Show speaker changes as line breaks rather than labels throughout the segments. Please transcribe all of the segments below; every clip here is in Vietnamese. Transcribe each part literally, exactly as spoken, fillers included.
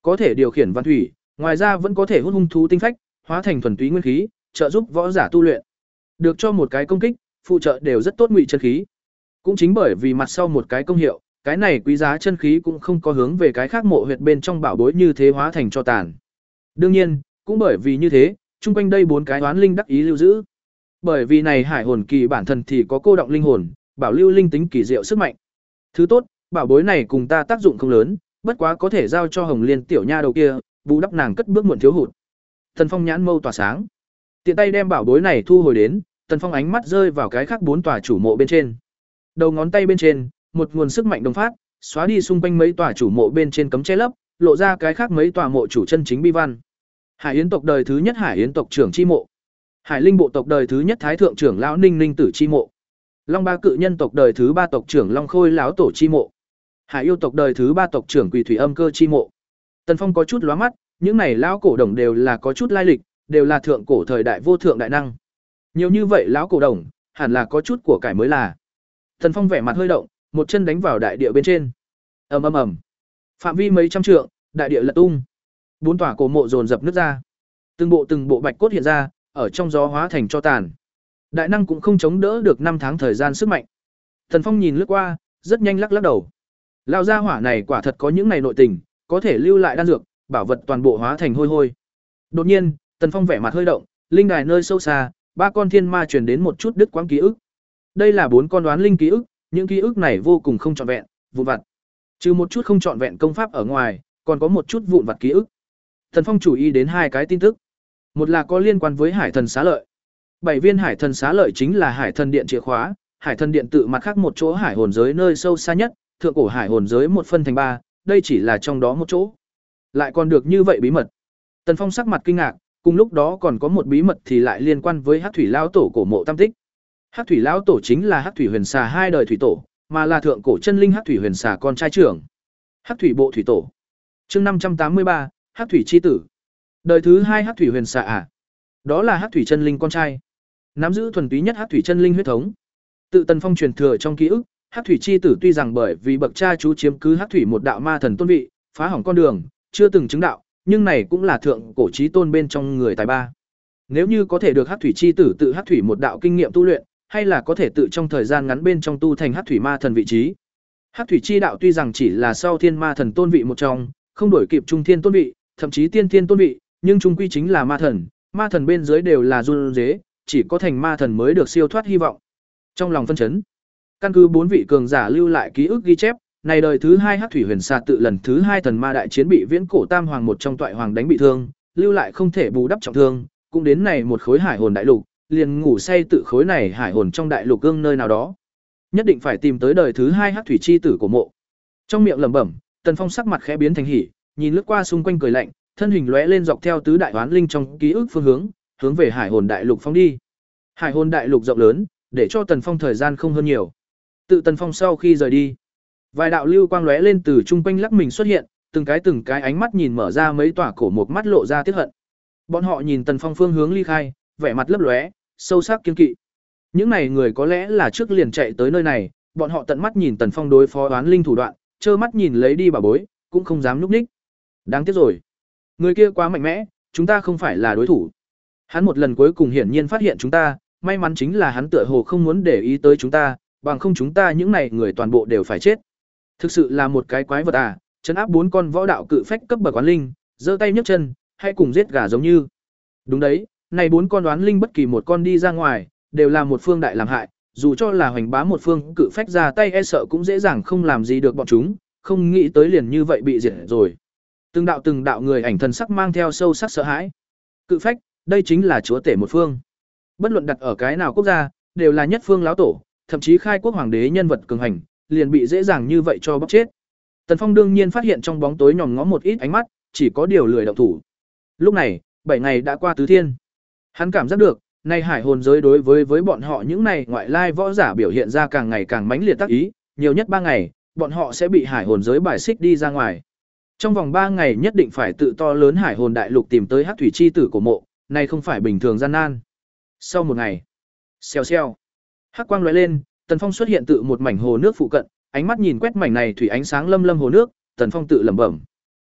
có thể điều khiển văn thủy, ngoài ra vẫn có thể hút hung thú tinh phách, hóa thành thuần túy nguyên khí, trợ giúp võ giả tu luyện. Được cho một cái công kích, phụ trợ đều rất tốt ngụy chân khí. Cũng chính bởi vì mặt sau một cái công hiệu, cái này quý giá chân khí cũng không có hướng về cái khác mộ huyệt bên trong bảo bối như thế hóa thành cho tàn. Đương nhiên, cũng bởi vì như thế, chung quanh đây bốn cái oán linh đắc ý lưu giữ. Bởi vì này hải hồn kỳ bản thân thì có cô động linh hồn, bảo lưu linh tính kỳ diệu sức mạnh. Thứ tốt, bảo bối này cùng ta tác dụng không lớn, bất quá có thể giao cho Hồng Liên tiểu nha đầu kia, bù đắp nàng cất bước muộn thiếu hụt. Tần Phong nhãn mâu tỏa sáng, tiện tay đem bảo bối này thu hồi đến, Tần Phong ánh mắt rơi vào cái khác bốn tòa chủ mộ bên trên. Đầu ngón tay bên trên, một nguồn sức mạnh đồng phát, xóa đi xung quanh mấy tòa chủ mộ bên trên cấm che lấp, lộ ra cái khác mấy tòa mộ chủ chân chính bi văn. Hải Yến tộc đời thứ nhất Hải Yến tộc trưởng chi mộ, Hải Linh bộ tộc đời thứ nhất Thái thượng trưởng lão Ninh Ninh tử chi mộ, Long Ba cự nhân tộc đời thứ ba tộc trưởng Long Khôi lão tổ chi mộ, Hải yêu tộc đời thứ ba tộc trưởng Quỷ Thủy Âm cơ chi mộ. Tần Phong có chút lóa mắt, những này lão cổ đồng đều là có chút lai lịch, đều là thượng cổ thời đại vô thượng đại năng. Nhiều như vậy lão cổ đồng, hẳn là có chút của cải mới là. Tần Phong vẻ mặt hơi động, một chân đánh vào đại địa bên trên. Ầm ầm ầm. Phạm vi mấy trăm trượng, đại địa lật tung. Bốn tòa cổ mộ dồn dập nứt ra. Từng bộ từng bộ bạch cốt hiện ra, ở trong gió hóa thành cho tàn. Đại năng cũng không chống đỡ được năm tháng thời gian sức mạnh. Tần Phong nhìn lướt qua, rất nhanh lắc lắc đầu. Lão gia hỏa này quả thật có những này nội tình, có thể lưu lại đan dược, bảo vật toàn bộ hóa thành hôi hôi. Đột nhiên, Tần Phong vẻ mặt hơi động, linh đài nơi sâu xa, ba con thiên ma truyền đến một chút đứt quãng ký ức. Đây là bốn con đoán linh ký ức, những ký ức này vô cùng không trọn vẹn, vụn vặt. Trừ một chút không trọn vẹn công pháp ở ngoài, còn có một chút vụn vặt ký ức. Tần Phong chú ý đến hai cái tin tức. Một là có liên quan với Hải Thần Xá Lợi. Bảy viên Hải Thần Xá Lợi chính là Hải Thần Điện chìa khóa, Hải Thần Điện tự mặt khác một chỗ hải hồn giới nơi sâu xa nhất, thượng cổ hải hồn giới một phân thành ba, đây chỉ là trong đó một chỗ. Lại còn được như vậy bí mật. Tần Phong sắc mặt kinh ngạc, cùng lúc đó còn có một bí mật thì lại liên quan với Hắc Thủy lão tổ cổ mộ tam tích. Hắc Thủy lão tổ chính là Hắc Thủy Huyền Xà hai đời thủy tổ, mà là thượng cổ chân linh Hắc Thủy Huyền Xà con trai trưởng. Hắc Thủy bộ thủy tổ. Chương năm trăm tám mươi ba, Hắc Thủy chi tử. Đời thứ hai Hắc Thủy Huyền Xà à? Đó là Hắc Thủy chân linh con trai. Nắm giữ thuần túy nhất Hắc Thủy chân linh huyết thống. Tự Tần Phong truyền thừa trong ký ức, Hắc Thủy chi tử tuy rằng bởi vì bậc cha chú chiếm cứ Hắc Thủy một đạo ma thần tôn vị, phá hỏng con đường, chưa từng chứng đạo, nhưng này cũng là thượng cổ chí tôn bên trong người tài ba. Nếu như có thể được Hắc Thủy chi tử tự Hắc Thủy một đạo kinh nghiệm tu luyện, hay là có thể tự trong thời gian ngắn bên trong tu thành Hắc Thủy ma thần vị trí. Hắc Thủy chi đạo tuy rằng chỉ là sau thiên ma thần tôn vị một trong, không đổi kịp trung thiên tôn vị, thậm chí tiên thiên tôn vị, nhưng trung quy chính là ma thần, ma thần bên dưới đều là run rế, chỉ có thành ma thần mới được siêu thoát hy vọng. Trong lòng phân chấn, căn cứ bốn vị cường giả lưu lại ký ức ghi chép, này đời thứ hai Hắc Thủy Huyền Xà tự lần thứ hai thần ma đại chiến bị viễn cổ tam hoàng một trong toại hoàng đánh bị thương, lưu lại không thể bù đắp trọng thương, cũng đến này một khối hải hồn đại lục, liền ngủ say tự khối này hải hồn trong đại lục gương nơi nào đó. Nhất định phải tìm tới đời thứ hai Hắc Thủy chi tử của mộ. Trong miệng lẩm bẩm, Tần Phong sắc mặt khẽ biến thành hỉ, nhìn lướt qua xung quanh cười lạnh, thân hình lóe lên dọc theo tứ đại oán linh trong ký ức phương hướng, hướng về hải hồn đại lục phóng đi. Hải hồn đại lục rộng lớn, để cho Tần Phong thời gian không hơn nhiều. Tự Tần Phong sau khi rời đi, vài đạo lưu quang lóe lên từ trung quanh lắc mình xuất hiện, từng cái từng cái ánh mắt nhìn mở ra mấy tỏa cổ một mắt lộ ra tiếc hận. Bọn họ nhìn Tần Phong phương hướng ly khai, vẻ mặt lấp lóe, sâu sắc kiên kỵ. Những này người có lẽ là trước liền chạy tới nơi này, bọn họ tận mắt nhìn Tần Phong đối phó oán linh thủ đoạn, trơ mắt nhìn lấy đi bảo bối, cũng không dám nhúc nhích. Đáng tiếc rồi, người kia quá mạnh mẽ, chúng ta không phải là đối thủ. Hắn một lần cuối cùng hiển nhiên phát hiện chúng ta, may mắn chính là hắn tựa hồ không muốn để ý tới chúng ta, bằng không chúng ta những này người toàn bộ đều phải chết. Thực sự là một cái quái vật à, trấn áp bốn con võ đạo cự phách cấp bậc oán linh, giơ tay nhấc chân, hay cùng giết gà giống như. Đúng đấy, này bốn con oán linh bất kỳ một con đi ra ngoài, đều là một phương đại làm hại, dù cho là hoành bá một phương cự phách ra tay e sợ cũng dễ dàng không làm gì được bọn chúng, không nghĩ tới liền như vậy bị diệt rồi. Từng đạo từng đạo người ảnh thần sắc mang theo sâu sắc sợ hãi. Cự phách, đây chính là chúa tể một phương. Bất luận đặt ở cái nào quốc gia, đều là nhất phương lão tổ, thậm chí khai quốc hoàng đế nhân vật cường hành, liền bị dễ dàng như vậy cho bóc chết. Tần Phong đương nhiên phát hiện trong bóng tối nhòm ngó một ít ánh mắt, chỉ có điều lười động thủ. Lúc này, bảy ngày đã qua tứ thiên. Hắn cảm giác được, nay hải hồn giới đối với với bọn họ những này ngoại lai võ giả biểu hiện ra càng ngày càng mãnh liệt tác ý, nhiều nhất ba ngày, bọn họ sẽ bị hải hồn giới bài xích đi ra ngoài. Trong vòng ba ngày nhất định phải tự to lớn hải hồn đại lục tìm tới Hắc Thủy chi tử của mộ, này không phải bình thường gian nan. Sau một ngày, xèo xèo, hắc quang lóe lên, Tần Phong xuất hiện tự một mảnh hồ nước phụ cận, ánh mắt nhìn quét mảnh này thủy ánh sáng lâm lâm hồ nước, Tần Phong tự lẩm bẩm: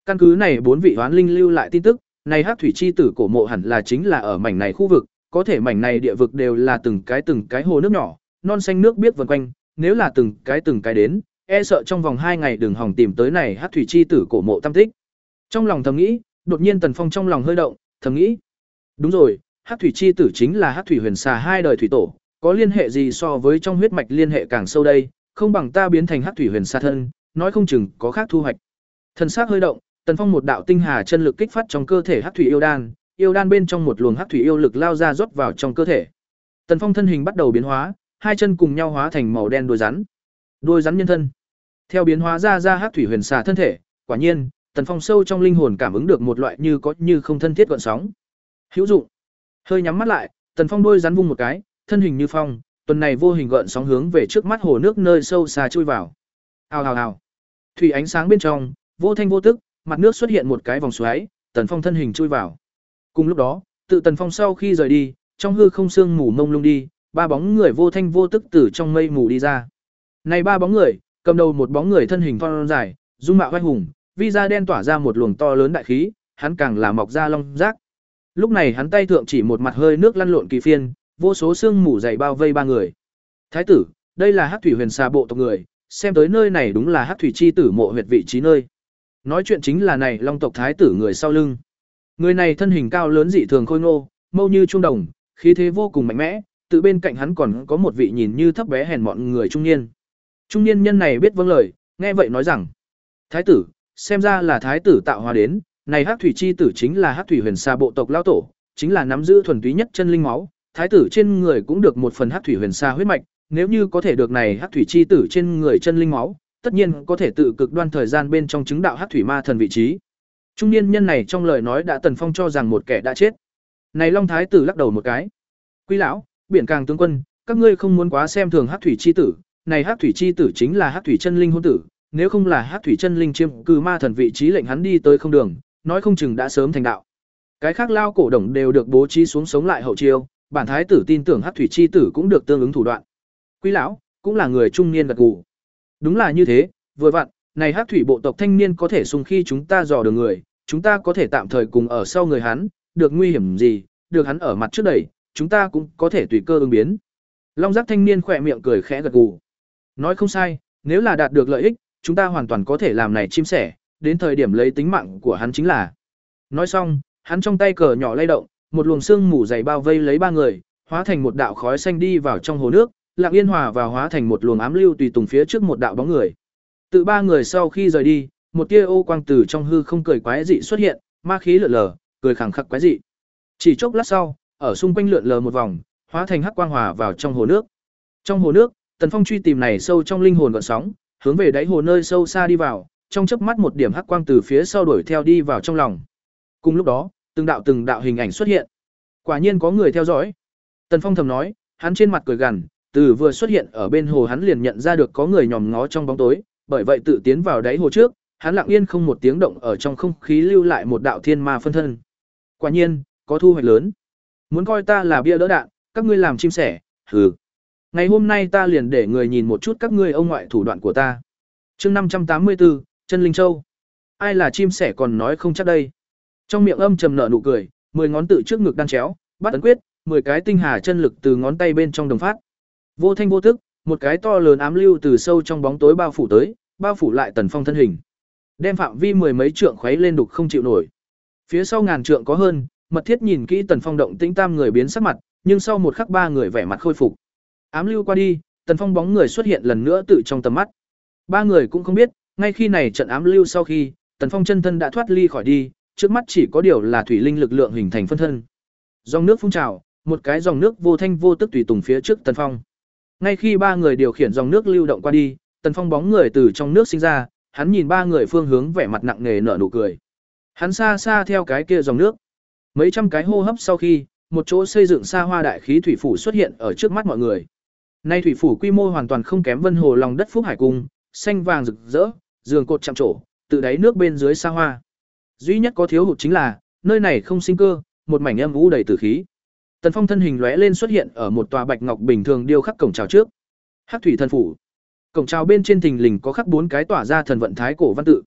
Căn cứ này bốn vị hoán linh lưu lại tin tức, này Hắc thủy chi tử cổ mộ hẳn là chính là ở mảnh này khu vực, có thể mảnh này địa vực đều là từng cái từng cái hồ nước nhỏ, non xanh nước biếc vần quanh, nếu là từng cái từng cái đến, e sợ trong vòng hai ngày đừng hòng tìm tới này Hắc thủy chi tử cổ mộ tâm tích. Trong lòng thầm nghĩ, đột nhiên Tần Phong trong lòng hơi động, thầm nghĩ, đúng rồi, Hắc thủy chi tử chính là Hắc thủy huyền xà hai đời thủy tổ, có liên hệ gì so với trong huyết mạch liên hệ càng sâu đây, không bằng ta biến thành Hắc thủy huyền xà thân, nói không chừng có khác thu hoạch. Thần sắc hơi động, Tần Phong một đạo tinh hà chân lực kích phát trong cơ thể Hắc thủy yêu đan, yêu đan bên trong một luồng Hắc thủy yêu lực lao ra rót vào trong cơ thể. Tần Phong thân hình bắt đầu biến hóa, hai chân cùng nhau hóa thành màu đen đuôi rắn. Đuôi rắn nhân thân. Theo biến hóa ra ra Hắc thủy huyền xà thân thể, quả nhiên, Tần Phong sâu trong linh hồn cảm ứng được một loại như có như không thân thiết gợn sóng. Hữu dụng. Hơi nhắm mắt lại, Tần Phong đuôi rắn vung một cái, thân hình như phong, tuần này vô hình gợn sóng hướng về trước mắt hồ nước nơi sâu xa chui vào. Ào ào ào. Thủy ánh sáng bên trong, vô thanh vô tức, mặt nước xuất hiện một cái vòng xoáy, Tần Phong thân hình chui vào. Cùng lúc đó, tự Tần Phong sau khi rời đi, trong hư không sương mù mông lung đi, ba bóng người vô thanh vô tức từ trong mây mù đi ra. Này ba bóng người, cầm đầu một bóng người thân hình thon dài, dung mạo oai hùng, vi da đen tỏa ra một luồng to lớn đại khí, hắn càng là mọc ra long giác. Lúc này hắn tay thượng chỉ một mặt hơi nước lăn lộn kỳ phiên, vô số sương mù dày bao vây ba người. Thái tử, đây là Hắc thủy huyền xà bộ tộc người, xem tới nơi này đúng là Hắc thủy chi tử mộ huyệt vị trí nơi. Nói chuyện chính là này long tộc thái tử người sau lưng. Người này thân hình cao lớn dị thường khôi ngô, mâu như trung đồng, khí thế vô cùng mạnh mẽ, tự bên cạnh hắn còn có một vị nhìn như thấp bé hèn mọn người trung niên. Trung niên nhân này biết vâng lời, nghe vậy nói rằng: "Thái tử, xem ra là thái tử tạo hóa đến, này Hắc thủy chi tử chính là Hắc thủy huyền xà bộ tộc lão tổ, chính là nắm giữ thuần túy nhất chân linh máu, thái tử trên người cũng được một phần Hắc thủy huyền xà huyết mạch, nếu như có thể được này Hắc thủy chi tử trên người chân linh máu, tất nhiên có thể tự cực đoan thời gian bên trong chứng đạo Hắc thủy ma thần vị trí." Trung niên nhân này trong lời nói đã Tần Phong cho rằng một kẻ đã chết. Này Long thái tử lắc đầu một cái: "Quý lão, biển càng tướng quân, các ngươi không muốn quá xem thường Hắc thủy chi tử, này Hắc thủy chi tử chính là Hắc thủy chân linh hôn tử, nếu không là Hắc thủy chân linh chiêm cư ma thần vị trí lệnh hắn đi tới không đường, nói không chừng đã sớm thành đạo. Cái khác lao cổ đồng đều được bố trí xuống sống lại hậu chiêu, bản thái tử tin tưởng Hắc thủy chi tử cũng được tương ứng thủ đoạn." Quý lão cũng là người trung niên gật gù. Đúng là như thế, vừa vặn, này Hắc thủy bộ tộc thanh niên có thể xung khi chúng ta dò đường người, chúng ta có thể tạm thời cùng ở sau người hắn, được nguy hiểm gì, được hắn ở mặt trước đẩy, chúng ta cũng có thể tùy cơ ứng biến. Long giác thanh niên khỏe miệng cười khẽ gật gù. Nói không sai, nếu là đạt được lợi ích, chúng ta hoàn toàn có thể làm này chim sẻ, đến thời điểm lấy tính mạng của hắn chính là. Nói xong, hắn trong tay cờ nhỏ lay động, một luồng sương mù dày bao vây lấy ba người, hóa thành một đạo khói xanh đi vào trong hồ nước, lặng yên hòa vào hóa thành một luồng ám lưu tùy tùng phía trước một đạo bóng người. Tự ba người sau khi rời đi, một tia ô quang từ trong hư không cười quái dị xuất hiện, ma khí lượn lờ, cười khẳng khặc quái dị. Chỉ chốc lát sau, ở xung quanh lượn lờ một vòng, hóa thành hắc quang hòa vào trong hồ nước. Trong hồ nước, Tần Phong truy tìm này sâu trong linh hồn gợn sóng, hướng về đáy hồ nơi sâu xa đi vào, trong chớp mắt một điểm hắc quang từ phía sau đuổi theo đi vào trong lòng. Cùng lúc đó, từng đạo từng đạo hình ảnh xuất hiện. Quả nhiên có người theo dõi. Tần Phong thầm nói, hắn trên mặt cười gằn, từ vừa xuất hiện ở bên hồ hắn liền nhận ra được có người nhòm ngó trong bóng tối, bởi vậy tự tiến vào đáy hồ trước, hắn lặng yên không một tiếng động ở trong không khí lưu lại một đạo thiên ma phân thân. Quả nhiên, có thu hoạch lớn. Muốn coi ta là bia đỡ đạn, các ngươi làm chim sẻ, hừ. Ngày hôm nay ta liền để người nhìn một chút các ngươi ông ngoại thủ đoạn của ta. Chương năm trăm tám mươi tư, Chân Linh Châu. Ai là chim sẻ còn nói không chắc đây. Trong miệng âm trầm nở nụ cười, mười ngón tự trước ngực đan chéo, bắt ấn quyết, mười cái tinh hà chân lực từ ngón tay bên trong đồng phát. Vô thanh vô tức, một cái to lớn ám lưu từ sâu trong bóng tối bao phủ tới, bao phủ lại Tần Phong thân hình. Đem phạm vi mười mấy trượng khuấy lên đục không chịu nổi. Phía sau ngàn trượng có hơn, mật thiết nhìn kỹ Tần Phong động tĩnh tam người biến sắc mặt, nhưng sau một khắc ba người vẻ mặt khôi phục. Ám lưu qua đi, Tần Phong bóng người xuất hiện lần nữa tự trong tầm mắt. Ba người cũng không biết, ngay khi này trận ám lưu sau khi, Tần Phong chân thân đã thoát ly khỏi đi, trước mắt chỉ có điều là thủy linh lực lượng hình thành phân thân. Dòng nước phun trào, một cái dòng nước vô thanh vô tức tùy tùng phía trước Tần Phong. Ngay khi ba người điều khiển dòng nước lưu động qua đi, Tần Phong bóng người từ trong nước sinh ra, hắn nhìn ba người phương hướng vẻ mặt nặng nề nở nụ cười. Hắn xa xa theo cái kia dòng nước. Mấy trăm cái hô hấp sau khi, một chỗ xây dựng xa hoa đại khí thủy phủ xuất hiện ở trước mắt mọi người. Nay thủy phủ quy mô hoàn toàn không kém Vân Hồ lòng đất Phúc Hải cung, xanh vàng rực rỡ, giường cột chạm trổ, tự đáy nước bên dưới xa hoa. Duy nhất có thiếu hụt chính là, nơi này không sinh cơ, một mảnh âm u đầy tử khí. Tần Phong thân hình lóe lên xuất hiện ở một tòa bạch ngọc bình thường điêu khắc cổng chào trước. Hắc thủy thần phủ. Cổng chào bên trên thình lình có khắc bốn cái tỏa ra thần vận thái cổ văn tự.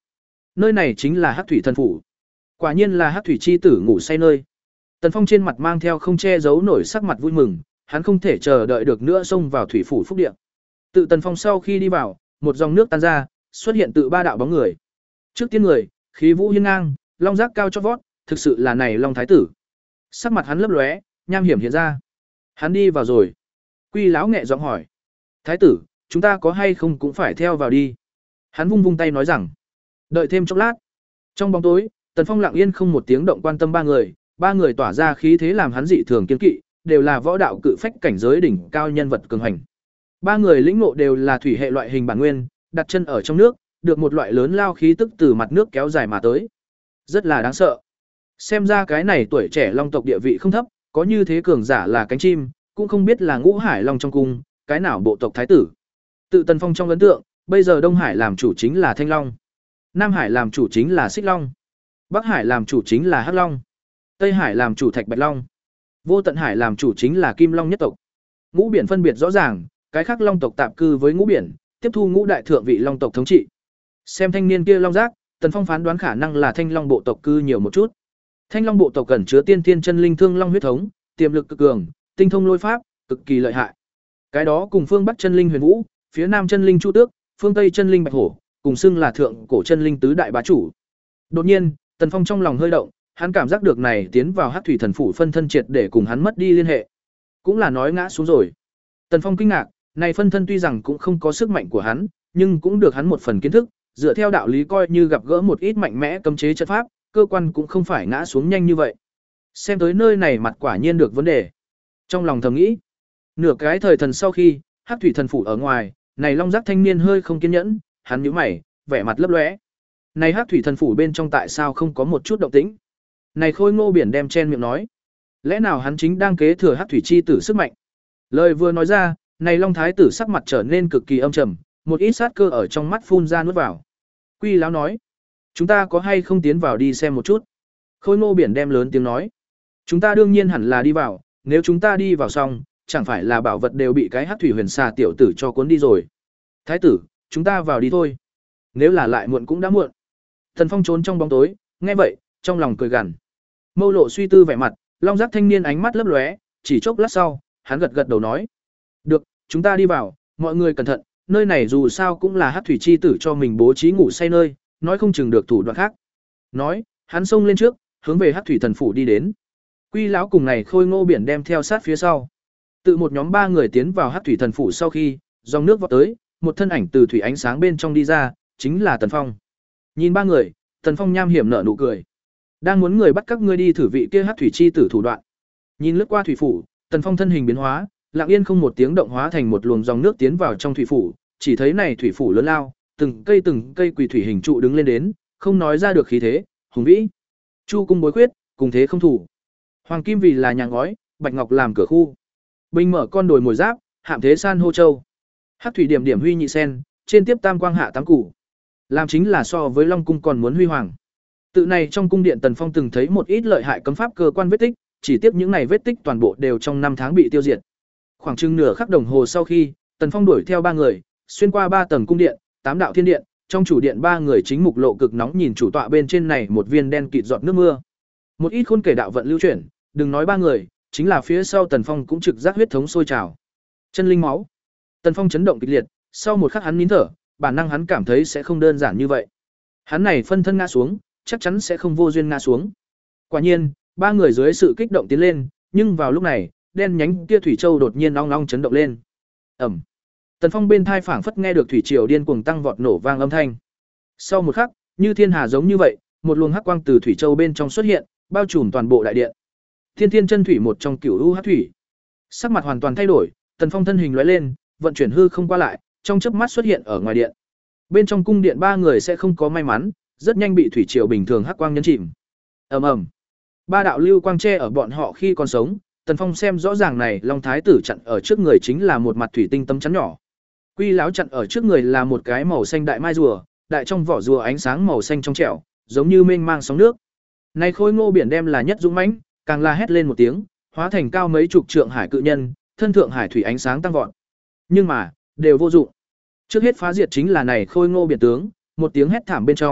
Nơi này chính là Hắc thủy thần phủ. Quả nhiên là Hắc thủy chi tử ngủ say nơi. Tần Phong trên mặt mang theo không che giấu nổi sắc mặt vui mừng, hắn không thể chờ đợi được nữa xông vào thủy phủ phúc địa. Tự Tần Phong sau khi đi vào, một dòng nước tan ra, xuất hiện tự ba đạo bóng người. Trước tiên người, khí vũ hiên ngang, long giác cao chót vót, thực sự là này Long thái tử. Sắc mặt hắn lấp lóe, nham hiểm hiện ra. Hắn đi vào rồi. Quy lão nhẹ giọng hỏi: "Thái tử, chúng ta có hay không cũng phải theo vào đi?" Hắn vung vung tay nói rằng: "Đợi thêm chốc lát." Trong bóng tối, Tần Phong lặng yên không một tiếng động quan tâm ba người, ba người tỏa ra khí thế làm hắn dị thường kiên kỵ, đều là võ đạo cự phách cảnh giới đỉnh cao nhân vật cường hành. Ba người lĩnh ngộ đều là thủy hệ loại hình bản nguyên, đặt chân ở trong nước, được một loại lớn lao khí tức từ mặt nước kéo dài mà tới. Rất là đáng sợ. Xem ra cái này tuổi trẻ long tộc địa vị không thấp, có như thế cường giả là cánh chim, cũng không biết là Ngũ Hải Long trong cung, cái nào bộ tộc thái tử. Tự Tần Phong trong ấn tượng, bây giờ Đông Hải làm chủ chính là Thanh Long, Nam Hải làm chủ chính là Xích Long, Bắc Hải làm chủ chính là Hắc Long, Tây Hải làm chủ Thạch Bạch Long, Vô Tận Hải làm chủ chính là Kim Long nhất tộc. Ngũ biển phân biệt rõ ràng, cái khác long tộc tạp cư với ngũ biển, tiếp thu ngũ đại thượng vị long tộc thống trị. Xem thanh niên kia long giác, Tần Phong phán đoán khả năng là Thanh Long bộ tộc cư nhiều một chút. Thanh Long bộ tộc cẩn chứa tiên tiên chân linh thương long huyết thống, tiềm lực cực cường, tinh thông lôi pháp, cực kỳ lợi hại. Cái đó cùng phương Bắc chân linh Huyền Vũ, phía Nam chân linh Chu Tước, phương Tây chân linh Bạch Hổ, cùng xưng là thượng cổ chân linh tứ đại bá chủ. Đột nhiên, Tần Phong trong lòng hơi động, hắn cảm giác được này tiến vào Hắc thủy thần phủ phân thân triệt để cùng hắn mất đi liên hệ. Cũng là nói ngã xuống rồi. Tần Phong kinh ngạc, này phân thân tuy rằng cũng không có sức mạnh của hắn, nhưng cũng được hắn một phần kiến thức, dựa theo đạo lý coi như gặp gỡ một ít mạnh mẽ cấm chế trận pháp, cơ quan cũng không phải ngã xuống nhanh như vậy. Xem tới nơi này mặt quả nhiên được vấn đề. Trong lòng thầm nghĩ, nửa cái thời thần sau khi, Hắc thủy thần phủ ở ngoài, này long giác thanh niên hơi không kiên nhẫn, hắn nhíu mày, vẻ mặt lấp lóe. Này Hắc thủy thần phủ bên trong tại sao không có một chút động tĩnh? Này Khôi Ngô biển đem chen miệng nói, lẽ nào hắn chính đang kế thừa Hắc thủy chi tử sức mạnh? Lời vừa nói ra, này Long thái tử sắc mặt trở nên cực kỳ âm trầm, một ít sát cơ ở trong mắt phun ra nuốt vào. Quy lão nói, chúng ta có hay không tiến vào đi xem một chút? Khôi Ngô biển đem lớn tiếng nói, chúng ta đương nhiên hẳn là đi vào, nếu chúng ta đi vào xong, chẳng phải là bảo vật đều bị cái Hắc thủy huyền xà tiểu tử cho cuốn đi rồi. Thái tử, chúng ta vào đi thôi. Nếu là lại muộn cũng đã muộn. Thần Phong trốn trong bóng tối, nghe vậy, trong lòng cười gằn. Mâu Lộ suy tư vẻ mặt, long giác thanh niên ánh mắt lấp lóe, chỉ chốc lát sau, hắn gật gật đầu nói: "Được, chúng ta đi vào, mọi người cẩn thận, nơi này dù sao cũng là Hắc thủy chi tử cho mình bố trí ngủ say nơi, nói không chừng được thủ đoạn khác." Nói, hắn xông lên trước, hướng về Hắc thủy thần phủ đi đến. Quy lão cùng này Khôi Ngô biển đem theo sát phía sau. Tự một nhóm ba người tiến vào Hắc thủy thần phủ sau khi, dòng nước vọt tới, một thân ảnh từ thủy ánh sáng bên trong đi ra, chính là Tần Phong. Nhìn ba người, Tần Phong nham hiểm nở nụ cười. Đang muốn người bắt các ngươi đi thử vị kia Hắc thủy chi tử thủ đoạn. Nhìn lướt qua thủy phủ, Tần Phong thân hình biến hóa, lặng yên không một tiếng động hóa thành một luồng dòng nước tiến vào trong thủy phủ, chỉ thấy này thủy phủ lớn lao, từng cây từng cây quỳ thủy hình trụ đứng lên đến, không nói ra được khí thế, hùng vĩ. Chu cung bối quyết, cùng thế không thủ. Hoàng kim vì là nhà ngói, bạch ngọc làm cửa khu. Bình mở con đồi mồi giáp, hạm thế san hô châu. Hắc thủy điểm điểm huy nhị sen, trên tiếp tam quang hạ tám củ. Làm chính là so với Long cung còn muốn huy hoàng. Tự này trong cung điện Tần Phong từng thấy một ít lợi hại cấm pháp cơ quan vết tích, chỉ tiếp những này vết tích toàn bộ đều trong năm tháng bị tiêu diệt. Khoảng chừng nửa khắc đồng hồ sau khi, Tần Phong đuổi theo ba người, xuyên qua ba tầng cung điện, tám đạo thiên điện, trong chủ điện ba người chính mục lộ cực nóng nhìn chủ tọa bên trên này một viên đen kịt giọt nước mưa. Một ít khôn kể đạo vận lưu chuyển, đừng nói ba người, chính là phía sau Tần Phong cũng trực giác huyết thống sôi trào. Chân linh máu. Tần Phong chấn động kịch liệt, sau một khắc hắn nín thở, bản năng hắn cảm thấy sẽ không đơn giản như vậy. Hắn này phân thân ngã xuống, chắc chắn sẽ không vô duyên ngã xuống. Quả nhiên, ba người dưới sự kích động tiến lên, nhưng vào lúc này, đen nhánh kia thủy châu đột nhiên ong ong chấn động lên. Ầm. Tần Phong bên thai phảng phất nghe được thủy triều điên cuồng tăng vọt nổ vang âm thanh. Sau một khắc, như thiên hà giống như vậy, một luồng hắc quang từ thủy châu bên trong xuất hiện, bao trùm toàn bộ đại điện. Thiên Thiên chân thủy một trong cửu u hắc thủy. Sắc mặt hoàn toàn thay đổi, Tần Phong thân hình lóe lên, vận chuyển hư không qua lại, trong chớp mắt xuất hiện ở ngoài điện. Bên trong cung điện ba người sẽ không có may mắn, rất nhanh bị thủy triều bình thường hắc quang nhấn chìm. Ầm ầm. Ba đạo lưu quang che ở bọn họ khi còn sống, Tần Phong xem rõ ràng này Long thái tử chặn ở trước người chính là một mặt thủy tinh tấm chắn nhỏ. Quy lão chặn ở trước người là một cái màu xanh đại mai rùa, đại trong vỏ rùa ánh sáng màu xanh trong trẻo, giống như mênh mang sóng nước. Này Khôi Ngô biển đem là nhất dũng mãnh, càng la hét lên một tiếng, hóa thành cao mấy chục trượng hải cự nhân, thân thượng hải thủy ánh sáng tăng vọt. Nhưng mà, đều vô dụng. Trước hết phá diệt chính là này Khôi Ngô biển tướng, một tiếng hét thảm bên trong,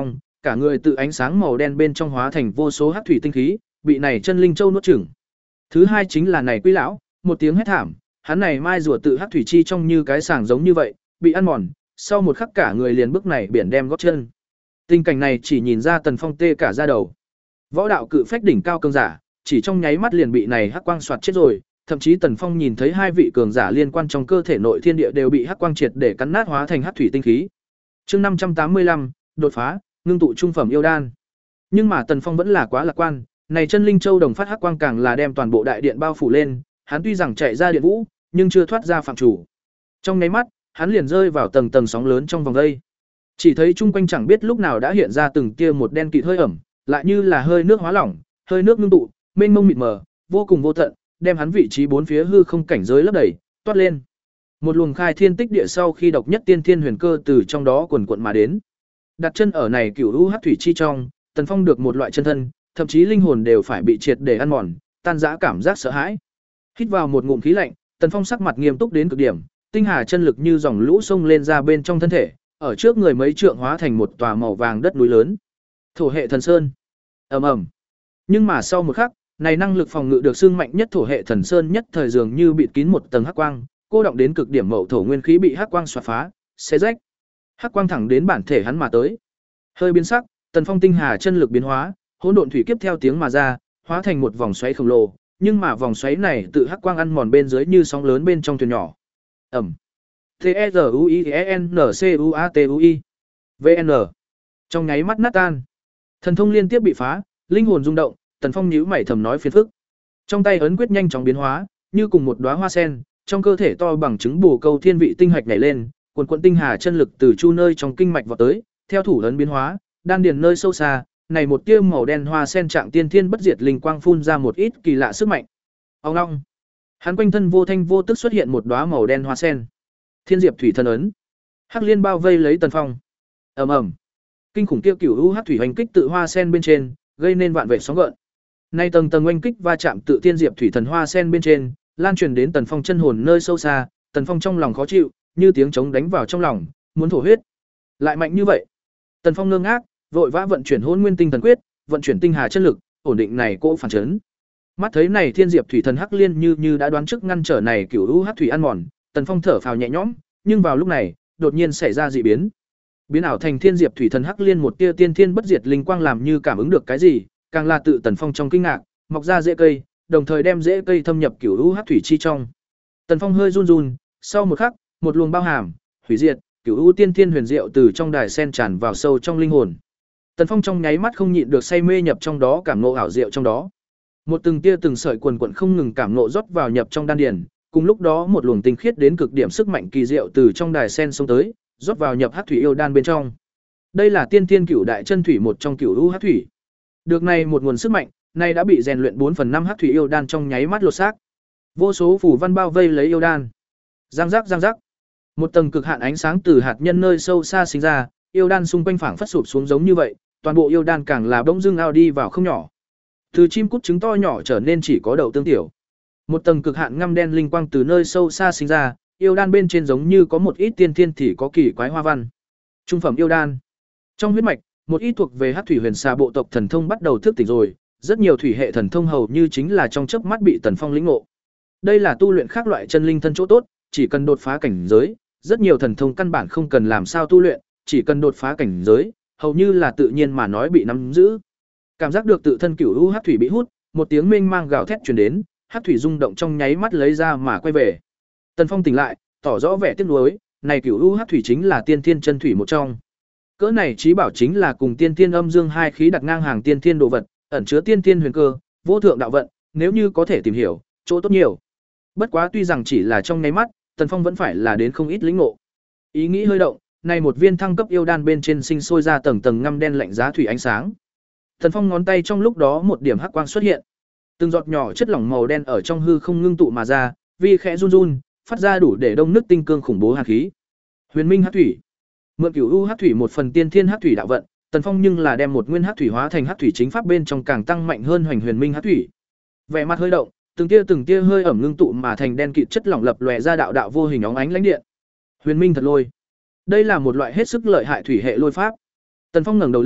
cả người tự ánh sáng màu đen bên trong hóa thành vô số hắc thủy tinh khí, bị này chân linh châu nuốt chửng. Thứ hai chính là này Quý lão, một tiếng hét thảm, hắn này mai rùa tự hắc thủy chi trong như cái sàng giống như vậy, bị ăn mòn, sau một khắc cả người liền bước này biển đem gót chân. Tình cảnh này chỉ nhìn ra Tần Phong tê cả da đầu. Võ đạo cự phách đỉnh cao cường giả, chỉ trong nháy mắt liền bị này hắc quang xoạt chết rồi, thậm chí Tần Phong nhìn thấy hai vị cường giả liên quan trong cơ thể nội thiên địa đều bị hắc quang triệt để cắn nát hóa thành hắc thủy tinh khí. Chương năm trăm tám mươi lăm, đột phá, ngưng tụ trung phẩm yêu đan. Nhưng mà Tần Phong vẫn là quá lạc quan, này chân linh châu đồng phát hắc quang càng là đem toàn bộ đại điện bao phủ lên, hắn tuy rằng chạy ra điện vũ, nhưng chưa thoát ra phạm chủ. Trong nháy mắt, hắn liền rơi vào tầng tầng sóng lớn trong vòng đây. Chỉ thấy chung quanh chẳng biết lúc nào đã hiện ra từng tia một đen kịt hơi ẩm, lại như là hơi nước hóa lỏng, hơi nước ngưng tụ, mênh mông mịt mờ, vô cùng vô tận, đem hắn vị trí bốn phía hư không cảnh giới lấp đầy, toát lên. Một luồng khai thiên tích địa sau khi độc nhất tiên thiên huyền cơ từ trong đó quần quận mà đến. Đặt chân ở này cửu u hắc thủy chi trong, Tần Phong được một loại chân thân, thậm chí linh hồn đều phải bị triệt để ăn mòn, tan rã cảm giác sợ hãi. Hít vào một ngụm khí lạnh, Tần Phong sắc mặt nghiêm túc đến cực điểm, tinh hà chân lực như dòng lũ sông lên ra bên trong thân thể, ở trước người mấy trượng hóa thành một tòa màu vàng đất núi lớn. Thổ hệ thần sơn. Ầm ầm. Nhưng mà sau một khắc, này năng lực phòng ngự được xưng mạnh nhất thổ hệ thần sơn nhất thời dường như bịt kín một tầng hắc quang, cô động đến cực điểm mậu thổ nguyên khí bị hắc quang xoạt phá, xé rách. Hắc quang thẳng đến bản thể hắn mà tới. Hơi biến sắc, Tần Phong tinh hà chân lực biến hóa, hỗn độn thủy kiếp theo tiếng mà ra, hóa thành một vòng xoáy khổng lồ, nhưng mà vòng xoáy này tự hắc quang ăn mòn bên dưới như sóng lớn bên trong thuyền nhỏ. Ầm. T E R U I E N C U A T U I. V N. Trong nháy mắt nát tan. Thần thông liên tiếp bị phá, linh hồn rung động, Tần Phong nhíu mày thầm nói phiền phức. Trong tay ấn quyết nhanh chóng biến hóa, như cùng một đóa hoa sen, trong cơ thể to bằng trứng bồ câu thiên vị tinh hạch nhảy lên, quần quần tinh hà chân lực từ chu nơi trong kinh mạch vọt tới, theo thủ ấn biến hóa, đan điền nơi sâu xa, này một tia màu đen hoa sen trạng tiên thiên bất diệt linh quang phun ra một ít kỳ lạ sức mạnh. Ong ong. Hắn quanh thân vô thanh vô tức xuất hiện một đóa màu đen hoa sen. Thiên Diệp Thủy Thần ấn. Hắc liên bao vây lấy Tần Phong. Ầm ầm. Kinh khủng kia cửu u hắc thủy hoành kích tự hoa sen bên trên, gây nên vạn vệ sóng gợn. Nay tầng tầng oanh kích va chạm tự Thiên Diệp Thủy Thần hoa sen bên trên, lan truyền đến Tần Phong chân hồn nơi sâu xa, Tần Phong trong lòng khó chịu, như tiếng trống đánh vào trong lòng, muốn thổ huyết. Lại mạnh như vậy. Tần Phong ngơ ngác, vội vã vận chuyển Hỗn Nguyên Tinh Thần Quyết, vận chuyển tinh hà chân lực, ổn định này cỗ phản chấn. Mắt thấy này Thiên Diệp Thủy Thần hắc liên như như đã đoán trước ngăn trở này cửu u hắc thủy ăn mòn, Tần Phong thở phào nhẹ nhõm, nhưng vào lúc này, đột nhiên xảy ra dị biến. Biến ảo thành Thiên Diệp Thủy Thần hắc liên một tia tiên thiên bất diệt linh quang làm như cảm ứng được cái gì, càng là tự Tần Phong trong kinh ngạc, mọc ra rễ cây, đồng thời đem rễ cây thâm nhập cửu u hắc thủy chi trong. Tần Phong hơi run run, sau một khắc, một luồng bao hàm, hủy diệt, cửu u tiên thiên huyền diệu từ trong đài sen tràn vào sâu trong linh hồn. Tần Phong trong nháy mắt không nhịn được say mê nhập trong đó, cảm ngộ ảo diệu trong đó. Một từng tia từng sợi quần quần không ngừng cảm ngộ rót vào nhập trong đan điền, cùng lúc đó một luồng tinh khiết đến cực điểm sức mạnh kỳ diệu từ trong đài sen xông tới, rót vào nhập hắc thủy yêu đan bên trong. Đây là tiên thiên cửu đại chân thủy một trong cửu u hắc thủy. Được này một nguồn sức mạnh, nay đã bị rèn luyện bốn phần năm hắc thủy yêu đan trong nháy mắt lột xác. Vô số phù văn bao vây lấy yêu đan. Giang giác giang giác. Một tầng cực hạn ánh sáng từ hạt nhân nơi sâu xa sinh ra, yêu đan xung quanh phảng phất sụp xuống giống như vậy, toàn bộ yêu đan càng là bỗng dưng ao đi vào không nhỏ. Từ chim cút trứng to nhỏ trở nên chỉ có đậu tương tiểu. Một tầng cực hạn ngăm đen linh quang từ nơi sâu xa sinh ra, yêu đan bên trên giống như có một ít tiên thiên thì có kỳ quái hoa văn. Trung phẩm yêu đan. Trong huyết mạch, một ít thuộc về Hắc thủy huyền xà bộ tộc thần thông bắt đầu thức tỉnh rồi, rất nhiều thủy hệ thần thông hầu như chính là trong chớp mắt bị Tần Phong lĩnh ngộ. Đây là tu luyện khác loại chân linh thân chỗ tốt, chỉ cần đột phá cảnh giới, rất nhiều thần thông căn bản không cần làm sao tu luyện, chỉ cần đột phá cảnh giới, hầu như là tự nhiên mà nói bị nắm giữ. Cảm giác được tự thân cửu u hắc thủy bị hút, một tiếng mênh mang gào thét truyền đến, hắc thủy rung động trong nháy mắt lấy ra mà quay về. Tần Phong tỉnh lại, tỏ rõ vẻ tiếc nuối, này cửu u hắc thủy chính là tiên thiên chân thủy một trong. Cỡ này trí bảo chính là cùng tiên thiên âm dương hai khí đặt ngang hàng tiên thiên đồ vật, ẩn chứa tiên thiên huyền cơ, vô thượng đạo vận, nếu như có thể tìm hiểu, chỗ tốt nhiều. Bất quá tuy rằng chỉ là trong nháy mắt, Tần Phong vẫn phải là đến không ít lĩnh ngộ. Ý nghĩ hơi động, này một viên thăng cấp yêu đan bên trên sinh sôi ra tầng tầng ngăm đen lạnh giá thủy ánh sáng. Tần Phong ngón tay trong lúc đó một điểm hắc quang xuất hiện. Từng giọt nhỏ chất lỏng màu đen ở trong hư không ngưng tụ mà ra, vi khẽ run run, phát ra đủ để đông nước tinh cương khủng bố hàn khí. Huyền Minh Hắc thủy. Mượn cửu u hắc thủy một phần tiên thiên hắc thủy đạo vận, Tần Phong nhưng là đem một nguyên hắc thủy hóa thành hắc thủy chính pháp bên trong càng tăng mạnh hơn hoành huyền minh hắc thủy. Vẻ mặt hơi động, từng tia từng tia hơi ẩm ngưng tụ mà thành đen kịt chất lỏng lập lòe ra đạo đạo vô hình óng ánh lãnh điện. Huyền minh thật lôi. Đây là một loại hết sức lợi hại thủy hệ lôi pháp. Tần Phong ngẩng đầu lên,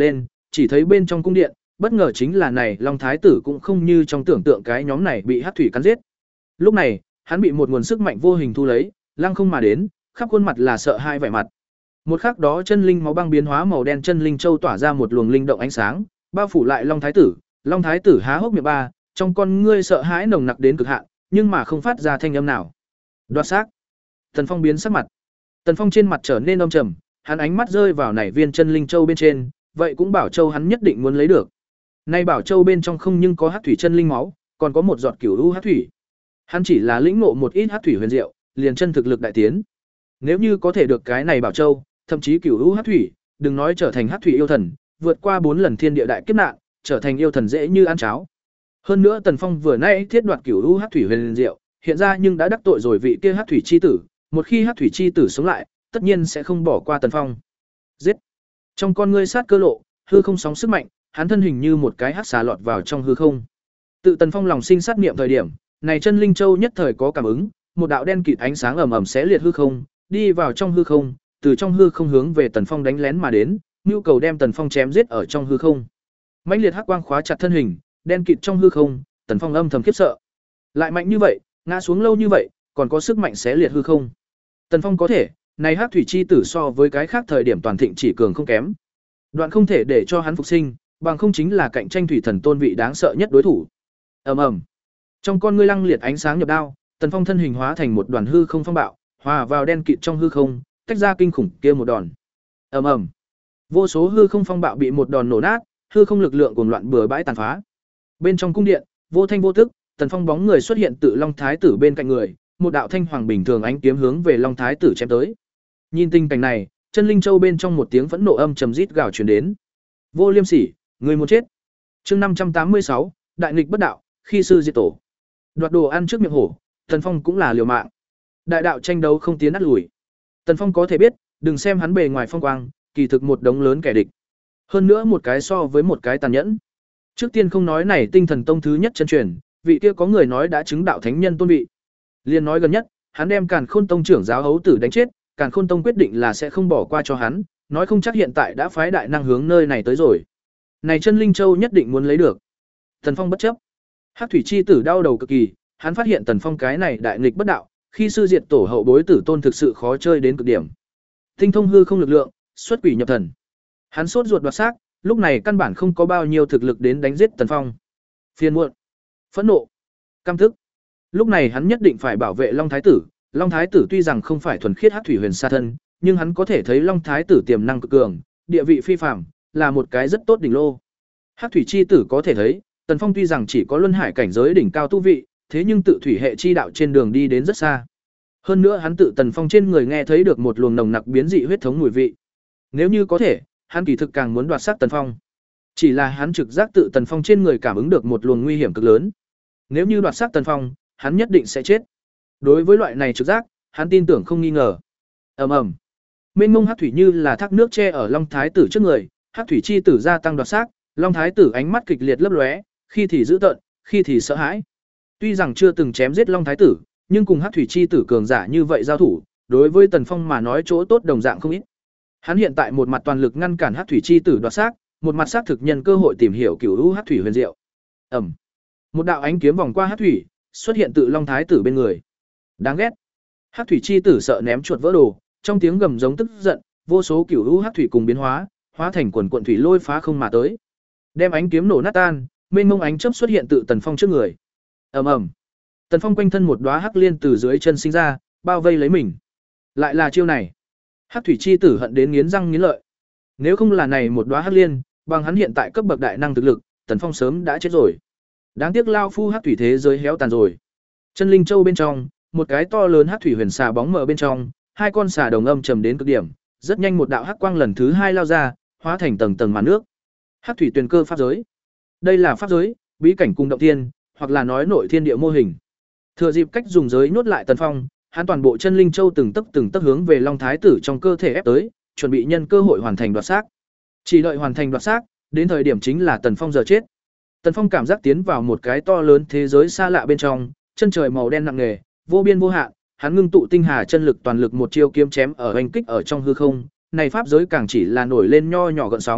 chỉ thấy bên trong cung điện, bất ngờ chính là này Long Thái tử cũng không như trong tưởng tượng cái nhóm này bị hắc thủy cắn giết. Lúc này, hắn bị một nguồn sức mạnh vô hình thu lấy, lăng không mà đến, khắp khuôn mặt là sợ hãi vẻ mặt. Một khắc đó chân linh máu băng biến hóa màu đen chân linh châu tỏa ra một luồng linh động ánh sáng, bao phủ lại Long Thái tử. Long Thái tử há hốc miệng ba, trong con ngươi sợ hãi nồng nặc đến cực hạn, nhưng mà không phát ra thanh âm nào. Đoạt xác. Tần Phong biến sắc mặt. Tần Phong trên mặt trở nên âm trầm, hắn ánh mắt rơi vào nảy viên chân linh châu bên trên, vậy cũng bảo châu hắn nhất định muốn lấy được. Nay bảo châu bên trong không nhưng có hắc thủy chân linh máu, còn có một giọt cửu u hắc thủy. Hắn chỉ là lĩnh ngộ một ít hắc thủy huyền diệu, liền chân thực lực đại tiến. Nếu như có thể được cái này bảo châu, thậm chí cửu u hắc thủy, đừng nói trở thành hắc thủy yêu thần, vượt qua bốn lần thiên địa đại kiếp nạn, trở thành yêu thần dễ như ăn cháo. Hơn nữa Tần Phong vừa nãy thiết đoạt cửu u hắc thủy huyền diệu, hiện ra nhưng đã đắc tội rồi vị kia hắc thủy chi tử, một khi hắc thủy chi tử sống lại, tất nhiên sẽ không bỏ qua Tần Phong. Giết. Trong con ngươi sát cơ lộ, hư không sóng sức mạnh, hắn thân hình như một cái hắc xà lọt vào trong hư không. Tự Tần Phong lòng sinh sát niệm thời điểm, này chân linh châu nhất thời có cảm ứng, một đạo đen kịt ánh sáng ầm ầm xé liệt hư không, đi vào trong hư không, từ trong hư không hướng về Tần Phong đánh lén mà đến, nhu cầu đem Tần Phong chém giết ở trong hư không. Mãnh liệt hắc quang khóa chặt thân hình, đen kịt trong hư không, Tần Phong âm thầm khiếp sợ. Lại mạnh như vậy, ngã xuống lâu như vậy, còn có sức mạnh xé liệt hư không. Tần Phong có thể, này hắc thủy chi tử so với cái khác thời điểm toàn thịnh chỉ cường không kém. Đoạn không thể để cho hắn phục sinh, bằng không chính là cạnh tranh thủy thần tôn vị đáng sợ nhất đối thủ. Ầm ầm. Trong con ngươi lăng liệt ánh sáng nhập đao, Tần Phong thân hình hóa thành một đoàn hư không phong bạo, hòa vào đen kịt trong hư không, tách ra kinh khủng kia một đòn. Ầm ầm. Vô số hư không phong bạo bị một đòn nổ nát, hư không lực lượng cuồng loạn bừa bãi tàn phá. Bên trong cung điện, vô thanh vô tức, Tần Phong bóng người xuất hiện tự Long Thái tử bên cạnh người, một đạo thanh hoàng bình thường ánh kiếm hướng về Long Thái tử chém tới. Nhìn tình cảnh này, chân linh châu bên trong một tiếng phẫn nộ âm trầm rít gào truyền đến. Vô Liêm Sỉ, người muốn chết. Chương năm trăm tám mươi sáu, đại nghịch bất đạo, khi sư diệt tổ. Đoạt đồ ăn trước miệng hổ, Tần Phong cũng là liều mạng. Đại đạo tranh đấu không tiến nát lùi. Tần Phong có thể biết, đừng xem hắn bề ngoài phong quang, kỳ thực một đống lớn kẻ địch. Hơn nữa một cái so với một cái tàn nhẫn. Trước tiên không nói này Tinh Thần Tông thứ nhất chân truyền, vị kia có người nói đã chứng đạo thánh nhân tôn vị. Liên nói gần nhất, hắn đem Càn Khôn Tông trưởng giáo hấu tử đánh chết, Càn Khôn Tông quyết định là sẽ không bỏ qua cho hắn, nói không chắc hiện tại đã phái đại năng hướng nơi này tới rồi. Này chân linh châu nhất định muốn lấy được. Tần Phong bất chấp. Hắc thủy chi tử đau đầu cực kỳ, hắn phát hiện Tần Phong cái này đại nghịch bất đạo, khi sư diệt tổ hậu bối tử tôn thực sự khó chơi đến cực điểm. Tinh thông hư không lực lượng, xuất quỷ nhập thần. Hắn sốt ruột đoạt xác, lúc này căn bản không có bao nhiêu thực lực đến đánh giết Tần Phong. Phiền muộn, phẫn nộ, căm tức. Lúc này hắn nhất định phải bảo vệ Long Thái tử. Long Thái tử tuy rằng không phải thuần khiết hắc thủy huyền sa thân, nhưng hắn có thể thấy Long Thái tử tiềm năng cực cường, địa vị phi phàm, là một cái rất tốt đỉnh lô. Hắc thủy chi tử có thể thấy, Tần Phong tuy rằng chỉ có luân hải cảnh giới đỉnh cao tu vị, thế nhưng tự thủy hệ chi đạo trên đường đi đến rất xa. Hơn nữa hắn tự Tần Phong trên người nghe thấy được một luồng nồng nặc biến dị huyết thống mùi vị. Nếu như có thể, hắn kỳ thực càng muốn đoạt xác Tần Phong. Chỉ là hắn trực giác tự Tần Phong trên người cảm ứng được một luồng nguy hiểm cực lớn. Nếu như đoạt xác Tần Phong, hắn nhất định sẽ chết. Đối với loại này trực giác, hắn tin tưởng không nghi ngờ. Ầm ầm. Mênh mông hắc thủy như là thác nước che ở Long Thái tử trước người, hắc thủy chi tử gia tăng đoạt xác, Long Thái tử ánh mắt kịch liệt lấp lóe, khi thì dữ tợn, khi thì sợ hãi. Tuy rằng chưa từng chém giết Long Thái tử, nhưng cùng hắc thủy chi tử cường giả như vậy giao thủ, đối với Tần Phong mà nói chỗ tốt đồng dạng không ít. Hắn hiện tại một mặt toàn lực ngăn cản hắc thủy chi tử đoạt xác, một mặt xác thực nhân cơ hội tìm hiểu cửu u hắc thủy huyền diệu. Ầm. Một đạo ánh kiếm vòng qua hắc thủy, xuất hiện tự Long Thái tử bên người. Đáng ghét. Hắc thủy chi tử sợ ném chuột vỡ đồ, trong tiếng gầm giống tức giận, vô số cửu u hắc thủy cùng biến hóa, hóa thành quần quần thủy lôi phá không mà tới. Đem ánh kiếm nổ nát tan, mênh mông ánh chớp xuất hiện tự Tần Phong trước người. Ầm ầm. Tần Phong quanh thân một đóa hắc liên từ dưới chân sinh ra, bao vây lấy mình. Lại là chiêu này. Hắc thủy chi tử hận đến nghiến răng nghiến lợi. Nếu không là này một đóa hắc liên, bằng hắn hiện tại cấp bậc đại năng thực lực, Tần Phong sớm đã chết rồi. Đáng tiếc lao phu hắc thủy thế giới héo tàn rồi. Chân linh châu bên trong, một cái to lớn hắc thủy huyền xà bóng mờ bên trong, hai con xà đồng âm trầm đến cực điểm, rất nhanh một đạo hắc quang lần thứ hai lao ra, hóa thành tầng tầng màn nước. Hắc thủy tuyền cơ pháp giới. Đây là pháp giới, bí cảnh cùng động thiên, hoặc là nói nội thiên địa mô hình. Thừa dịp cách dùng giới nhốt lại Tần Phong, hắn toàn bộ chân linh châu từng tấc từng tấc hướng về Long Thái tử trong cơ thể ép tới, chuẩn bị nhân cơ hội hoàn thành đoạt xác. Chỉ đợi hoàn thành đoạt xác, đến thời điểm chính là Tần Phong giờ chết. Tần Phong cảm giác tiến vào một cái to lớn thế giới xa lạ bên trong, chân trời màu đen nặng nề, vô biên vô hạn, hắn ngưng tụ tinh hà chân lực toàn lực một chiêu kiếm chém ở hành kích ở trong hư không, này pháp giới càng chỉ là nổi lên nho nhỏ gợn sóng,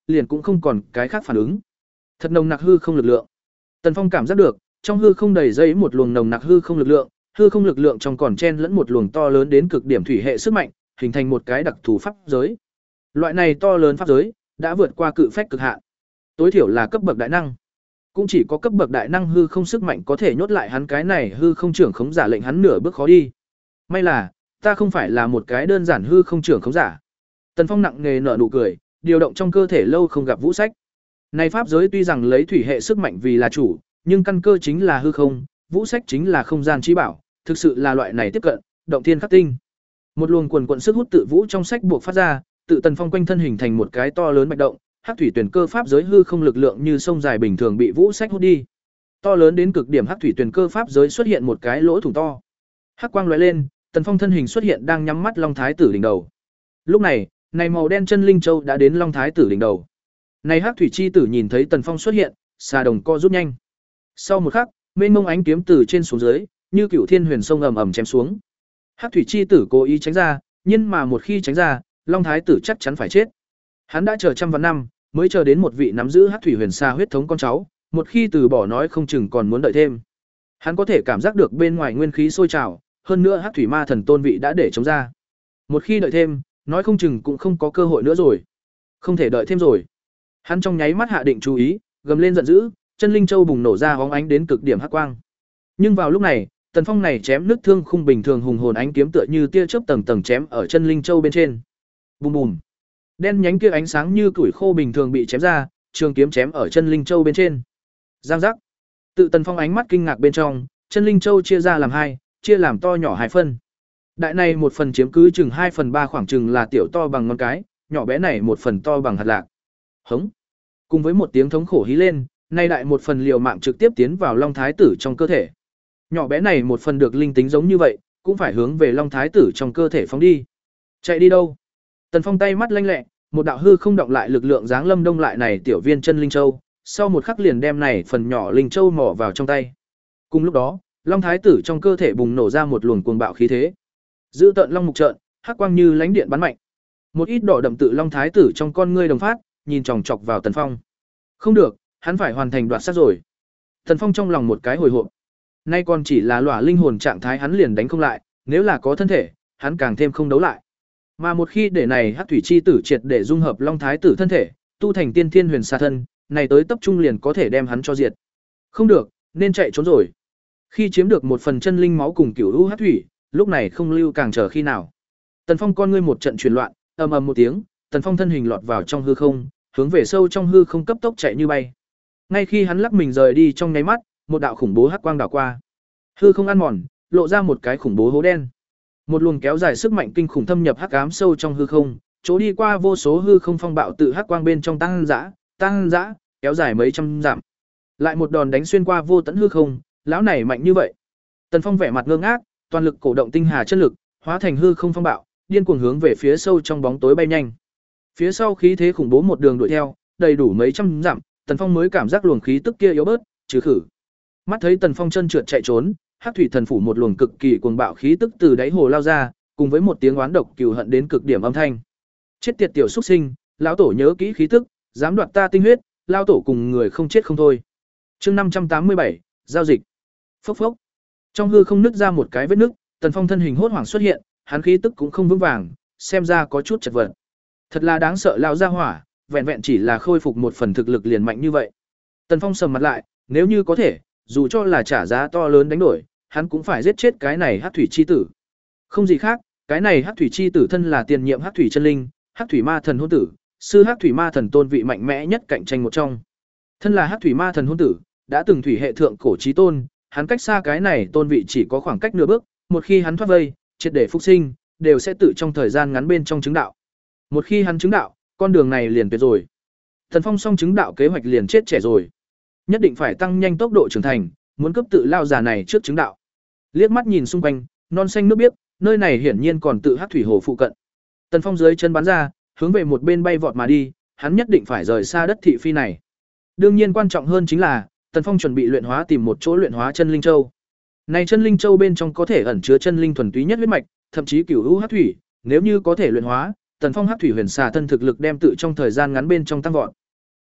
liền cũng không còn cái khác phản ứng. Thật nồng nặc hư không lực lượng. Tần Phong cảm giác được, trong hư không đầy dây một luồng nồng nặc hư không lực lượng, hư không lực lượng trong còn chen lẫn một luồng to lớn đến cực điểm thủy hệ sức mạnh, hình thành một cái đặc thù pháp giới. Loại này to lớn pháp giới đã vượt qua cự phách cực hạn, tối thiểu là cấp bậc đại năng. Cũng chỉ có cấp bậc đại năng hư không sức mạnh có thể nhốt lại hắn cái này hư không trưởng khống giả, lệnh hắn nửa bước khó đi. May là, ta không phải là một cái đơn giản hư không trưởng khống giả. Tần Phong nặng nề nở nụ cười, điều động trong cơ thể lâu không gặp vũ sách. Này pháp giới tuy rằng lấy thủy hệ sức mạnh vì là chủ, nhưng căn cơ chính là hư không, vũ sách chính là không gian trí bảo, thực sự là loại này tiếp cận, động thiên khắc tinh. Một luồng quần quần sức hút tự vũ trong sách buộc phát ra, tự Tần Phong quanh thân hình thành một cái to lớn bạch động, hắc thủy tuyển cơ pháp giới hư không lực lượng như sông dài bình thường bị vũ sách hút đi. To lớn đến cực điểm hắc thủy tuyển cơ pháp giới xuất hiện một cái lỗ thủng to. Hắc quang lóe lên, Tần Phong thân hình xuất hiện đang nhắm mắt Long Thái tử đỉnh đầu. Lúc này, này màu đen chân linh châu đã đến Long Thái tử đỉnh đầu. Này hắc thủy chi tử nhìn thấy Tần Phong xuất hiện, xà đồng co rút nhanh. Sau một khắc, mênh mông ánh kiếm từ trên xuống dưới, như cửu thiên huyền sông ầm ầm chém xuống. Hắc thủy chi tử cố ý tránh ra, nhưng mà một khi tránh ra, Long Thái tử chắc chắn phải chết. Hắn đã chờ trăm vạn năm, mới chờ đến một vị nắm giữ hắc thủy huyền xa huyết thống con cháu, một khi từ bỏ nói không chừng còn muốn đợi thêm. Hắn có thể cảm giác được bên ngoài nguyên khí sôi trào, hơn nữa hắc thủy ma thần tôn vị đã để chống ra. Một khi đợi thêm, nói không chừng cũng không có cơ hội nữa rồi. Không thể đợi thêm rồi. Hắn trong nháy mắt hạ định chú ý, gầm lên giận dữ, chân linh châu bùng nổ ra hóng ánh đến cực điểm hắc quang. Nhưng vào lúc này, Tần Phong này chém nứt thương khung bình thường hùng hồn ánh kiếm tựa như tia chớp tầng tầng chém ở chân linh châu bên trên. Bùm bùm. Đen nhánh kia ánh sáng như củi khô bình thường bị chém ra, trường kiếm chém ở chân linh châu bên trên. Giang giác. Tự Tần Phong ánh mắt kinh ngạc bên trong, chân linh châu chia ra làm hai, chia làm to nhỏ hai phần. Đại này một phần chiếm cứ chừng hai phần ba, khoảng chừng là tiểu to bằng ngón cái, nhỏ bé này một phần to bằng hạt lạc. Hống. Cùng với một tiếng thống khổ hí lên, nay đại một phần liều mạng trực tiếp tiến vào Long Thái tử trong cơ thể. Nhỏ bé này một phần được linh tính giống như vậy, cũng phải hướng về Long Thái tử trong cơ thể phóng đi. Chạy đi đâu? Tần Phong tay mắt lanh lẹ, một đạo hư không động lại lực lượng giáng lâm đông lại này tiểu viên chân linh châu, sau một khắc liền đem này phần nhỏ linh châu mỏ vào trong tay. Cùng lúc đó, Long Thái tử trong cơ thể bùng nổ ra một luồng cuồng bạo khí thế. Giữ tợn long mục trợn, hắc quang như lánh điện bắn mạnh. Một ít đỏ đậm tự Long Thái tử trong con ngươi đồng phát, nhìn chòng chọc vào Tần Phong. Không được, hắn phải hoàn thành đoạt sát rồi. Tần Phong trong lòng một cái hồi hộp. Nay còn chỉ là lỏa linh hồn trạng thái, hắn liền đánh không lại, nếu là có thân thể, hắn càng thêm không đấu lại. Mà một khi để này hắc thủy chi tử triệt để dung hợp Long Thái tử thân thể, tu thành tiên thiên huyền xà thân, này tới tập trung liền có thể đem hắn cho diệt. Không được, nên chạy trốn rồi. Khi chiếm được một phần chân linh máu cùng cửu u hắc thủy, lúc này không lưu càng chờ khi nào. Tần Phong con ngươi một trận chuyển loạn, ầm ầm một tiếng, Tần Phong thân hình lọt vào trong hư không, hướng về sâu trong hư không cấp tốc chạy như bay. Ngay khi hắn lắc mình rời đi trong nháy mắt, một đạo khủng bố hắc quang đảo qua. Hư không ăn mòn, lộ ra một cái khủng bố hố đen. Một luồng kéo dài sức mạnh kinh khủng thâm nhập hắc ám sâu trong hư không, chỗ đi qua vô số hư không phong bạo tự hắc quang bên trong tăng dã, tăng dã, kéo dài mấy trăm dặm. Lại một đòn đánh xuyên qua vô tận hư không, lão này mạnh như vậy. Tần Phong vẻ mặt ngơ ngác, toàn lực cổ động tinh hà chất lực, hóa thành hư không phong bạo, điên cuồng hướng về phía sâu trong bóng tối bay nhanh. Phía sau khí thế khủng bố một đường đuổi theo, đầy đủ mấy trăm dặm, Tần Phong mới cảm giác luồng khí tức kia yếu bớt, trừ khử. Mắt thấy Tần Phong chân trượt chạy trốn, Hắc thủy thần phủ một luồng cực kỳ cuồng bạo khí tức từ đáy hồ lao ra, cùng với một tiếng oán độc cừu hận đến cực điểm âm thanh. Chết tiệt tiểu xuất sinh, lão tổ nhớ kỹ khí tức, dám đoạt ta tinh huyết, lão tổ cùng người không chết không thôi. Chương năm trăm tám mươi bảy, giao dịch. Phốc phốc. Trong hư không nứt ra một cái vết nứt, Tần Phong thân hình hốt hoảng xuất hiện, hắn khí tức cũng không vững vàng, xem ra có chút chật vật. Thật là đáng sợ lão gia hỏa, vẹn vẹn chỉ là khôi phục một phần thực lực liền mạnh như vậy. Tần Phong sầm mặt lại, nếu như có thể, dù cho là trả giá to lớn đánh đổi, hắn cũng phải giết chết cái này Hắc thủy chi tử. Không gì khác, cái này Hắc thủy chi tử thân là tiền nhiệm Hắc thủy chân linh, Hắc thủy ma thần hôn tử, sư Hắc thủy ma thần tôn vị mạnh mẽ nhất cạnh tranh một trong. Thân là Hắc thủy ma thần hôn tử, đã từng thủy hệ thượng cổ chí tôn, hắn cách xa cái này tôn vị chỉ có khoảng cách nửa bước, một khi hắn thoát vây, triệt để phục sinh, đều sẽ tự trong thời gian ngắn bên trong chứng đạo. Một khi hắn chứng đạo, con đường này liền tuyệt rồi. Thần Phong song chứng đạo kế hoạch liền chết trẻ rồi. Nhất định phải tăng nhanh tốc độ trưởng thành, muốn cấp tự lao già này trước chứng đạo. Liếc mắt nhìn xung quanh, non xanh nước biếc, nơi này hiển nhiên còn tự Hắc thủy hồ phụ cận. Tần Phong dưới chân bắn ra, hướng về một bên bay vọt mà đi, hắn nhất định phải rời xa đất thị phi này. Đương nhiên quan trọng hơn chính là, Tần Phong chuẩn bị luyện hóa tìm một chỗ luyện hóa chân linh châu. Này chân linh châu bên trong có thể ẩn chứa chân linh thuần túy nhất huyết mạch, thậm chí cửu hữu hắc thủy, nếu như có thể luyện hóa, Tần Phong Hắc thủy huyền xà thân thực lực đem tự trong thời gian ngắn bên trong tăng vọt.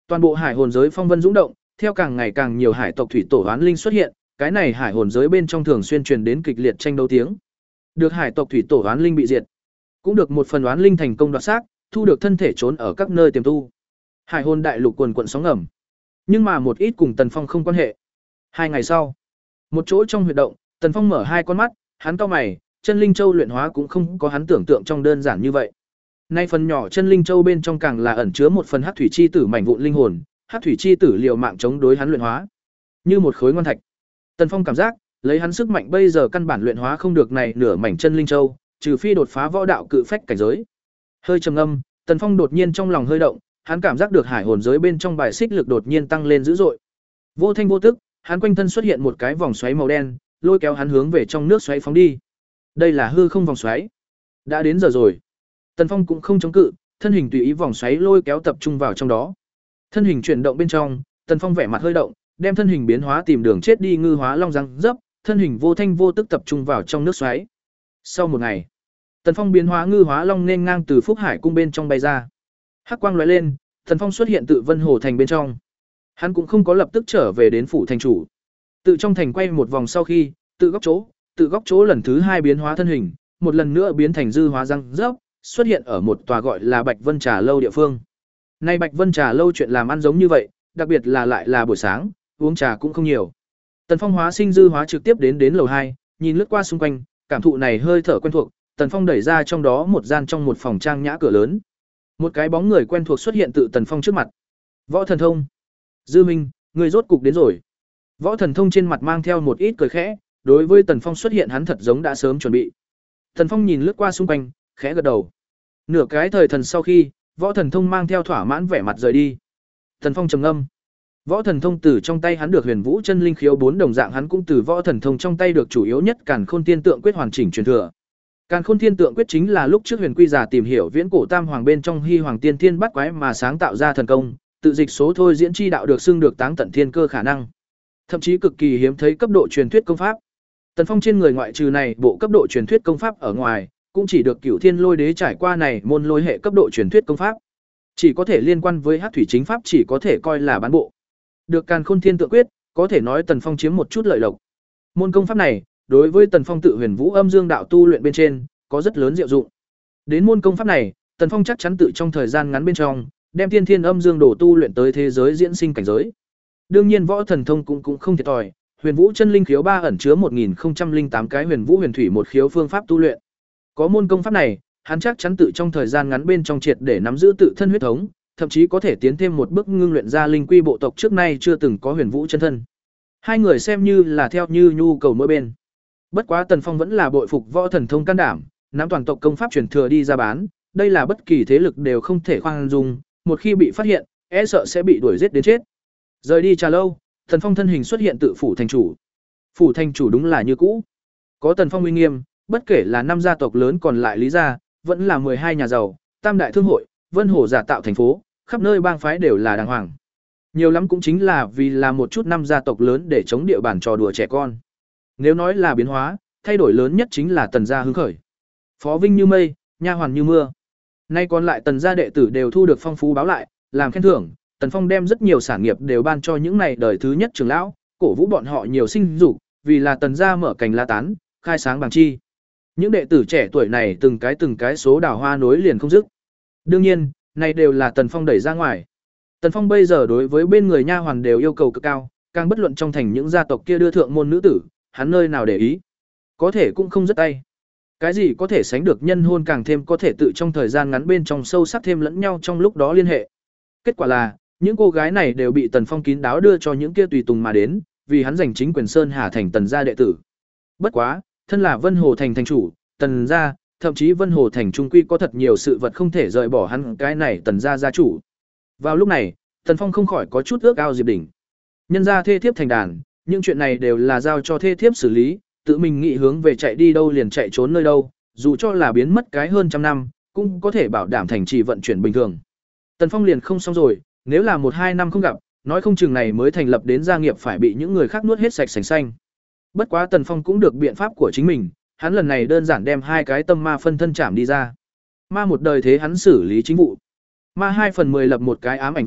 Toàn bộ hải hồn giới phong vân dũng động, theo càng ngày càng nhiều hải tộc thủy tổ oán linh xuất hiện, cái này hải hồn giới bên trong thường xuyên truyền đến kịch liệt tranh đấu tiếng. Được hải tộc thủy tổ oán linh bị diệt, cũng được một phần oán linh thành công đoạt xác, thu được thân thể trốn ở các nơi tiềm tu. Hải hồn đại lục quần quần sóng ngầm. Nhưng mà một ít cùng Tần Phong không quan hệ. Hai ngày sau, một chỗ trong huyệt động, Tần Phong mở hai con mắt, hắn cau mày, chân linh châu luyện hóa cũng không có hắn tưởng tượng trong đơn giản như vậy. Nay phần nhỏ chân linh châu bên trong càng là ẩn chứa một phần hắc thủy chi tử mảnh vụn linh hồn, hắc thủy chi tử liều mạng chống đối hắn luyện hóa, như một khối ngoan thạch. Tần Phong cảm giác, lấy hắn sức mạnh bây giờ căn bản luyện hóa không được này nửa mảnh chân linh châu, trừ phi đột phá võ đạo cự phách cảnh giới. Hơi trầm ngâm, Tần Phong đột nhiên trong lòng hơi động, hắn cảm giác được hải hồn giới bên trong bài xích lực đột nhiên tăng lên dữ dội. Vô thanh vô tức, hắn quanh thân xuất hiện một cái vòng xoáy màu đen, lôi kéo hắn hướng về trong nước xoáy phóng đi. Đây là hư không vòng xoáy. Đã đến giờ rồi. Tần Phong cũng không chống cự, thân hình tùy ý vòng xoáy lôi kéo tập trung vào trong đó. Thân hình chuyển động bên trong, Tần Phong vẻ mặt hơi động, đem thân hình biến hóa tìm đường chết đi ngư hóa long răng dấp, thân hình vô thanh vô tức tập trung vào trong nước xoáy. Sau một ngày, Tần Phong biến hóa ngư hóa long nên ngang từ Phúc Hải cung bên trong bay ra. Hắc quang lóe lên, Tần Phong xuất hiện tự Vân Hồ thành bên trong. Hắn cũng không có lập tức trở về đến phủ thành chủ. Tự trong thành quay một vòng sau khi, tự góc chỗ, tự góc chỗ lần thứ hai biến hóa thân hình, một lần nữa biến thành dư hóa răng dấp, xuất hiện ở một tòa gọi là Bạch Vân Trà lâu địa phương. Nay Bạch Vân Trà lâu chuyện làm ăn giống như vậy, đặc biệt là lại là buổi sáng, uống trà cũng không nhiều. Tần Phong hóa sinh dư hóa trực tiếp đến đến lầu hai, nhìn lướt qua xung quanh, cảm thụ này hơi thở quen thuộc, Tần Phong đẩy ra trong đó một gian trong một phòng trang nhã cửa lớn. Một cái bóng người quen thuộc xuất hiện tự Tần Phong trước mặt. Võ Thần Thông. Dư Minh, người rốt cục đến rồi. Võ Thần Thông trên mặt mang theo một ít cười khẽ, đối với Tần Phong xuất hiện hắn thật giống đã sớm chuẩn bị. Tần Phong nhìn lướt qua xung quanh, khẽ gật đầu. Nửa cái thời thần sau khi, Võ Thần Thông mang theo thỏa mãn vẻ mặt rời đi. Tần Phong trầm ngâm. Võ Thần Thông từ trong tay hắn được Huyền Vũ chân linh khiếu bốn đồng dạng hắn cũng từ Võ Thần Thông trong tay được chủ yếu nhất Càn Khôn Thiên Tượng Quyết hoàn chỉnh truyền thừa. Càn Khôn Thiên Tượng Quyết chính là lúc trước Huyền Quy giả tìm hiểu viễn cổ tam hoàng bên trong Hy Hoàng Tiên Thiên bắt quái mà sáng tạo ra thần công, tự dịch số thôi diễn chi đạo được xưng được táng tận thiên cơ khả năng. Thậm chí cực kỳ hiếm thấy cấp độ truyền thuyết công pháp. Tần Phong trên người ngoại trừ này bộ cấp độ truyền thuyết công pháp ở ngoài, cũng chỉ được Cửu Thiên Lôi Đế trải qua này môn lôi hệ cấp độ truyền thuyết công pháp. Chỉ có thể liên quan với Hắc thủy chính pháp chỉ có thể coi là bán bộ. Được Càn Khôn Thiên Tượng Quyết, có thể nói Tần Phong chiếm một chút lợi lộc. Môn công pháp này, đối với Tần Phong tự Huyền Vũ Âm Dương đạo tu luyện bên trên, có rất lớn diệu dụng. Đến môn công pháp này, Tần Phong chắc chắn tự trong thời gian ngắn bên trong, đem Tiên Thiên Âm Dương đồ tu luyện tới thế giới diễn sinh cảnh giới. Đương nhiên Võ Thần Thông cũng cũng không thiệt thòi, Huyền Vũ chân linh khiếu ba ẩn chứa một nghìn không trăm lẻ tám cái Huyền Vũ huyền thủy một khiếu phương pháp tu luyện. Có môn công pháp này, hắn chắc chắn tự trong thời gian ngắn bên trong triệt để nắm giữ tự thân huyết thống, thậm chí có thể tiến thêm một bước ngưng luyện ra linh quy bộ tộc trước nay chưa từng có Huyền Vũ chân thân. Hai người xem như là theo như nhu cầu mỗi bên. Bất quá Tần Phong vẫn là bội phục Võ Thần Thông can đảm, nắm toàn tộc công pháp truyền thừa đi ra bán, đây là bất kỳ thế lực đều không thể khoan dung, một khi bị phát hiện, e sợ sẽ bị đuổi giết đến chết. Rời đi trà lâu, Tần Phong thân hình xuất hiện tự phủ thành chủ. Phủ thành chủ đúng là như cũ. Có Tần Phong uy nghiêm, bất kể là năm gia tộc lớn còn lại Lý gia, vẫn là mười hai nhà giàu, Tam đại thương hội, Vân Hồ giả tạo thành phố, khắp nơi bang phái đều là đàng hoàng. Nhiều lắm cũng chính là vì là một chút năm gia tộc lớn để chống địa bàn trò đùa trẻ con. Nếu nói là biến hóa, thay đổi lớn nhất chính là Tần gia hứng khởi. Phó Vinh như mây, nha hoàn như mưa. Nay còn lại Tần gia đệ tử đều thu được phong phú báo lại, làm khen thưởng, Tần Phong đem rất nhiều sản nghiệp đều ban cho những này đời thứ nhất trưởng lão, cổ vũ bọn họ nhiều sinh dục, vì là Tần gia mở cành la tán, khai sáng bằng chi. Những đệ tử trẻ tuổi này từng cái từng cái số đào hoa nối liền không dứt. Đương nhiên, này đều là Tần Phong đẩy ra ngoài. Tần Phong bây giờ đối với bên người nha hoàn đều yêu cầu cực cao, càng bất luận trong thành những gia tộc kia đưa thượng môn nữ tử, hắn nơi nào để ý. Có thể cũng không rất tay. Cái gì có thể sánh được nhân hôn càng thêm có thể tự trong thời gian ngắn bên trong sâu sắc thêm lẫn nhau trong lúc đó liên hệ. Kết quả là, những cô gái này đều bị Tần Phong kín đáo đưa cho những kia tùy tùng mà đến, vì hắn giành chính quyền Sơn Hà thành Tần gia đệ tử. Bất quá, thân là Vân Hồ thành thành chủ, Tần gia, thậm chí Vân Hồ thành trung quy có thật nhiều sự vật không thể rời bỏ hắn cái này Tần gia gia chủ. Vào lúc này, Tần Phong không khỏi có chút ước ao Diệp Đỉnh. Nhân gia thê thiếp thành đàn, những chuyện này đều là giao cho thê thiếp xử lý, tự mình nghĩ hướng về chạy đi đâu liền chạy trốn nơi đâu, dù cho là biến mất cái hơn trăm năm, cũng có thể bảo đảm thành trì vận chuyển bình thường. Tần Phong liền không xong rồi, nếu là một hai năm không gặp, nói không chừng này mới thành lập đến gia nghiệp phải bị những người khác nuốt hết sạch sành xanh. Bất quá Tần Phong cũng được biện pháp của chính mình, hắn lần này đơn giản đem hai cái tâm ma phân thân chạm đi ra. Ma một đời thế hắn xử lý chính vụ. Ma hai phần mười lập một cái ám ảnh vệ,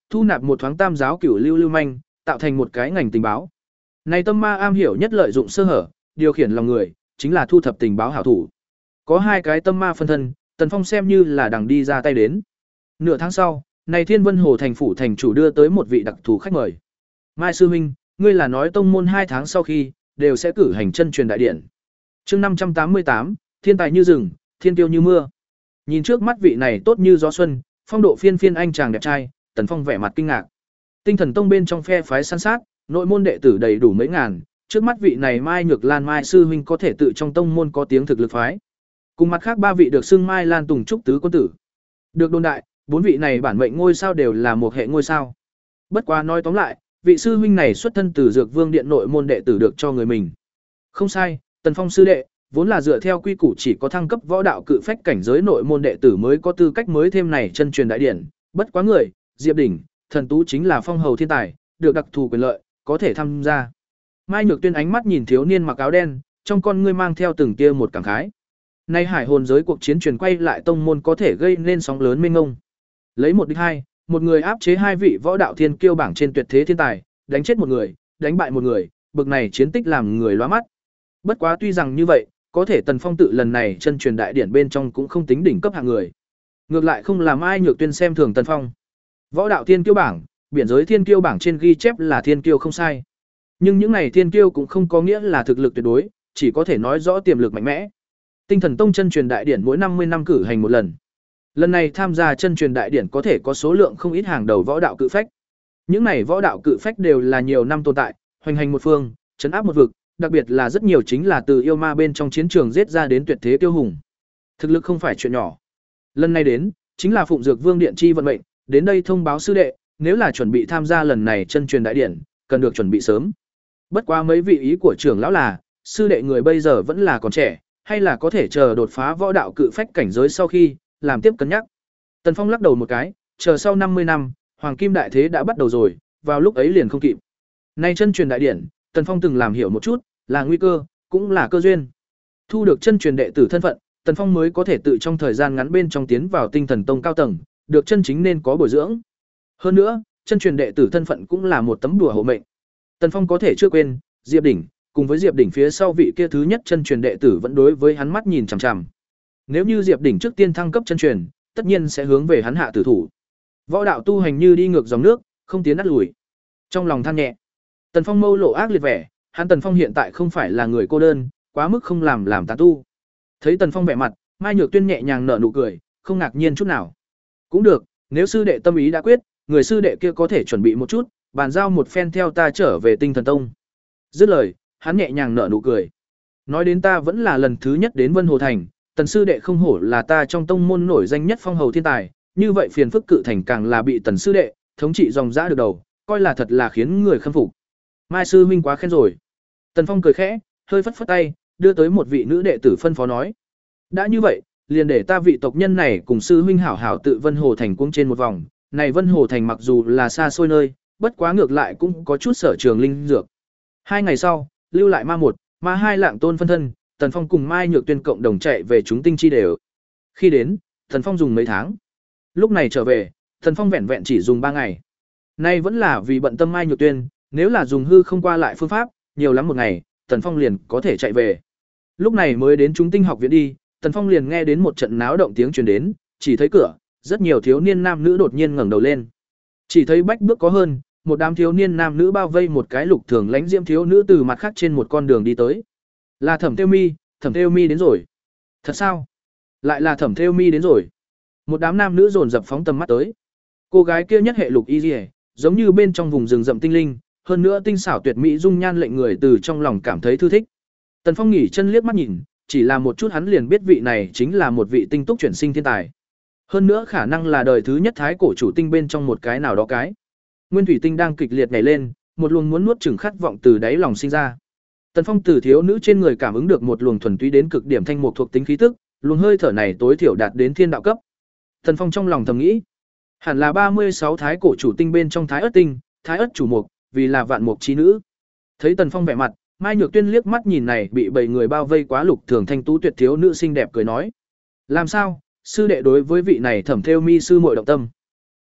thu nạp một thoáng tam giáo cửu lưu lưu manh, tạo thành một cái ngành tình báo. Này tâm ma am hiểu nhất lợi dụng sơ hở, điều khiển lòng người, chính là thu thập tình báo hảo thủ. Có hai cái tâm ma phân thân, Tần Phong xem như là đằng đi ra tay đến. Nửa tháng sau, này Thiên Vân Hồ thành phủ thành chủ đưa tới một vị đặc thù khách mời. Mai sư huynh, ngươi là nói tông môn hai tháng sau khi đều sẽ cử hành chân truyền đại điện. Chương năm trăm tám mươi tám, thiên tài như rừng, thiên tiêu như mưa. Nhìn trước mắt vị này tốt như gió xuân, phong độ phiên phiên anh chàng đẹp trai, Tần Phong vẻ mặt kinh ngạc. Tinh Thần Tông bên trong phe phái săn sát, nội môn đệ tử đầy đủ mấy ngàn, trước mắt vị này Mai Nhược Lan Mai sư huynh có thể tự trong tông môn có tiếng thực lực phái. Cùng mặt khác ba vị được xưng Mai Lan Tùng Trúc tứ quân tử. Được đồn đại, bốn vị này bản mệnh ngôi sao đều là một hệ ngôi sao. Bất quá nói tóm lại, vị sư huynh này xuất thân từ Dược Vương điện nội môn đệ tử được cho người mình. Không sai, Tần Phong sư đệ, vốn là dựa theo quy củ chỉ có thăng cấp võ đạo cự phách cảnh giới nội môn đệ tử mới có tư cách mới thêm này chân truyền đại điển, bất quá người, Diệp Đỉnh, thần tú chính là phong hầu thiên tài, được đặc thù quyền lợi, có thể tham gia. Mai Nhược Tuyên ánh mắt nhìn thiếu niên mặc áo đen, trong con ngươi mang theo từng tia một cảm khái. Nay hải hồn giới cuộc chiến truyền quay lại tông môn có thể gây nên sóng lớn mênh mông. Lấy một địch hai, một người áp chế hai vị võ đạo thiên kiêu bảng trên tuyệt thế thiên tài, đánh chết một người, đánh bại một người, bực này chiến tích làm người lóa mắt. Bất quá tuy rằng như vậy, có thể Tần Phong tự lần này chân truyền đại điển bên trong cũng không tính đỉnh cấp hạng người. Ngược lại không làm Mai Nhược Tuyên xem thường Tần Phong. Võ đạo thiên kiêu bảng, biển giới thiên kiêu bảng trên ghi chép là thiên kiêu không sai. Nhưng những này thiên kiêu cũng không có nghĩa là thực lực tuyệt đối, chỉ có thể nói rõ tiềm lực mạnh mẽ. Tinh Thần Tông chân truyền đại điển mỗi năm mươi năm cử hành một lần. Lần này tham gia chân truyền đại điển có thể có số lượng không ít hàng đầu võ đạo cự phách. Những này võ đạo cự phách đều là nhiều năm tồn tại, hoành hành một phương, trấn áp một vực, đặc biệt là rất nhiều chính là từ yêu ma bên trong chiến trường giết ra đến tuyệt thế tiêu hùng. Thực lực không phải chuyện nhỏ. Lần này đến, chính là Phụng Dược Vương điện chi vận mệnh, đến đây thông báo sư đệ, nếu là chuẩn bị tham gia lần này chân truyền đại điển, cần được chuẩn bị sớm. Bất quá mấy vị ý của trưởng lão là, sư đệ người bây giờ vẫn là còn trẻ, hay là có thể chờ đột phá võ đạo cự phách cảnh giới sau khi, làm tiếp cân nhắc. Tần Phong lắc đầu một cái, chờ sau năm mươi năm, Hoàng Kim đại thế đã bắt đầu rồi, vào lúc ấy liền không kịp. Nay chân truyền đại điển, Tần Phong từng làm hiểu một chút, là nguy cơ, cũng là cơ duyên. Thu được chân truyền đệ tử thân phận, Tần Phong mới có thể tự trong thời gian ngắn bên trong tiến vào Tinh Thần Tông cao tầng, được chân chính nên có bồi dưỡng. Hơn nữa, chân truyền đệ tử thân phận cũng là một tấm đùa hộ mệnh. Tần Phong có thể chưa quên, Diệp Đỉnh, cùng với Diệp Đỉnh phía sau vị kia thứ nhất chân truyền đệ tử vẫn đối với hắn mắt nhìn chằm chằm. Nếu như Diệp Đỉnh trước tiên thăng cấp chân truyền, tất nhiên sẽ hướng về hắn hạ tử thủ. Võ đạo tu hành như đi ngược dòng nước, không tiến đắt lùi. Trong lòng than nhẹ, Tần Phong mâu lộ ác liệt vẻ, hắn Tần Phong hiện tại không phải là người cô đơn, quá mức không làm làm tán tu. Thấy Tần Phong vẻ mặt, Mai Nhược Tuyên nhẹ nhàng nở nụ cười, không ngạc nhiên chút nào. Cũng được, nếu sư đệ tâm ý đã quyết, người sư đệ kia có thể chuẩn bị một chút, bàn giao một phen theo ta trở về Tinh Thần Tông. Dứt lời, hắn nhẹ nhàng nở nụ cười. Nói đến ta vẫn là lần thứ nhất đến Vân Hồ Thành, Tần sư đệ không hổ là ta trong tông môn nổi danh nhất phong hầu thiên tài, như vậy phiền phức cự thành càng là bị Tần sư đệ thống trị dòng dã được đầu, coi là thật là khiến người khâm phục. Mai sư huynh quá khen rồi. Tần Phong cười khẽ, hơi phất phất tay, đưa tới một vị nữ đệ tử phân phó nói: đã như vậy, liền để ta vị tộc nhân này cùng sư huynh hảo hảo tự Vân Hồ Thành cuống trên một vòng. Này Vân Hồ Thành mặc dù là xa xôi nơi, bất quá ngược lại cũng có chút sở trường linh dược. Hai ngày sau, lưu lại ma một, ma hai lạng tôn phân thân, Tần Phong cùng Mai Nhược Tuyên cộng đồng chạy về chúng tinh chi đều. Khi đến, Tần Phong dùng mấy tháng. Lúc này trở về, Tần Phong vẹn vẹn chỉ dùng ba ngày. Nay vẫn là vì bận tâm Mai Nhược Tuyên, nếu là dùng hư không qua lại phương pháp, nhiều lắm một ngày, Tần Phong liền có thể chạy về. Lúc này mới đến chúng tinh học viện đi, Tần Phong liền nghe đến một trận náo động tiếng truyền đến, chỉ thấy cửa, rất nhiều thiếu niên nam nữ đột nhiên ngẩng đầu lên. Chỉ thấy bách bước có hơn, một đám thiếu niên nam nữ bao vây một cái lục thường lãnh diễm thiếu nữ từ mặt khác trên một con đường đi tới. Là Thẩm Thêu Mi, Thẩm Thêu Mi đến rồi. Thật sao? Lại là Thẩm Thêu Mi đến rồi. Một đám nam nữ dồn dập phóng tầm mắt tới. Cô gái kia nhất hệ lục y liễu, giống như bên trong vùng rừng rậm tinh linh, hơn nữa tinh xảo tuyệt mỹ dung nhan lệnh người từ trong lòng cảm thấy thư thích. Tần Phong nghỉ chân liếc mắt nhìn, chỉ là một chút hắn liền biết vị này chính là một vị tinh túc chuyển sinh thiên tài. Hơn nữa khả năng là đời thứ nhất thái cổ chủ tinh bên trong một cái nào đó cái. Nguyên thủy tinh đang kịch liệt nhảy lên, một luồng muốn nuốt chửng khát vọng từ đáy lòng sinh ra. Tần Phong từ thiếu nữ trên người cảm ứng được một luồng thuần túy đến cực điểm thanh mục thuộc tính khí tức, luồng hơi thở này tối thiểu đạt đến thiên đạo cấp. Tần Phong trong lòng thầm nghĩ, hẳn là ba mươi sáu thái cổ chủ tinh bên trong thái ất tinh, thái ất chủ mục, vì là vạn mục chi nữ. Thấy Tần Phong vẻ mặt, Mai Nhược Tuyên liếc mắt nhìn này bị bảy người bao vây quá lục thường thanh tú tuyệt thiếu nữ xinh đẹp cười nói: làm sao, sư đệ đối với vị này Thẩm Thêu Mi sư muội động tâm?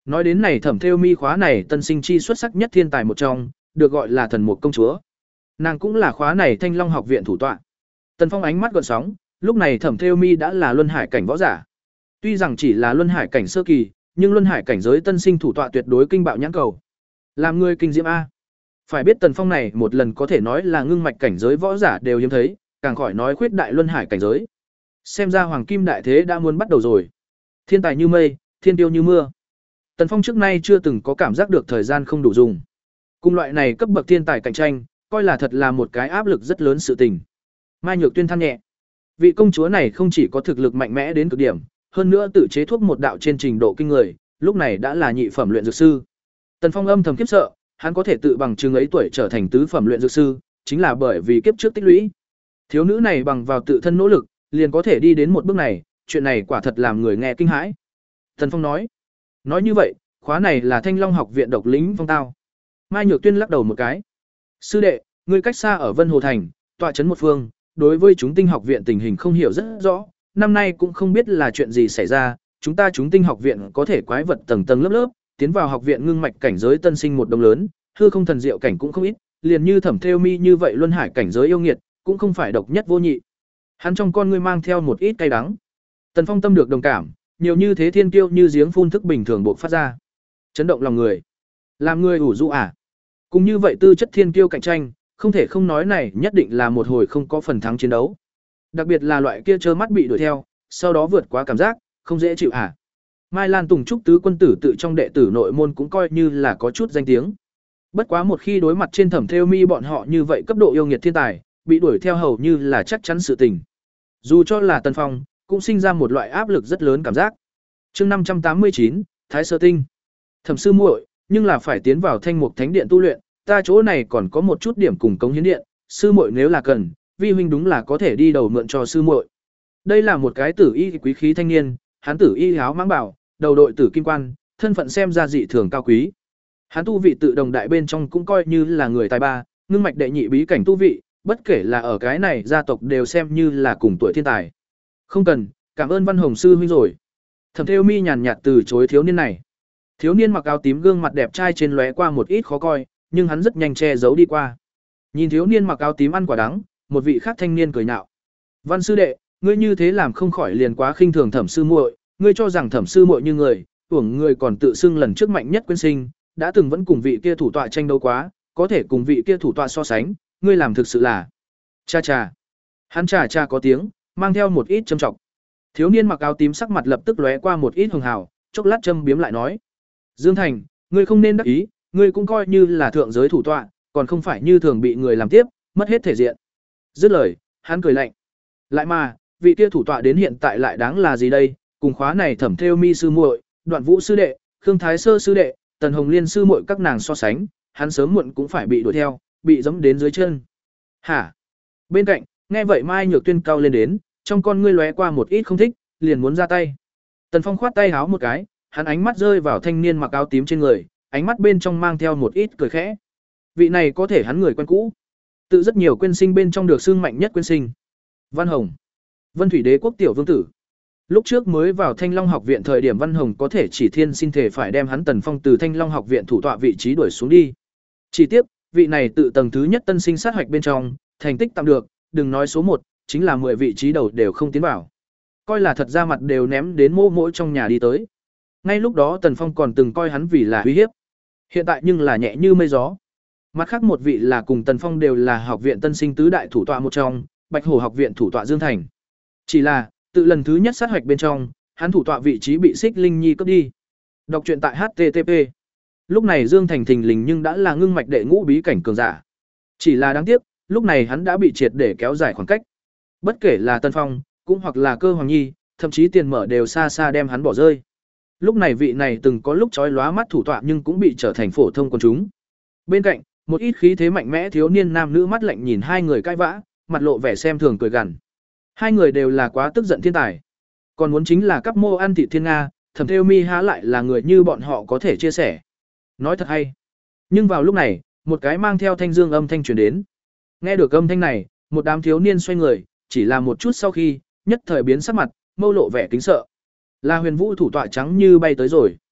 Nói đến này Thẩm Thêu Mi khóa này tân sinh chi xuất sắc nhất thiên tài một trong, được gọi là thần mục công chúa. Nàng cũng là khóa này Thanh Long học viện thủ tọa. Tần Phong ánh mắt gợn sóng, lúc này Thẩm Thêu Mi đã là luân hải cảnh võ giả. Tuy rằng chỉ là luân hải cảnh sơ kỳ, nhưng luân hải cảnh giới tân sinh thủ tọa tuyệt đối kinh bạo nhãn cầu. Làm người kinh diễm a. Phải biết Tần Phong này một lần có thể nói là ngưng mạch cảnh giới võ giả đều hiếm thấy, càng khỏi nói khuyết đại luân hải cảnh giới. Xem ra hoàng kim đại thế đã muốn bắt đầu rồi. Thiên tài như mây, thiên tiêu như mưa. Tần Phong trước nay chưa từng có cảm giác được thời gian không đủ dùng. Cùng loại này cấp bậc thiên tài cạnh tranh, coi là thật là một cái áp lực rất lớn sự tình. Mai Nhược Tuyên than nhẹ. Vị công chúa này không chỉ có thực lực mạnh mẽ đến cực điểm, hơn nữa tự chế thuốc một đạo trên trình độ kinh người, lúc này đã là nhị phẩm luyện dược sư. Tần Phong âm thầm khiếp sợ, hắn có thể tự bằng chứng ấy tuổi trở thành tứ phẩm luyện dược sư, chính là bởi vì kiếp trước tích lũy. Thiếu nữ này bằng vào tự thân nỗ lực, liền có thể đi đến một bước này, chuyện này quả thật làm người nghe kinh hãi. Tần Phong nói, nói như vậy, khóa này là Thanh Long học viện độc lĩnh phong tao. Mai Nhược Tuyên lắc đầu một cái. Sư đệ, ngươi cách xa ở Vân Hồ Thành, tọa trấn một phương, đối với chúng tinh học viện tình hình không hiểu rất rõ, năm nay cũng không biết là chuyện gì xảy ra, chúng ta chúng tinh học viện có thể quái vật tầng tầng lớp lớp, tiến vào học viện ngưng mạch cảnh giới tân sinh một đồng lớn, hư không thần diệu cảnh cũng không ít, liền như Thẩm Thêu Mi như vậy luân hải cảnh giới yêu nghiệt, cũng không phải độc nhất vô nhị. Hắn trong con ngươi mang theo một ít cay đắng. Tần Phong tâm được đồng cảm, nhiều như thế thiên kiêu như giếng phun thức bình thường bộc phát ra, chấn động lòng người. Làm người ủ rũ à? Cùng như vậy tư chất thiên kiêu cạnh tranh, không thể không nói này nhất định là một hồi không có phần thắng chiến đấu. Đặc biệt là loại kia trơ mắt bị đuổi theo, sau đó vượt quá cảm giác, không dễ chịu à? Mai Lan Tùng Trúc tứ quân tử tự trong đệ tử nội môn cũng coi như là có chút danh tiếng. Bất quá một khi đối mặt trên Thẩm Thêu Mi bọn họ như vậy cấp độ yêu nghiệt thiên tài, bị đuổi theo hầu như là chắc chắn sự tình. Dù cho là Tần Phong, cũng sinh ra một loại áp lực rất lớn cảm giác. Chương năm trăm tám mươi chín, Thái Sơ Tinh. Thẩm sư muội, nhưng là phải tiến vào Thanh Mục Thánh Điện tu luyện, ta chỗ này còn có một chút điểm cùng cống hiến điện, sư muội nếu là cần, vi huynh đúng là có thể đi đầu mượn cho sư muội. Đây là một cái tử y quý khí thanh niên, hắn tử y áo mãng bảo, đầu đội tử kim quan, thân phận xem ra dị thường cao quý. Hắn tu vị tự đồng đại bên trong cũng coi như là người tài ba, ngưng mạch đệ nhị bí cảnh tu vị, bất kể là ở cái này gia tộc đều xem như là cùng tuổi thiên tài. Không cần, cảm ơn Văn Hồng sư huynh rồi. Thẩm Thêu Mi nhàn nhạt từ chối thiếu niên này. Thiếu niên mặc áo tím gương mặt đẹp trai trên lóe qua một ít khó coi, nhưng hắn rất nhanh che giấu đi qua. Nhìn thiếu niên mặc áo tím ăn quả đắng, một vị khác thanh niên cười nhạo. Văn sư đệ, ngươi như thế làm không khỏi liền quá khinh thường Thẩm sư muội, ngươi cho rằng Thẩm sư muội như người, uổng ngươi còn tự xưng lần trước mạnh nhất quyên sinh, đã từng vẫn cùng vị kia thủ tọa tranh đấu quá, có thể cùng vị kia thủ tọa so sánh, ngươi làm thực sự là. Cha cha. Hắn cha cha có tiếng, mang theo một ít châm trọng. Thiếu niên mặc áo tím sắc mặt lập tức lóe qua một ít hường hào, chốc lát châm biếm lại nói: "Dương Thành, ngươi không nên đắc ý, ngươi cũng coi như là thượng giới thủ tọa, còn không phải như thường bị người làm tiếp, mất hết thể diện." Dứt lời, hắn cười lạnh. Lại mà, vị kia thủ tọa đến hiện tại lại đáng là gì đây, cùng khóa này Thẩm Thêu Mi sư muội, Đoạn Vũ sư đệ, Khương Thái Sơ sư đệ, Tần Hồng Liên sư muội các nàng so sánh, hắn sớm muộn cũng phải bị đuổi theo, bị giẫm đến dưới chân. Hả? Bên cạnh, nghe vậy Mai Nhược Tuyên cao lên đến, trong con ngươi lóe qua một ít không thích, liền muốn ra tay. Tần Phong khoát tay háo một cái, hắn ánh mắt rơi vào thanh niên mặc áo tím trên người, ánh mắt bên trong mang theo một ít cười khẽ. Vị này có thể hắn người quen cũ, tự rất nhiều quyên sinh bên trong được xương mạnh nhất quyên sinh. Văn Hồng, Vân Thủy Đế quốc tiểu vương tử. Lúc trước mới vào Thanh Long học viện thời điểm Văn Hồng có thể chỉ thiên xin thể phải đem hắn Tần Phong từ Thanh Long học viện thủ tọa vị trí đuổi xuống đi. Chỉ tiếc, vị này tự tầng thứ nhất tân sinh sát hoạch bên trong, thành tích tạm được, đừng nói số một, chính là mười vị trí đầu đều không tiến vào. Coi là thật ra mặt đều ném đến mô mỗi trong nhà đi tới. Ngay lúc đó Tần Phong còn từng coi hắn vì là uy hiếp. Hiện tại nhưng là nhẹ như mây gió. Mặt khác một vị là cùng Tần Phong đều là học viện tân sinh tứ đại thủ tọa một trong, Bạch Hổ học viện thủ tọa Dương Thành. Chỉ là, tự lần thứ nhất sát hoạch bên trong, hắn thủ tọa vị trí bị Xích Linh Nhi cướp đi. Đọc truyện tại H T T P. Lúc này Dương Thành thình lình nhưng đã là ngưng mạch đệ ngũ bí cảnh cường giả. Chỉ là đáng tiếc, lúc này hắn đã bị triệt để kéo dài khoảng cách. Bất kể là Tân Phong, cũng hoặc là Cơ Hoàng Nhi, thậm chí Tiền Mở đều xa xa đem hắn bỏ rơi. Lúc này vị này từng có lúc chói lóa mắt thủ tọa nhưng cũng bị trở thành phổ thông quần chúng. Bên cạnh, một ít khí thế mạnh mẽ thiếu niên nam nữ mắt lạnh nhìn hai người cãi vã, mặt lộ vẻ xem thường cười gằn. Hai người đều là quá tức giận thiên tài. Còn muốn chính là cấp mô ăn thị thiên nga, Thẩm Thêu Mi há lại là người như bọn họ có thể chia sẻ. Nói thật hay. Nhưng vào lúc này, một cái mang theo thanh dương âm thanh truyền đến. Nghe được âm thanh này, một đám thiếu niên xoay người, chỉ là một chút sau khi, nhất thời biến sắc mặt, mâu lộ vẻ kính sợ. Là Huyền Vũ thủ tọa trắng như bay tới rồi.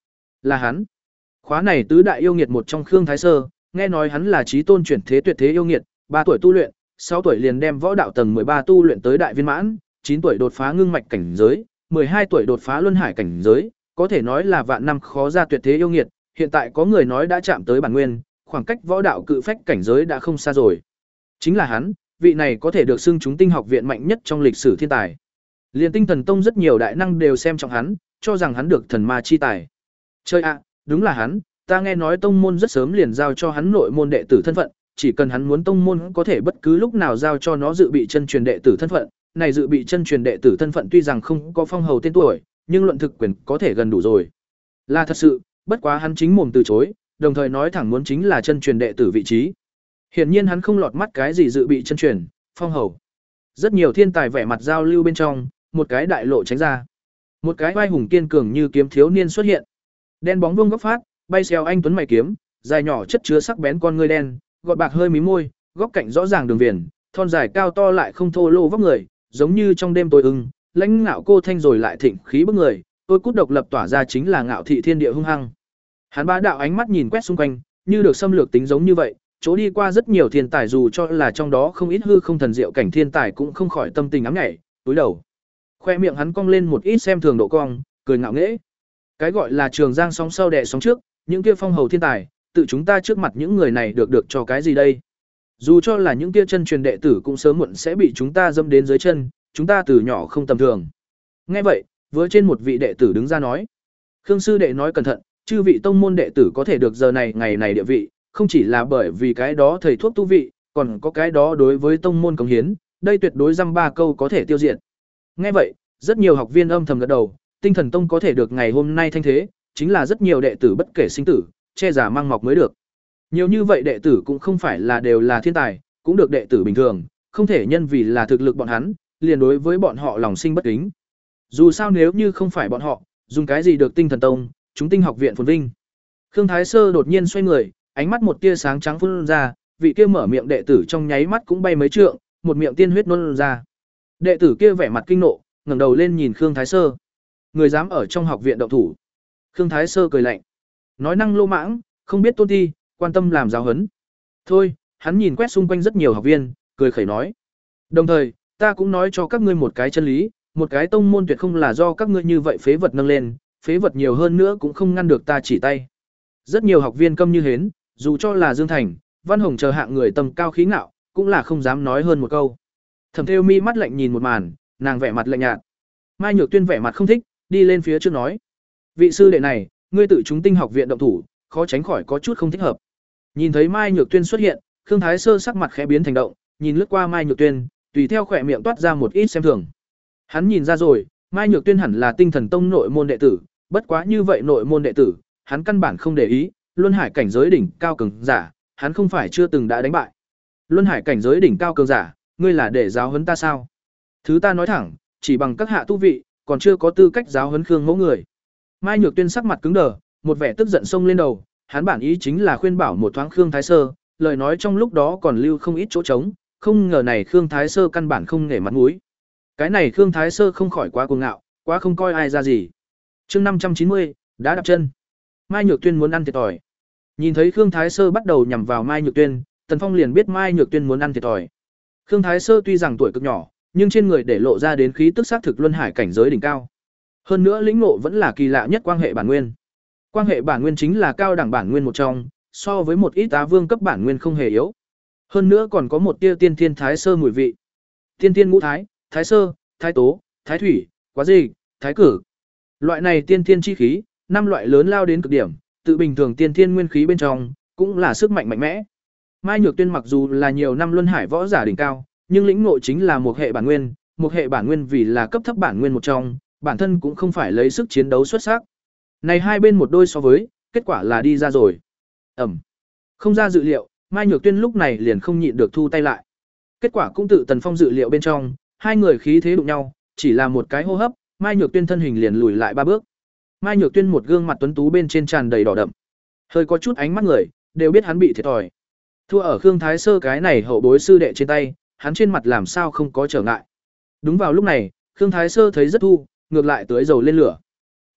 Là hắn. Khóa này tứ đại yêu nghiệt một trong Khương Thái Sơ, nghe nói hắn là chí tôn chuyển thế tuyệt thế yêu nghiệt, ba tuổi tu luyện, sáu tuổi liền đem võ đạo tầng mười ba tu luyện tới đại viên mãn, chín tuổi đột phá ngưng mạch cảnh giới, mười hai tuổi đột phá luân hải cảnh giới, có thể nói là vạn năm khó ra tuyệt thế yêu nghiệt, hiện tại có người nói đã chạm tới bản nguyên, khoảng cách võ đạo cự phách cảnh giới đã không xa rồi. Chính là hắn, vị này có thể được xưng chúng tinh học viện mạnh nhất trong lịch sử thiên tài. Liên Tinh Thần Tông rất nhiều đại năng đều xem trọng hắn, cho rằng hắn được thần ma chi tài. Chơi ạ, đúng là hắn, ta nghe nói tông môn rất sớm liền giao cho hắn nội môn đệ tử thân phận, chỉ cần hắn muốn tông môn có thể bất cứ lúc nào giao cho nó dự bị chân truyền đệ tử thân phận, này dự bị chân truyền đệ tử thân phận tuy rằng không có phong hầu tên tuổi, nhưng luận thực quyền có thể gần đủ rồi. Là thật sự, bất quá hắn chính mồm từ chối, đồng thời nói thẳng muốn chính là chân truyền đệ tử vị trí. Hiển nhiên hắn không lọt mắt cái gì dự bị chân truyền, phong hầu. Rất nhiều thiên tài vẻ mặt giao lưu bên trong, một cái đại lộ tránh ra. Một cái vai hùng kiên cường như kiếm thiếu niên xuất hiện. Đen bóng vuông góc phát, bay xèo anh tuấn mày kiếm, dài nhỏ chất chứa sắc bén con ngươi đen, gọt bạc hơi mí môi, góc cạnh rõ ràng đường viền, thon dài cao to lại không thô lô vóc người, giống như trong đêm tối ưng, lãnh ngạo cô thanh rồi lại thịnh khí bức người, tôi cút độc lập tỏa ra chính là ngạo thị thiên địa hung hăng. Hắn bá đạo ánh mắt nhìn quét xung quanh, như được xâm lược tính giống như vậy, chỗ đi qua rất nhiều thiên tài dù cho là trong đó không ít hư không thần diệu cảnh thiên tài cũng không khỏi tâm tình ám nhảy, túi đầu. Khoe miệng hắn cong lên một ít xem thường độ cong, cười ngạo nghễ. Cái gọi là trường giang sóng sau đè sóng trước, những kia phong hầu thiên tài, tự chúng ta trước mặt những người này được được cho cái gì đây? Dù cho là những kia chân truyền đệ tử cũng sớm muộn sẽ bị chúng ta dâm đến dưới chân, chúng ta từ nhỏ không tầm thường. Nghe vậy, vừa trên một vị đệ tử đứng ra nói. Khương sư đệ nói cẩn thận, chư vị tông môn đệ tử có thể được giờ này ngày này địa vị, không chỉ là bởi vì cái đó thầy thuốc tu vị, còn có cái đó đối với tông môn cống hiến, đây tuyệt đối dăm ba câu có thể tiêu diệt. Nghe vậy, rất nhiều học viên âm thầm gật đầu, Tinh Thần Tông có thể được ngày hôm nay thanh thế, chính là rất nhiều đệ tử bất kể sinh tử, che giả mang mọc mới được. Nhiều như vậy đệ tử cũng không phải là đều là thiên tài, cũng được đệ tử bình thường, không thể nhân vì là thực lực bọn hắn, liền đối với bọn họ lòng sinh bất kính. Dù sao nếu như không phải bọn họ, dùng cái gì được Tinh Thần Tông, chúng tinh học viện phồn vinh. Khương Thái Sơ đột nhiên xoay người, ánh mắt một tia sáng trắng phun ra, vị kia mở miệng đệ tử trong nháy mắt cũng bay mấy trượng, một miệng tiên huyết nôn ra. Đệ tử kia vẻ mặt kinh nộ, ngẩng đầu lên nhìn Khương Thái Sơ. Người dám ở trong học viện động thủ? Khương Thái Sơ cười lạnh, nói năng lô mãng, không biết tôn ti, quan tâm làm giáo huấn. Thôi, hắn nhìn quét xung quanh rất nhiều học viên, cười khẩy nói. Đồng thời, ta cũng nói cho các ngươi một cái chân lý, một cái tông môn tuyệt không là do các ngươi như vậy phế vật nâng lên, phế vật nhiều hơn nữa cũng không ngăn được ta chỉ tay. Rất nhiều học viên câm như hến, dù cho là Dương Thành, Văn Hồng chờ hạng người tầm cao khí ngạo, cũng là không dám nói hơn một câu. Thẩm Thêu Mi mắt lạnh nhìn một màn, nàng vẻ mặt lạnh nhạt. Mai Nhược Tuyên vẻ mặt không thích, đi lên phía trước nói: "Vị sư đệ này, ngươi tự chúng tinh học viện động thủ, khó tránh khỏi có chút không thích hợp." Nhìn thấy Mai Nhược Tuyên xuất hiện, Khương Thái Sơ sắc mặt khẽ biến thành động, nhìn lướt qua Mai Nhược Tuyên, tùy theo khỏe miệng toát ra một ít xem thường. Hắn nhìn ra rồi, Mai Nhược Tuyên hẳn là Tinh Thần Tông nội môn đệ tử, bất quá như vậy nội môn đệ tử, hắn căn bản không để ý, luân hải cảnh giới đỉnh cao cường giả, hắn không phải chưa từng đã đánh bại. Luân hải cảnh giới đỉnh cao cường giả, ngươi là để giáo huấn ta sao? Thứ ta nói thẳng, chỉ bằng các hạ tu vị, còn chưa có tư cách giáo huấn Khương mẫu người. Mai Nhược Tuyên sắc mặt cứng đờ, một vẻ tức giận xông lên đầu, hắn bản ý chính là khuyên bảo một thoáng Khương Thái Sơ, lời nói trong lúc đó còn lưu không ít chỗ trống, không ngờ này Khương Thái Sơ căn bản không nể mặt mũi. Cái này Khương Thái Sơ không khỏi quá cuồng ngạo, quá không coi ai ra gì. Chương năm trăm chín mươi, đã đạp chân. Mai Nhược Tuyên muốn ăn thiệt thòi. Nhìn thấy Khương Thái Sơ bắt đầu nhằm vào Mai Nhược Tuyên, Tần Phong liền biết Mai Nhược Tuyên muốn ăn thiệt thòi. Khương Thái Sơ tuy rằng tuổi cực nhỏ, nhưng trên người để lộ ra đến khí tức xác thực luân hải cảnh giới đỉnh cao. Hơn nữa lĩnh ngộ vẫn là kỳ lạ nhất quan hệ bản nguyên. Quan hệ bản nguyên chính là cao đẳng bản nguyên một trong, so với một ít tá vương cấp bản nguyên không hề yếu. Hơn nữa còn có một tia tiên thiên thái sơ mùi vị. Tiên thiên ngũ thái, thái sơ, thái tố, thái thủy, quá gì, thái cử. Loại này tiên thiên chi khí, năm loại lớn lao đến cực điểm, tự bình thường tiên thiên nguyên khí bên trong, cũng là sức mạnh mạnh mẽ. Mai Nhược Tuyên mặc dù là nhiều năm luân hải võ giả đỉnh cao, nhưng lĩnh ngộ chính là một hệ bản nguyên, một hệ bản nguyên vì là cấp thấp bản nguyên một trong, bản thân cũng không phải lấy sức chiến đấu xuất sắc. Này hai bên một đôi so với, kết quả là đi ra rồi. Ẩm. Không ra dự liệu, Mai Nhược Tuyên lúc này liền không nhịn được thu tay lại. Kết quả cũng tự Tần Phong dự liệu bên trong, hai người khí thế đụng nhau, chỉ là một cái hô hấp, Mai Nhược Tuyên thân hình liền lùi lại ba bước. Mai Nhược Tuyên một gương mặt tuấn tú bên trên tràn đầy đỏ đậm, hơi có chút ánh mắt người, đều biết hắn bị thiệt thòi. Thua ở Khương Thái Sơ cái này hậu bối sư đệ trên tay, hắn trên mặt làm sao không có trở ngại. Đúng vào lúc này, Khương Thái Sơ thấy rất thu, ngược lại tưới dầu lên lửa.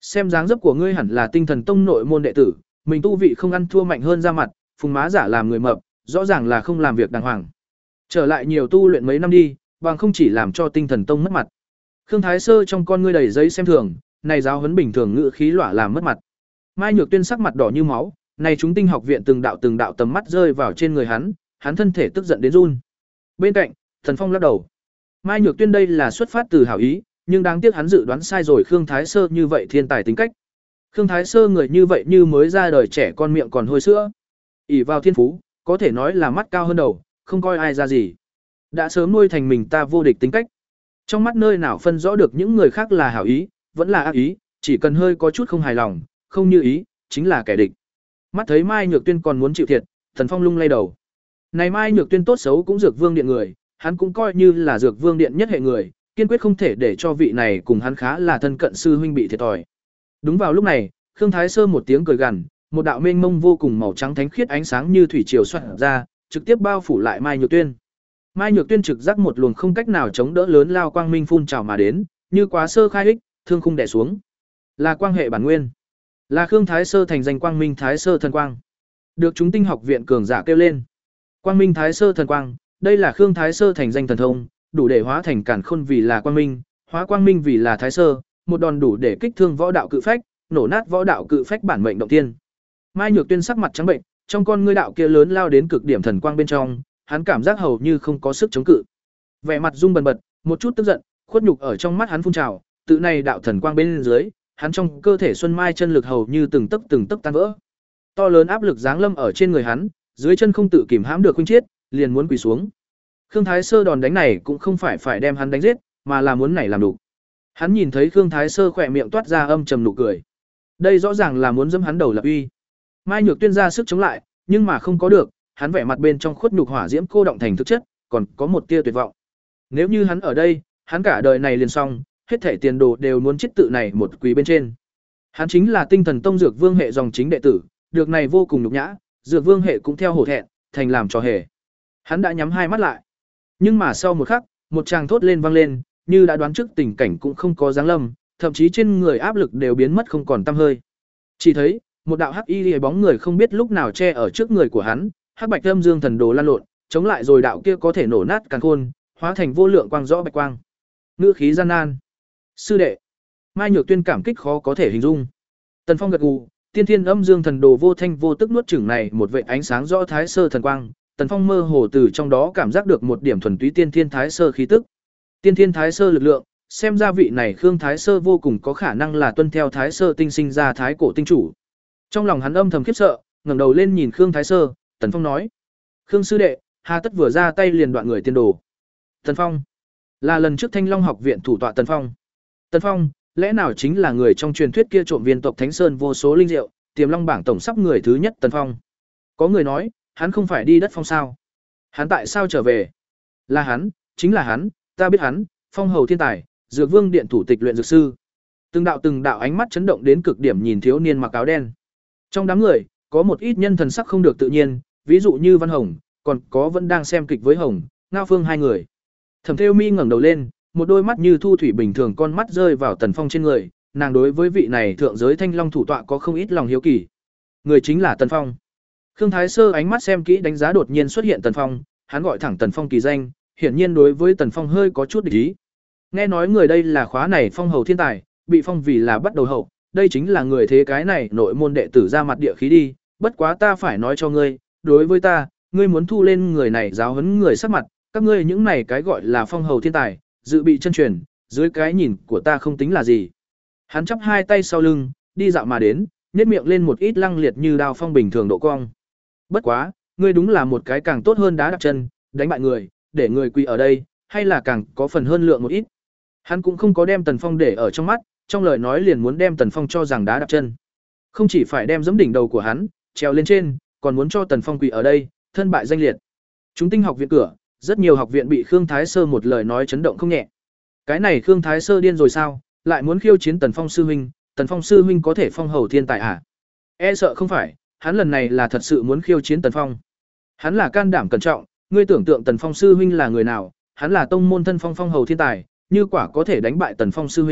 Xem dáng dấp của ngươi hẳn là Tinh Thần Tông nội môn đệ tử, mình tu vị không ăn thua mạnh hơn ra mặt, phùng má giả làm người mập, rõ ràng là không làm việc đàng hoàng. Trở lại nhiều tu luyện mấy năm đi, bằng không chỉ làm cho Tinh Thần Tông mất mặt. Khương Thái Sơ trong con ngươi đầy giấy xem thường, này giáo huấn bình thường ngữ khí lỏa làm mất mặt. Mai Nhược Tuyên sắc mặt đỏ như máu, này chúng Tinh học viện từng đạo từng đạo tầm mắt rơi vào trên người hắn, hắn thân thể tức giận đến run. Bên cạnh, Thần Phong lắc đầu. Mai Nhược Tuyên đây là xuất phát từ hảo ý, nhưng đáng tiếc hắn dự đoán sai rồi Khương Thái Sơ như vậy thiên tài tính cách. Khương Thái Sơ người như vậy như mới ra đời trẻ con miệng còn hôi sữa. ỷ vào thiên phú, có thể nói là mắt cao hơn đầu, không coi ai ra gì. Đã sớm nuôi thành mình ta vô địch tính cách. Trong mắt nơi nào phân rõ được những người khác là hảo ý, vẫn là ác ý, chỉ cần hơi có chút không hài lòng, không như ý, chính là kẻ địch. Mắt thấy Mai Nhược Tuyên còn muốn chịu thiệt, Thần Phong lung lay đầu. Này Mai Nhược Tuyên tốt xấu cũng Dược Vương điện người, hắn cũng coi như là Dược Vương điện nhất hệ người, kiên quyết không thể để cho vị này cùng hắn khá là thân cận sư huynh bị thiệt thòi. Đúng vào lúc này, Khương Thái Sơ một tiếng cười gằn, một đạo mênh mông vô cùng màu trắng thánh khiết ánh sáng như thủy triều xoạt ra, trực tiếp bao phủ lại Mai Nhược Tuyên. Mai Nhược Tuyên trực giác một luồng không cách nào chống đỡ lớn lao quang minh phun trào mà đến, như quá sơ khai ích, thương khung đè xuống. Là quang hệ bản nguyên, là Khương Thái Sơ thành danh quang minh Thái Sơ thần quang. Được chúng Tinh học viện cường giả kêu lên. Quang minh Thái Sơ thần quang, đây là Khương Thái Sơ thành danh thần thông, đủ để hóa thành cản khôn vì là quang minh, hóa quang minh vì là Thái Sơ, một đòn đủ để kích thương võ đạo cự phách, nổ nát võ đạo cự phách bản mệnh động tiên. Mai Nhược Tuyên sắc mặt trắng bệnh, trong con ngươi đạo kia lớn lao đến cực điểm thần quang bên trong, hắn cảm giác hầu như không có sức chống cự. Vẻ mặt rung bần bật, một chút tức giận, khuất nhục ở trong mắt hắn phun trào, tự này đạo thần quang bên dưới, hắn trong cơ thể xuân mai chân lực hầu như từng tấc từng tấc tan vỡ. To lớn áp lực giáng lâm ở trên người hắn, dưới chân không tự kìm hãm được huynh chiết, liền muốn quỳ xuống. Khương Thái Sơ đòn đánh này cũng không phải phải đem hắn đánh giết, mà là muốn nảy làm đủ. Hắn nhìn thấy Khương Thái Sơ khỏe miệng toát ra âm trầm nụ cười. Đây rõ ràng là muốn dẫm hắn đầu lập uy. Mai Nhược Tuyên ra sức chống lại, nhưng mà không có được, hắn vẻ mặt bên trong khuất nhục hỏa diễm cô động thành thực chất, còn có một tia tuyệt vọng. Nếu như hắn ở đây, hắn cả đời này liền xong, hết thảy tiền đồ đều muốn chết tự này một quý bên trên. Hắn chính là Tinh Thần Tông Dược Vương hệ dòng chính đệ tử, được này vô cùng nhục nhã, Dược Vương hệ cũng theo hổ thẹn, thành làm trò hề. Hắn đã nhắm hai mắt lại. Nhưng mà sau một khắc, một tràng thốt lên vang lên, như đã đoán trước tình cảnh cũng không có giáng lâm, thậm chí trên người áp lực đều biến mất không còn tăm hơi. Chỉ thấy, một đạo hắc y liễu bóng người không biết lúc nào che ở trước người của hắn, hắc bạch âm dương thần đồ lan lộn, chống lại rồi đạo kia có thể nổ nát càn khôn, hóa thành vô lượng quang rõ bạch quang. Ngữ khí gian nan. Sư đệ. Mai Nhược Tuyên cảm kích khó có thể hình dung. Tần Phong gật gù, tiên thiên âm dương thần đồ vô thanh vô tức nuốt chửng này một vệt ánh sáng rõ thái sơ thần quang, Tần Phong mơ hồ từ trong đó cảm giác được một điểm thuần túy tiên thiên thái sơ khí tức. Tiên thiên thái sơ lực lượng, xem ra vị này Khương Thái Sơ vô cùng có khả năng là tuân theo thái sơ tinh sinh ra thái cổ tinh chủ. Trong lòng hắn âm thầm khiếp sợ, ngẩng đầu lên nhìn Khương Thái Sơ, Tần Phong nói: "Khương sư đệ, hà tất vừa ra tay liền đoạn người tiên đồ?" Tần Phong là lần trước Thanh Long học viện thủ tọa Tần Phong. Tần Phong, lẽ nào chính là người trong truyền thuyết kia trộm viên tộc Thánh Sơn vô số linh diệu, Tiềm Long bảng tổng sắp người thứ nhất Tần Phong? Có người nói, hắn không phải đi đất phong sao? Hắn tại sao trở về? Là hắn, chính là hắn, ta biết hắn, phong hầu thiên tài, Dược Vương điện thủ tịch luyện dược sư. Từng đạo từng đạo ánh mắt chấn động đến cực điểm nhìn thiếu niên mặc áo đen. Trong đám người, có một ít nhân thần sắc không được tự nhiên, ví dụ như Văn Hồng, còn có vẫn đang xem kịch với Hồng, Ngao Phương hai người. Thẩm Thêu Mi ngẩng đầu lên, một đôi mắt như thu thủy bình thường con mắt rơi vào Tần Phong trên người, nàng đối với vị này thượng giới Thanh Long thủ tọa có không ít lòng hiếu kỳ. Người chính là Tần Phong. Khương Thái Sơ ánh mắt xem kỹ đánh giá đột nhiên xuất hiện Tần Phong, hắn gọi thẳng Tần Phong kỳ danh, hiển nhiên đối với Tần Phong hơi có chút địch ý. Nghe nói người đây là khóa này phong hầu thiên tài, bị phong vì là bắt đầu hậu, đây chính là người thế cái này nội môn đệ tử ra mặt địa khí đi, bất quá ta phải nói cho ngươi, đối với ta, ngươi muốn thu lên người này giáo huấn người sắc mặt, các ngươi những này cái gọi là phong hầu thiên tài, dự bị chân truyền, dưới cái nhìn của ta không tính là gì. Hắn chắp hai tay sau lưng, đi dạo mà đến, nhếch miệng lên một ít lăng liệt như đao phong bình thường độ cong. Bất quá, ngươi đúng là một cái càng tốt hơn đá đạp chân, đánh bại người, để người quỳ ở đây, hay là càng có phần hơn lượng một ít. Hắn cũng không có đem Tần Phong để ở trong mắt, trong lời nói liền muốn đem Tần Phong cho rằng đá đạp chân. Không chỉ phải đem giẫm đỉnh đầu của hắn, trèo lên trên, còn muốn cho Tần Phong quỳ ở đây, thân bại danh liệt. Chúng Tinh học viện cửa, rất nhiều học viện bị Khương Thái Sơ một lời nói chấn động không nhẹ. Cái này Khương Thái Sơ điên rồi sao, lại muốn khiêu chiến Tần Phong sư huynh, Tần Phong sư huynh có thể phong hầu thiên tài à? E sợ không phải, hắn lần này là thật sự muốn khiêu chiến Tần Phong. Hắn là can đảm cẩn trọng, ngươi tưởng tượng Tần Phong sư huynh là người nào, hắn là tông môn thân phong phong hầu thiên tài, như quả có thể đánh bại Tần Phong sư huynh,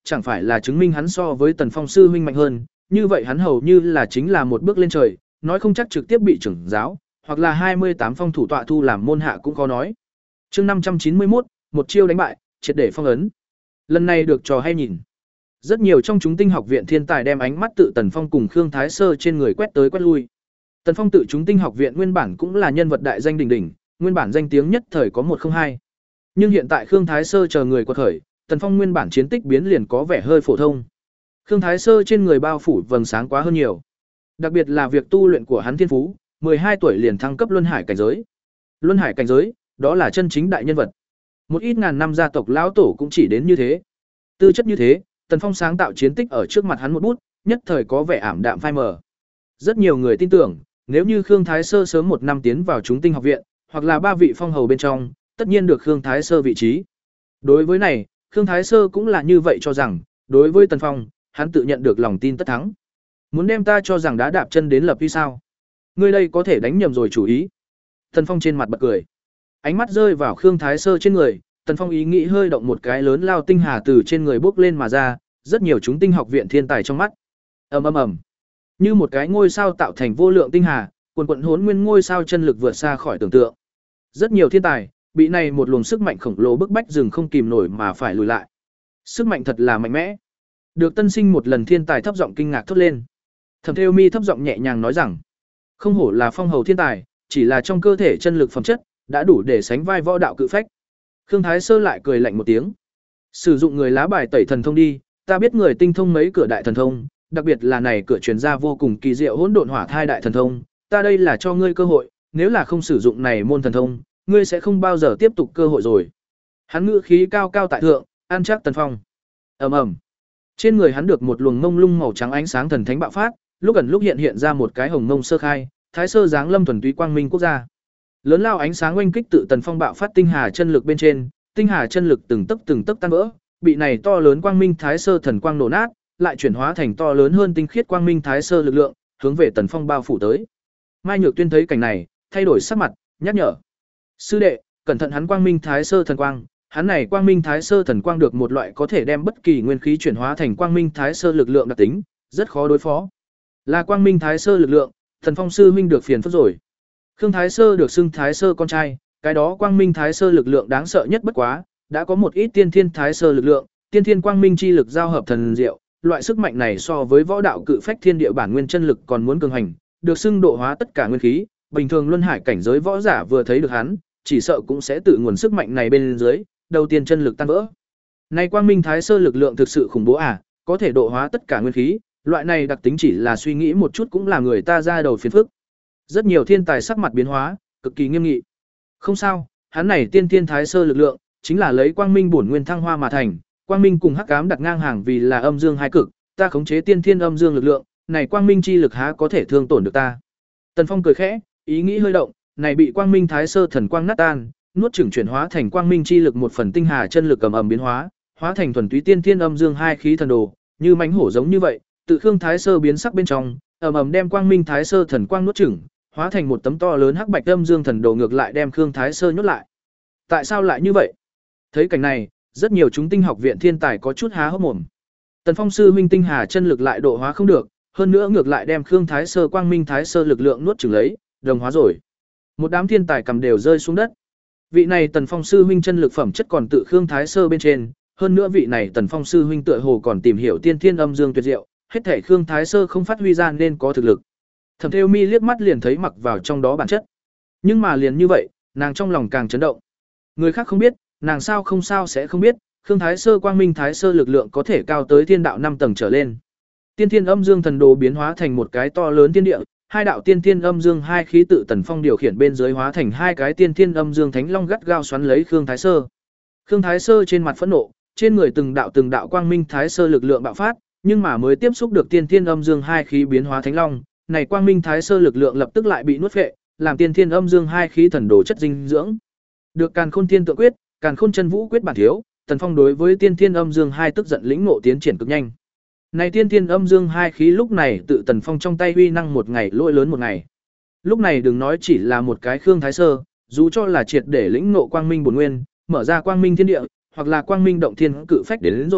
chẳng phải là chứng minh hắn so với Tần Phong sư huynh mạnh hơn, như vậy hắn hầu như là chính là một bước lên trời, nói không chắc trực tiếp bị trưởng giáo, hoặc là hai mươi tám phong thủ tọa thu làm môn hạ cũng có nói. Chương năm trăm chín mươi mốt, một chiêu đánh bại, triệt để phong ấn. Lần này được trò hay nhìn. Rất nhiều trong chúng tinh học viện thiên tài đem ánh mắt tự Tần Phong cùng Khương Thái Sơ trên người quét tới quét lui. Tần Phong tự chúng tinh học viện nguyên bản cũng là nhân vật đại danh đỉnh đỉnh, nguyên bản danh tiếng nhất thời có một không hai. Nhưng hiện tại Khương Thái Sơ chờ người quật khởi, Tần Phong nguyên bản chiến tích biến liền có vẻ hơi phổ thông. Khương Thái Sơ trên người bao phủ vầng sáng quá hơn nhiều. Đặc biệt là việc tu luyện của hắn thiên phú, mười hai tuổi liền thăng cấp luân hải cảnh giới. Luân hải cảnh giới, đó là chân chính đại nhân vật. Một ít ngàn năm gia tộc lão tổ cũng chỉ đến như thế. Tư chất như thế, Tần Phong sáng tạo chiến tích ở trước mặt hắn một bút, nhất thời có vẻ ảm đạm phai mờ. Rất nhiều người tin tưởng, nếu như Khương Thái Sơ sớm một năm tiến vào chúng tinh học viện, hoặc là ba vị phong hầu bên trong, tất nhiên được Khương Thái Sơ vị trí. Đối với này, Khương Thái Sơ cũng là như vậy cho rằng, đối với Tần Phong, hắn tự nhận được lòng tin tất thắng. Muốn đem ta cho rằng đã đạp chân đến lập uy sao? Ngươi đây có thể đánh nhầm rồi chủ ý. Tần Phong trên mặt bật cười. Ánh mắt rơi vào Khương Thái Sơ trên người, Tần Phong ý nghĩ hơi động một cái lớn lao tinh hà từ trên người bốc lên mà ra, rất nhiều chúng tinh học viện thiên tài trong mắt. Ầm ầm ầm. Như một cái ngôi sao tạo thành vô lượng tinh hà, quần quần hỗn nguyên ngôi sao chân lực vượt xa khỏi tưởng tượng. Rất nhiều thiên tài bị này một luồng sức mạnh khổng lồ bức bách dừng không kìm nổi mà phải lùi lại. Sức mạnh thật là mạnh mẽ. Được tân sinh một lần thiên tài thấp giọng kinh ngạc thốt lên. Thẩm Thêu Mi thấp giọng nhẹ nhàng nói rằng, không hổ là phong hầu thiên tài, chỉ là trong cơ thể chân lực phẩm chất đã đủ để sánh vai võ đạo cự phách. Khương Thái Sơ lại cười lạnh một tiếng. Sử dụng người lá bài tẩy thần thông đi, ta biết người tinh thông mấy cửa đại thần thông, đặc biệt là này cửa truyền ra vô cùng kỳ diệu hỗn độn hỏa thai đại thần thông, ta đây là cho ngươi cơ hội, nếu là không sử dụng này môn thần thông, ngươi sẽ không bao giờ tiếp tục cơ hội rồi. Hắn ngữ khí cao cao tại thượng, an chắc Tần Phong. Ầm ầm. Trên người hắn được một luồng mông lung màu trắng ánh sáng thần thánh bạo phát, lúc ẩn lúc hiện hiện ra một cái hồng mông sơ khai, thái sơ dáng lâm thuần túy quang minh quốc gia. Lớn lao ánh sáng oanh kích tự Tần Phong bạo phát tinh hà chân lực bên trên, tinh hà chân lực từng tấc từng tấc tan vỡ, bị này to lớn quang minh thái sơ thần quang nổ nát, lại chuyển hóa thành to lớn hơn tinh khiết quang minh thái sơ lực lượng, hướng về Tần Phong bao phủ tới. Mai Nhược Tuyên thấy cảnh này, thay đổi sắc mặt, nhắc nhở: "Sư đệ, cẩn thận hắn quang minh thái sơ thần quang, hắn này quang minh thái sơ thần quang được một loại có thể đem bất kỳ nguyên khí chuyển hóa thành quang minh thái sơ lực lượng đặc tính, rất khó đối phó." Là quang minh thái sơ lực lượng, Thần Phong sư huynh được phiền phức rồi. Khương Thái Sơ được xưng Thái Sơ con trai, cái đó quang minh thái sơ lực lượng đáng sợ nhất bất quá, đã có một ít tiên thiên thái sơ lực lượng, tiên thiên quang minh chi lực giao hợp thần diệu, loại sức mạnh này so với võ đạo cự phách thiên địa bản nguyên chân lực còn muốn cường hành, được xưng độ hóa tất cả nguyên khí, bình thường luân hải cảnh giới võ giả vừa thấy được hắn, chỉ sợ cũng sẽ tự nguồn sức mạnh này bên dưới, đầu tiên chân lực tan vỡ. Này quang minh thái sơ lực lượng thực sự khủng bố à, có thể độ hóa tất cả nguyên khí, loại này đặc tính chỉ là suy nghĩ một chút cũng là người ta ra đầu phiền phức. Rất nhiều thiên tài sắc mặt biến hóa, cực kỳ nghiêm nghị. Không sao, hắn này tiên thiên thái sơ lực lượng, chính là lấy quang minh bổn nguyên thăng hoa mà thành, quang minh cùng hắc ám đặt ngang hàng vì là âm dương hai cực, ta khống chế tiên thiên âm dương lực lượng, này quang minh chi lực há có thể thương tổn được ta. Tần Phong cười khẽ, ý nghĩ hơi động, này bị quang minh thái sơ thần quang nát tan, nuốt chửng chuyển hóa thành quang minh chi lực một phần tinh hà chân lực cầm ầm biến hóa, hóa thành thuần túy tiên thiên âm dương hai khí thần đồ, như mãnh hổ giống như vậy, tự Khương Thái Sơ biến sắc bên trong, ầm ầm đem quang minh thái sơ thần quang nuốt chửng, hóa thành một tấm to lớn hắc bạch âm dương thần đồ ngược lại đem Khương Thái Sơ nhốt lại. Tại sao lại như vậy? Thấy cảnh này, rất nhiều chúng tinh học viện thiên tài có chút há hốc mồm. Tần Phong sư huynh tinh hà chân lực lại độ hóa không được, hơn nữa ngược lại đem Khương Thái Sơ quang minh thái sơ lực lượng nuốt chửng lấy, đồng hóa rồi. Một đám thiên tài cầm đều rơi xuống đất. Vị này Tần Phong sư huynh chân lực phẩm chất còn tự Khương Thái Sơ bên trên, hơn nữa vị này Tần Phong sư huynh tựa hồ còn tìm hiểu tiên thiên âm dương tuyệt diệu, hết thể Khương Thái Sơ không phát huy ra nên có thực lực. Thẩm Thêu Mi liếc mắt liền thấy mặc vào trong đó bản chất. Nhưng mà liền như vậy, nàng trong lòng càng chấn động. Người khác không biết, nàng sao không sao sẽ không biết, Khương Thái Sơ quang minh thái sơ lực lượng có thể cao tới thiên đạo năm tầng trở lên. Tiên thiên âm dương thần đồ biến hóa thành một cái to lớn thiên địa, hai đạo tiên thiên âm dương hai khí tự Tần Phong điều khiển bên dưới hóa thành hai cái tiên thiên âm dương thánh long gắt gao xoắn lấy Khương Thái Sơ. Khương Thái Sơ trên mặt phẫn nộ, trên người từng đạo từng đạo quang minh thái sơ lực lượng bạo phát, nhưng mà mới tiếp xúc được tiên thiên âm dương hai khí biến hóa thánh long, này quang minh thái sơ lực lượng lập tức lại bị nuốt phệ, làm tiên thiên âm dương hai khí thần đồ chất dinh dưỡng. Được Càn Khôn Thiên Tượng Quyết, Càn Khôn Chân Vũ Quyết bản thiếu, Tần Phong đối với tiên thiên âm dương hai tức giận lĩnh ngộ tiến triển cực nhanh. Này tiên thiên âm dương hai khí lúc này tự Tần Phong trong tay uy năng một ngày lỗi lớn một ngày. Lúc này đừng nói chỉ là một cái Khương Thái Sơ, dù cho là triệt để lĩnh ngộ quang minh bổn nguyên, mở ra quang minh thiên địa, hoặc là quang minh động thiên cự phách đến, đến rồi,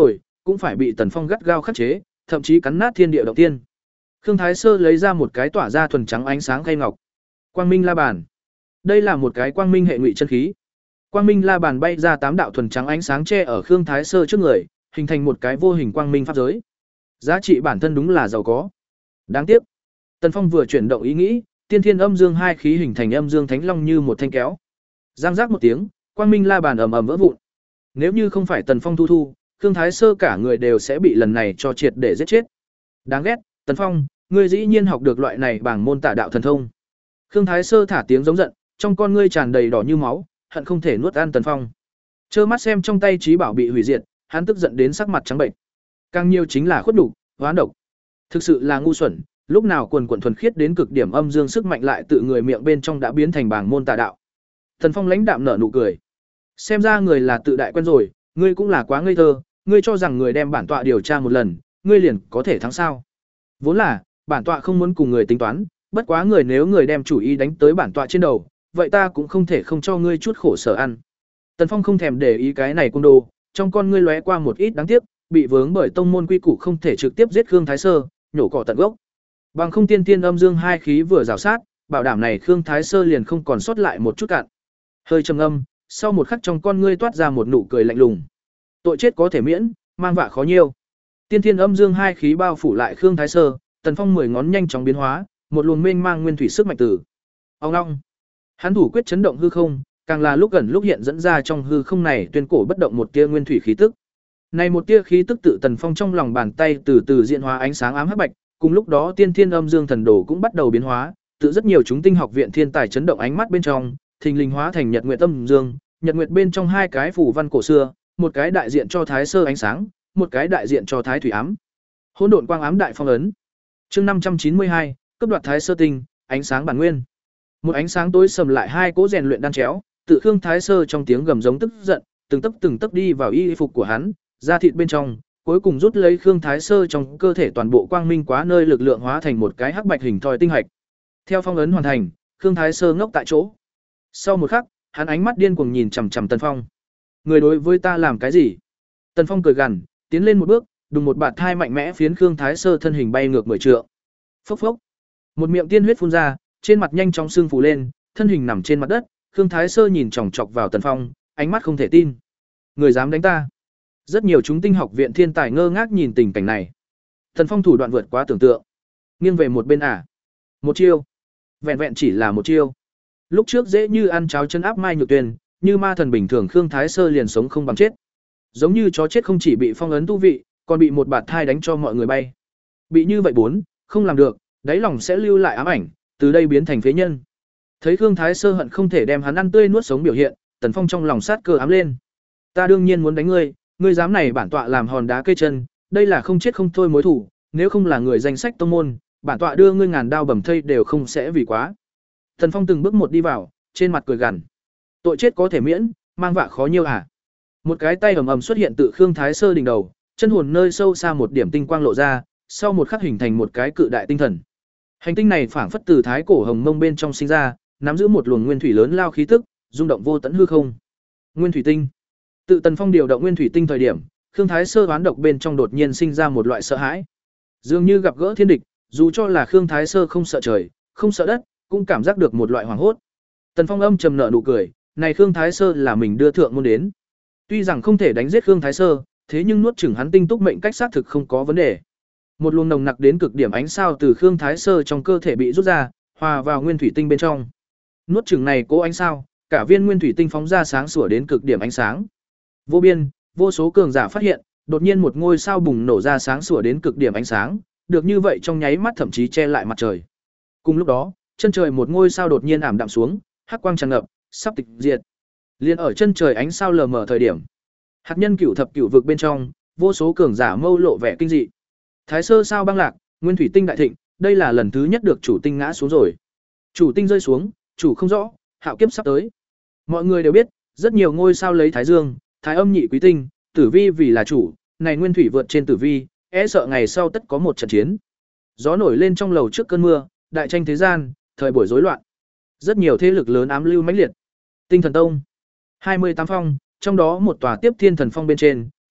cũng phải bị Tần Phong gắt gao khắc chế, thậm chí cắn nát thiên địa động tiên. Khương Thái Sơ lấy ra một cái tỏa ra thuần trắng ánh sáng khay ngọc. Quang Minh La Bàn. Đây là một cái quang minh hệ ngụy chân khí. Quang Minh La Bàn bay ra tám đạo thuần trắng ánh sáng che ở Khương Thái Sơ trước người, hình thành một cái vô hình quang minh pháp giới. Giá trị bản thân đúng là giàu có. Đáng tiếc, Tần Phong vừa chuyển động ý nghĩ, tiên thiên âm dương hai khí hình thành âm dương thánh long như một thanh kéo. Giang giác một tiếng, Quang Minh La Bàn ầm ầm vỡ vụn. Nếu như không phải Tần Phong thu thu, Khương Thái Sơ cả người đều sẽ bị lần này cho triệt để giết chết. Đáng ghét, Tần Phong, ngươi dĩ nhiên học được loại này bảng môn tả đạo thần thông. Khương Thái Sơ thả tiếng giống giận, trong con ngươi tràn đầy đỏ như máu, hận không thể nuốt ăn Tần Phong. Trơ mắt xem trong tay trí bảo bị hủy diệt, hắn tức giận đến sắc mặt trắng bệnh. Càng nhiều chính là khuất nhục, oán độc. Thực sự là ngu xuẩn, lúc nào quần quần thuần khiết đến cực điểm âm dương sức mạnh lại tự người miệng bên trong đã biến thành bảng môn tà đạo. Tần Phong lãnh đạm nở nụ cười. Xem ra người là tự đại quen rồi, ngươi cũng là quá ngây thơ, ngươi cho rằng người đem bản tọa điều tra một lần, ngươi liền có thể thắng sao? Vốn là, bản tọa không muốn cùng người tính toán, bất quá người nếu người đem chủ ý đánh tới bản tọa trên đầu, vậy ta cũng không thể không cho ngươi chút khổ sở ăn. Tần Phong không thèm để ý cái này côn đồ, trong con ngươi lóe qua một ít đáng tiếc, bị vướng bởi tông môn quy củ không thể trực tiếp giết Khương Thái Sơ, nhổ cỏ tận gốc. Bằng không tiên tiên âm dương hai khí vừa rào sát, bảo đảm này Khương Thái Sơ liền không còn sót lại một chút cạn. Hơi trầm âm, sau một khắc trong con ngươi toát ra một nụ cười lạnh lùng. Tội chết có thể miễn, mang vạ khó nhiêu. Tiên tiên âm dương hai khí bao phủ lại Khương Thái Sơ, Tần Phong mười ngón nhanh chóng biến hóa, một luồng mênh mang nguyên thủy sức mạnh tử. Ông long. Hắn thủ quyết chấn động hư không, càng là lúc gần lúc hiện dẫn ra trong hư không này tuyên cổ bất động một tia nguyên thủy khí tức. Này một tia khí tức tự Tần Phong trong lòng bàn tay từ từ diễn hóa ánh sáng ám hắc bạch, cùng lúc đó tiên thiên âm dương thần đồ cũng bắt đầu biến hóa, tự rất nhiều chúng tinh học viện thiên tài chấn động ánh mắt bên trong, thình lình hóa thành nhật nguyệt âm dương, nhật nguyệt bên trong hai cái phù văn cổ xưa, một cái đại diện cho thái sơ ánh sáng, một cái đại diện cho thái thủy ám. Hỗn độn quang ám đại phong ấn. Chương năm trăm chín mươi hai, cấp đoạt thái sơ tinh, ánh sáng bản nguyên. Một ánh sáng tối sầm lại hai cỗ rèn luyện đan chéo, tự Khương Thái Sơ trong tiếng gầm giống tức giận, từng tấc từng tấc đi vào y phục của hắn, da thịt bên trong, cuối cùng rút lấy Khương Thái Sơ trong cơ thể toàn bộ quang minh quá nơi lực lượng hóa thành một cái hắc bạch hình thoi tinh hạch. Theo phong ấn hoàn thành, Khương Thái Sơ ngốc tại chỗ. Sau một khắc, hắn ánh mắt điên cuồng nhìn chằm chằm Tần Phong. Người đối với ta làm cái gì? Tần Phong cười gằn, tiến lên một bước, đùng một bạt thai mạnh mẽ phiến Khương Thái Sơ thân hình bay ngược mười trượng. Phốc phốc. Một miệng tiên huyết phun ra, trên mặt nhanh chóng sưng phù lên, thân hình nằm trên mặt đất, Khương Thái Sơ nhìn chòng chọc vào Tần Phong, ánh mắt không thể tin. Người dám đánh ta? Rất nhiều chúng tinh học viện thiên tài ngơ ngác nhìn tình cảnh này. Tần Phong thủ đoạn vượt quá tưởng tượng. Nghiêng về một bên à? Một chiêu. Vẹn vẹn chỉ là một chiêu. Lúc trước dễ như ăn cháo chân áp Mai Nhược Tuyền, như ma thần bình thường Khương Thái Sơ liền sống không bằng chết. Giống như chó chết không chỉ bị phong ấn tu vị, còn bị một bạt thai đánh cho mọi người bay. Bị như vậy bốn, không làm được, đáy lòng sẽ lưu lại ám ảnh, từ đây biến thành phế nhân. Thấy Khương Thái Sơ hận không thể đem hắn ăn tươi nuốt sống biểu hiện, Tần Phong trong lòng sát cơ ám lên. Ta đương nhiên muốn đánh ngươi, ngươi dám này bản tọa làm hòn đá cây chân, đây là không chết không thôi mối thủ, nếu không là người danh sách tông môn, bản tọa đưa ngươi ngàn đao bầm thây đều không sẽ vì quá. Tần Phong từng bước một đi vào, trên mặt cười gằn. Tội chết có thể miễn, mang vạ khó nhiêu hả? Một cái tay ầm ầm xuất hiện tự Khương Thái Sơ đỉnh đầu, chân hồn nơi sâu xa một điểm tinh quang lộ ra, sau một khắc hình thành một cái cự đại tinh thần. Hành tinh này phảng phất từ thái cổ hồng mông bên trong sinh ra, nắm giữ một luồng nguyên thủy lớn lao khí tức, rung động vô tận hư không. Nguyên thủy tinh. Tự Tần Phong điều động nguyên thủy tinh thời điểm, Khương Thái Sơ oán độc bên trong đột nhiên sinh ra một loại sợ hãi. Dường như gặp gỡ thiên địch, dù cho là Khương Thái Sơ không sợ trời, không sợ đất, cũng cảm giác được một loại hoảng hốt. Tần Phong âm trầm nở nụ cười, này Khương Thái Sơ là mình đưa thượng môn đến. Tuy rằng không thể đánh giết Khương Thái Sơ, thế nhưng nuốt chửng hắn tinh túc mệnh cách xác thực không có vấn đề. Một luồng nồng nặc đến cực điểm ánh sao từ Khương Thái Sơ trong cơ thể bị rút ra, hòa vào nguyên thủy tinh bên trong. Nuốt chửng này cố ánh sao, cả viên nguyên thủy tinh phóng ra sáng sủa đến cực điểm ánh sáng. Vô biên, vô số cường giả phát hiện, đột nhiên một ngôi sao bùng nổ ra sáng sủa đến cực điểm ánh sáng, được như vậy trong nháy mắt thậm chí che lại mặt trời. Cùng lúc đó, chân trời một ngôi sao đột nhiên ảm đạm xuống, hắc quang tràn ngập, sắp tịch diệt. Liên ở chân trời ánh sao lờ mờ thời điểm, hạt nhân cửu thập cửu vực bên trong, vô số cường giả mâu lộ vẻ kinh dị. Thái Sơ sao băng lạc, nguyên thủy tinh đại thịnh, đây là lần thứ nhất được chủ tinh ngã xuống rồi. Chủ tinh rơi xuống, chủ không rõ, hạo kiếp sắp tới. Mọi người đều biết, rất nhiều ngôi sao lấy Thái Dương, Thái Âm nhị quý tinh, Tử Vi vì là chủ, này nguyên thủy vượt trên Tử Vi, e sợ ngày sau tất có một trận chiến. Gió nổi lên trong lầu trước cơn mưa, đại tranh thế gian, thời buổi rối loạn. Rất nhiều thế lực lớn ám lưu mãnh liệt. Tinh Thần Tông, hai mươi tám phong, trong đó một tòa tiếp Thiên Thần Phong bên trên,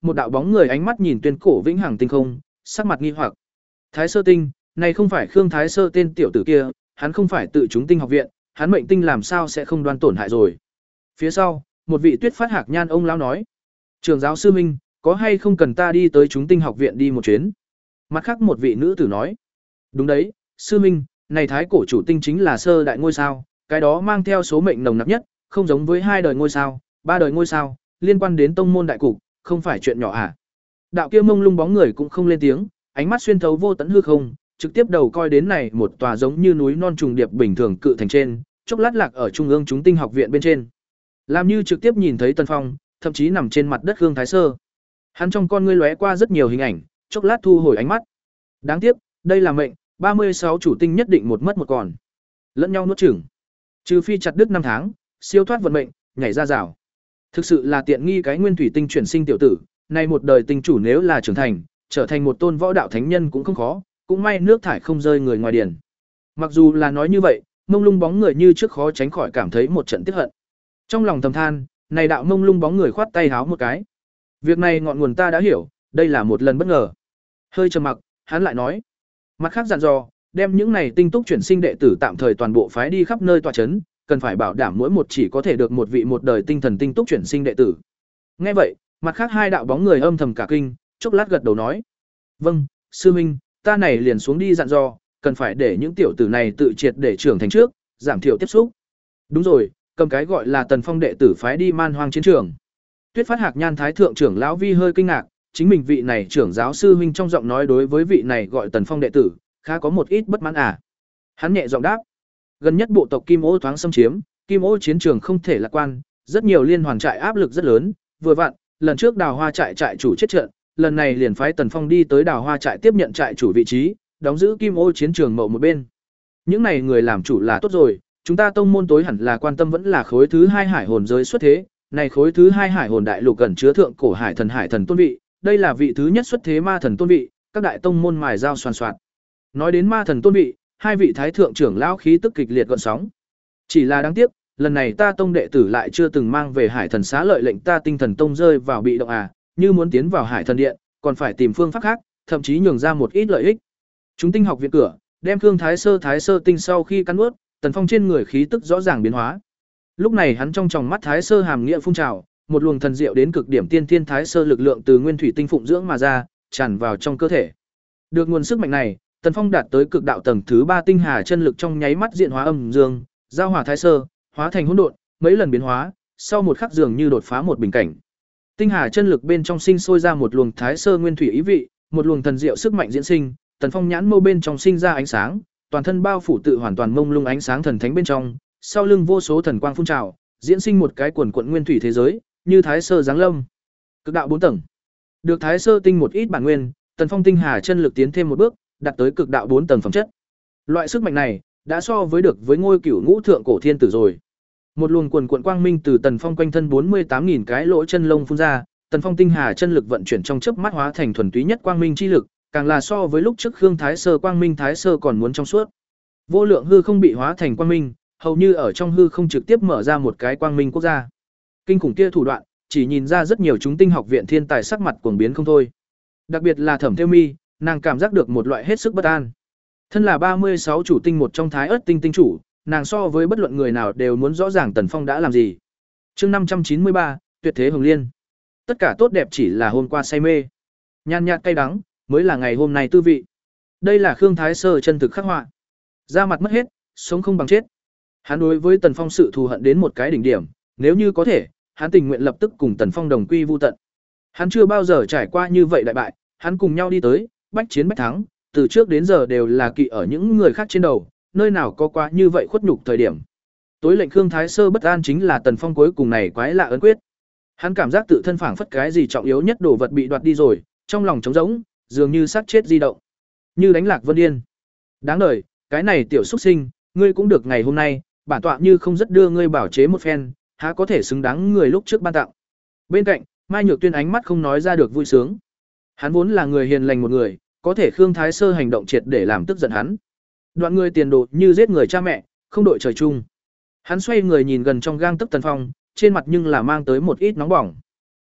một đạo bóng người ánh mắt nhìn tuyên cổ vĩnh hằng tinh không, sắc mặt nghi hoặc. Thái Sơ Tinh, này không phải Khương Thái Sơ tên tiểu tử kia, hắn không phải tự chúng tinh học viện, hắn mệnh tinh làm sao sẽ không đoan tổn hại rồi. Phía sau, một vị Tuyết Phát Hạc Nhan ông lão nói: "Trường giáo sư minh, có hay không cần ta đi tới chúng tinh học viện đi một chuyến?" Mặt khác một vị nữ tử nói: "Đúng đấy, sư minh, này thái cổ chủ tinh chính là sơ đại ngôi sao, cái đó mang theo số mệnh nồng nặc nhất, không giống với hai đời ngôi sao, ba đời ngôi sao, liên quan đến tông môn đại cục, không phải chuyện nhỏ à?" Đạo kia mông lung bóng người cũng không lên tiếng, ánh mắt xuyên thấu vô tận hư không, trực tiếp đầu coi đến này một tòa giống như núi non trùng điệp bình thường cự thành trên, chốc lát lạc ở trung ương chúng tinh học viện bên trên. Làm như trực tiếp nhìn thấy Tần Phong, thậm chí nằm trên mặt đất Khương Thái Sơ. Hắn trong con ngươi lóe qua rất nhiều hình ảnh, chốc lát thu hồi ánh mắt. Đáng tiếc, đây là mệnh, ba mươi sáu chủ tinh nhất định một mất một còn. Lẫn nhau nuốt chửng. Trừ phi chặt đứt năm tháng, siêu thoát vận mệnh, nhảy ra rào. Thực sự là tiện nghi cái nguyên thủy tinh chuyển sinh tiểu tử, này một đời tinh chủ nếu là trưởng thành, trở thành một tôn võ đạo thánh nhân cũng không khó, cũng may nước thải không rơi người ngoài điển. Mặc dù là nói như vậy, mông lung bóng người như trước khó tránh khỏi cảm thấy một trận tiếc hận. Trong lòng thầm than, này đạo mông lung bóng người khoát tay háo một cái. Việc này ngọn nguồn ta đã hiểu, đây là một lần bất ngờ. Hơi trầm mặc, hắn lại nói: "Mặt khác dặn dò, đem những này tinh túc chuyển sinh đệ tử tạm thời toàn bộ phái đi khắp nơi tọa chấn, cần phải bảo đảm mỗi một chỉ có thể được một vị một đời tinh thần tinh túc chuyển sinh đệ tử." Nghe vậy, mặt khác hai đạo bóng người âm thầm cả kinh, chốc lát gật đầu nói: "Vâng, sư huynh, ta này liền xuống đi dặn dò, cần phải để những tiểu tử này tự triệt để trưởng thành trước, giảm thiểu tiếp xúc." Đúng rồi, cầm cái gọi là Tần Phong đệ tử phái đi man hoang chiến trường. Tuyết Phát Hạc Nhan thái thượng trưởng lão vi hơi kinh ngạc, chính mình vị này trưởng giáo sư huynh trong giọng nói đối với vị này gọi Tần Phong đệ tử, khá có một ít bất mãn à. Hắn nhẹ giọng đáp: "Gần nhất bộ tộc Kim Ô thoáng xâm chiếm, Kim Ô chiến trường không thể lạc quan, rất nhiều liên hoàn trại áp lực rất lớn, vừa vặn, lần trước Đào Hoa trại trại chủ chết trận, lần này liền phái Tần Phong đi tới Đào Hoa trại tiếp nhận trại chủ vị trí, đóng giữ Kim Ô chiến trường mậu một bên. Những này người làm chủ là tốt rồi, chúng ta tông môn tối hẳn là quan tâm vẫn là khối thứ hai hải hồn giới xuất thế, này khối thứ hai hải hồn đại lục gần chứa thượng cổ hải thần hải thần tôn vị, đây là vị thứ nhất xuất thế ma thần tôn vị, các đại tông môn mài dao soàn soạt." Nói đến ma thần tôn vị, hai vị thái thượng trưởng lão khí tức kịch liệt gợn sóng. Chỉ là đáng tiếc, lần này ta tông đệ tử lại chưa từng mang về hải thần xá lợi lệnh, ta tinh thần tông rơi vào bị động à, như muốn tiến vào hải thần điện, còn phải tìm phương pháp khác, thậm chí nhường ra một ít lợi ích. Chúng tinh học viện cửa, đem Khương Thái Sơ Thái Sơ tinh sau khi cắn nuốt, Tần Phong trên người khí tức rõ ràng biến hóa. Lúc này hắn trong tròng mắt Thái Sơ hàm nghĩa phun trào, một luồng thần diệu đến cực điểm tiên thiên Thái Sơ lực lượng từ nguyên thủy tinh phụng dưỡng mà ra, tràn vào trong cơ thể. Được nguồn sức mạnh này, Tần Phong đạt tới cực đạo tầng thứ ba tinh hà chân lực trong nháy mắt diện hóa âm dương, giao hòa Thái Sơ, hóa thành hỗn độn, mấy lần biến hóa, sau một khắc dường như đột phá một bình cảnh. Tinh hà chân lực bên trong sinh sôi ra một luồng Thái Sơ nguyên thủy ý vị, một luồng thần diệu sức mạnh diễn sinh, Tần Phong nhãn mâu bên trong sinh ra ánh sáng, toàn thân bao phủ tự hoàn toàn mông lung ánh sáng thần thánh bên trong, sau lưng vô số thần quang phun trào, diễn sinh một cái quần quận nguyên thủy thế giới, như Thái Sơ giáng lâm. Cực đạo bốn tầng. Được Thái Sơ tinh một ít bản nguyên, Tần Phong tinh hà chân lực tiến thêm một bước, đạt tới cực đạo bốn tầng phẩm chất. Loại sức mạnh này đã so với được với ngôi cửu ngũ thượng cổ thiên tử rồi. Một luồng quần quận quang minh từ Tần Phong quanh thân bốn mươi tám nghìn cái lỗ chân lông phun ra, Tần Phong tinh hà chân lực vận chuyển trong chớp mắt hóa thành thuần túy nhất quang minh chi lực, càng là so với lúc trước Khương Thái Sơ quang minh Thái Sơ còn muốn trong suốt. Vô lượng hư không bị hóa thành quang minh, hầu như ở trong hư không trực tiếp mở ra một cái quang minh quốc gia. Kinh khủng kia thủ đoạn, chỉ nhìn ra rất nhiều chúng tinh học viện thiên tài sắc mặt cuồng biến không thôi. Đặc biệt là Thẩm Thêu Mi, nàng cảm giác được một loại hết sức bất an. Thân là ba mươi sáu chủ tinh một trong Thái Ức tinh tinh chủ, nàng so với bất luận người nào đều muốn rõ ràng Tần Phong đã làm gì. Chương năm trăm chín mươi ba, Tuyệt thế hồng liên. Tất cả tốt đẹp chỉ là hôm qua say mê, nhàn nhạt cay đắng mới là ngày hôm nay tư vị. Đây là Khương Thái Sơ chân thực khắc họa. Da mặt mất hết, sống không bằng chết. Hắn đối với Tần Phong sự thù hận đến một cái đỉnh điểm, nếu như có thể, hắn tình nguyện lập tức cùng Tần Phong đồng quy vu tận. Hắn chưa bao giờ trải qua như vậy đại bại, hắn cùng nhau đi tới, bách chiến bách thắng, từ trước đến giờ đều là kỵ ở những người khác trên đầu, nơi nào có quá như vậy khuất nhục thời điểm. Tối lệnh Khương Thái Sơ bất an chính là Tần Phong cuối cùng này quái lạ ấn quyết. Hắn cảm giác tự thân phảng phất cái gì trọng yếu nhất đồ vật bị đoạt đi rồi, trong lòng trống rỗng, dường như xác chết di động, như đánh lạc vân yên. Đáng đời, cái này tiểu xuất sinh, ngươi cũng được ngày hôm nay, bản tọa như không rất đưa ngươi bảo chế một phen, há có thể xứng đáng người lúc trước ban tặng. Bên cạnh, Mai Nhược Tuyên ánh mắt không nói ra được vui sướng. Hắn vốn là người hiền lành một người, có thể Khương Thái Sơ hành động triệt để làm tức giận hắn. Đoạn người tiền đồ như giết người cha mẹ, không đội trời chung. Hắn xoay người nhìn gần trong gang tấc Tần Phong, trên mặt nhưng là mang tới một ít nóng bỏng.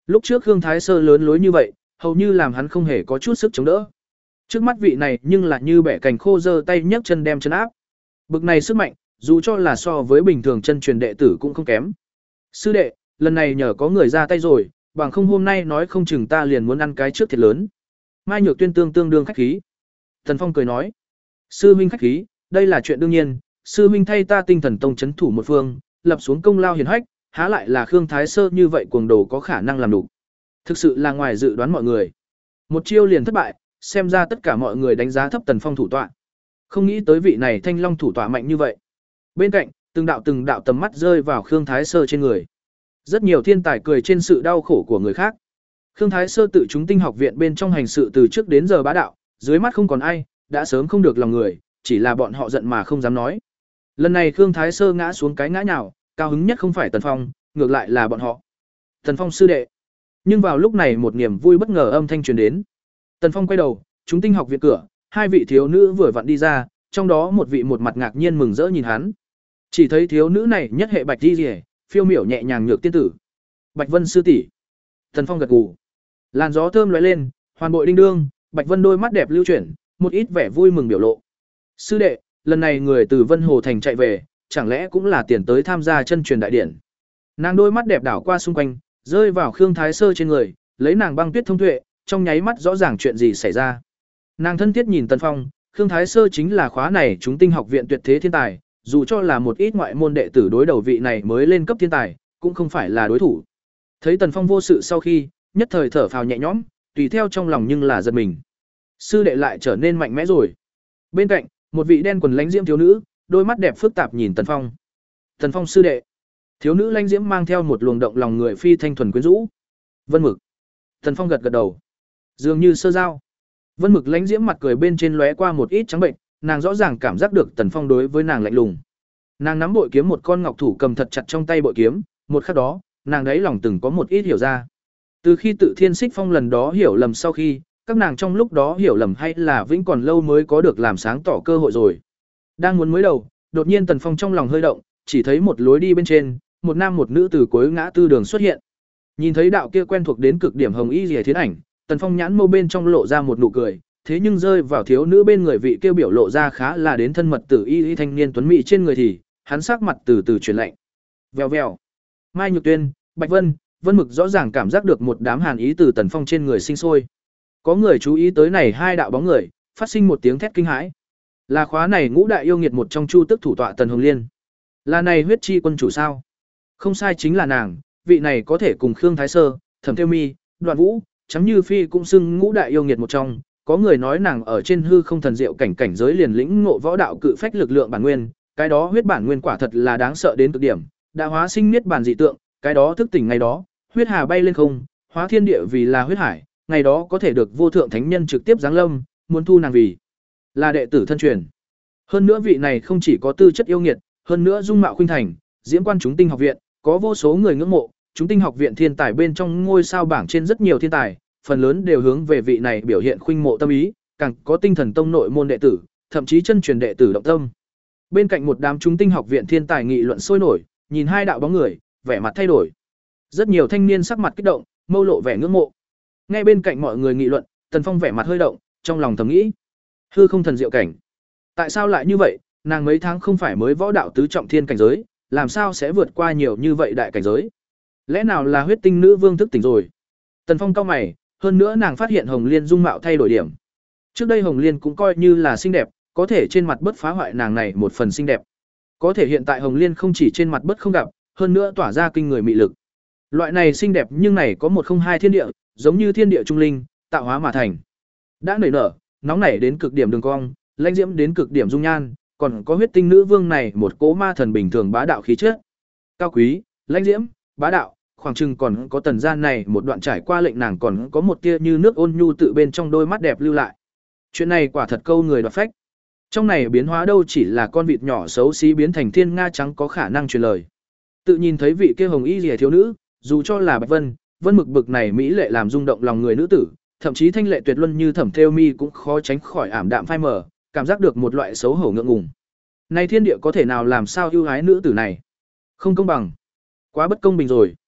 Lúc trước Khương Thái Sơ lớn lối như vậy, hầu như làm hắn không hề có chút sức chống đỡ. Trước mắt vị này nhưng là như bẻ cành khô giơ tay nhấc chân đem chân áp. Bực này sức mạnh, dù cho là so với bình thường chân truyền đệ tử cũng không kém. Sư đệ, lần này nhờ có người ra tay rồi, bằng không hôm nay nói không chừng ta liền muốn ăn cái trước thiệt lớn. Mai Nhược Tuyên tương tương đương khách khí. Tần Phong cười nói, sư huynh khách khí, đây là chuyện đương nhiên, sư huynh thay ta Tinh Thần Tông trấn thủ một phương, lập xuống công lao hiển hách, há lại là Khương Thái Sơ như vậy cuồng đồ có khả năng làm đủ. Thực sự là ngoài dự đoán mọi người. Một chiêu liền thất bại, xem ra tất cả mọi người đánh giá thấp Tần Phong thủ tọa. Không nghĩ tới vị này Thanh Long thủ tọa mạnh như vậy. Bên cạnh, từng đạo từng đạo tầm mắt rơi vào Khương Thái Sơ trên người. Rất nhiều thiên tài cười trên sự đau khổ của người khác. Khương Thái Sơ tự chúng tinh học viện bên trong hành sự từ trước đến giờ bá đạo, dưới mắt không còn ai, đã sớm không được lòng người, chỉ là bọn họ giận mà không dám nói. Lần này Khương Thái Sơ ngã xuống cái ngã nhào, cao hứng nhất không phải Tần Phong, ngược lại là bọn họ. Tần Phong sư đệ. Nhưng vào lúc này một niềm vui bất ngờ âm thanh truyền đến. Tần Phong quay đầu, chúng tinh học viện cửa, hai vị thiếu nữ vừa vặn đi ra, trong đó một vị một mặt ngạc nhiên mừng rỡ nhìn hắn. Chỉ thấy thiếu nữ này nhất hệ bạch đi rìa, phiêu miểu nhẹ nhàng nhược tiên tử. Bạch Vân sư tỷ. Tần Phong gật gù. Làn gió thơm lóe lên, hoàn bội đinh đương, Bạch Vân đôi mắt đẹp lưu chuyển, một ít vẻ vui mừng biểu lộ. Sư đệ, lần này người từ Vân Hồ thành chạy về, chẳng lẽ cũng là tiền tới tham gia chân truyền đại điển. Nàng đôi mắt đẹp đảo qua xung quanh, rơi vào Khương Thái Sơ trên người, lấy nàng băng tuyết thông tuệ, trong nháy mắt rõ ràng chuyện gì xảy ra. Nàng thân thiết nhìn Tần Phong, Khương Thái Sơ chính là khóa này chúng tinh học viện tuyệt thế thiên tài, dù cho là một ít ngoại môn đệ tử đối đầu vị này mới lên cấp thiên tài, cũng không phải là đối thủ. Thấy Tần Phong vô sự sau khi, nhất thời thở phào nhẹ nhõm, tùy theo trong lòng nhưng là giật mình. Sư đệ lại trở nên mạnh mẽ rồi. Bên cạnh, một vị đen quần lãnh diễm thiếu nữ, đôi mắt đẹp phức tạp nhìn Tần Phong. Tần Phong sư đệ. Thiếu nữ lãnh diễm mang theo một luồng động lòng người phi thanh thuần quyến rũ. Vân Mực. Tần Phong gật gật đầu. Dường như sơ giao. Vân Mực lãnh diễm mặt cười bên trên lóe qua một ít trắng bệnh, nàng rõ ràng cảm giác được Tần Phong đối với nàng lạnh lùng. Nàng nắm bội kiếm một con ngọc thủ cầm thật chặt trong tay bội kiếm, một khắc đó, nàng đấy lòng từng có một ít hiểu ra. Từ khi tự Thiên Xích Phong lần đó hiểu lầm sau khi, các nàng trong lúc đó hiểu lầm hay là vĩnh còn lâu mới có được làm sáng tỏ cơ hội rồi. Đang muốn mới đầu, đột nhiên Tần Phong trong lòng hơi động, chỉ thấy một lối đi bên trên, một nam một nữ từ cuối ngã tư đường xuất hiện. Nhìn thấy đạo kia quen thuộc đến cực điểm hồng y liễu thiến ảnh, Tần Phong nhãn mâu bên trong lộ ra một nụ cười, thế nhưng rơi vào thiếu nữ bên người vị kia biểu lộ ra khá là đến thân mật tử y y thanh niên tuấn mỹ trên người thì, hắn sắc mặt từ từ chuyển lạnh. Vèo vèo. Mai Nhược Tuyên, Bạch Vân, Vân Mực rõ ràng cảm giác được một đám hàn ý từ Tần Phong trên người sinh sôi. Có người chú ý tới này hai đạo bóng người, phát sinh một tiếng thét kinh hãi. Là khóa này ngũ đại yêu nghiệt một trong Chu Tức thủ tọa Tần Hồng Liên. Là này huyết chi quân chủ sao? Không sai, chính là nàng, vị này có thể cùng Khương Thái Sơ, Thẩm Thêu Mi, Đoạn Vũ, Trắng Như Phi cũng xưng ngũ đại yêu nghiệt một trong. Có người nói nàng ở trên hư không thần diệu cảnh cảnh giới liền lĩnh ngộ võ đạo cự phách lực lượng bản nguyên, cái đó huyết bản nguyên quả thật là đáng sợ đến cực điểm, đã hóa sinh niết bản dị tượng, cái đó thức tỉnh ngày đó, huyết hà bay lên không, hóa thiên địa vì là huyết hải, ngày đó có thể được vô thượng thánh nhân trực tiếp giáng lâm, muốn thu nàng vì là đệ tử thân truyền. Hơn nữa vị này không chỉ có tư chất yêu nghiệt, hơn nữa dung mạo khuynh thành, diễm quan chúng tinh học viện, có vô số người ngưỡng mộ, chúng tinh học viện thiên tài bên trong ngôi sao bảng trên rất nhiều thiên tài, phần lớn đều hướng về vị này biểu hiện khuynh mộ tâm ý, càng có tinh thần tông nội môn đệ tử, thậm chí chân truyền đệ tử động tâm. Bên cạnh một đám chúng tinh học viện thiên tài nghị luận sôi nổi, nhìn hai đạo bóng người, vẻ mặt thay đổi. Rất nhiều thanh niên sắc mặt kích động, mâu lộ vẻ ngưỡng mộ. Ngay bên cạnh mọi người nghị luận, Tần Phong vẻ mặt hơi động, trong lòng thầm nghĩ, hư không thần diệu cảnh. Tại sao lại như vậy, nàng mấy tháng không phải mới võ đạo tứ trọng thiên cảnh giới, làm sao sẽ vượt qua nhiều như vậy đại cảnh giới? Lẽ nào là huyết tinh nữ vương thức tỉnh rồi? Tần Phong cau mày, hơn nữa nàng phát hiện Hồng Liên dung mạo thay đổi điểm. Trước đây Hồng Liên cũng coi như là xinh đẹp, có thể trên mặt bất phá hoại nàng này một phần xinh đẹp. Có thể hiện tại Hồng Liên không chỉ trên mặt bất không gặp, hơn nữa tỏa ra kinh người mị lực. Loại này xinh đẹp nhưng này có một không hai thiên địa, giống như thiên địa trung linh, tạo hóa mà thành. Đã nảy nở, nóng nảy đến cực điểm đường cong, lãnh diễm đến cực điểm dung nhan, còn có huyết tinh nữ vương này một cỗ ma thần bình thường bá đạo khí chất. Cao quý, lãnh diễm, bá đạo, khoảng chừng còn có tần gian này một đoạn trải qua lệnh nàng còn có một tia như nước ôn nhu tự bên trong đôi mắt đẹp lưu lại. Chuyện này quả thật câu người đoạt phách. Trong này biến hóa đâu chỉ là con vịt nhỏ xấu xí biến thành thiên nga trắng có khả năng truyền lời. Tự nhìn thấy vị kia hồng y liễu thiếu nữ, dù cho là Bạch Vân, Vân Mực bực này mỹ lệ làm rung động lòng người nữ tử, thậm chí thanh lệ tuyệt luân như Thẩm Thêu Mi cũng khó tránh khỏi ảm đạm phai mờ, cảm giác được một loại xấu hổ ngượng ngùng. Này thiên địa có thể nào làm sao ưu ái nữ tử này? Không công bằng, quá bất công bình rồi.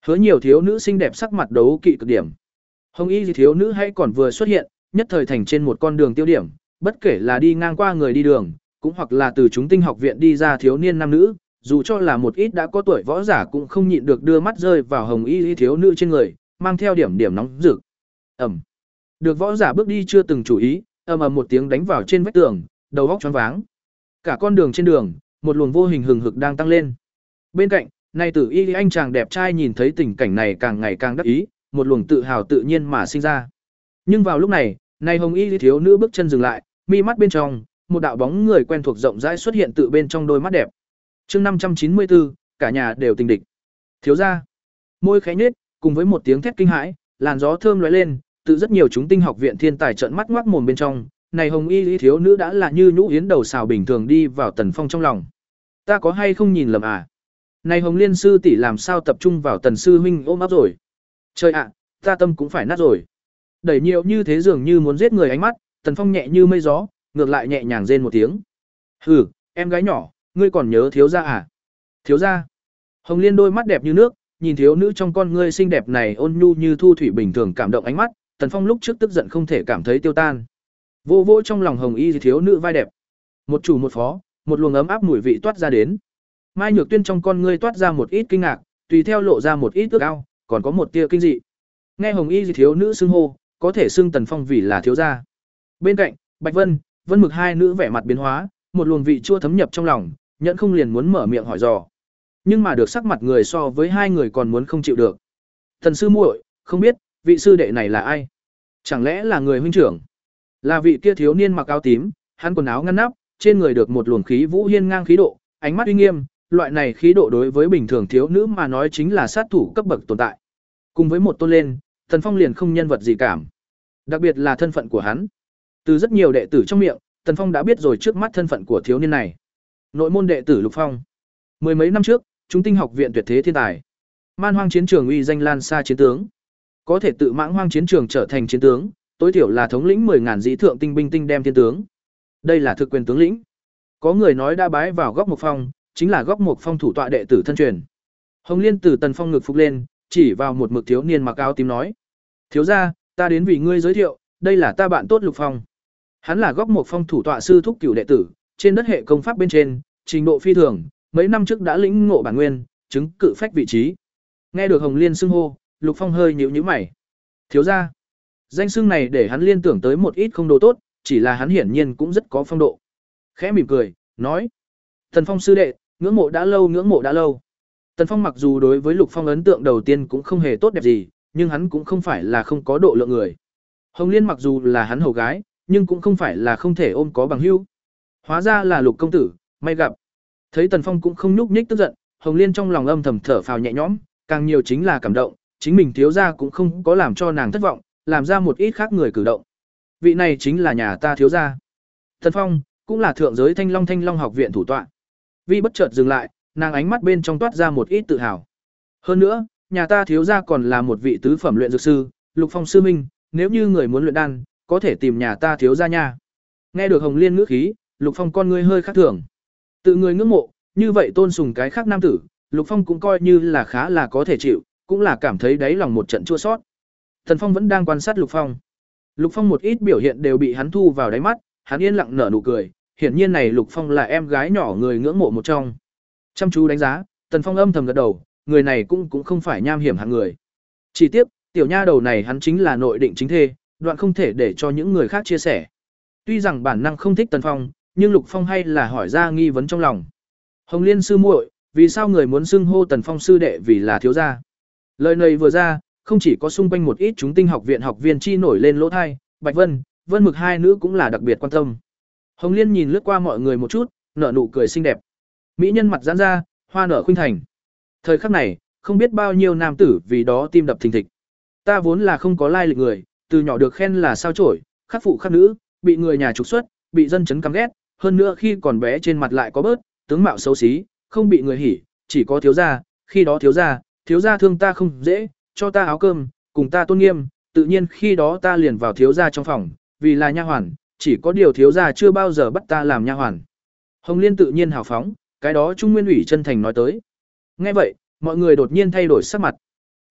Hứa nhiều thiếu nữ xinh đẹp sắc mặt đấu kỵ cực điểm. Hồng y thiếu nữ hay còn vừa xuất hiện, nhất thời thành trên một con đường tiêu điểm, bất kể là đi ngang qua người đi đường, cũng hoặc là từ chúng tinh học viện đi ra thiếu niên nam nữ, dù cho là một ít đã có tuổi võ giả cũng không nhịn được đưa mắt rơi vào hồng y thiếu nữ trên người, mang theo điểm điểm nóng rực. Ẩm. Được võ giả bước đi chưa từng chú ý, ầm ầm một tiếng đánh vào trên vách tường, đầu óc choáng váng. Cả con đường trên đường, một luồng vô hình hừng hực đang tăng lên. Bên cạnh, nay tử y anh chàng đẹp trai nhìn thấy tình cảnh này càng ngày càng đắc ý, một luồng tự hào tự nhiên mà sinh ra. Nhưng vào lúc này, nay hồng y thiếu nữ bước chân dừng lại, mi mắt bên trong, một đạo bóng người quen thuộc rộng rãi xuất hiện tự bên trong đôi mắt đẹp. Chương năm trăm chín mươi tư, cả nhà đều tình địch. Thiếu gia. Môi khẽ nhếch, cùng với một tiếng thét kinh hãi, làn gió thơm lóe lên, tự rất nhiều chúng tinh học viện thiên tài trợn mắt ngoác mồm bên trong, này hồng y thiếu nữ đã là như nhũ yến đầu xào bình thường đi vào Tần Phong trong lòng. Ta có hay không nhìn lầm à? Này hồng liên sư tỷ làm sao tập trung vào Tần sư huynh ôm ấp rồi? Trời ạ, ta tâm cũng phải nát rồi. Đẩy nhiều như thế dường như muốn giết người ánh mắt, Tần Phong nhẹ như mây gió, ngược lại nhẹ nhàng rên một tiếng. Hừ, em gái nhỏ, ngươi còn nhớ thiếu gia à? Thiếu gia. Hồng liên đôi mắt đẹp như nước, nhìn thiếu nữ trong con ngươi xinh đẹp này ôn nhu như thu thủy bình thường cảm động ánh mắt, Tần Phong lúc trước tức giận không thể cảm thấy tiêu tan. Vô vô trong lòng hồng y thiếu nữ vai đẹp. Một chủ một phó, một luồng ấm áp mùi vị toát ra đến. Mai Nhược Tuyên trong con ngươi toát ra một ít kinh ngạc, tùy theo lộ ra một ít ước ao, còn có một tia kinh dị. Nghe hồng y thiếu nữ xưng hô, có thể xưng Tần Phong vì là thiếu gia. Bên cạnh, Bạch Vân, Vân Mực hai nữ vẻ mặt biến hóa, một luồng vị chua thấm nhập trong lòng, nhẫn không liền muốn mở miệng hỏi dò. Nhưng mà được sắc mặt người so với hai người còn muốn không chịu được. Thần sư muội, không biết, vị sư đệ này là ai? Chẳng lẽ là người huynh trưởng? Là vị kia thiếu niên mặc áo tím, hắn quần áo ngăn nắp, trên người được một luồng khí vũ hiên ngang khí độ, ánh mắt uy nghiêm, loại này khí độ đối với bình thường thiếu nữ mà nói chính là sát thủ cấp bậc tồn tại. Cùng với một tôn lên, Tần Phong liền không nhân vật gì cảm. Đặc biệt là thân phận của hắn. Từ rất nhiều đệ tử trong miệng, Tần Phong đã biết rồi trước mắt thân phận của thiếu niên này. Nội môn đệ tử Lục Phong. Mười mấy năm trước, chúng tinh học viện tuyệt thế thiên tài. Man hoang chiến trường uy danh lan xa chiến tướng. Có thể tự mãng hoang chiến trường trở thành chiến tướng, tối thiểu là thống lĩnh mười ngàn dĩ thượng tinh binh tinh đem thiên tướng. Đây là thực quyền tướng lĩnh. Có người nói đã bái vào góc một phong, chính là góc một phong thủ tọa đệ tử thân truyền. Hồng Liên từ Tần Phong ngực phục lên, chỉ vào một mực thiếu niên mặc áo tím nói: "Thiếu gia, ta đến vì ngươi giới thiệu, đây là ta bạn tốt Lục Phong." Hắn là góc một phong thủ tọa sư thúc cửu đệ tử, trên đất hệ công pháp bên trên, trình độ phi thường, mấy năm trước đã lĩnh ngộ bản nguyên, chứng cự phách vị trí. Nghe được Hồng Liên xưng hô, Lục Phong hơi nhíu nhíu mày. Thiếu gia, danh xưng này để hắn liên tưởng tới một ít không đồ tốt, chỉ là hắn hiển nhiên cũng rất có phong độ. Khẽ mỉm cười, nói: "Tần Phong sư đệ, ngưỡng mộ đã lâu, ngưỡng mộ đã lâu." Tần Phong mặc dù đối với Lục Phong ấn tượng đầu tiên cũng không hề tốt đẹp gì, nhưng hắn cũng không phải là không có độ lượng người. Hồng Liên mặc dù là hắn hầu gái, nhưng cũng không phải là không thể ôm có bằng hữu. Hóa ra là Lục công tử, may gặp. Thấy Tần Phong cũng không nhúc nhích tức giận, Hồng Liên trong lòng âm thầm thở phào nhẹ nhõm, càng nhiều chính là cảm động, chính mình thiếu gia cũng không có làm cho nàng thất vọng, làm ra một ít khác người cử động. Vị này chính là nhà ta thiếu gia. Tần Phong cũng là thượng giới Thanh Long Thanh Long học viện thủ tọa. Vi bất chợt dừng lại, nàng ánh mắt bên trong toát ra một ít tự hào. Hơn nữa, nhà ta thiếu gia còn là một vị tứ phẩm luyện dược sư, Lục Phong sư minh, nếu như người muốn luyện đan, có thể tìm nhà ta thiếu gia nha. Nghe được Hồng Liên ngữ khí, Lục Phong con ngươi hơi khác thường. Tự người ngưỡng mộ, như vậy tôn sùng cái khác nam tử, Lục Phong cũng coi như là khá là có thể chịu, cũng là cảm thấy đáy lòng một trận chua sót. Tần Phong vẫn đang quan sát Lục Phong. Lục Phong một ít biểu hiện đều bị hắn thu vào đáy mắt, hắn yên lặng nở nụ cười, hiển nhiên này Lục Phong là em gái nhỏ người ngưỡng mộ một trong. Chăm chú đánh giá, Tần Phong âm thầm gật đầu, người này cũng cũng không phải nham hiểm hạng người. Chỉ tiếc, tiểu nha đầu này hắn chính là nội định chính thê, đoạn không thể để cho những người khác chia sẻ. Tuy rằng bản năng không thích Tần Phong, nhưng Lục Phong hay là hỏi ra nghi vấn trong lòng. Hồng Liên sư muội, vì sao người muốn xưng hô Tần Phong sư đệ vì là thiếu gia? Lời này vừa ra, không chỉ có xung quanh một ít chúng tinh học viện học viên chi nổi lên lỗ thai, Bạch Vân, Vân Mực hai nữ cũng là đặc biệt quan tâm. Hồng Liên nhìn lướt qua mọi người một chút, nở nụ cười xinh đẹp. Mỹ nhân mặt giãn ra, hoa nở khuynh thành. Thời khắc này, không biết bao nhiêu nam tử vì đó tim đập thình thịch. Ta vốn là không có lai lịch người, từ nhỏ được khen là sao chổi, khắc phụ khắc nữ, bị người nhà trục xuất, bị dân chấn căm ghét, hơn nữa khi còn bé trên mặt lại có bớt, tướng mạo xấu xí, không bị người hỉ, chỉ có thiếu gia, khi đó thiếu gia, thiếu gia thương ta không dễ, cho ta áo cơm, cùng ta tôn nghiêm, tự nhiên khi đó ta liền vào thiếu gia trong phòng, vì là nha hoàn, chỉ có điều thiếu gia chưa bao giờ bắt ta làm nha hoàn. Hồng Liên tự nhiên hào phóng, cái đó Trung Nguyên ủy chân thành nói tới. Nghe vậy, mọi người đột nhiên thay đổi sắc mặt.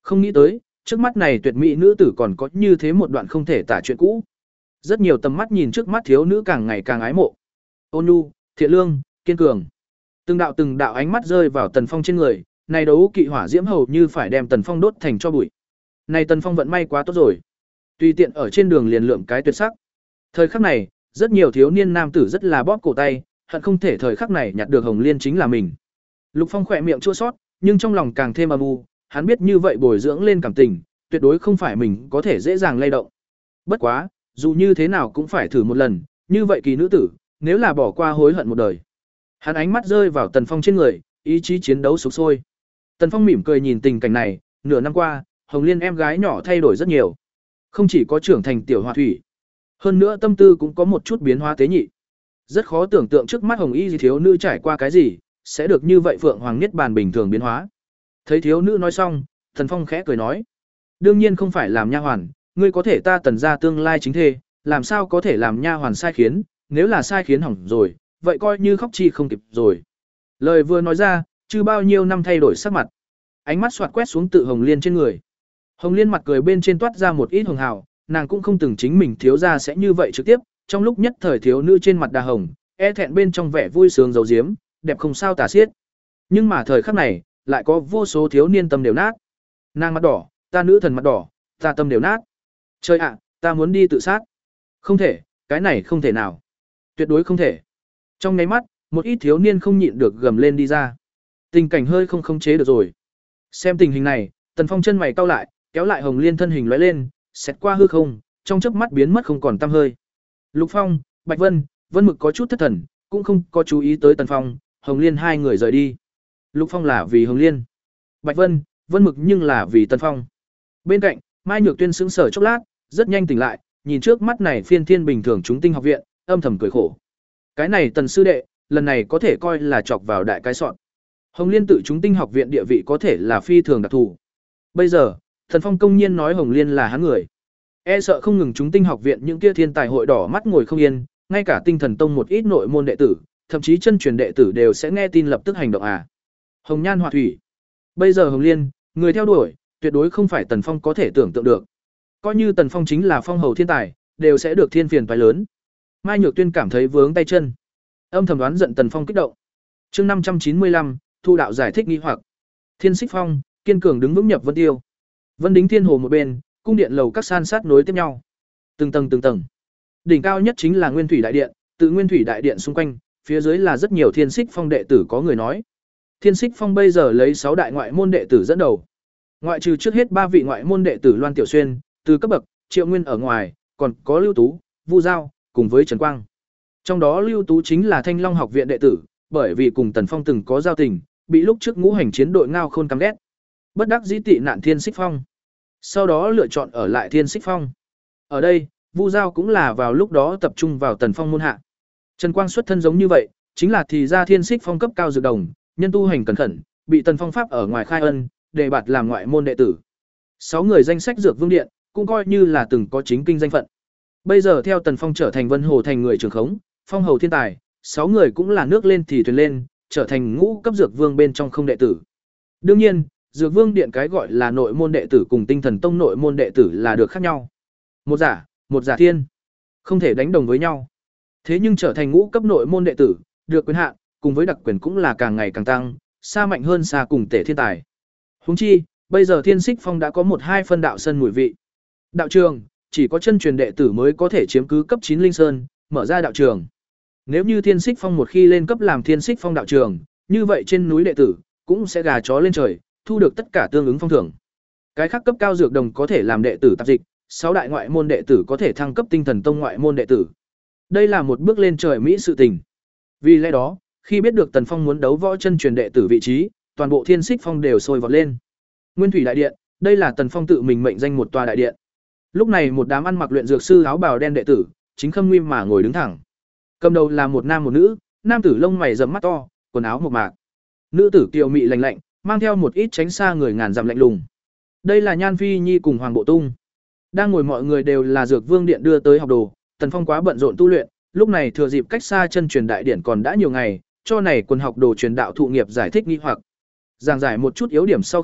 Không nghĩ tới, trước mắt này tuyệt mỹ nữ tử còn có như thế một đoạn không thể tả chuyện cũ. Rất nhiều tầm mắt nhìn trước mắt thiếu nữ càng ngày càng ái mộ. Ôn nhu, thiện lương, kiên cường. Từng đạo từng đạo ánh mắt rơi vào Tần Phong trên người, này đấu kỵ hỏa diễm hầu như phải đem Tần Phong đốt thành cho bụi. Này Tần Phong vận may quá tốt rồi. Tùy tiện ở trên đường liền lượm cái tuyệt sắc. Thời khắc này, rất nhiều thiếu niên nam tử rất là bóp cổ tay, hận không thể thời khắc này nhặt được Hồng Liên chính là mình. Lục Phong khỏe miệng chua xót, nhưng trong lòng càng thêm âm u, hắn biết như vậy bồi dưỡng lên cảm tình, tuyệt đối không phải mình có thể dễ dàng lay động. Bất quá, dù như thế nào cũng phải thử một lần, như vậy kỳ nữ tử, nếu là bỏ qua hối hận một đời. Hắn ánh mắt rơi vào Tần Phong trên người, ý chí chiến đấu sục sôi. Tần Phong mỉm cười nhìn tình cảnh này, nửa năm qua, Hồng Liên em gái nhỏ thay đổi rất nhiều. Không chỉ có trưởng thành tiểu hòa thủy, hơn nữa tâm tư cũng có một chút biến hóa tế nhị. Rất khó tưởng tượng trước mắt Hồng Y thiếu nữ trải qua cái gì, sẽ được như vậy Phượng Hoàng Niết Bàn bình thường biến hóa. Thấy thiếu nữ nói xong, Tần Phong khẽ cười nói: "Đương nhiên không phải làm nha hoàn, ngươi có thể ta Tần gia tương lai chính thê, làm sao có thể làm nha hoàn sai khiến, nếu là sai khiến hỏng rồi, vậy coi như khóc chi không kịp rồi." Lời vừa nói ra, chưa bao nhiêu năm thay đổi sắc mặt. Ánh mắt xoạt quét xuống tự Hồng Liên trên người. Hồng Liên mặt cười bên trên toát ra một ít hồng hào, nàng cũng không từng chính mình thiếu gia sẽ như vậy trực tiếp, trong lúc nhất thời thiếu nữ trên mặt đà hồng, e thẹn bên trong vẻ vui sướng giấu giếm, đẹp không sao tả xiết. Nhưng mà thời khắc này, lại có vô số thiếu niên tâm đều nát. Nàng mặt đỏ, ta nữ thần mặt đỏ, ta tâm đều nát. Trời ạ, ta muốn đi tự sát. Không thể, cái này không thể nào. Tuyệt đối không thể. Trong nháy mắt, một ít thiếu niên không nhịn được gầm lên đi ra. Tình cảnh hơi không khống chế được rồi. Xem tình hình này, Tần Phong chân mày cau lại, kéo lại Hồng Liên thân hình lóe lên, xẹt qua hư không, trong chớp mắt biến mất không còn tăm hơi. Lục Phong, Bạch Vân, Vân Mực có chút thất thần, cũng không có chú ý tới Tần Phong, Hồng Liên hai người rời đi. Lục Phong là vì Hồng Liên, Bạch Vân, Vân Mực nhưng là vì Tần Phong. Bên cạnh, Mai Nhược Tuyên sững sờ chốc lát, rất nhanh tỉnh lại, nhìn trước mắt này phiên thiên bình thường chúng tinh học viện, âm thầm cười khổ. Cái này Tần sư đệ, lần này có thể coi là chọc vào đại cái sọn. Hồng Liên tự chúng tinh học viện địa vị có thể là phi thường đặc thù. Bây giờ, Tần Phong công nhiên nói Hồng Liên là hắn người. E sợ không ngừng chúng tinh học viện những kia thiên tài hội đỏ mắt ngồi không yên, ngay cả Tinh Thần Tông một ít nội môn đệ tử, thậm chí chân truyền đệ tử đều sẽ nghe tin lập tức hành động à. Hồng Nhan Họa Thủy. Bây giờ Hồng Liên, người theo đuổi, tuyệt đối không phải Tần Phong có thể tưởng tượng được. Coi như Tần Phong chính là phong hầu thiên tài, đều sẽ được thiên phiền toái lớn. Mai Nhược Tuyên cảm thấy vướng tay chân, âm thầm đoán giận Tần Phong kích động. Chương năm trăm chín mươi lăm, Thu đạo giải thích nghi hoặc. Thiên Xích Phong, kiên cường đứng vững nhập Vân Tiêu. Vân Đính Thiên Hồ một bên, cung điện lầu các san sát nối tiếp nhau. Từng tầng từng tầng. Đỉnh cao nhất chính là Nguyên Thủy Đại Điện, tự Nguyên Thủy Đại Điện xung quanh, phía dưới là rất nhiều Thiên Xích Phong đệ tử có người nói. Thiên Xích Phong bây giờ lấy sáu đại ngoại môn đệ tử dẫn đầu. Ngoại trừ trước hết ba vị ngoại môn đệ tử Loan Tiểu Xuyên, từ cấp bậc Triệu Nguyên ở ngoài, còn có Lưu Tú, Vu Giao, cùng với Trần Quang. Trong đó Lưu Tú chính là Thanh Long học viện đệ tử, bởi vì cùng Tần Phong từng có giao tình, bị lúc trước ngũ hành chiến đội ngao khôn căm ghét. Bất đắc dĩ tị nạn Thiên Xích Phong. Sau đó lựa chọn ở lại Thiên Xích Phong. Ở đây, Vu Giao cũng là vào lúc đó tập trung vào Tần Phong môn hạ. Trần Quang xuất thân giống như vậy, chính là thì ra Thiên Xích Phong cấp cao dược đồng, nhân tu hành cẩn thận, bị Tần Phong pháp ở ngoài khai ân, đề bạt làm ngoại môn đệ tử. Sáu người danh sách dược vương điện, cũng coi như là từng có chính kinh danh phận. Bây giờ theo Tần Phong trở thành Vân Hồ thành người trưởng khống, phong hầu thiên tài, sáu người cũng là nước lên thì thuyền lên, trở thành ngũ cấp dược vương bên trong không đệ tử. Đương nhiên, Dược Vương Điện cái gọi là nội môn đệ tử cùng Tinh Thần Tông nội môn đệ tử là được khác nhau. Một giả, một giả thiên, không thể đánh đồng với nhau. Thế nhưng trở thành ngũ cấp nội môn đệ tử, được quyền hạn, cùng với đặc quyền cũng là càng ngày càng tăng, xa mạnh hơn xa cùng tể thiên tài. Huống chi, bây giờ Thiên Xích Phong đã có một hai phân đạo sân mùi vị. Đạo trường, chỉ có chân truyền đệ tử mới có thể chiếm cứ cấp chín linh sơn, mở ra đạo trường. Nếu như Thiên Xích Phong một khi lên cấp làm Thiên Xích Phong đạo trường, như vậy trên núi đệ tử cũng sẽ gà chó lên trời, thu được tất cả tương ứng phong thưởng. Cái khác cấp cao dược đồng có thể làm đệ tử tạp dịch, sáu đại ngoại môn đệ tử có thể thăng cấp Tinh Thần Tông ngoại môn đệ tử. Đây là một bước lên trời mỹ sự tình. Vì lẽ đó, khi biết được Tần Phong muốn đấu võ chân truyền đệ tử vị trí, toàn bộ Thiên Xích Phong đều sôi vọt lên. Nguyên Thủy Đại Điện, đây là Tần Phong tự mình mệnh danh một tòa đại điện. Lúc này một đám ăn mặc luyện dược sư áo bào đen đệ tử, chính khâm nguy mà ngồi đứng thẳng. Cầm đầu là một nam một nữ, nam tử lông mày rậm mắt to, quần áo mộc mạc. Nữ tử kiều mị lạnh lạnh, mang theo một ít tránh xa người ngàn dặm lạnh lùng. Đây là Nhan Phi Nhi cùng Hoàng Bộ Tung. Đang ngồi mọi người đều là Dược Vương Điện đưa tới học đồ, Tần Phong quá bận rộn tu luyện, lúc này thừa dịp cách xa chân truyền đại điển còn đã nhiều ngày, cho này quần học đồ truyền đạo thụ nghiệp giải thích nghi hoặc. Giảng giải một chút yếu điểm sau khi,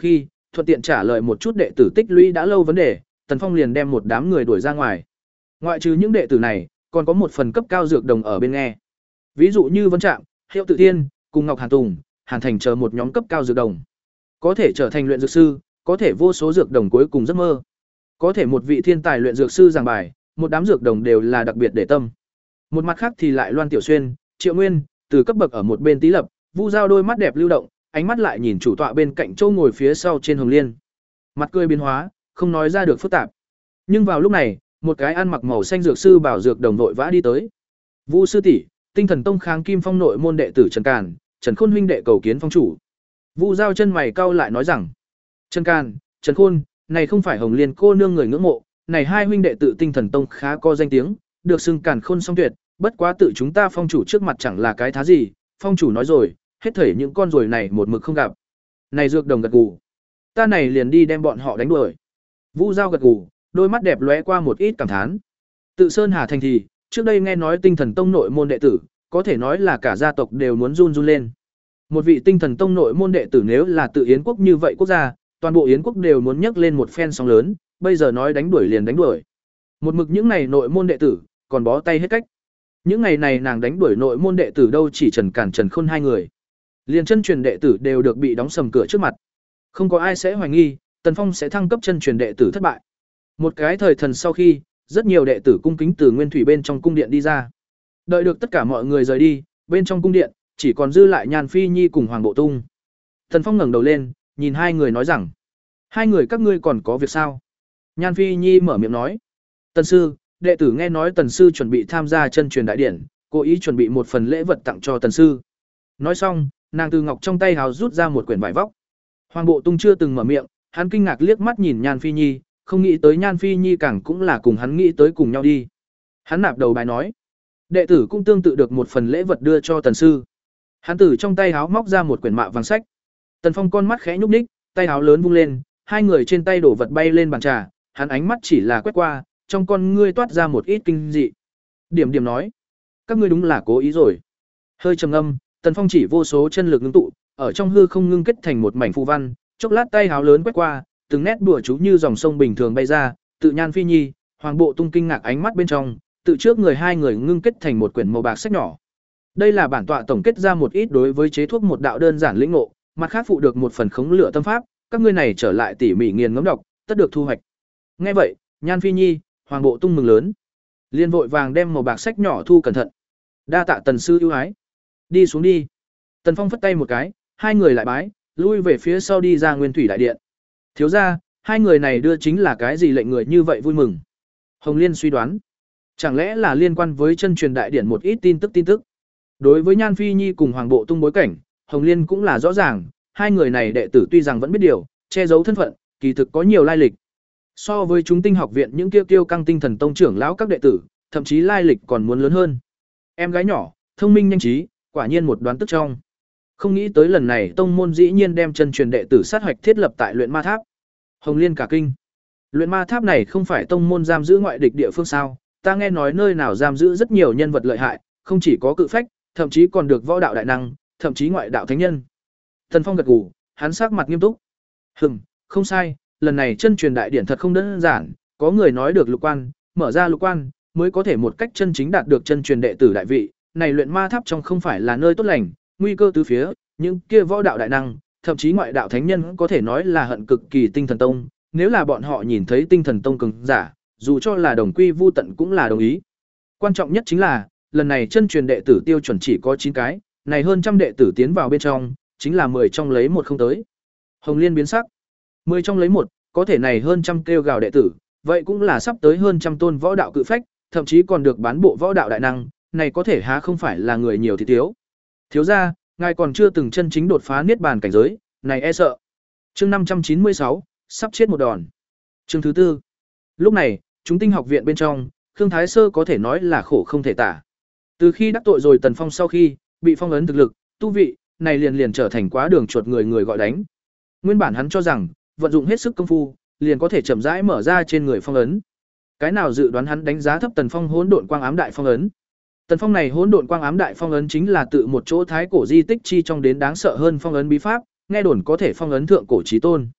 thuận tiện trả lời một chút đệ tử tích lũy đã lâu vấn đề, Tần Phong liền đem một đám người đuổi ra ngoài. Ngoại trừ những đệ tử này, còn có một phần cấp cao dược đồng ở bên nghe. Ví dụ như Vân Trạm, Hiệu Tự Tiên, cùng Ngọc Hàn Tùng, Hàn Thành chờ một nhóm cấp cao dược đồng. Có thể trở thành luyện dược sư, có thể vô số dược đồng cuối cùng giấc mơ. Có thể một vị thiên tài luyện dược sư giảng bài, một đám dược đồng đều là đặc biệt để tâm. Một mặt khác thì lại Loan Tiểu Xuyên, Triệu Nguyên, từ cấp bậc ở một bên tí lập, Vu Giao đôi mắt đẹp lưu động, ánh mắt lại nhìn chủ tọa bên cạnh Châu ngồi phía sau trên Hồng Liên. Mặt cười biến hóa, không nói ra được phức tạp. Nhưng vào lúc này, một cái ăn mặc màu xanh dược sư bảo dược đồng vội vã đi tới. Vu sư tỷ, Tinh Thần Tông Kháng Kim Phong nội môn đệ tử Trần Càn, Trần Khôn huynh đệ cầu kiến phong chủ. Vu Giao chân mày cau lại nói rằng: "Trần Càn, Trần Khôn, này không phải Hồng Liên cô nương người ngưỡng mộ, này hai huynh đệ tự Tinh Thần Tông khá có danh tiếng, được xưng Càn Khôn song tuyệt, bất quá tự chúng ta phong chủ trước mặt chẳng là cái thá gì, phong chủ nói rồi, hết thảy những con ruồi này một mực không gặp." Này dược đồng gật gù. "Ta này liền đi đem bọn họ đánh đuổi." Vu Giao gật gù, đôi mắt đẹp lóe qua một ít cảm thán. Tự Sơn Hà thành thì, trước đây nghe nói Tinh Thần Tông nội môn đệ tử, có thể nói là cả gia tộc đều muốn run run lên. Một vị Tinh Thần Tông nội môn đệ tử nếu là tự Yến quốc như vậy quốc gia, toàn bộ Yến quốc đều muốn nhấc lên một phen sóng lớn, bây giờ nói đánh đuổi liền đánh đuổi. Một mực những ngày nội môn đệ tử, còn bó tay hết cách. Những ngày này nàng đánh đuổi nội môn đệ tử đâu chỉ Trần Cản Trần Khôn hai người. Liền chân truyền đệ tử đều được bị đóng sầm cửa trước mặt. Không có ai sẽ hoài nghi, Tần Phong sẽ thăng cấp chân truyền đệ tử thất bại. Một cái thời thần sau khi, rất nhiều đệ tử cung kính từ nguyên thủy bên trong cung điện đi ra. Đợi được tất cả mọi người rời đi, bên trong cung điện chỉ còn dư lại Nhan Phi Nhi cùng Hoàng Bộ Tung. Tần Phong ngẩng đầu lên, nhìn hai người nói rằng: "Hai người các ngươi còn có việc sao?" Nhan Phi Nhi mở miệng nói: "Tần sư, đệ tử nghe nói Tần sư chuẩn bị tham gia chân truyền đại điển, cố ý chuẩn bị một phần lễ vật tặng cho Tần sư." Nói xong, nàng từ ngọc trong tay hào rút ra một quyển vải vóc. Hoàng Bộ Tung chưa từng mở miệng, hắn kinh ngạc liếc mắt nhìn Nhan Phi Nhi, không nghĩ tới Nhan Phi Nhi càng cũng là cùng hắn nghĩ tới cùng nhau đi. Hắn nạp đầu bài nói: "Đệ tử cũng tương tự được một phần lễ vật đưa cho Tần sư." Hắn từ trong tay háo móc ra một quyển mạ vàng sách. Tần Phong con mắt khẽ nhúc nhích, tay háo lớn vung lên, hai người trên tay đổ vật bay lên bàn trà, hắn ánh mắt chỉ là quét qua, trong con ngươi toát ra một ít kinh dị. Điểm điểm nói: "Các ngươi đúng là cố ý rồi." Hơi trầm ngâm, Tần Phong chỉ vô số chân lực ngưng tụ, ở trong hư không ngưng kết thành một mảnh phù văn, chốc lát tay háo lớn quét qua, từng nét đùa chú như dòng sông bình thường bay ra, tự Nhan Phi Nhi, Hoàng Bộ Tung kinh ngạc ánh mắt bên trong, tự trước người hai người ngưng kết thành một quyển màu bạc sách nhỏ. Đây là bản tọa tổng kết ra một ít đối với chế thuốc một đạo đơn giản lĩnh ngộ, mặt khác phụ được một phần khống lửa tâm pháp, các ngươi này trở lại tỉ mỉ nghiền ngẫm đọc, tất được thu hoạch. Nghe vậy, Nhan Phi Nhi, Hoàng Bộ Tung mừng lớn, liền vội vàng đem màu bạc sách nhỏ thu cẩn thận. Đa tạ Tần sư ưu ái. Đi xuống đi. Tần Phong phất tay một cái, hai người lại bái, lui về phía sau đi ra Nguyên Thủy đại điện. Thiếu gia, hai người này đưa chính là cái gì lệnh người như vậy vui mừng? Hồng Liên suy đoán, chẳng lẽ là liên quan với chân truyền đại điện một ít tin tức tin tức. Đối với Nhan Phi Nhi cùng Hoàng Bộ Tung bối cảnh, Hồng Liên cũng là rõ ràng, hai người này đệ tử tuy rằng vẫn biết điều, che giấu thân phận, kỳ thực có nhiều lai lịch. So với chúng tinh học viện những kiêu kiêu căng tinh thần tông trưởng lão các đệ tử, thậm chí lai lịch còn muốn lớn hơn. Em gái nhỏ, thông minh nhanh trí, quả nhiên một đoán tức trong. Không nghĩ tới lần này tông môn dĩ nhiên đem chân truyền đệ tử sát hoạch thiết lập tại luyện ma tháp. Hồng Liên cả kinh. Luyện ma tháp này không phải tông môn giam giữ ngoại địch địa phương sao? Ta nghe nói nơi nào giam giữ rất nhiều nhân vật lợi hại, không chỉ có cự phách, thậm chí còn được võ đạo đại năng, thậm chí ngoại đạo thánh nhân. Thần Phong gật gù, hắn sắc mặt nghiêm túc. Hừm, không sai, lần này chân truyền đại điển thật không đơn giản, có người nói được lục quan, mở ra lục quan, mới có thể một cách chân chính đạt được chân truyền đệ tử đại vị, này luyện ma tháp trong không phải là nơi tốt lành, nguy cơ tứ phía, những kia võ đạo đại năng, thậm chí ngoại đạo thánh nhân có thể nói là hận cực kỳ tinh thần tông, nếu là bọn họ nhìn thấy tinh thần tông cường giả, dù cho là đồng quy vu tận cũng là đồng ý. Quan trọng nhất chính là, lần này chân truyền đệ tử tiêu chuẩn chỉ có chín cái, này hơn trăm đệ tử tiến vào bên trong, chính là mười trong lấy một không tới. Hồng Liên biến sắc. mười trong lấy một, có thể này hơn trăm kêu gào đệ tử, vậy cũng là sắp tới hơn trăm tôn võ đạo cự phách, thậm chí còn được bán bộ võ đạo đại năng, này có thể há không phải là người nhiều thì thiếu. Thiếu gia, ngài còn chưa từng chân chính đột phá niết bàn cảnh giới, này e sợ. Chương năm trăm chín mươi sáu, sắp chết một đòn. Chương thứ tư. Lúc này, chúng tinh học viện bên trong, Khương Thái Sơ có thể nói là khổ không thể tả. Từ khi đắc tội rồi Tần Phong sau khi bị phong ấn thực lực, tu vị, này liền liền trở thành quá đường chuột người người gọi đánh. Nguyên bản hắn cho rằng, vận dụng hết sức công phu, liền có thể chậm rãi mở ra trên người phong ấn. Cái nào dự đoán hắn đánh giá thấp Tần Phong hỗn độn quang ám đại phong ấn. Tần Phong này hỗn độn quang ám đại phong ấn chính là tự một chỗ thái cổ di tích chi trong đến đáng sợ hơn phong ấn bí pháp, nghe đồn có thể phong ấn thượng cổ chí tôn.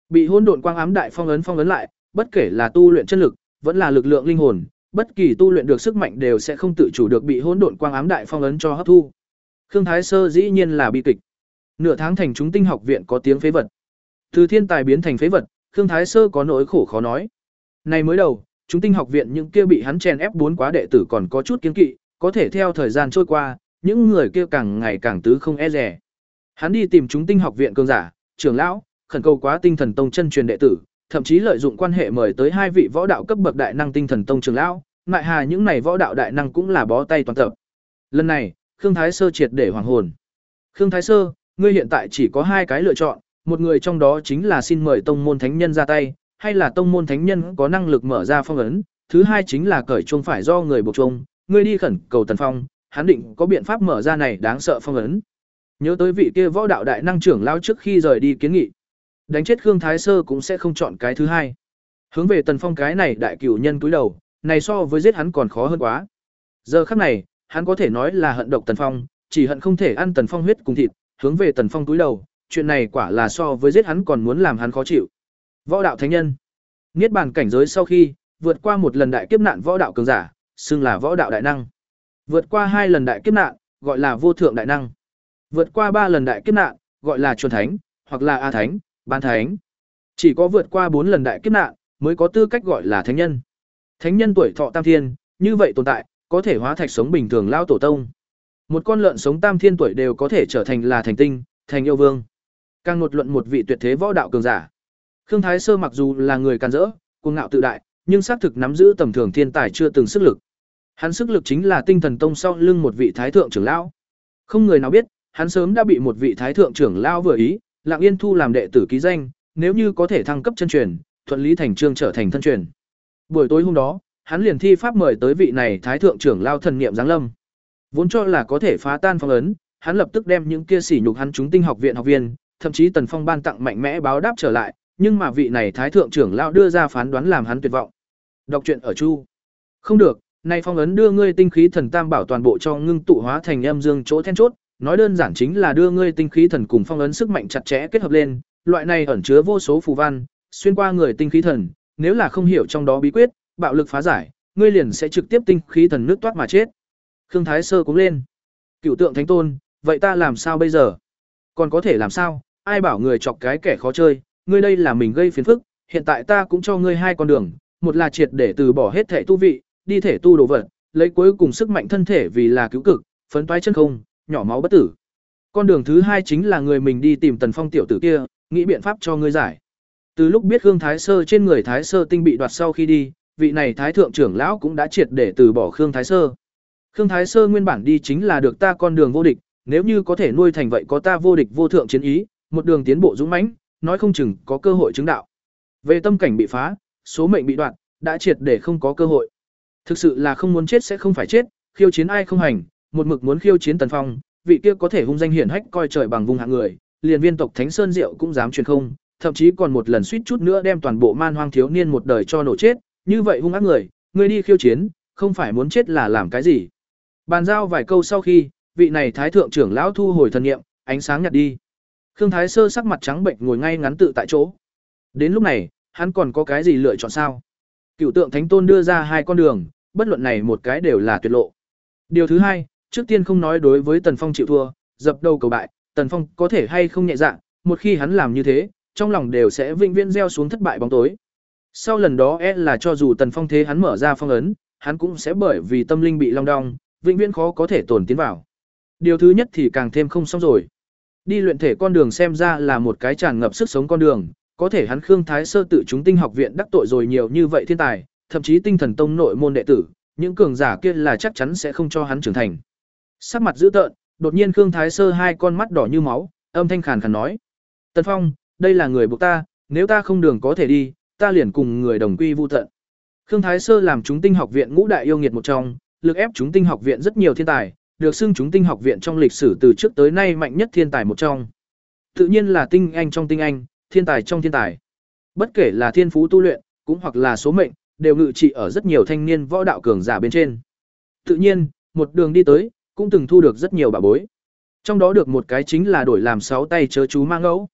bị hỗn độn quang ám đại phong ấn phong ấn lại, bất kể là tu luyện chân lực, vẫn là lực lượng linh hồn, bất kỳ tu luyện được sức mạnh đều sẽ không tự chủ được bị hỗn độn quang ám đại phong ấn cho hấp thu. Khương Thái Sơ dĩ nhiên là bi kịch. Nửa tháng thành chúng tinh học viện có tiếng phế vật. Từ thiên tài biến thành phế vật, Khương Thái Sơ có nỗi khổ khó nói. Này mới đầu, chúng tinh học viện những kia bị hắn chèn ép bốn quá đệ tử còn có chút kiêng kỵ, có thể theo thời gian trôi qua, những người kia càng ngày càng tứ không e dè. Hắn đi tìm chúng tinh học viện cường giả, trưởng lão, khẩn cầu quá tinh thần tông chân truyền đệ tử, thậm chí lợi dụng quan hệ mời tới hai vị võ đạo cấp bậc đại năng tinh thần tông trưởng lão, ngại hà những này võ đạo đại năng cũng là bó tay toàn tập. Lần này, Khương Thái Sơ triệt để hoàng hồn. Khương Thái Sơ, ngươi hiện tại chỉ có hai cái lựa chọn, một người trong đó chính là xin mời tông môn thánh nhân ra tay, hay là tông môn thánh nhân có năng lực mở ra phong ấn, thứ hai chính là cởi chuông phải do người buộc chuông, ngươi đi khẩn cầu Tần Phong, hắn định có biện pháp mở ra này đáng sợ phong ấn. Nhớ tới vị kia võ đạo đại năng trưởng lão trước khi rời đi kiến nghị, đánh chết Khương Thái Sơ cũng sẽ không chọn cái thứ hai. Hướng về Tần Phong cái này đại cửu nhân cúi đầu, này so với giết hắn còn khó hơn quá. Giờ khắc này, hắn có thể nói là hận độc Tần Phong, chỉ hận không thể ăn Tần Phong huyết cùng thịt, hướng về Tần Phong cúi đầu, chuyện này quả là so với giết hắn còn muốn làm hắn khó chịu. Võ đạo thánh nhân, niết bàn cảnh giới sau khi vượt qua một lần đại kiếp nạn võ đạo cường giả, xưng là võ đạo đại năng. Vượt qua hai lần đại kiếp nạn, gọi là vô thượng đại năng. Vượt qua ba lần đại kiếp nạn, gọi là chuẩn thánh, hoặc là a thánh, ban thánh. Chỉ có vượt qua bốn lần đại kiếp nạn, mới có tư cách gọi là thánh nhân. Thánh nhân tuổi thọ tam thiên, như vậy tồn tại, có thể hóa thạch sống bình thường lao tổ tông. Một con lợn sống tam thiên tuổi đều có thể trở thành là thành tinh, thành yêu vương. Càng ngột luận một vị tuyệt thế võ đạo cường giả. Khương Thái Sơ mặc dù là người can dỡ, cuồng ngạo tự đại, nhưng xác thực nắm giữ tầm thường thiên tài chưa từng sức lực. Hắn sức lực chính là tinh thần tông sau lưng một vị thái thượng trưởng lão. Không người nào biết, hắn sớm đã bị một vị thái thượng trưởng lão vừa ý, Lặng Yên thu làm đệ tử ký danh, nếu như có thể thăng cấp chân truyền, thuận lý thành chương trở thành thân truyền. Buổi tối hôm đó, hắn liền thi pháp mời tới vị này thái thượng trưởng lão thần niệm giáng lâm. Vốn cho là có thể phá tan phong ấn, hắn lập tức đem những kia sỉ nhục hắn chúng tinh học viện học viên, thậm chí Tần Phong ban tặng mạnh mẽ báo đáp trở lại, nhưng mà vị này thái thượng trưởng lão đưa ra phán đoán làm hắn tuyệt vọng. Đọc truyện ở Chu. Không được, nay phong ấn đưa ngươi tinh khí thần tam bảo toàn bộ cho ngưng tụ hóa thành âm dương chỗ then chốt, nói đơn giản chính là đưa ngươi tinh khí thần cùng phong ấn sức mạnh chặt chẽ kết hợp lên, loại này ẩn chứa vô số phù văn, xuyên qua người tinh khí thần, nếu là không hiểu trong đó bí quyết, bạo lực phá giải, ngươi liền sẽ trực tiếp tinh khí thần nước toát mà chết. Khương Thái Sơ cũng lên. Cửu tượng thánh tôn, vậy ta làm sao bây giờ? Còn có thể làm sao? Ai bảo người chọc cái kẻ khó chơi, ngươi đây là mình gây phiền phức, hiện tại ta cũng cho ngươi hai con đường, một là triệt để từ bỏ hết thể tu vị, đi thể tu đồ vật, lấy cuối cùng sức mạnh thân thể vì là cứu cực, phấn toái chân không, nhỏ máu bất tử. Con đường thứ hai chính là người mình đi tìm Tần Phong tiểu tử kia, nghĩ biện pháp cho ngươi giải. Từ lúc biết Khương Thái Sơ trên người Thái Sơ tinh bị đoạt sau khi đi, vị này thái thượng trưởng lão cũng đã triệt để từ bỏ Khương Thái Sơ. Khương Thái Sơ nguyên bản đi chính là được ta con đường vô địch, nếu như có thể nuôi thành vậy có ta vô địch vô thượng chiến ý, một đường tiến bộ dũng mãnh, nói không chừng có cơ hội chứng đạo. Về tâm cảnh bị phá, số mệnh bị đoạn, đã triệt để không có cơ hội. Thực sự là không muốn chết sẽ không phải chết, khiêu chiến ai không hành, một mực muốn khiêu chiến Tần Phong, vị kia có thể hung danh hiển hách coi trời bằng vùng hạng người, liền viên tộc Thánh Sơn Diệu cũng dám truyền không, thậm chí còn một lần suýt chút nữa đem toàn bộ man hoang thiếu niên một đời cho nổ chết, như vậy hung ác người, ngươi đi khiêu chiến, không phải muốn chết là làm cái gì? Bàn giao vài câu sau khi, vị này thái thượng trưởng lão thu hồi thần niệm, ánh sáng nhạt đi. Khương Thái Sơ sắc mặt trắng bệnh ngồi ngay ngắn tự tại chỗ. Đến lúc này, hắn còn có cái gì lựa chọn sao? Cửu tượng thánh tôn đưa ra hai con đường, bất luận này một cái đều là tuyệt lộ. Điều thứ hai, trước tiên không nói đối với Tần Phong chịu thua, dập đầu cầu bại, Tần Phong có thể hay không nhẹ dạ, một khi hắn làm như thế, trong lòng đều sẽ vĩnh viễn gieo xuống thất bại bóng tối. Sau lần đó e là cho dù Tần Phong thế hắn mở ra phong ấn, hắn cũng sẽ bởi vì tâm linh bị long đong, vĩnh viễn khó có thể tồn tiến vào. Điều thứ nhất thì càng thêm không xong rồi. Đi luyện thể con đường xem ra là một cái tràn ngập sức sống con đường, có thể hắn Khương Thái Sơ tự chúng tinh học viện đắc tội rồi nhiều như vậy thiên tài, thậm chí tinh thần tông nội môn đệ tử, những cường giả kia là chắc chắn sẽ không cho hắn trưởng thành. Sắc mặt dữ tợn, đột nhiên Khương Thái Sơ hai con mắt đỏ như máu, âm thanh khàn khàn nói: "Tần Phong, đây là người buộc ta, nếu ta không đường có thể đi, ta liền cùng người đồng quy vu tận." Khương Thái Sơ làm chúng tinh học viện ngũ đại yêu nghiệt một trong, lực ép chúng tinh học viện rất nhiều thiên tài, được xưng chúng tinh học viện trong lịch sử từ trước tới nay mạnh nhất thiên tài một trong. Tự nhiên là tinh anh trong tinh anh, thiên tài trong thiên tài. Bất kể là thiên phú tu luyện, cũng hoặc là số mệnh, đều ngự trị ở rất nhiều thanh niên võ đạo cường giả bên trên. Tự nhiên, một đường đi tới, cũng từng thu được rất nhiều bảo bối. Trong đó được một cái chính là đổi làm sáu tay chớ chú ma ngẫu.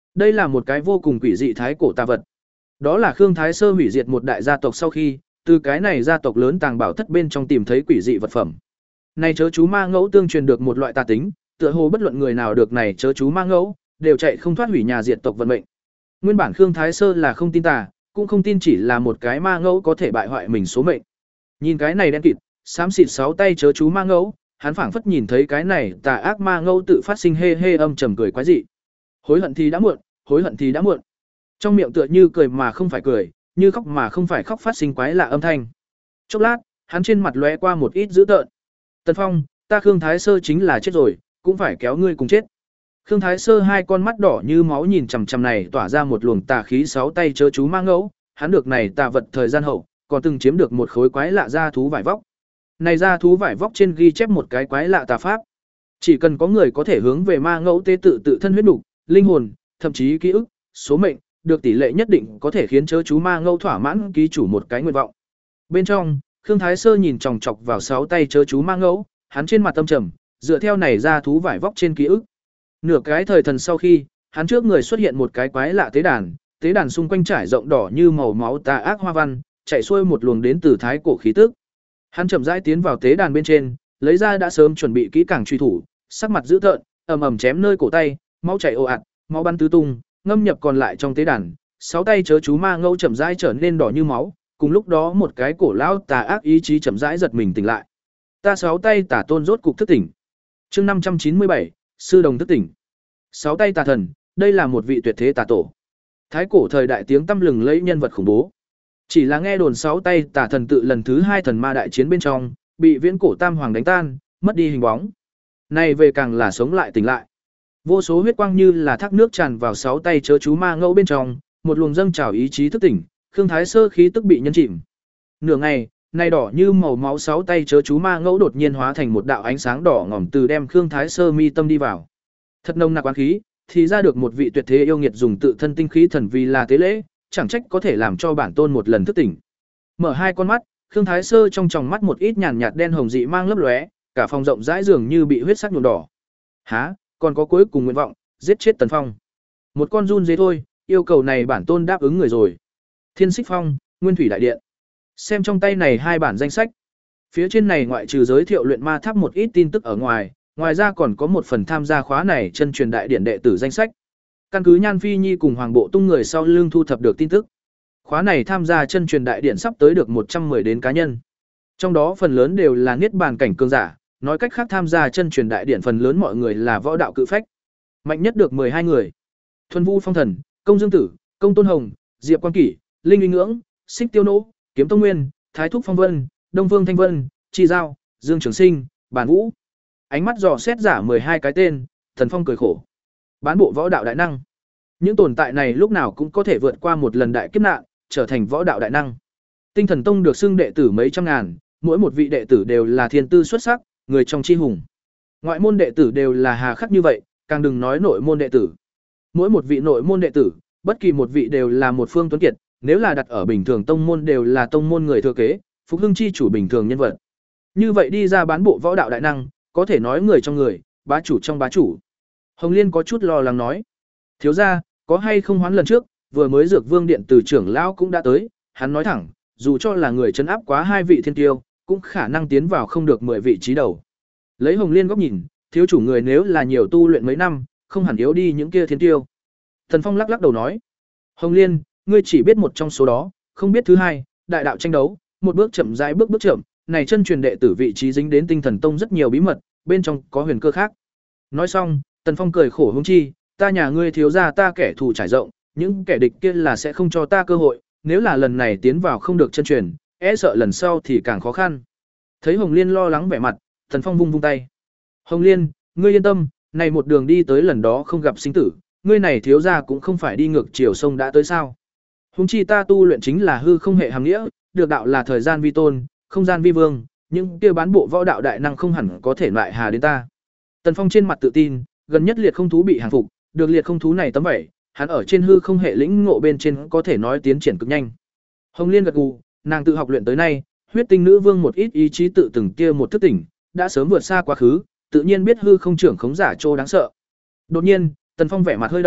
Đây là một cái vô cùng quỷ dị thái cổ tà vật. Đó là Khương Thái Sơ hủy diệt một đại gia tộc sau khi, từ cái này gia tộc lớn tàng bảo thất bên trong tìm thấy quỷ dị vật phẩm. Này chớ chú ma ngẫu tương truyền được một loại tà tính, tựa hồ bất luận người nào được này chớ chú ma ngẫu, đều chạy không thoát hủy nhà diệt tộc vận mệnh. Nguyên bản Khương Thái Sơ là không tin tà, cũng không tin chỉ là một cái ma ngẫu có thể bại hoại mình số mệnh. Nhìn cái này đen kịt, xám xịt sáu tay chớ chú ma ngẫu, hắn phảng phất nhìn thấy cái này tà ác ma ngẫu tự phát sinh hê hê âm trầm cười quái dị. Hối hận thì đã muộn, hối hận thì đã muộn. Trong miệng tựa như cười mà không phải cười, như khóc mà không phải khóc phát sinh quái lạ âm thanh. Chốc lát, hắn trên mặt lóe qua một ít dữ tợn. Tần Phong, ta Khương Thái Sơ chính là chết rồi, cũng phải kéo ngươi cùng chết. Khương Thái Sơ hai con mắt đỏ như máu nhìn chằm chằm này tỏa ra một luồng tà khí sáu tay chớ chú ma ngẫu, hắn được này tà vật thời gian hậu, còn từng chiếm được một khối quái lạ da thú vải vóc. Này da thú vải vóc trên ghi chép một cái quái lạ tà pháp. Chỉ cần có người có thể hướng về ma ngẫu tế tự tự thân huyết nục, linh hồn, thậm chí ký ức, số mệnh, được tỷ lệ nhất định có thể khiến chớ chú ma ngẫu thỏa mãn ký chủ một cái nguyện vọng. Bên trong, Khương Thái Sơ nhìn chòng chọc vào sáu tay chớ chú ma ngẫu, hắn trên mặt tâm trầm, dựa theo này ra thú vải vóc trên ký ức. Nửa cái thời thần sau khi, hắn trước người xuất hiện một cái quái lạ tế đàn, tế đàn xung quanh trải rộng đỏ như màu máu tà ác hoa văn, chạy xuôi một luồng đến từ thái cổ khí tức. Hắn chậm rãi tiến vào tế đàn bên trên, lấy ra đã sớm chuẩn bị kỹ càng truy thủ, sắc mặt dữ tợn, ầm ầm chém nơi cổ tay, máu chảy ồ ạt, máu bắn tứ tung, ngâm nhập còn lại trong tế đàn, sáu tay chớ chú ma ngẫu chậm rãi trở nên đỏ như máu, cùng lúc đó một cái cổ lão tà ác ý chí chậm rãi giật mình tỉnh lại. Ta sáu tay tà tôn rốt cục thức tỉnh. Chương năm trăm chín mươi bảy, sư đồng thức tỉnh. Sáu tay tà thần, đây là một vị tuyệt thế tà tổ. Thái cổ thời đại tiếng tăm lừng lẫy nhân vật khủng bố. Chỉ là nghe đồn sáu tay tà thần tự lần thứ hai thần ma đại chiến bên trong, bị viễn cổ tam hoàng đánh tan, mất đi hình bóng. Này về càng là sống lại tỉnh lại. Vô số huyết quang như là thác nước tràn vào sáu tay chớ chú ma ngẫu bên trong, một luồng dâng trào ý chí thức tỉnh, Khương Thái Sơ khí tức bị nhân chìm. Nửa ngày, này đỏ như màu máu sáu tay chớ chú ma ngẫu đột nhiên hóa thành một đạo ánh sáng đỏ ngòm từ đem Khương Thái Sơ mi tâm đi vào. Thật nồng nặc quán khí, thì ra được một vị tuyệt thế yêu nghiệt dùng tự thân tinh khí thần vì là tế lễ, chẳng trách có thể làm cho bản tôn một lần thức tỉnh. Mở hai con mắt, Khương Thái Sơ trong tròng mắt một ít nhàn nhạt đen hồng dị mang lấp lóe, cả phòng rộng rãi dường như bị huyết sắc nhuộm đỏ. Hả, còn có cuối cùng nguyện vọng, giết chết Tần Phong. Một con run dế thôi, yêu cầu này bản tôn đáp ứng người rồi. Thiên Xích Phong, Nguyên Thủy Đại Điện. Xem trong tay này hai bản danh sách. Phía trên này ngoại trừ giới thiệu luyện ma tháp một ít tin tức ở ngoài, ngoài ra còn có một phần tham gia khóa này chân truyền đại điện đệ tử danh sách. Căn cứ Nhan Phi Nhi cùng Hoàng Bộ Tung người sau lưng thu thập được tin tức. Khóa này tham gia chân truyền đại điện sắp tới được một trăm mười đến cá nhân. Trong đó phần lớn đều là niết bàn cảnh cường giả, nói cách khác tham gia chân truyền đại điện phần lớn mọi người là võ đạo cự phách. Mạnh nhất được mười hai người. Thuần Vu Phong Thần, Công Dương Tử, Công Tôn Hồng, Diệp Quan Kỷ, Linh Uy Ngưỡng, Xích Tiêu Nỗ, Kiếm Tông Nguyên, Thái Thúc Phong Vân, Đông Vương Thanh Vân, Chi Giao, Dương Trường Sinh, Bản Vũ. Ánh mắt dò xét giả mười hai cái tên, Thần Phong cười khổ. Bán bộ võ đạo đại năng. Những tồn tại này lúc nào cũng có thể vượt qua một lần đại kiếp nạn, trở thành võ đạo đại năng. Tinh Thần Tông được xưng đệ tử mấy trăm ngàn, mỗi một vị đệ tử đều là thiên tư xuất sắc, người trong chi hùng. Ngoại môn đệ tử đều là hà khắc như vậy, càng đừng nói nội môn đệ tử. Mỗi một vị nội môn đệ tử, bất kỳ một vị đều là một phương tuấn kiệt, nếu là đặt ở bình thường tông môn đều là tông môn người thừa kế, phục hưng chi chủ bình thường nhân vật. Như vậy đi ra bán bộ võ đạo đại năng, có thể nói người trong người, bá chủ trong bá chủ. Hồng Liên có chút lo lắng nói: "Thiếu gia, có hay không hoán lần trước, vừa mới Dược Vương điện từ trưởng lão cũng đã tới." Hắn nói thẳng, dù cho là người trấn áp quá hai vị thiên tiêu, cũng khả năng tiến vào không được mười vị trí đầu. Lấy Hồng Liên góc nhìn, thiếu chủ người nếu là nhiều tu luyện mấy năm, không hẳn yếu đi những kia thiên tiêu. Thần Phong lắc lắc đầu nói: "Hồng Liên, ngươi chỉ biết một trong số đó, không biết thứ hai, đại đạo tranh đấu, một bước chậm rãi bước bước chậm, này chân truyền đệ tử vị trí dính đến Tinh Thần Tông rất nhiều bí mật, bên trong có huyền cơ khác." Nói xong, Tần Phong cười khổ hướng chi, "Ta nhà ngươi thiếu gia ta kẻ thù trải rộng, những kẻ địch kia là sẽ không cho ta cơ hội, nếu là lần này tiến vào không được chân truyền, e sợ lần sau thì càng khó khăn." Thấy Hồng Liên lo lắng vẻ mặt, Tần Phong vung vung tay. "Hồng Liên, ngươi yên tâm, này một đường đi tới lần đó không gặp sinh tử, ngươi này thiếu gia cũng không phải đi ngược chiều sông đã tới sao? Huống chi ta tu luyện chính là hư không hệ hàm nghĩa, được đạo là thời gian vi tôn, không gian vi vương, nhưng kia bán bộ võ đạo đại năng không hẳn có thể lại hà đến ta." Tần Phong trên mặt tự tin, gần nhất liệt không thú bị hàng phục, được liệt không thú này tấm vẩy, hắn ở trên hư không hệ lĩnh ngộ bên trên có thể nói tiến triển cực nhanh. Hồng Liên gật gù, nàng tự học luyện tới nay, huyết tinh nữ vương một ít ý chí tự từng kia một thức tỉnh, đã sớm vượt xa quá khứ, tự nhiên biết hư không trưởng khống giả trô đáng sợ. Đột nhiên, Tần Phong vẻ mặt hơi động,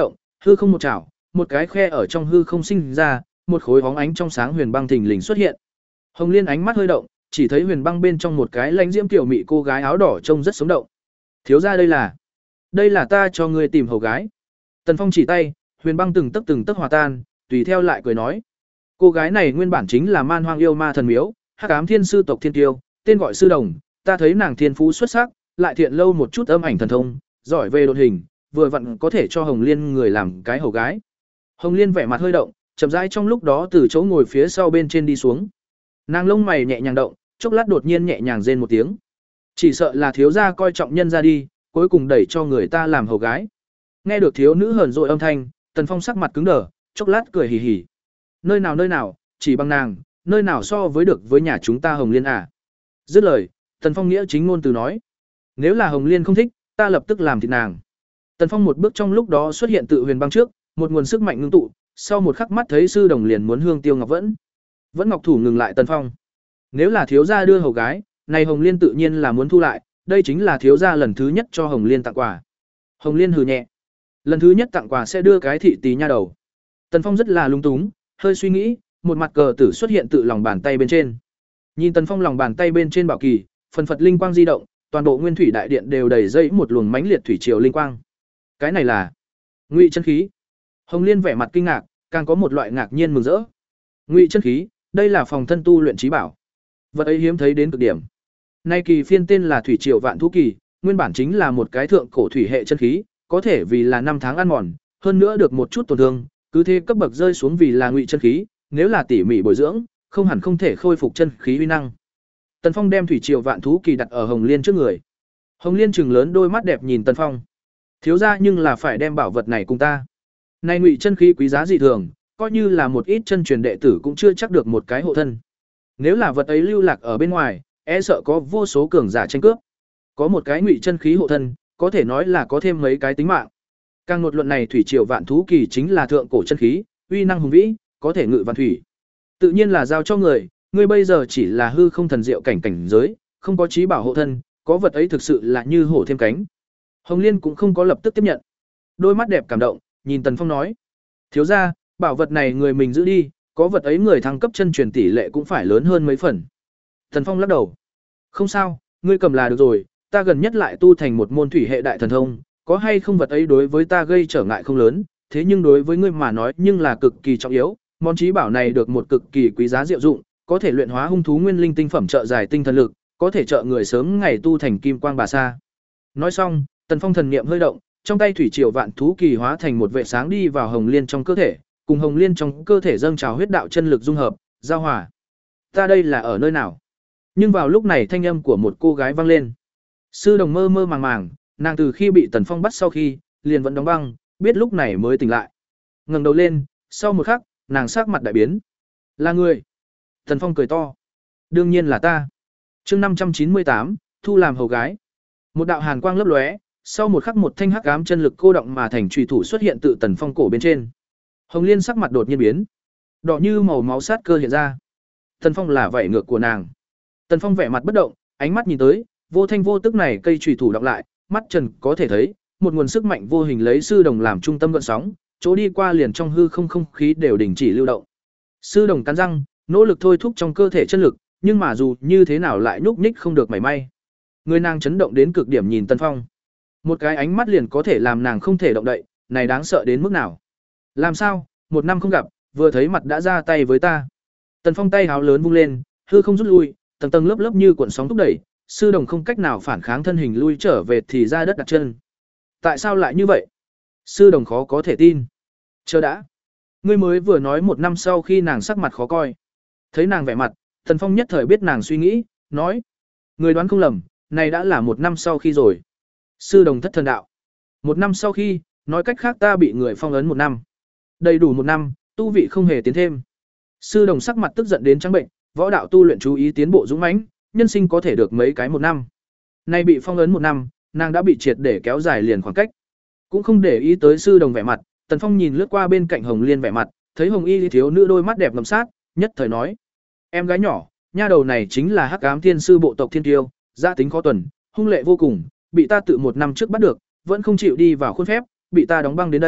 Hư không một chảo, một cái khe ở trong hư không sinh ra, một khối bóng ánh trong sáng huyền băng thình lình xuất hiện. Hồng Liên ánh mắt hơi động, chỉ thấy huyền băng bên trong một cái lãnh diễm tiểu mị cô gái áo đỏ trông rất sống động. Thiếu gia đây là, đây là ta cho ngươi tìm hầu gái. Tần Phong chỉ tay, huyền băng từng tấc từng tấc hòa tan, tùy theo lại cười nói, cô gái này nguyên bản chính là man hoang yêu ma thần miếu, hắc ám thiên sư tộc thiên tiêu, tên gọi sư đồng, ta thấy nàng thiên phú xuất sắc, lại thiện lâu một chút âm ảnh thần thông, giỏi về độn hình, vừa vặn có thể cho Hồng Liên người làm cái hầu gái. Hồng Liên vẻ mặt hơi động, chậm rãi trong lúc đó từ chỗ ngồi phía sau bên trên đi xuống. Nàng lông mày nhẹ nhàng động, chốc lát đột nhiên nhẹ nhàng rên một tiếng. Chỉ sợ là thiếu gia coi trọng nhân ra đi, cuối cùng đẩy cho người ta làm hầu gái. Nghe được thiếu nữ hờn dội âm thanh, Tần Phong sắc mặt cứng đờ, chốc lát cười hì hì. Nơi nào nơi nào, chỉ bằng nàng, nơi nào so với được với nhà chúng ta Hồng Liên à? Dứt lời, Tần Phong nghĩa chính ngôn từ nói, nếu là Hồng Liên không thích, ta lập tức làm thịt nàng. Tần Phong một bước trong lúc đó xuất hiện tự huyền băng trước, một nguồn sức mạnh ngưng tụ, sau một khắc mắt thấy sư đồng liền muốn hương tiêu ngọc vẫn. Vẫn ngọc thủ ngừng lại Tần Phong. Nếu là thiếu gia đưa hầu gái, này Hồng Liên tự nhiên là muốn thu lại, đây chính là thiếu gia lần thứ nhất cho Hồng Liên tặng quà. Hồng Liên hừ nhẹ. Lần thứ nhất tặng quà sẽ đưa cái thị tí nha đầu. Tần Phong rất là lung túng, hơi suy nghĩ, một mặt cờ tử xuất hiện tự lòng bàn tay bên trên. Nhìn Tần Phong lòng bàn tay bên trên bảo kỳ, phần phật linh quang di động, toàn bộ nguyên thủy đại điện đều đầy dẫy một luồng mãnh liệt thủy triều linh quang. Cái này là Ngụy chân khí. Hồng Liên vẻ mặt kinh ngạc, càng có một loại ngạc nhiên mừng rỡ. Ngụy chân khí, đây là phòng thân tu luyện trí bảo. Vật ấy hiếm thấy đến cực điểm. Nay kỳ phiên tên là Thủy Triều Vạn Thú Kỳ, nguyên bản chính là một cái thượng cổ thủy hệ chân khí, có thể vì là năm tháng ăn mòn, hơn nữa được một chút tổn thương, cứ thế cấp bậc rơi xuống vì là Ngụy chân khí, nếu là tỉ mỉ bồi dưỡng, không hẳn không thể khôi phục chân khí uy năng. Tần Phong đem Thủy Triều Vạn Thú Kỳ đặt ở Hồng Liên trước người. Hồng Liên trừng lớn đôi mắt đẹp nhìn Tần Phong. Thiếu gia nhưng là phải đem bảo vật này cùng ta. Nay Ngụy chân khí quý giá dị thường, coi như là một ít chân truyền đệ tử cũng chưa chắc được một cái hộ thân. Nếu là vật ấy lưu lạc ở bên ngoài, e sợ có vô số cường giả tranh cướp. Có một cái Ngụy chân khí hộ thân, có thể nói là có thêm mấy cái tính mạng. Càng một luận này Thủy Triều Vạn Thú Kỳ chính là thượng cổ chân khí, uy năng hùng vĩ, có thể ngự vạn thủy. Tự nhiên là giao cho người, ngươi bây giờ chỉ là hư không thần diệu cảnh cảnh giới, không có trí bảo hộ thân, có vật ấy thực sự là như hổ thêm cánh. Hồng Liên cũng không có lập tức tiếp nhận. Đôi mắt đẹp cảm động, nhìn Tần Phong nói: "Thiếu gia, bảo vật này người mình giữ đi, có vật ấy người thăng cấp chân truyền tỷ lệ cũng phải lớn hơn mấy phần." Tần Phong lắc đầu: "Không sao, ngươi cầm là được rồi, ta gần nhất lại tu thành một môn thủy hệ đại thần thông, có hay không vật ấy đối với ta gây trở ngại không lớn, thế nhưng đối với ngươi mà nói nhưng là cực kỳ trọng yếu, món trí bảo này được một cực kỳ quý giá diệu dụng, có thể luyện hóa hung thú nguyên linh tinh phẩm trợ giải tinh thần lực, có thể trợ người sớm ngày tu thành kim quang bà sa." Nói xong, Tần Phong thần niệm hơi động, trong tay Thủy Triều Vạn Thú Kỳ hóa thành một vệ sáng đi vào Hồng Liên trong cơ thể, cùng Hồng Liên trong cơ thể dâng trào huyết đạo chân lực dung hợp, giao hòa. "Ta đây là ở nơi nào?" Nhưng vào lúc này thanh âm của một cô gái vang lên. Sư Đồng mơ mơ màng màng, nàng từ khi bị Tần Phong bắt sau khi, liền vẫn đóng băng, biết lúc này mới tỉnh lại. Ngẩng đầu lên, sau một khắc, nàng sắc mặt đại biến. "Là người?" Tần Phong cười to. "Đương nhiên là ta." Chương năm trăm chín mươi tám, thu làm hầu gái. Một đạo hàn quang lấp lóe, sau một khắc một thanh hắc ám chân lực cô động mà thành chùy thủ xuất hiện tự Tần Phong cổ bên trên. Hồng Liên sắc mặt đột nhiên biến, đỏ như màu máu sát cơ hiện ra. Tần Phong là vảy ngược của nàng. Tần Phong vẻ mặt bất động, ánh mắt nhìn tới, vô thanh vô tức này cây chùy thủ đọc lại, mắt trần có thể thấy, một nguồn sức mạnh vô hình lấy Sư Đồng làm trung tâm gợn sóng, chỗ đi qua liền trong hư không không khí đều đình chỉ lưu động. Sư Đồng cắn răng, nỗ lực thôi thúc trong cơ thể chân lực, nhưng mà dù như thế nào lại nhúc nhích không được mảy may. Người nàng chấn động đến cực điểm nhìn Tần Phong. Một cái ánh mắt liền có thể làm nàng không thể động đậy, này đáng sợ đến mức nào. Làm sao, một năm không gặp, vừa thấy mặt đã ra tay với ta. Tần Phong tay háo lớn vung lên, hư không rút lui, tầng tầng lớp lớp như cuộn sóng thúc đẩy, Sư Đồng không cách nào phản kháng thân hình lui trở về thì ra đất đặt chân. Tại sao lại như vậy? Sư Đồng khó có thể tin. Chờ đã. Ngươi mới vừa nói một năm sau khi nàng sắc mặt khó coi. Thấy nàng vẻ mặt, Tần Phong nhất thời biết nàng suy nghĩ, nói: "Người đoán không lầm, này đã là một năm sau khi rồi." Sư Đồng thất thần đạo: "Một năm sau khi, nói cách khác ta bị người phong ấn một năm. Đầy đủ một năm, tu vị không hề tiến thêm." Sư Đồng sắc mặt tức giận đến trắng bệnh, võ đạo tu luyện chú ý tiến bộ dũng mãnh, nhân sinh có thể được mấy cái một năm. Nay bị phong ấn một năm, nàng đã bị triệt để kéo dài liền khoảng cách. Cũng không để ý tới Sư Đồng vẻ mặt, Tần Phong nhìn lướt qua bên cạnh Hồng Liên vẻ mặt, thấy Hồng Y thiếu nữ đôi mắt đẹp ngầm sát, nhất thời nói: "Em gái nhỏ, nha đầu này chính là Hắc Ám Thiên sư bộ tộc Thiên Kiêu, gia tính khó tuần, hung lệ vô cùng, bị ta tự một năm trước bắt được, vẫn không chịu đi vào khuôn phép, bị ta đóng băng đến đây,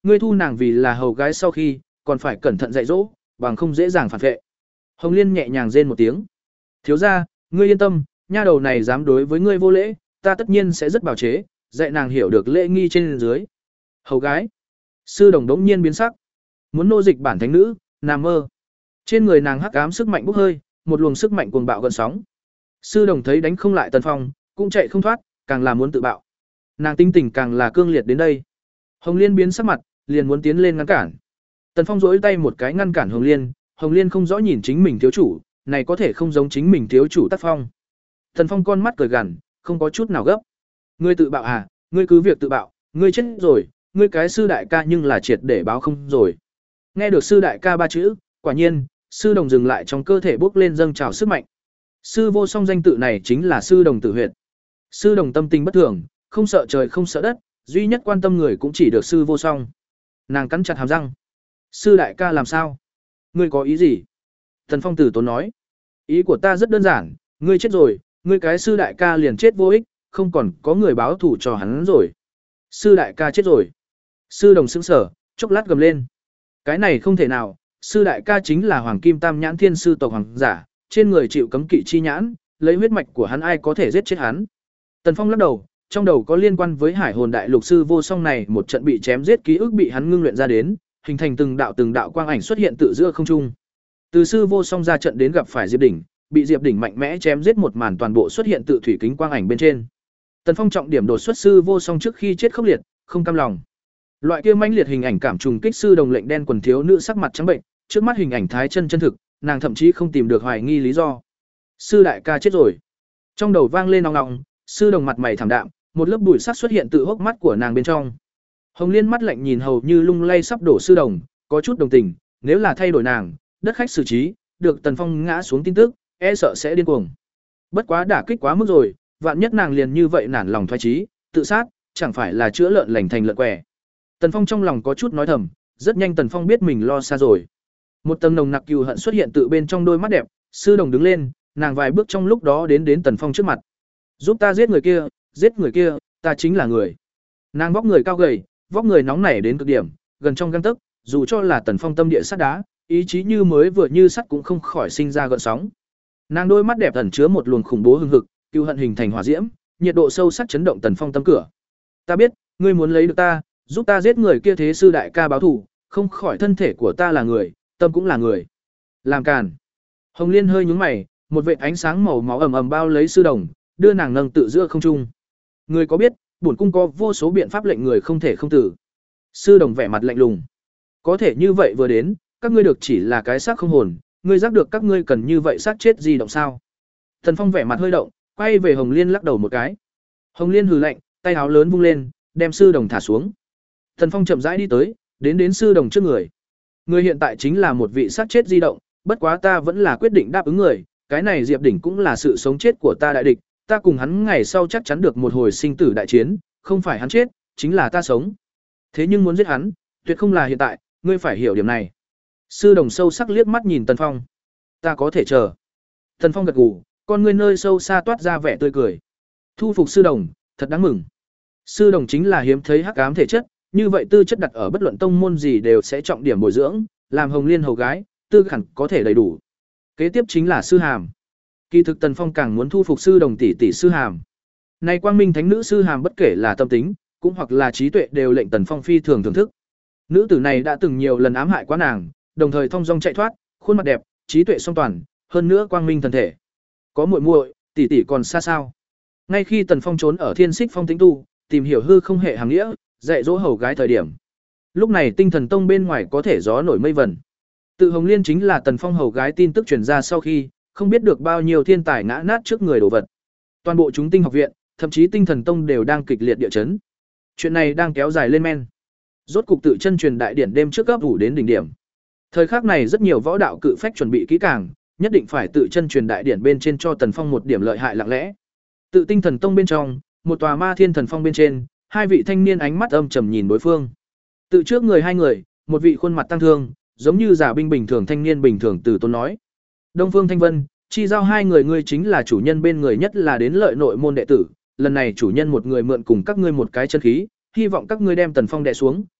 ngươi thu nàng vì là hầu gái sau khi, còn phải cẩn thận dạy dỗ, bằng không dễ dàng phản vệ. Hồng Liên nhẹ nhàng rên một tiếng. Thiếu gia, ngươi yên tâm, nha đầu này dám đối với ngươi vô lễ, ta tất nhiên sẽ rất bảo chế, dạy nàng hiểu được lễ nghi trên dưới. Hầu gái. Sư Đồng đống nhiên biến sắc. Muốn nô dịch bản thánh nữ, nằm mơ. Trên người nàng hắc ám sức mạnh bốc hơi, một luồng sức mạnh cuồng bạo gần sóng. Sư Đồng thấy đánh không lại Tần Phong, cũng chạy không thoát, càng là muốn tự bạo. Nàng tinh tình càng là cương liệt đến đây. Hồng Liên biến sắc mặt, liền muốn tiến lên ngăn cản. Tần Phong duỗi tay một cái ngăn cản Hồng Liên, Hồng Liên không rõ nhìn chính mình thiếu chủ, này có thể không giống chính mình thiếu chủ tác phong. Tần Phong con mắt cười gằn, không có chút nào gấp. Ngươi tự bạo à, ngươi cứ việc tự bạo, ngươi chết rồi, ngươi cái sư đại ca nhưng là triệt để báo không rồi. Nghe được sư đại ca ba chữ, quả nhiên, sư Đồng dừng lại trong cơ thể bốc lên dâng trào sức mạnh. Sư vô song danh tự này chính là sư Đồng tử huyệt. Sư Đồng tâm tình bất thường, không sợ trời không sợ đất, duy nhất quan tâm người cũng chỉ được sư vô song. Nàng cắn chặt hàm răng. Sư đại ca làm sao? Ngươi có ý gì? Tần Phong tử tốn nói. Ý của ta rất đơn giản, ngươi chết rồi, ngươi cái sư đại ca liền chết vô ích, không còn có người báo thù cho hắn rồi. Sư đại ca chết rồi. Sư Đồng sững sờ, chốc lát gầm lên. Cái này không thể nào, sư đại ca chính là Hoàng Kim Tam Nhãn Thiên sư tộc hoàng giả, trên người chịu cấm kỵ chi nhãn, lấy huyết mạch của hắn ai có thể giết chết hắn. Tần Phong lắc đầu, trong đầu có liên quan với Hải Hồn Đại Lục sư vô song này một trận bị chém giết ký ức bị hắn ngưng luyện ra đến, hình thành từng đạo từng đạo quang ảnh xuất hiện tự giữa không trung. Từ sư vô song ra trận đến gặp phải Diệp Đỉnh, bị Diệp Đỉnh mạnh mẽ chém giết một màn toàn bộ xuất hiện tự thủy kính quang ảnh bên trên. Tần Phong trọng điểm đột xuất sư vô song trước khi chết khốc liệt, không cam lòng. Loại kia mãnh liệt hình ảnh cảm trùng kích sư Đồng lệnh đen quần thiếu nữ sắc mặt trắng bệnh, trước mắt hình ảnh thái chân chân thực, nàng thậm chí không tìm được hoài nghi lý do. Sư đại ca chết rồi. Trong đầu vang lên nòng nòng, sư Đồng mặt mày thảm đạm, một lớp bụi sắc xuất hiện tự hốc mắt của nàng bên trong. Hồng Liên mắt lạnh nhìn hầu như lung lay sắp đổ sư Đồng, có chút đồng tình, nếu là thay đổi nàng, đất khách xử trí, được Tần Phong ngã xuống tin tức, e sợ sẽ điên cuồng. Bất quá đả kích quá mức rồi, vạn nhất nàng liền như vậy nản lòng thoái chí, tự sát, chẳng phải là chữa lợn lành thành lợn què. Tần Phong trong lòng có chút nói thầm, rất nhanh Tần Phong biết mình lo xa rồi. Một tầng nồng nặc cừu hận xuất hiện tự bên trong đôi mắt đẹp, sư Đồng đứng lên, nàng vài bước trong lúc đó đến đến Tần Phong trước mặt. Giúp ta giết người kia, giết người kia, ta chính là người. Nàng vóc người cao gầy, vóc người nóng nảy đến cực điểm, gần trong gang tấc, dù cho là Tần Phong tâm địa sắt đá, ý chí như mới vừa như sắt cũng không khỏi sinh ra gợn sóng. Nàng đôi mắt đẹp ẩn chứa một luồng khủng bố hừng hực, cừu hận hình thành hỏa diễm, nhiệt độ sâu sắc chấn động Tần Phong tâm cửa. Ta biết, ngươi muốn lấy được ta, giúp ta giết người kia thế sư đại ca báo thù, không khỏi thân thể của ta là người, tâm cũng là người. Làm càn. Hồng Liên hơi nhướng mày, một vệt ánh sáng màu máu ầm ầm bao lấy sư Đồng, đưa nàng nâng tự giữa không trung. Người có biết, bổn cung có vô số biện pháp lệnh người không thể không tử. Sư Đồng vẻ mặt lạnh lùng. Có thể như vậy vừa đến, các ngươi được chỉ là cái xác không hồn, ngươi giác được các ngươi cần như vậy xác chết gì động sao? Thần Phong vẻ mặt hơi động, quay về Hồng Liên lắc đầu một cái. Hồng Liên hừ lạnh, tay áo lớn vung lên, đem sư Đồng thả xuống. Thần Phong chậm rãi đi tới, đến đến sư Đồng trước người. Người hiện tại chính là một vị xác chết di động, bất quá ta vẫn là quyết định đáp ứng người, cái này Diệp Đỉnh cũng là sự sống chết của ta đại địch, ta cùng hắn ngày sau chắc chắn được một hồi sinh tử đại chiến, không phải hắn chết, chính là ta sống. Thế nhưng muốn giết hắn, tuyệt không là hiện tại, ngươi phải hiểu điểm này. Sư Đồng sâu sắc liếc mắt nhìn Tần Phong. Ta có thể chờ. Tần Phong gật gù, con ngươi nơi sâu xa toát ra vẻ tươi cười. Thu phục sư Đồng, thật đáng mừng. Sư Đồng chính là hiếm thấy hắc ám thể chất, như vậy tư chất đặt ở bất luận tông môn gì đều sẽ trọng điểm bồi dưỡng, làm Hồng Liên hầu gái, tư hẳn có thể đầy đủ. Kế tiếp chính là sư hàm. Kỳ thực Tần Phong càng muốn thu phục sư Đồng tỷ tỷ sư hàm. Nay quang minh thánh nữ sư hàm bất kể là tâm tính, cũng hoặc là trí tuệ đều lệnh Tần Phong phi thường thưởng thức. Nữ tử này đã từng nhiều lần ám hại quá nàng, đồng thời thông dong chạy thoát, khuôn mặt đẹp, trí tuệ song toàn, hơn nữa quang minh thần thể. Có muội muội, tỷ tỷ còn xa sao? Ngay khi Tần Phong trốn ở Thiên Xích Phong Tĩnh tu, tìm hiểu hư không hệ hàng nghĩa, dạy dỗ hầu gái thời điểm. Lúc này Tinh Thần Tông bên ngoài có thể gió nổi mây vẩn. Tự Hồng Liên chính là Tần Phong hầu gái tin tức truyền ra sau khi, không biết được bao nhiêu thiên tài ngã nát trước người đồ vật. Toàn bộ chúng Tinh học viện, thậm chí Tinh Thần Tông đều đang kịch liệt địa chấn. Chuyện này đang kéo dài lên men. Rốt cục tự chân truyền đại điển đêm trước gấp ủ đến đỉnh điểm. Thời khắc này rất nhiều võ đạo cự phách chuẩn bị kỹ càng, nhất định phải tự chân truyền đại điển bên trên cho Tần Phong một điểm lợi hại lặng lẽ. Tự Tinh Thần Tông bên trong, một tòa Ma Thiên Thần Phong bên trên, hai vị thanh niên ánh mắt âm trầm nhìn đối phương. Tự trước người hai người, một vị khuôn mặt tăng thương, giống như giả binh bình thường thanh niên bình thường từ tôn nói: Đông Phương Thanh Vân, chi giao hai người ngươi chính là chủ nhân bên người nhất là đến lợi nội môn đệ tử, lần này chủ nhân một người mượn cùng các ngươi một cái chân khí, hy vọng các ngươi đem Tần Phong đè xuống,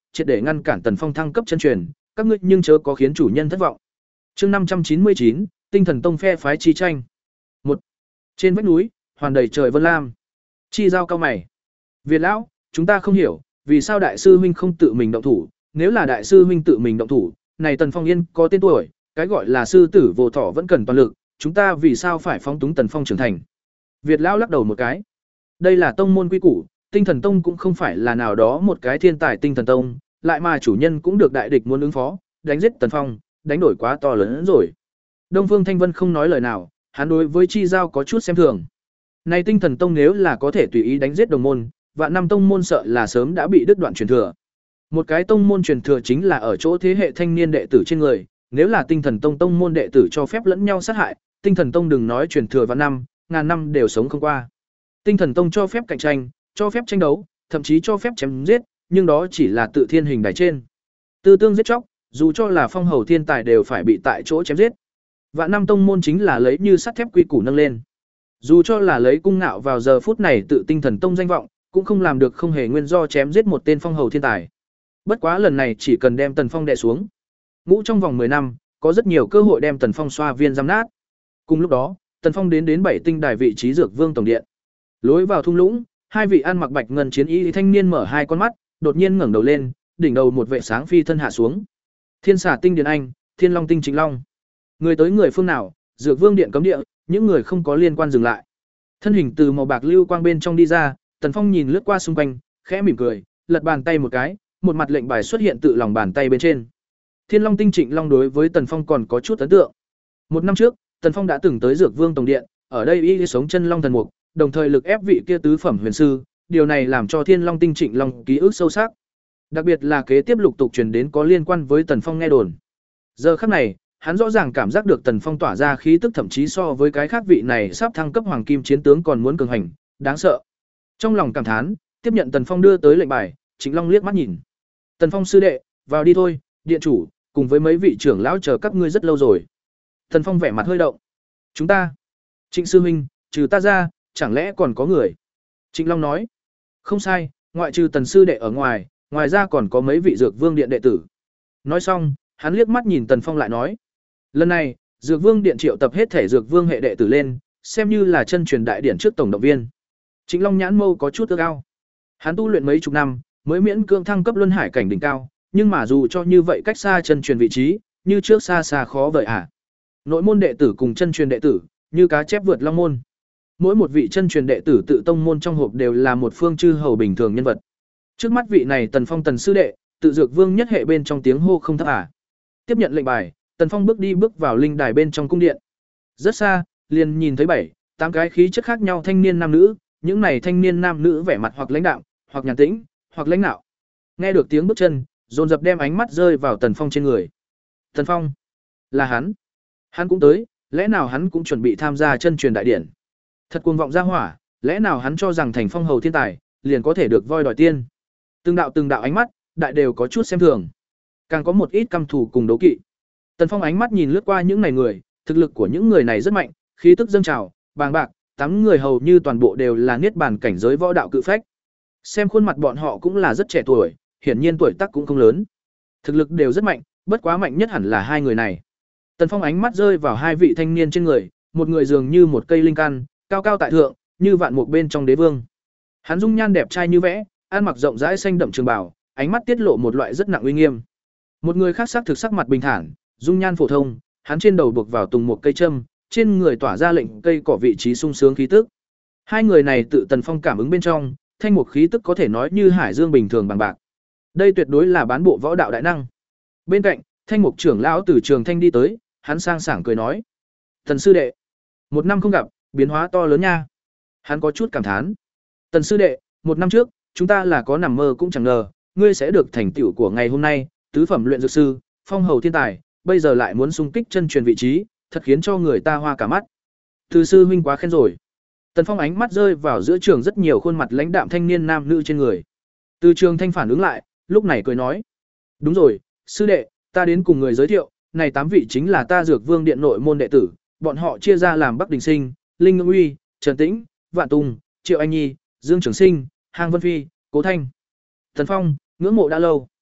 triệt để ngăn cản Tần Phong thăng cấp chân truyền, các ngươi nhưng chớ có khiến chủ nhân thất vọng. Chương năm trăm chín mươi chín, Tinh Thần Tông phe phái chi tranh. Một. Trên vách núi, hoàn đầy trời vân lam. Chi Giao cao mày. Việt lão, chúng ta không hiểu, vì sao đại sư huynh không tự mình động thủ, nếu là đại sư huynh tự mình động thủ, này Tần Phong Yên có tên tuổi, cái gọi là sư tử vô thọ vẫn cần toàn lực, chúng ta vì sao phải phóng túng Tần Phong trưởng thành? Việt lão lắc đầu một cái. Đây là tông môn quy củ, Tinh Thần Tông cũng không phải là nào đó một cái thiên tài Tinh Thần Tông, lại mà chủ nhân cũng được đại địch muốn ứng phó, đánh giết Tần Phong, đánh đổi quá to lớn rồi. Đông Phương Thanh Vân không nói lời nào, hắn đối với Chi Giao có chút xem thường. Này Tinh Thần Tông nếu là có thể tùy ý đánh giết đồng môn, vạn năm tông môn sợ là sớm đã bị đứt đoạn truyền thừa. Một cái tông môn truyền thừa chính là ở chỗ thế hệ thanh niên đệ tử trên người, nếu là Tinh Thần Tông tông môn đệ tử cho phép lẫn nhau sát hại, Tinh Thần Tông đừng nói truyền thừa vạn năm, ngàn năm đều sống không qua. Tinh Thần Tông cho phép cạnh tranh, cho phép tranh đấu, thậm chí cho phép chém giết, nhưng đó chỉ là tự thiên hình đài trên. Tư tương giết chóc, dù cho là phong hầu thiên tài đều phải bị tại chỗ chém giết. Vạn năm tông môn chính là lấy như sắt thép quy củ nâng lên. Dù cho là lấy cung ngạo vào giờ phút này tự Tinh Thần Tông danh vọng, cũng không làm được không hề nguyên do chém giết một tên phong hầu thiên tài. Bất quá lần này chỉ cần đem Tần Phong đè xuống, ngũ trong vòng mười năm, có rất nhiều cơ hội đem Tần Phong xoa viên giam nát. Cùng lúc đó, Tần Phong đến đến bảy tinh đài vị trí Dược Vương tổng điện. Lối vào thung lũng, hai vị ăn mặc bạch ngân chiến y thanh niên mở hai con mắt, đột nhiên ngẩng đầu lên, đỉnh đầu một vệ sáng phi thân hạ xuống. Thiên Xà Tinh Điền Anh, Thiên Long Tinh Trịnh Long. Người tới người phương nào, Dược Vương điện cấm địa, những người không có liên quan dừng lại. Thân hình từ màu bạc lưu quang bên trong đi ra, Tần Phong nhìn lướt qua xung quanh, khẽ mỉm cười, lật bàn tay một cái, một mặt lệnh bài xuất hiện tự lòng bàn tay bên trên. Thiên Long Tinh Trịnh Long đối với Tần Phong còn có chút ấn tượng. Một năm trước, Tần Phong đã từng tới Dược Vương tổng điện, ở đây y sống chân long thần mục, đồng thời lực ép vị kia tứ phẩm huyền sư, điều này làm cho Thiên Long Tinh Trịnh Long ký ức sâu sắc. Đặc biệt là kế tiếp lục tục truyền đến có liên quan với Tần Phong nghe đồn. Giờ khắc này, hắn rõ ràng cảm giác được Tần Phong tỏa ra khí tức thậm chí so với cái khác vị này sắp thăng cấp hoàng kim chiến tướng còn muốn cường hành, đáng sợ. Trong lòng cảm thán, tiếp nhận Tần Phong đưa tới lệnh bài, Trịnh Long liếc mắt nhìn. Tần Phong sư đệ, vào đi thôi, điện chủ, cùng với mấy vị trưởng lão chờ các ngươi rất lâu rồi. Tần Phong vẻ mặt hơi động. Chúng ta, Trịnh sư huynh, trừ ta ra, chẳng lẽ còn có người? Trịnh Long nói. Không sai, ngoại trừ Tần sư đệ ở ngoài, ngoài ra còn có mấy vị Dược Vương điện đệ tử. Nói xong, hắn liếc mắt nhìn Tần Phong lại nói. Lần này, Dược Vương điện triệu tập hết thể Dược Vương hệ đệ tử lên, xem như là chân truyền đại điển trước tổng động viên. Trịnh Long nhãn mâu có chút ước ao. Hắn tu luyện mấy chục năm, mới miễn cưỡng thăng cấp luân hải cảnh đỉnh cao, nhưng mà dù cho như vậy cách xa chân truyền vị trí, như trước xa xa khó vời à. Nội môn đệ tử cùng chân truyền đệ tử, như cá chép vượt long môn. Mỗi một vị chân truyền đệ tử tự tông môn trong hộp đều là một phương chư hầu bình thường nhân vật. Trước mắt vị này Tần Phong Tần sư đệ, tự Dược Vương nhất hệ bên trong tiếng hô không thấp à. Tiếp nhận lệnh bài, Tần Phong bước đi bước vào linh đài bên trong cung điện. Rất xa, liền nhìn thấy bảy, tám cái khí chất khác nhau thanh niên nam nữ, những này thanh niên nam nữ vẻ mặt hoặc lãnh đạm, hoặc nhàn tĩnh, hoặc lãnh nạo. Nghe được tiếng bước chân, dồn dập đem ánh mắt rơi vào Tần Phong trên người. Tần Phong, là hắn. Hắn cũng tới, lẽ nào hắn cũng chuẩn bị tham gia chân truyền đại điển. Thật cuồng vọng ra hỏa, lẽ nào hắn cho rằng thành phong hầu thiên tài, liền có thể được voi đòi tiên. Từng đạo từng đạo ánh mắt, đại đều có chút xem thường. Càng có một ít căm thù cùng đố kỵ. Tần Phong ánh mắt nhìn lướt qua những này người, thực lực của những người này rất mạnh, khí tức dâng trào, bàng bạc, tám người hầu như toàn bộ đều là niết bàn cảnh giới võ đạo cự phách. Xem khuôn mặt bọn họ cũng là rất trẻ tuổi, hiển nhiên tuổi tác cũng không lớn. Thực lực đều rất mạnh, bất quá mạnh nhất hẳn là hai người này. Tần Phong ánh mắt rơi vào hai vị thanh niên trên người, một người dường như một cây linh căn, cao cao tại thượng, như vạn mục bên trong đế vương. Hắn dung nhan đẹp trai như vẽ, ăn mặc rộng rãi xanh đậm trường bào, ánh mắt tiết lộ một loại rất nặng uy nghiêm. Một người khác sắc thực sắc mặt bình thản, dung nhan phổ thông, hắn trên đầu buộc vào tùng một cây châm, trên người tỏa ra lệnh cây cỏ vị trí sung sướng khí tức. Hai người này tự Tần Phong cảm ứng bên trong, thanh mục khí tức có thể nói như hải dương bình thường bằng bạc. Đây tuyệt đối là bán bộ võ đạo đại năng. Bên cạnh, thanh mục trưởng lão từ trường thanh đi tới, hắn sang sảng cười nói: "Tần sư đệ, một năm không gặp, biến hóa to lớn nha." Hắn có chút cảm thán. "Tần sư đệ, một năm trước, chúng ta là có nằm mơ cũng chẳng ngờ, ngươi sẽ được thành tựu của ngày hôm nay, tứ phẩm luyện dược sư, phong hầu thiên tài, bây giờ lại muốn xung kích chân truyền vị trí, thật khiến cho người ta hoa cả mắt." "Từ sư huynh quá khen rồi." Tần Phong ánh mắt rơi vào giữa trường rất nhiều khuôn mặt lãnh đạm thanh niên nam nữ trên người. Từ trường thanh phản ứng lại, lúc này cười nói: "Đúng rồi, sư đệ, ta đến cùng người giới thiệu, này tám vị chính là ta Dược Vương điện nội môn đệ tử, bọn họ chia ra làm Bắc Đình Sinh, Linh Ngưng Uy, Trần Tĩnh, Vạn Tùng, Triệu Anh Nhi, Dương Trường Sinh, Hang Vân Phi, Cố Thanh." Tần Phong, ngưỡng mộ đã lâu.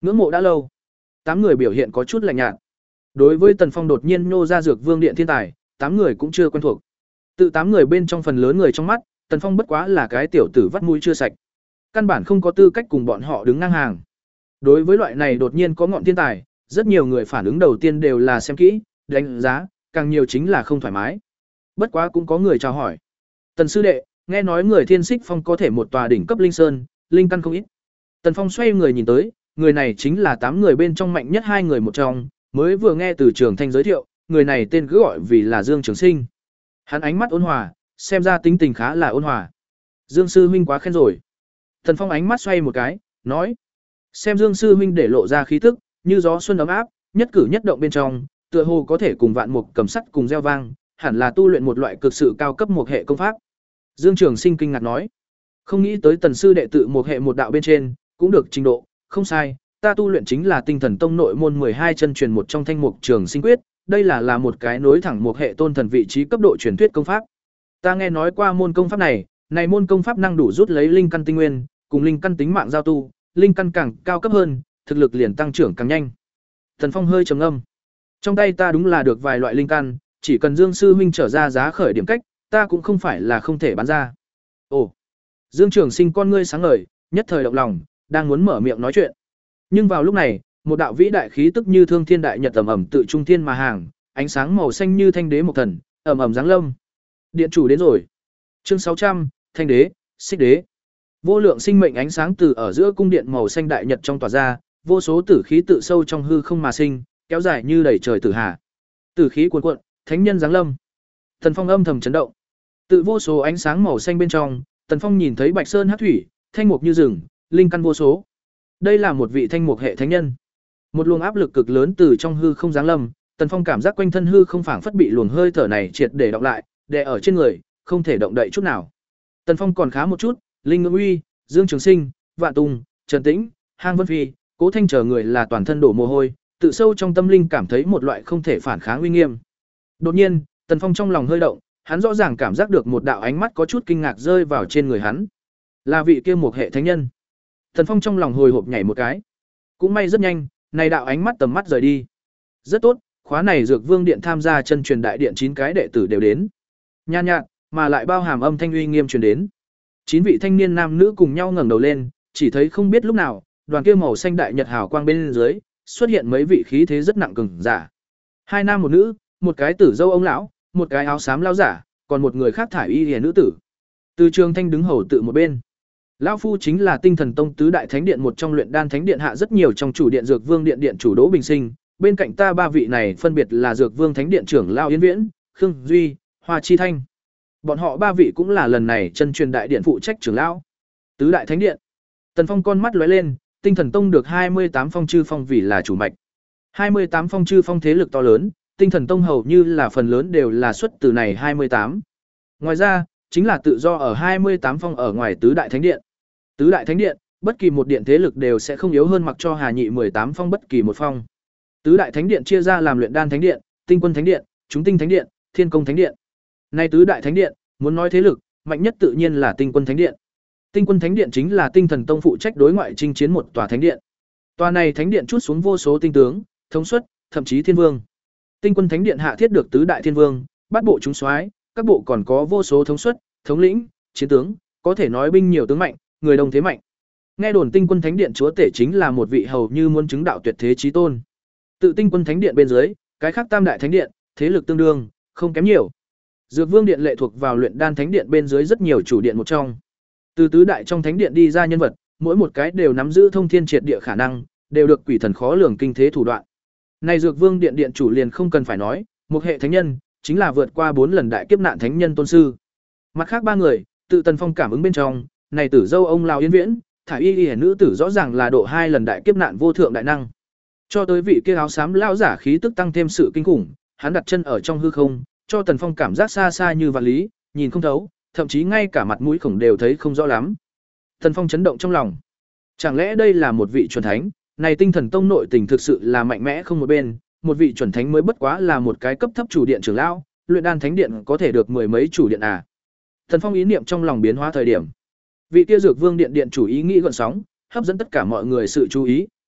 Ngưỡng mộ đã lâu. Tám người biểu hiện có chút lạnh nhạt. Đối với Tần Phong đột nhiên nhô ra Dược Vương Điện thiên tài, tám người cũng chưa quen thuộc. Tự tám người bên trong phần lớn người trong mắt, Tần Phong bất quá là cái tiểu tử vắt mũi chưa sạch, căn bản không có tư cách cùng bọn họ đứng ngang hàng. Đối với loại này đột nhiên có ngọn thiên tài, rất nhiều người phản ứng đầu tiên đều là xem kỹ, đánh giá, càng nhiều chính là không thoải mái. Bất quá cũng có người chào hỏi. Tần sư đệ, nghe nói người Thiên Xích Phong có thể một tòa đỉnh cấp linh sơn, linh căn không ít. Tần Phong xoay người nhìn tới, người này chính là tám người bên trong mạnh nhất hai người một trong, mới vừa nghe từ Trường Thanh giới thiệu, người này tên cứ gọi vì là Dương Trường Sinh. Hắn ánh mắt ôn hòa, xem ra tính tình khá là ôn hòa. Dương sư huynh quá khen rồi. Tần Phong ánh mắt xoay một cái, nói: xem Dương sư huynh để lộ ra khí tức, như gió xuân ấm áp, nhất cử nhất động bên trong, tựa hồ có thể cùng vạn mục cầm sắt cùng gieo vang, hẳn là tu luyện một loại cực sự cao cấp một hệ công pháp. Dương Trường Sinh kinh ngạc nói: không nghĩ tới Tần sư đệ tự một hệ một đạo bên trên, cũng được trình độ, không sai, ta tu luyện chính là Tinh Thần Tông nội môn mười hai chân truyền một trong Thanh Mục Trường Sinh Quyết, đây là là một cái nối thẳng một hệ tôn thần vị trí cấp độ truyền thuyết công pháp. Ta nghe nói qua môn công pháp này, này môn công pháp năng đủ rút lấy linh căn tinh nguyên, cùng linh căn tính mạng giao tu, linh căn càng cao cấp hơn, thực lực liền tăng trưởng càng nhanh. Thần Phong hơi trầm ngâm. Trong tay ta đúng là được vài loại linh căn, chỉ cần Dương sư huynh trở ra giá khởi điểm cách, ta cũng không phải là không thể bán ra. Ồ. Dương Trường Sinh con ngươi sáng ngời, nhất thời động lòng, đang muốn mở miệng nói chuyện. Nhưng vào lúc này, một đạo vĩ đại khí tức như thương thiên đại nhật ầm ầm tự trung thiên mà hàng, ánh sáng màu xanh như thanh đế một thần, ầm ầm giáng lâm. Điện chủ đến rồi. Chương sáu trăm, Thanh đế, Xích đế. Vô lượng sinh mệnh ánh sáng từ ở giữa cung điện màu xanh đại nhật trong tỏa ra, vô số tử khí tự sâu trong hư không mà sinh, kéo dài như đầy trời tử hà. Tử khí cuồn cuộn, thánh nhân giáng lâm. Tần Phong âm thầm chấn động. Tự vô số ánh sáng màu xanh bên trong, Tần Phong nhìn thấy Bạch Sơn hắc thủy, thanh mục như rừng, linh căn vô số. Đây là một vị thanh mục hệ thánh nhân. Một luồng áp lực cực lớn từ trong hư không giáng lâm, Tần Phong cảm giác quanh thân hư không phảng phất bị luồng hơi thở này triệt để đọng lại, đè ở trên người, không thể động đậy chút nào. Tần Phong còn khá một chút, Linh Ngưỡng Uy, Dương Trường Sinh, Vạn Tùng, Trần Tĩnh, Hang Vân Phi, Cố Thanh chờ người là toàn thân đổ mồ hôi, tự sâu trong tâm linh cảm thấy một loại không thể phản kháng uy nghiêm. Đột nhiên, Tần Phong trong lòng hơi động, hắn rõ ràng cảm giác được một đạo ánh mắt có chút kinh ngạc rơi vào trên người hắn. Là vị kia một hệ thánh nhân. Tần Phong trong lòng hồi hộp nhảy một cái. Cũng may rất nhanh, này đạo ánh mắt tầm mắt rời đi. Rất tốt, khóa này Dược Vương Điện tham gia chân truyền đại điện chín cái đệ tử đều đến. Nhan nhạt, mà lại bao hàm âm thanh uy nghiêm truyền đến. Chín vị thanh niên nam nữ cùng nhau ngẩng đầu lên, chỉ thấy không biết lúc nào, đoàn kia màu xanh đại nhật hào quang bên dưới, xuất hiện mấy vị khí thế rất nặng cường giả. Hai nam một nữ, một cái tử dâu ông lão, một cái áo xám lão giả, còn một người khác thải y liễu nữ tử. Từ Trường Thanh đứng hầu tự một bên. Lão phu chính là Tinh Thần Tông tứ đại thánh điện một trong Luyện Đan Thánh điện hạ rất nhiều trong chủ điện Dược Vương Điện điện chủ Đỗ Bình Sinh, bên cạnh ta ba vị này phân biệt là Dược Vương Thánh điện trưởng lão Yến Viễn, Khương Duy, Hoa Chi Thanh. Bọn họ ba vị cũng là lần này chân truyền đại điện phụ trách trưởng lão. Tứ đại thánh điện. Tần Phong con mắt lóe lên, Tinh Thần Tông được hai mươi tám phong chư phong vì là chủ mạch. hai mươi tám phong chư phong thế lực to lớn, Tinh Thần Tông hầu như là phần lớn đều là xuất từ này hai mươi tám. Ngoài ra, chính là tự do ở hai mươi tám phong ở ngoài tứ đại thánh điện. Tứ đại thánh điện, bất kỳ một điện thế lực đều sẽ không yếu hơn mặc cho Hà Nhị mười tám phong bất kỳ một phong. Tứ đại thánh điện chia ra làm Luyện Đan Thánh điện, Tinh Quân Thánh điện, Chúng Tinh Thánh điện, Thiên Công Thánh điện. Nay tứ đại thánh điện, muốn nói thế lực, mạnh nhất tự nhiên là Tinh Quân Thánh điện. Tinh Quân Thánh điện chính là Tinh Thần Tông phụ trách đối ngoại chinh chiến một tòa thánh điện. Tòa này thánh điện trút xuống vô số tinh tướng, thống suất, thậm chí thiên vương. Tinh Quân Thánh điện hạ thiết được tứ đại thiên vương, bát bộ chúng soái, các bộ còn có vô số thống suất, thống lĩnh, chiến tướng, có thể nói binh nhiều tướng mạnh, người đông thế mạnh. Nghe đồn Tinh Quân Thánh điện chúa tể chính là một vị hầu như muốn chứng đạo tuyệt thế chí tôn. Tự Tinh Quân Thánh điện bên dưới, cái khác tam đại thánh điện, thế lực tương đương, không kém nhiều. Dược Vương điện lệ thuộc vào Luyện Đan Thánh điện bên dưới rất nhiều chủ điện một trong. Từ tứ đại trong thánh điện đi ra nhân vật, mỗi một cái đều nắm giữ thông thiên triệt địa khả năng, đều được quỷ thần khó lường kinh thế thủ đoạn. Này Dược Vương điện điện chủ liền không cần phải nói, một hệ thánh nhân, chính là vượt qua bốn lần đại kiếp nạn thánh nhân tôn sư. Mặt khác ba người, tự Tần Phong cảm ứng bên trong, này tử dâu ông lão Yến Viễn, thải y y nữ tử rõ ràng là độ hai lần đại kiếp nạn vô thượng đại năng. Cho tới vị kia áo xám lão giả khí tức tăng thêm sự kinh khủng, hắn đặt chân ở trong hư không, cho Tần Phong cảm giác xa xa như vạn lý, nhìn không thấu, thậm chí ngay cả mặt mũi khổng đều thấy không rõ lắm. Tần Phong chấn động trong lòng. Chẳng lẽ đây là một vị chuẩn thánh? Này Tinh Thần Tông nội tình thực sự là mạnh mẽ không một bên, một vị chuẩn thánh mới bất quá là một cái cấp thấp chủ điện trưởng lão, Luyện Đan Thánh điện có thể được mười mấy chủ điện à? Tần Phong ý niệm trong lòng biến hóa thời điểm, vị kia Dược Vương điện điện chủ ý nghĩ gợn sóng, hấp dẫn tất cả mọi người sự chú ý,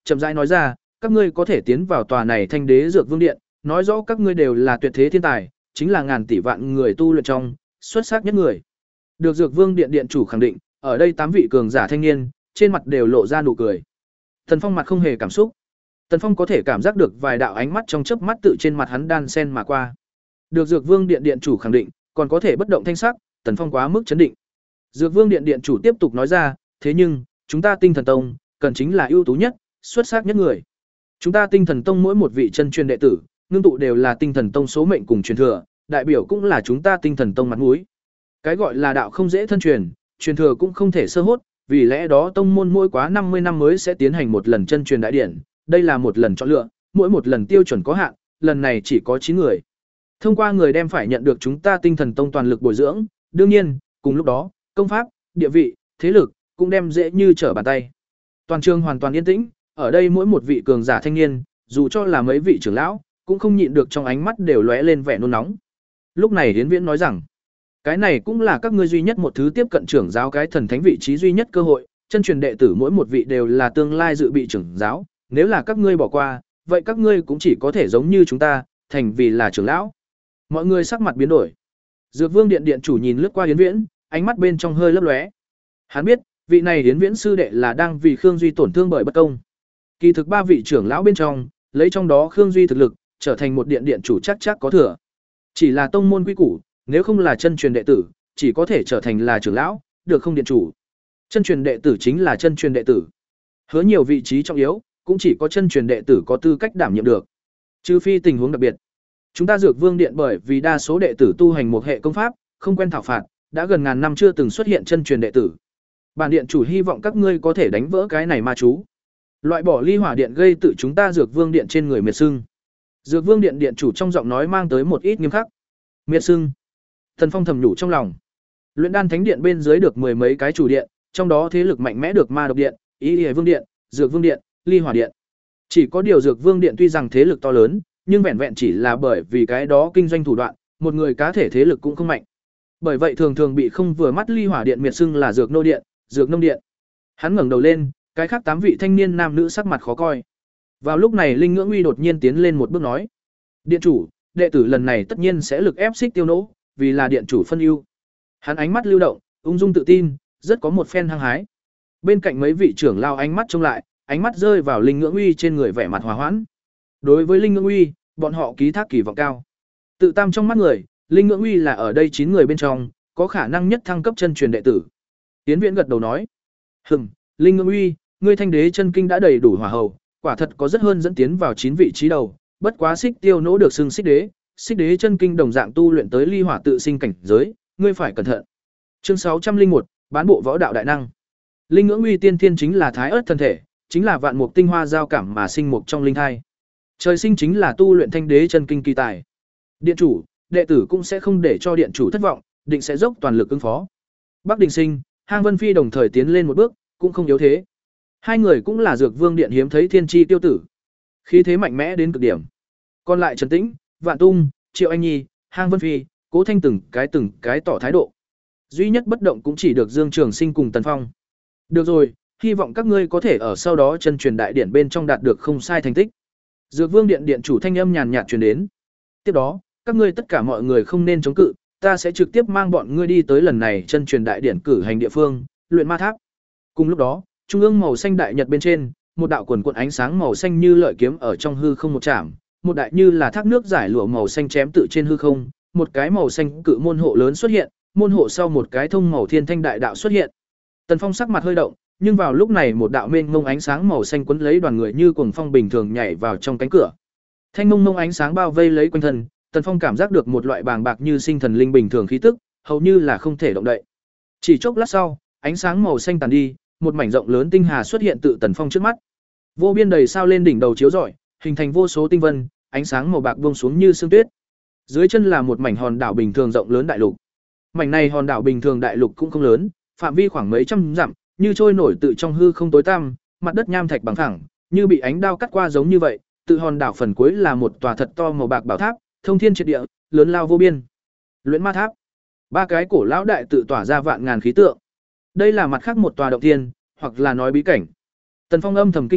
chậm rãi nói ra, các ngươi có thể tiến vào tòa này Thanh Đế Dược Vương Điện, nói rõ các ngươi đều là tuyệt thế thiên tài, chính là ngàn tỷ vạn người tu luyện trong, xuất sắc nhất người. Được Dược Vương Điện điện chủ khẳng định, ở đây tám vị cường giả thanh niên, trên mặt đều lộ ra nụ cười. Tần Phong mặt không hề cảm xúc. Tần Phong có thể cảm giác được vài đạo ánh mắt trong chớp mắt tự trên mặt hắn đan sen mà qua. Được Dược Vương Điện điện chủ khẳng định, còn có thể bất động thanh sắc, Tần Phong quá mức chấn định. Dược Vương Điện điện chủ tiếp tục nói ra, thế nhưng, chúng ta Tinh Thần Tông, cần chính là ưu tú nhất, xuất sắc nhất người. Chúng ta Tinh Thần Tông mỗi một vị chân truyền đệ tử, ngưng tụ đều là Tinh Thần Tông số mệnh cùng truyền thừa, đại biểu cũng là chúng ta Tinh Thần Tông mặt mũi. Cái gọi là đạo không dễ thân truyền, truyền thừa cũng không thể sơ hốt, vì lẽ đó tông môn mỗi quá năm mươi năm mới sẽ tiến hành một lần chân truyền đại điển, đây là một lần chọn lựa, mỗi một lần tiêu chuẩn có hạn, lần này chỉ có chín người. Thông qua người đem phải nhận được chúng ta Tinh Thần Tông toàn lực bồi dưỡng, đương nhiên, cùng lúc đó, công pháp, địa vị, thế lực cũng đem dễ như trở bàn tay. Toàn trường hoàn toàn yên tĩnh, ở đây mỗi một vị cường giả thanh niên, dù cho là mấy vị trưởng lão, cũng không nhịn được trong ánh mắt đều lóe lên vẻ nôn nóng. Lúc này Hiến Viễn nói rằng, cái này cũng là các ngươi duy nhất một thứ tiếp cận trưởng giáo cái thần thánh vị trí duy nhất cơ hội, chân truyền đệ tử mỗi một vị đều là tương lai dự bị trưởng giáo, nếu là các ngươi bỏ qua, vậy các ngươi cũng chỉ có thể giống như chúng ta, thành vì là trưởng lão. Mọi người sắc mặt biến đổi. Dược Vương Điện điện chủ nhìn lướt qua Hiến Viễn, ánh mắt bên trong hơi lấp lóe. Hắn biết, vị này Hiến Viễn sư đệ là đang vì Khương Duy tổn thương bởi bất công. Kỳ thực ba vị trưởng lão bên trong, lấy trong đó Khương Duy thực lực, trở thành một điện điện chủ chắc chắc có thừa. Chỉ là tông môn quy củ, nếu không là chân truyền đệ tử, chỉ có thể trở thành là trưởng lão, được không điện chủ. Chân truyền đệ tử chính là chân truyền đệ tử. Hứa nhiều vị trí trọng yếu, cũng chỉ có chân truyền đệ tử có tư cách đảm nhiệm được. Trừ phi tình huống đặc biệt. Chúng ta Dược Vương Điện bởi vì đa số đệ tử tu hành một hệ công pháp, không quen thảo phạt, đã gần ngàn năm chưa từng xuất hiện chân truyền đệ tử. Bản điện chủ hy vọng các ngươi có thể đánh vỡ cái này ma chú. Loại bỏ ly hỏa điện gây tự chúng ta Dược Vương Điện trên người miệt sưng. Dược Vương Điện điện chủ trong giọng nói mang tới một ít nghiêm khắc. Miệt sưng. Thần Phong thầm nhủ trong lòng. Luyện Đan Thánh Điện bên dưới được mười mấy cái chủ điện, trong đó thế lực mạnh mẽ được Ma Độc Điện, Ý Liễu Vương Điện, Dược Vương Điện, Ly Hỏa Điện. Chỉ có điều Dược Vương Điện tuy rằng thế lực to lớn, nhưng vẹn vẹn chỉ là bởi vì cái đó kinh doanh thủ đoạn, một người cá thể thế lực cũng không mạnh. Bởi vậy thường thường bị không vừa mắt Ly Hỏa Điện miệt xưng là Dược Nô Điện, Dược Nông Điện. Hắn ngẩng đầu lên, cái khác tám vị thanh niên nam nữ sắc mặt khó coi. Vào lúc này Linh Ngưỡng Uy đột nhiên tiến lên một bước nói: "Điện chủ, đệ tử lần này tất nhiên sẽ lực ép Xích Tiêu Nỗ, vì là điện chủ phân ưu." Hắn ánh mắt lưu động, ung dung tự tin, rất có một phen hăng hái. Bên cạnh mấy vị trưởng lao ánh mắt trông lại, ánh mắt rơi vào Linh Ngưỡng Uy trên người vẻ mặt hòa hoãn. Đối với Linh Ngưỡng Uy, bọn họ ký thác kỳ vọng cao. Tự tam trong mắt người, Linh Ngưỡng Uy là ở đây chín người bên trong, có khả năng nhất thăng cấp chân truyền đệ tử. Tiến Viễn gật đầu nói: "Hừm, Linh Ngưỡng Uy, ngươi Thanh Đế chân kinh đã đầy đủ hỏa hầu, quả thật có rất hơn dẫn tiến vào chín vị trí đầu, bất quá Xích Tiêu Nỗ được xưng Xích Đế, Xích Đế chân kinh đồng dạng tu luyện tới ly hỏa tự sinh cảnh giới, ngươi phải cẩn thận." Chương sáu trăm linh một, bán bộ võ đạo đại năng. Linh Ngưỡng Uy tiên thiên chính là thái ớt thân thể, chính là vạn mục tinh hoa giao cảm mà sinh mục trong linh thai. Trời sinh chính là tu luyện Thanh Đế chân kinh kỳ tài. Điện chủ, đệ tử cũng sẽ không để cho điện chủ thất vọng, định sẽ dốc toàn lực ứng phó. Bắc Đình Sinh, Hang Vân Phi đồng thời tiến lên một bước, cũng không yếu thế. Hai người cũng là Dược Vương Điện hiếm thấy thiên chi tiêu tử, khí thế mạnh mẽ đến cực điểm. Còn lại Trần Tĩnh, Vạn Tung, Triệu Anh Nhi, Hang Vân Phi, Cố Thanh từng cái từng cái tỏ thái độ. Duy nhất bất động cũng chỉ được Dương Trường Sinh cùng Tần Phong. Được rồi, hy vọng các ngươi có thể ở sau đó chân truyền đại điển bên trong đạt được không sai thành tích. Dược Vương Điện điện chủ thanh âm nhàn nhạt truyền đến. Tiếp đó, các ngươi tất cả mọi người không nên chống cự, ta sẽ trực tiếp mang bọn ngươi đi tới lần này chân truyền đại điển cử hành địa phương, Luyện Ma Tháp. Cùng lúc đó, trung ương màu xanh đại nhật bên trên, một đạo quần cuộn ánh sáng màu xanh như lợi kiếm ở trong hư không một chạm, một đại như là thác nước giải lụa màu xanh chém tự trên hư không, một cái màu xanh cự môn hộ lớn xuất hiện, môn hộ sau một cái thông màu thiên thanh đại đạo xuất hiện. Tần Phong sắc mặt hơi động, nhưng vào lúc này một đạo mênh mông ánh sáng màu xanh quấn lấy đoàn người như cuồng phong bình thường nhảy vào trong cánh cửa. Thanh mông mông ánh sáng bao vây lấy quanh thân, Tần Phong cảm giác được một loại bàng bạc như sinh thần linh bình thường khí tức, hầu như là không thể động đậy. Chỉ chốc lát sau, ánh sáng màu xanh tàn đi, một mảnh rộng lớn tinh hà xuất hiện tự Tần Phong trước mắt. Vô biên đầy sao lên đỉnh đầu chiếu rọi, hình thành vô số tinh vân, ánh sáng màu bạc buông xuống như sương tuyết. Dưới chân là một mảnh hòn đảo bình thường rộng lớn đại lục. Mảnh này hòn đảo bình thường đại lục cũng không lớn, phạm vi khoảng mấy trăm dặm, như trôi nổi tự trong hư không tối tăm, mặt đất nham thạch bằng phẳng, như bị ánh đao cắt qua giống như vậy, tự hòn đảo phần cuối là một tòa thật to màu bạc bảo tháp, thông thiên triệt địa, lớn lao vô biên. Luyện Ma Tháp. Ba cái cổ lão đại tự tỏa ra vạn ngàn khí tượng. Đây là mặt khác một tòa động thiên, hoặc là nói bí cảnh. Tần Phong âm thầm kinh ngạc,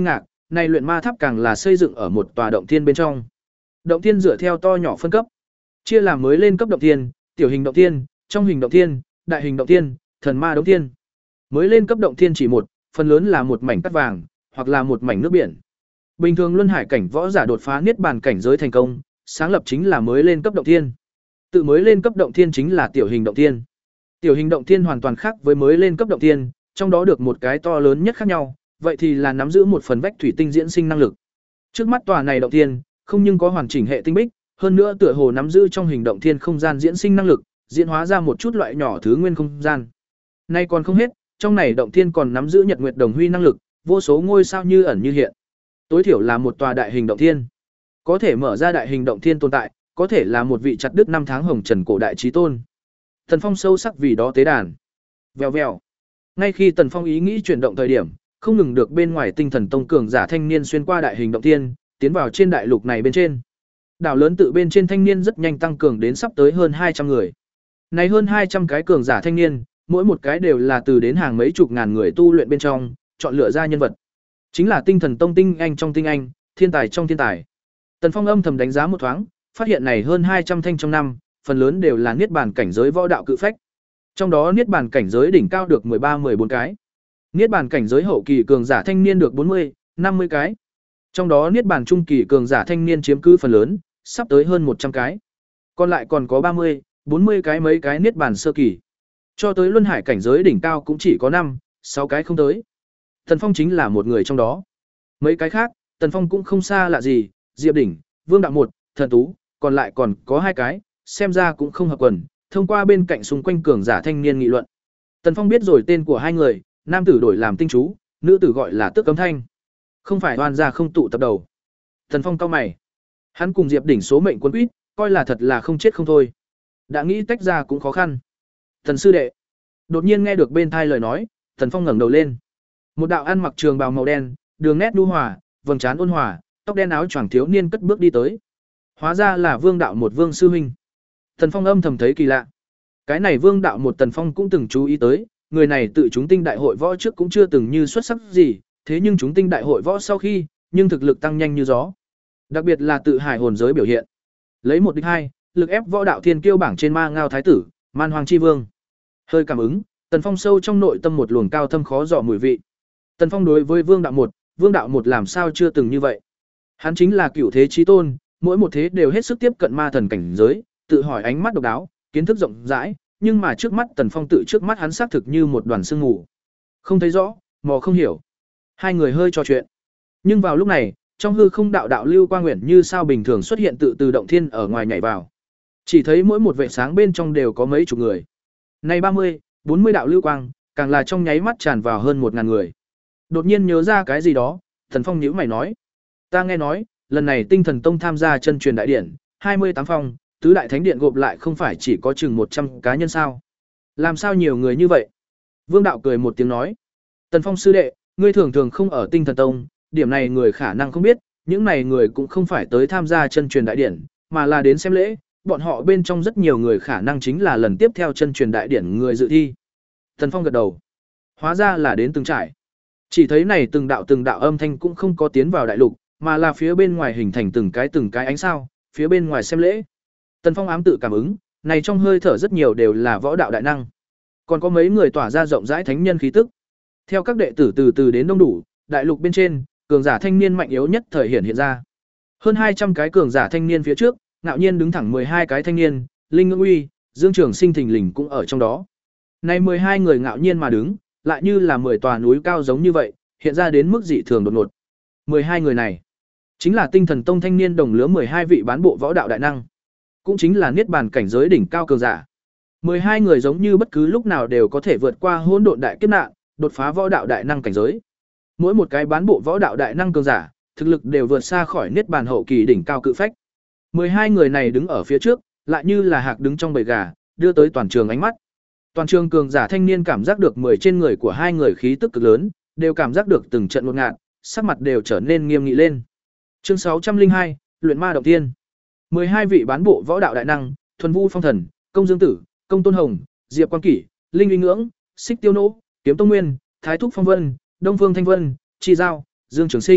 này luyện ma tháp càng là xây dựng ở một tòa động thiên bên trong. Động thiên dựa theo to nhỏ phân cấp, chia làm mới lên cấp động thiên, tiểu hình động thiên, trong hình động thiên, đại hình động thiên, thần ma động thiên. Mới lên cấp động thiên chỉ một, phần lớn là một mảnh cát vàng, hoặc là một mảnh nước biển. Bình thường luân hải cảnh võ giả đột phá niết bàn cảnh giới thành công, sáng lập chính là mới lên cấp động thiên. Tự mới lên cấp động thiên chính là tiểu hình động thiên. Tiểu hình động thiên hoàn toàn khác với mới lên cấp động thiên, trong đó được một cái to lớn nhất khác nhau, vậy thì là nắm giữ một phần vách thủy tinh diễn sinh năng lực. Trước mắt tòa này động thiên, không nhưng có hoàn chỉnh hệ tinh bích, hơn nữa tựa hồ nắm giữ trong hình động thiên không gian diễn sinh năng lực, diễn hóa ra một chút loại nhỏ thứ nguyên không gian. Nay còn không hết, trong này động thiên còn nắm giữ nhật nguyệt đồng huy năng lực, vô số ngôi sao như ẩn như hiện. Tối thiểu là một tòa đại hình động thiên. Có thể mở ra đại hình động thiên tồn tại, có thể là một vị chặt đứt năm tháng hồng trần cổ đại chí tôn. Tần Phong sâu sắc vì đó tế đàn. Vèo vèo. Ngay khi Tần Phong ý nghĩ chuyển động thời điểm, không ngừng được bên ngoài Tinh Thần Tông cường giả thanh niên xuyên qua đại hình động thiên, tiến vào trên đại lục này bên trên. Đảo lớn tự bên trên thanh niên rất nhanh tăng cường đến sắp tới hơn hai trăm người. Này hơn hai trăm cái cường giả thanh niên, mỗi một cái đều là từ đến hàng mấy chục ngàn người tu luyện bên trong, chọn lựa ra nhân vật. Chính là Tinh Thần Tông tinh anh trong tinh anh, thiên tài trong thiên tài. Tần Phong âm thầm đánh giá một thoáng, phát hiện này hơn hai trăm thanh trong năm, phần lớn đều là niết bàn cảnh giới võ đạo cự phách. Trong đó niết bàn cảnh giới đỉnh cao được mười ba mười bốn cái. Niết bàn cảnh giới hậu kỳ cường giả thanh niên được bốn mươi năm mươi cái. Trong đó niết bàn trung kỳ cường giả thanh niên chiếm cứ phần lớn, sắp tới hơn một trăm cái. Còn lại còn có ba mươi, bốn mươi cái mấy cái niết bàn sơ kỳ. Cho tới luân hải cảnh giới đỉnh cao cũng chỉ có năm, sáu cái không tới. Tần Phong chính là một người trong đó. Mấy cái khác, Tần Phong cũng không xa lạ gì, Diệp Đỉnh, Vương Đạo một, Thần Tú, còn lại còn có hai cái, xem ra cũng không hợp quần, thông qua bên cạnh xung quanh cường giả thanh niên nghị luận. Tần Phong biết rồi tên của hai người, nam tử đổi làm tinh chú, nữ tử gọi là Tước Cấm Thanh. Không phải oan gia không tụ tập đầu. Tần Phong cau mày. Hắn cùng Diệp Đỉnh số mệnh quân quýt, coi là thật là không chết không thôi. Đã nghĩ tách ra cũng khó khăn. Tần sư đệ. Đột nhiên nghe được bên thai lời nói, Tần Phong ngẩng đầu lên. Một đạo ăn mặc trường bào màu đen, đường nét nhu hòa, vầng trán ôn hòa, tóc đen áo choàng thiếu niên cất bước đi tới. Hóa ra là Vương Đạo một Vương sư huynh. Tần Phong âm thầm thấy kỳ lạ. Cái này Vương Đạo một Tần Phong cũng từng chú ý tới, người này tự chúng tinh đại hội võ trước cũng chưa từng như xuất sắc gì, thế nhưng chúng tinh đại hội võ sau khi, nhưng thực lực tăng nhanh như gió. Đặc biệt là tự hải hồn giới biểu hiện. Lấy một địch hai, lực ép võ đạo thiên kiêu bảng trên ma ngao thái tử, man hoàng chi vương. Hơi cảm ứng, Tần Phong sâu trong nội tâm một luồng cao thâm khó dò mùi vị. Tần Phong đối với Vương Đạo một, Vương Đạo một làm sao chưa từng như vậy? Hắn chính là cửu thế chí tôn, mỗi một thế đều hết sức tiếp cận ma thần cảnh giới, tự hỏi ánh mắt độc đáo, kiến thức rộng rãi, nhưng mà trước mắt Tần Phong tự trước mắt hắn xác thực như một đoàn sương mù. Không thấy rõ, mò không hiểu. Hai người hơi trò chuyện. Nhưng vào lúc này, trong hư không đạo đạo lưu quang nguyện như sao bình thường xuất hiện tự từ động thiên ở ngoài nhảy vào. Chỉ thấy mỗi một vệ sáng bên trong đều có mấy chục người. Này ba mươi, bốn mươi đạo lưu quang, càng là trong nháy mắt tràn vào hơn một ngàn người. Đột nhiên nhớ ra cái gì đó, Tần Phong nhíu mày nói: "Ta nghe nói, lần này Tinh Thần Tông tham gia chân truyền đại điển, hai mươi tám phong, tứ đại thánh điện gộp lại không phải chỉ có chừng một trăm cá nhân sao? Làm sao nhiều người như vậy?" Vương Đạo cười một tiếng nói: "Tần Phong sư đệ, ngươi thường thường không ở Tinh Thần Tông, điểm này người khả năng không biết, những này người cũng không phải tới tham gia chân truyền đại điển, mà là đến xem lễ, bọn họ bên trong rất nhiều người khả năng chính là lần tiếp theo chân truyền đại điển người dự thi." Tần Phong gật đầu. Hóa ra là đến từng trải. Chỉ thấy này từng đạo từng đạo âm thanh cũng không có tiến vào đại lục, mà là phía bên ngoài hình thành từng cái từng cái ánh sao, phía bên ngoài xem lễ. Tần Phong ám tự cảm ứng, này trong hơi thở rất nhiều đều là võ đạo đại năng. Còn có mấy người tỏa ra rộng rãi thánh nhân khí tức. Theo các đệ tử từ từ đến đông đủ, đại lục bên trên, cường giả thanh niên mạnh yếu nhất thời hiện hiện ra. Hơn hai trăm cái cường giả thanh niên phía trước, ngạo nhiên đứng thẳng mười hai cái thanh niên, Linh Ngưỡng Uy, Dương Trường Sinh thình lình cũng ở trong đó. Này mười hai người ngạo nhiên mà đứng, lại như là mười tòa núi cao giống như vậy, hiện ra đến mức dị thường đột ngột. mười hai người này, chính là Tinh Thần Tông thanh niên đồng lứa mười hai vị bán bộ võ đạo đại năng, cũng chính là niết bàn cảnh giới đỉnh cao cường giả. mười hai người giống như bất cứ lúc nào đều có thể vượt qua hỗn độn đại kiếp nạn, đột phá võ đạo đại năng cảnh giới. Mỗi một cái bán bộ võ đạo đại năng cường giả, thực lực đều vượt xa khỏi niết bàn hậu kỳ đỉnh cao cự phách. mười hai người này đứng ở phía trước, lại như là hạc đứng trong bầy gà, đưa tới toàn trường ánh mắt. Toàn trường cường giả thanh niên cảm giác được mười trên người của hai người khí tức cực lớn, đều cảm giác được từng trận ngột ngạt, sắc mặt đều trở nên nghiêm nghị lên. Chương sáu trăm linh hai, Luyện Ma động thiên. mười hai vị bán bộ võ đạo đại năng, Thuần Vu Phong Thần, Công Dương Tử, Công Tôn Hồng, Diệp Quan Kỷ, Linh Uy Ngưỡng, Xích Tiêu Nỗ, Kiếm Tông Nguyên, Thái Thúc Phong Vân, Đông Phương Thanh Vân, Chi Giao, Dương Trường Sinh,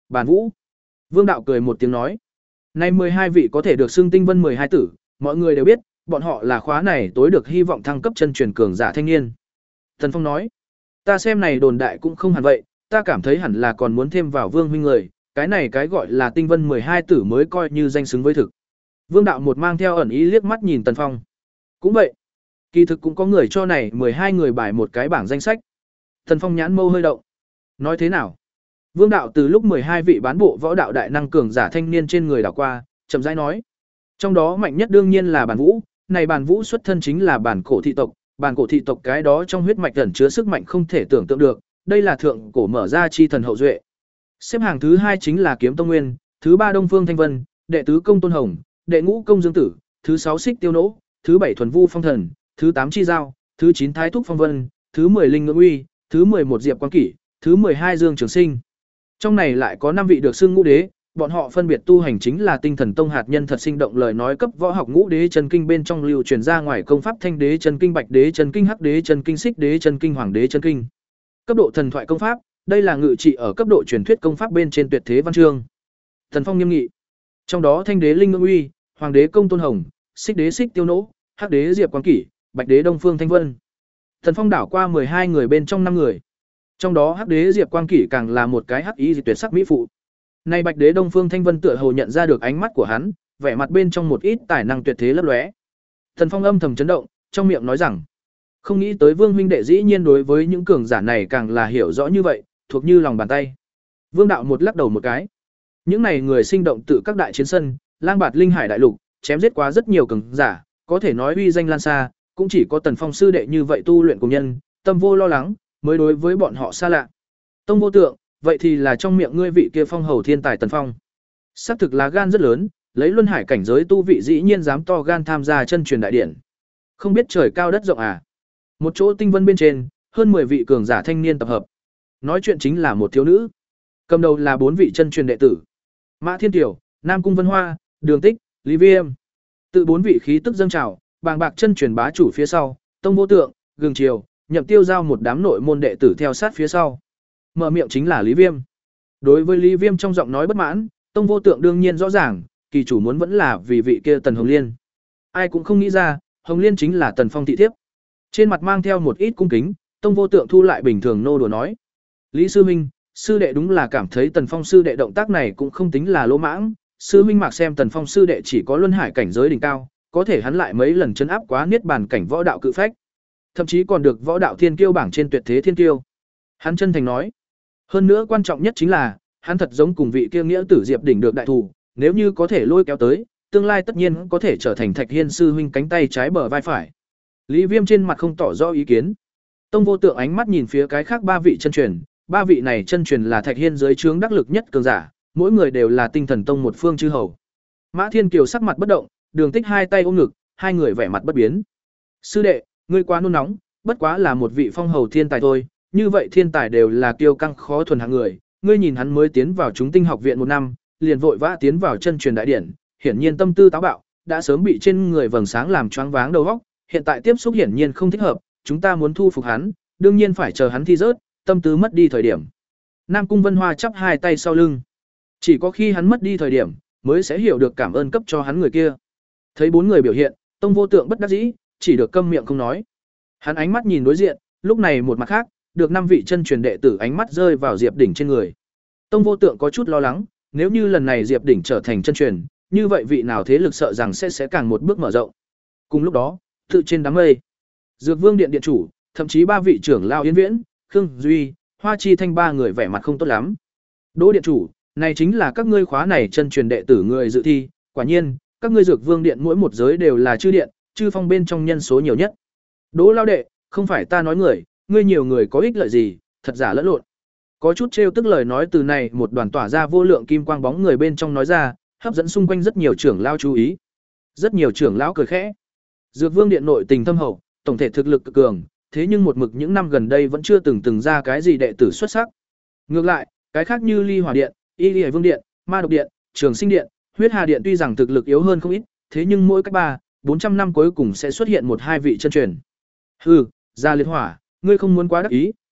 Bản Vũ. Vương đạo cười một tiếng nói. Nay mười hai vị có thể được xưng Tinh Vân mười hai tử, mọi người đều biết, bọn họ là khóa này tối được hy vọng thăng cấp chân truyền cường giả thanh niên. Tần Phong nói, ta xem này đồn đại cũng không hẳn vậy, ta cảm thấy hẳn là còn muốn thêm vào Vương huynh người, cái này cái gọi là Tinh Vân mười hai tử mới coi như danh xứng với thực. Vương đạo một mang theo ẩn ý liếc mắt nhìn Tần Phong. Cũng vậy, kỳ thực cũng có người cho này mười hai người bài một cái bảng danh sách. Tần Phong nhãn mâu hơi động. Nói thế nào? Vương đạo từ lúc mười hai vị bán bộ võ đạo đại năng cường giả thanh niên trên người đảo qua, chậm rãi nói. Trong đó mạnh nhất đương nhiên là Bản Vũ, này Bản Vũ xuất thân chính là bản cổ thị tộc, bản cổ thị tộc cái đó trong huyết mạch ẩn chứa sức mạnh không thể tưởng tượng được, đây là thượng cổ mở ra chi thần hậu duệ. Xếp hàng thứ hai chính là Kiếm Tông Nguyên, thứ ba Đông Phương Thanh Vân, đệ tứ Công Tôn Hồng, đệ ngũ Công Dương Tử, thứ sáu Xích Tiêu Nỗ, thứ bảy Thuần Vu Phong Thần, thứ tám Chi Giao, thứ chín Thái Thúc Phong Vân, thứ mười Linh Ngưỡng Uy, thứ mười một Diệp Quang Kỷ, thứ mười hai Dương Trường Sinh. Trong này lại có năm vị được xưng ngũ đế, bọn họ phân biệt tu hành chính là Tinh Thần Tông hạt nhân thật sinh động lời nói cấp võ học ngũ đế chân kinh bên trong lưu truyền ra ngoài công pháp Thanh đế chân kinh, Bạch đế chân kinh, Hắc đế chân kinh, Xích đế chân kinh, Hoàng đế chân kinh. Cấp độ thần thoại công pháp, đây là ngự trị ở cấp độ truyền thuyết công pháp bên trên tuyệt thế văn chương. Thần Phong nghiêm nghị. Trong đó Thanh đế Linh Ngưỡng Uy, Hoàng đế Công Tôn Hồng, Xích đế Xích Tiêu Nỗ, Hắc đế Diệp Quang Kỷ, Bạch đế Đông Phương Thanh Vân. Thần Phong đảo qua mười hai người bên trong năm người. Trong đó Hắc đế Diệp Quang Kỷ càng là một cái hắc ý tuyệt sắc mỹ phụ. Nay Bạch đế Đông Phương Thanh Vân tựa hồ nhận ra được ánh mắt của hắn, vẻ mặt bên trong một ít tài năng tuyệt thế lấp lóe. Thần Phong âm thầm chấn động, trong miệng nói rằng: "Không nghĩ tới Vương huynh đệ dĩ nhiên đối với những cường giả này càng là hiểu rõ như vậy, thuộc như lòng bàn tay." Vương đạo một lắc đầu một cái. Những này người sinh động tự các đại chiến sân, lang bạt linh hải đại lục, chém giết quá rất nhiều cường giả, có thể nói uy danh lan xa, cũng chỉ có Tần Phong sư đệ như vậy tu luyện cùng nhân, tâm vô lo lắng, mới đối với bọn họ xa lạ. Tông Vô Tượng, vậy thì là trong miệng ngươi vị kia phong hầu thiên tài Tần Phong. Xác thực là gan rất lớn, lấy luân hải cảnh giới tu vị dĩ nhiên dám to gan tham gia chân truyền đại điển. Không biết trời cao đất rộng à? Một chỗ tinh vân bên trên, hơn mười vị cường giả thanh niên tập hợp. Nói chuyện chính là một thiếu nữ. Cầm đầu là bốn vị chân truyền đệ tử. Mã Thiên Tiểu, Nam Cung Vân Hoa, Đường Tích, Lý Viêm. Tự bốn vị khí tức dâng trào, bàng bạc chân truyền bá chủ phía sau, Tông Vô Tượng, Gừng Triều, Nhậm Tiêu Giao một đám nội môn đệ tử theo sát phía sau. Mở miệng chính là Lý Viêm. Đối với Lý Viêm trong giọng nói bất mãn, Tông Vô Tượng đương nhiên rõ ràng, kỳ chủ muốn vẫn là vì vị kia Tần Hồng Liên. Ai cũng không nghĩ ra, Hồng Liên chính là Tần Phong thị thiếp. Trên mặt mang theo một ít cung kính, Tông Vô Tượng thu lại bình thường nô đùa nói: "Lý sư huynh, sư đệ đúng là cảm thấy Tần Phong sư đệ động tác này cũng không tính là lỗ mãng, sư huynh mặc xem Tần Phong sư đệ chỉ có luân hải cảnh giới đỉnh cao, có thể hắn lại mấy lần chấn áp quá niết bàn cảnh võ đạo cự phách, thậm chí còn được võ đạo thiên kiêu bảng trên tuyệt thế thiên kiêu." Hắn chân thành nói. Hơn nữa quan trọng nhất chính là, hắn thật giống cùng vị kia nghĩa tử Diệp đỉnh được đại thủ, nếu như có thể lôi kéo tới, tương lai tất nhiên có thể trở thành Thạch Hiên sư huynh cánh tay trái bờ vai phải. Lý Viêm trên mặt không tỏ rõ ý kiến. Tông Vô Tượng ánh mắt nhìn phía cái khác ba vị chân truyền, ba vị này chân truyền là Thạch Hiên dưới trướng đắc lực nhất cường giả, mỗi người đều là Tinh Thần Tông một phương chư hầu. Mã Thiên Kiều sắc mặt bất động, Đường Tích hai tay ôm ngực, hai người vẻ mặt bất biến. "Sư đệ, ngươi quá nôn nóng, bất quá là một vị phong hầu thiên tài thôi, như vậy thiên tài đều là kiêu căng khó thuần hạng người, ngươi nhìn hắn mới tiến vào chúng tinh học viện một năm, liền vội vã tiến vào chân truyền đại điển, hiển nhiên tâm tư táo bạo, đã sớm bị trên người vầng sáng làm choáng váng đầu óc, hiện tại tiếp xúc hiển nhiên không thích hợp, chúng ta muốn thu phục hắn, đương nhiên phải chờ hắn thi rớt, tâm tư mất đi thời điểm." Nam Cung Vân Hoa chắp hai tay sau lưng. Chỉ có khi hắn mất đi thời điểm, mới sẽ hiểu được cảm ơn cấp cho hắn người kia. Thấy bốn người biểu hiện, Tông Vô Tượng bất đắc dĩ, chỉ được câm miệng không nói. Hắn ánh mắt nhìn đối diện, lúc này một mặt khác, được năm vị chân truyền đệ tử ánh mắt rơi vào Diệp Đỉnh trên người. Tông Vô Tượng có chút lo lắng, nếu như lần này Diệp Đỉnh trở thành chân truyền, như vậy vị nào thế lực sợ rằng sẽ sẽ càng một bước mở rộng. Cùng lúc đó, tự trên đám mây, Dược Vương điện điện chủ, thậm chí ba vị trưởng lao Yến Viễn, Khương Duy, Hoa Chi Thanh ba người vẻ mặt không tốt lắm. "Đỗ điện chủ, này chính là các ngươi khóa này chân truyền đệ tử người dự thi, quả nhiên, các ngươi Dược Vương điện mỗi một giới đều là chư điện, chư phong bên trong nhân số nhiều nhất." "Đỗ lao đệ, không phải ta nói người, ngươi nhiều người có ích lợi gì, thật giả lẫn lộn." Có chút trêu tức lời nói từ này một đoàn tỏa ra vô lượng kim quang bóng người bên trong nói ra, hấp dẫn xung quanh rất nhiều trưởng lao chú ý. Rất nhiều trưởng lão cười khẽ. Dược Vương điện nội tình thâm hậu, tổng thể thực lực cực cường, thế nhưng một mực những năm gần đây vẫn chưa từng từng ra cái gì đệ tử xuất sắc. Ngược lại, cái khác như Ly Hỏa điện, Y Ly Vương điện, Ma Độc điện, Trường Sinh điện, Huyết Hà điện tuy rằng thực lực yếu hơn không ít, thế nhưng mỗi cách ba, bốn trăm năm cuối cùng sẽ xuất hiện một hai vị chân truyền. Hừ, Gia Liệt Hỏa, ngươi không muốn quá đắc ý,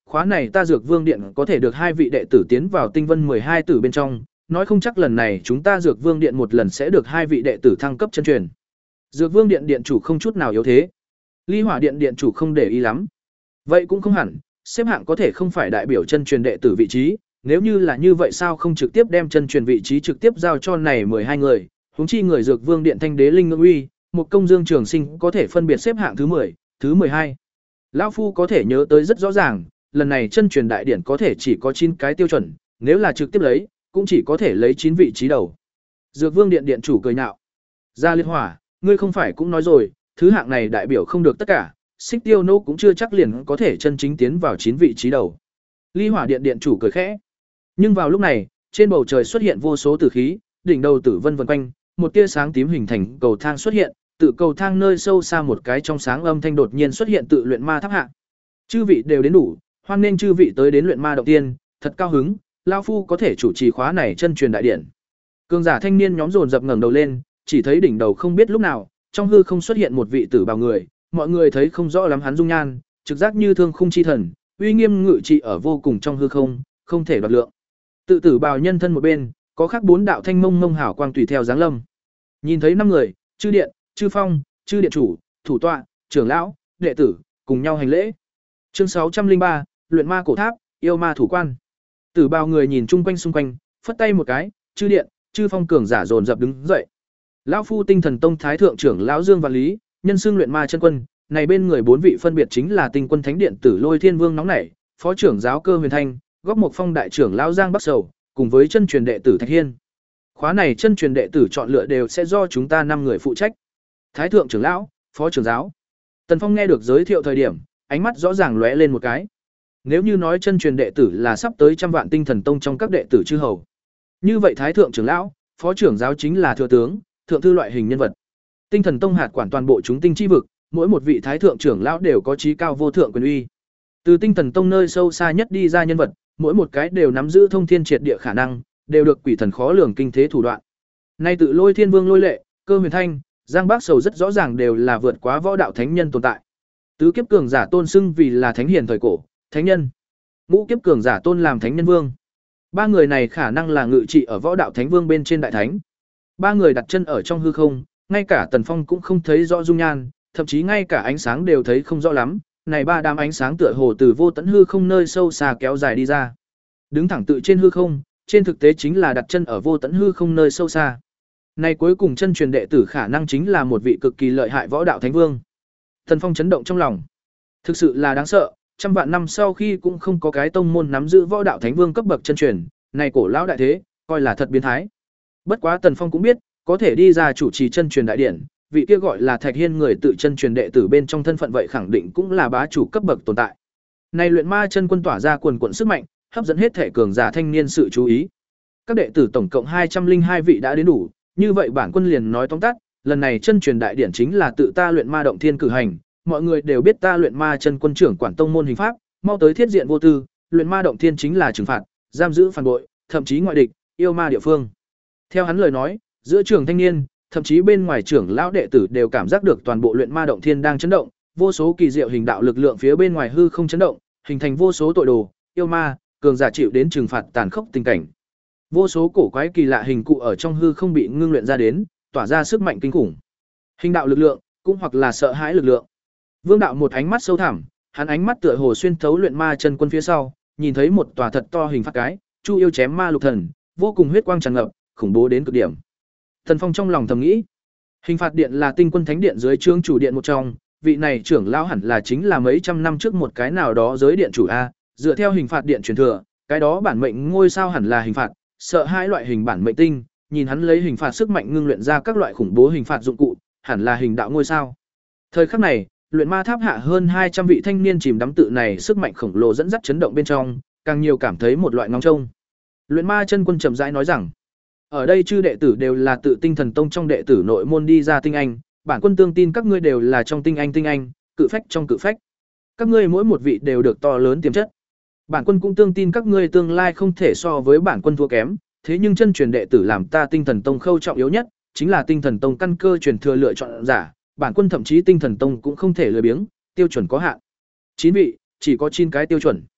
khóa này ta Dược Vương Điện có thể được hai vị đệ tử tiến vào Tinh Vân mười hai tử bên trong, nói không chắc lần này chúng ta Dược Vương Điện một lần sẽ được hai vị đệ tử thăng cấp chân truyền. Dược Vương Điện điện chủ không chút nào yếu thế. Ly Hỏa Điện điện chủ không để ý lắm. Vậy cũng không hẳn, xếp hạng có thể không phải đại biểu chân truyền đệ tử vị trí, nếu như là như vậy sao không trực tiếp đem chân truyền vị trí trực tiếp giao cho này mười hai người, huống chi người Dược Vương Điện Thanh Đế Linh Ngưỡng Uy, một công Dương Trường Sinh có thể phân biệt xếp hạng thứ mười, thứ mười hai. Lão phu có thể nhớ tới rất rõ ràng, lần này chân truyền đại điển có thể chỉ có chín cái tiêu chuẩn, nếu là trực tiếp lấy, cũng chỉ có thể lấy chín vị trí đầu. Dược Vương Điện điện chủ cười nhạo. Gia Liệt Hỏa, ngươi không phải cũng nói rồi, thứ hạng này đại biểu không được tất cả, Xích Tiêu Nô cũng chưa chắc liền có thể chân chính tiến vào chín vị trí đầu. Ly Hỏa Điện điện chủ cười khẽ. Nhưng vào lúc này, trên bầu trời xuất hiện vô số tử khí, đỉnh đầu tử vân vần quanh, một tia sáng tím hình thành cầu thang xuất hiện, tự cầu thang nơi sâu xa một cái trong sáng âm thanh đột nhiên xuất hiện tự luyện ma tháp hạ. Chư vị đều đến đủ, hoan nên chư vị tới đến luyện ma động tiên, thật cao hứng, lão phu có thể chủ trì khóa này chân truyền đại điển. Cường giả thanh niên nhóm dồn dập ngẩng đầu lên, chỉ thấy đỉnh đầu không biết lúc nào, trong hư không xuất hiện một vị tử bào người, mọi người thấy không rõ lắm hắn dung nhan, trực giác như thương khung chi thần, uy nghiêm ngự trị ở vô cùng trong hư không, không thể đoạt lượng. Tự tử bào nhân thân một bên, có khắc bốn đạo thanh mông mông hảo quang tùy theo dáng lâm. Nhìn thấy năm người, chư điện, chư phong, chư điện chủ, thủ tọa, trưởng lão, đệ tử, cùng nhau hành lễ. Chương sáu trăm linh ba, luyện ma cổ tháp, yêu ma thủ quan. Tử bào người nhìn chung quanh xung quanh, phất tay một cái, chư điện, chư phong cường giả dồn dập đứng dậy. Lão phu Tinh Thần Tông thái thượng trưởng lão Dương Vạn Lý, nhân xưng luyện ma chân quân, này bên người bốn vị phân biệt chính là Tinh Quân Thánh Điện tử Lôi Thiên Vương nóng nảy, phó trưởng giáo Cơ Huyền Thanh, Góc Mộc Phong đại trưởng lão Giang Bắc Sầu, cùng với chân truyền đệ tử Thạch Hiên. Khóa này chân truyền đệ tử chọn lựa đều sẽ do chúng ta năm người phụ trách. Thái thượng trưởng lão, phó trưởng giáo. Tần Phong nghe được giới thiệu thời điểm, ánh mắt rõ ràng lóe lên một cái. Nếu như nói chân truyền đệ tử là sắp tới trăm vạn Tinh Thần Tông trong các đệ tử chư hầu, như vậy thái thượng trưởng lão, phó trưởng giáo chính là thừa tướng, thượng thư loại hình nhân vật. Tinh Thần Tông hạt quản toàn bộ chúng tinh chi vực, mỗi một vị thái thượng trưởng lão đều có chí cao vô thượng quyền uy. Từ Tinh Thần Tông nơi sâu xa nhất đi ra nhân vật, mỗi một cái đều nắm giữ thông thiên triệt địa khả năng, đều được quỷ thần khó lường kinh thế thủ đoạn. Nay tự Lôi Thiên Vương Lôi Lệ, Cơ Huyền Thanh, Giang Bắc Sầu rất rõ ràng đều là vượt quá võ đạo thánh nhân tồn tại. Tứ kiếp cường giả tôn xưng vì là thánh hiền thời cổ, thánh nhân. Ngũ kiếp cường giả tôn làm thánh nhân vương. Ba người này khả năng là ngự trị ở võ đạo thánh vương bên trên đại thánh. Ba người đặt chân ở trong hư không, ngay cả Tần Phong cũng không thấy rõ dung nhan, thậm chí ngay cả ánh sáng đều thấy không rõ lắm. Này ba đám ánh sáng tựa hồ từ vô tận hư không nơi sâu xa kéo dài đi ra. Đứng thẳng tự trên hư không, trên thực tế chính là đặt chân ở vô tận hư không nơi sâu xa. Này cuối cùng chân truyền đệ tử khả năng chính là một vị cực kỳ lợi hại võ đạo thánh vương. Tần Phong chấn động trong lòng. Thực sự là đáng sợ, trăm vạn năm sau khi cũng không có cái tông môn nắm giữ võ đạo thánh vương cấp bậc chân truyền, này cổ lão đại thế, coi là thật biến thái. Bất quá Tần Phong cũng biết, có thể đi ra chủ trì chân truyền đại điển, vị kia gọi là Thạch Hiên người tự chân truyền đệ tử bên trong thân phận vậy khẳng định cũng là bá chủ cấp bậc tồn tại. Này luyện ma chân quân tỏa ra quần quần sức mạnh, hấp dẫn hết thể cường giả thanh niên sự chú ý. Các đệ tử tổng cộng hai trăm linh hai vị đã đến đủ, như vậy bản quân liền nói tóm tắt, lần này chân truyền đại điển chính là tự ta luyện ma động thiên cử hành, mọi người đều biết ta luyện ma chân quân trưởng quản tông môn hình pháp, mau tới thiết diện vô tư, luyện ma động thiên chính là trừng phạt, giam giữ phản bội, thậm chí ngoại địch, yêu ma địa phương. Theo hắn lời nói, giữa trường thanh niên, thậm chí bên ngoài trưởng lão đệ tử đều cảm giác được toàn bộ luyện ma động thiên đang chấn động, vô số kỳ diệu hình đạo lực lượng phía bên ngoài hư không chấn động, hình thành vô số tội đồ, yêu ma, cường giả chịu đến trừng phạt tàn khốc tình cảnh. Vô số cổ quái kỳ lạ hình cụ ở trong hư không bị ngưng luyện ra đến, tỏa ra sức mạnh kinh khủng. Hình đạo lực lượng, cũng hoặc là sợ hãi lực lượng. Vương đạo một ánh mắt sâu thẳm, hắn ánh mắt tựa hồ xuyên thấu luyện ma chân quân phía sau, nhìn thấy một tòa thật to hình phạt cái, Chu yêu chém ma lục thần, vô cùng huyết quang tràn ngập, khủng bố đến cực điểm. Thần Phong trong lòng thầm nghĩ, hình phạt điện là Tinh Quân Thánh Điện dưới trướng chủ điện một trong, vị này trưởng lão hẳn là chính là mấy trăm năm trước một cái nào đó giới điện chủ a, dựa theo hình phạt điện truyền thừa, cái đó bản mệnh ngôi sao hẳn là hình phạt, sợ hai loại hình bản mệnh tinh, nhìn hắn lấy hình phạt sức mạnh ngưng luyện ra các loại khủng bố hình phạt dụng cụ, hẳn là hình đạo ngôi sao. Thời khắc này, luyện ma tháp hạ hơn hai trăm vị thanh niên chìm đắm tự này sức mạnh khổng lồ dẫn dắt chấn động bên trong, càng nhiều cảm thấy một loại ngóng trông. Luyện ma chân quân chậm rãi nói rằng, ở đây chư đệ tử đều là tự Tinh Thần Tông trong đệ tử nội môn đi ra tinh anh, bản quân tương tin các ngươi đều là trong tinh anh tinh anh, cự phách trong cự phách. Các ngươi mỗi một vị đều được to lớn tiềm chất. Bản quân cũng tương tin các ngươi tương lai không thể so với bản quân thua kém, thế nhưng chân truyền đệ tử làm ta Tinh Thần Tông khâu trọng yếu nhất, chính là Tinh Thần Tông căn cơ truyền thừa lựa chọn giả, bản quân thậm chí Tinh Thần Tông cũng không thể lười biếng, tiêu chuẩn có hạn. chín vị, chỉ có chín cái tiêu chuẩn.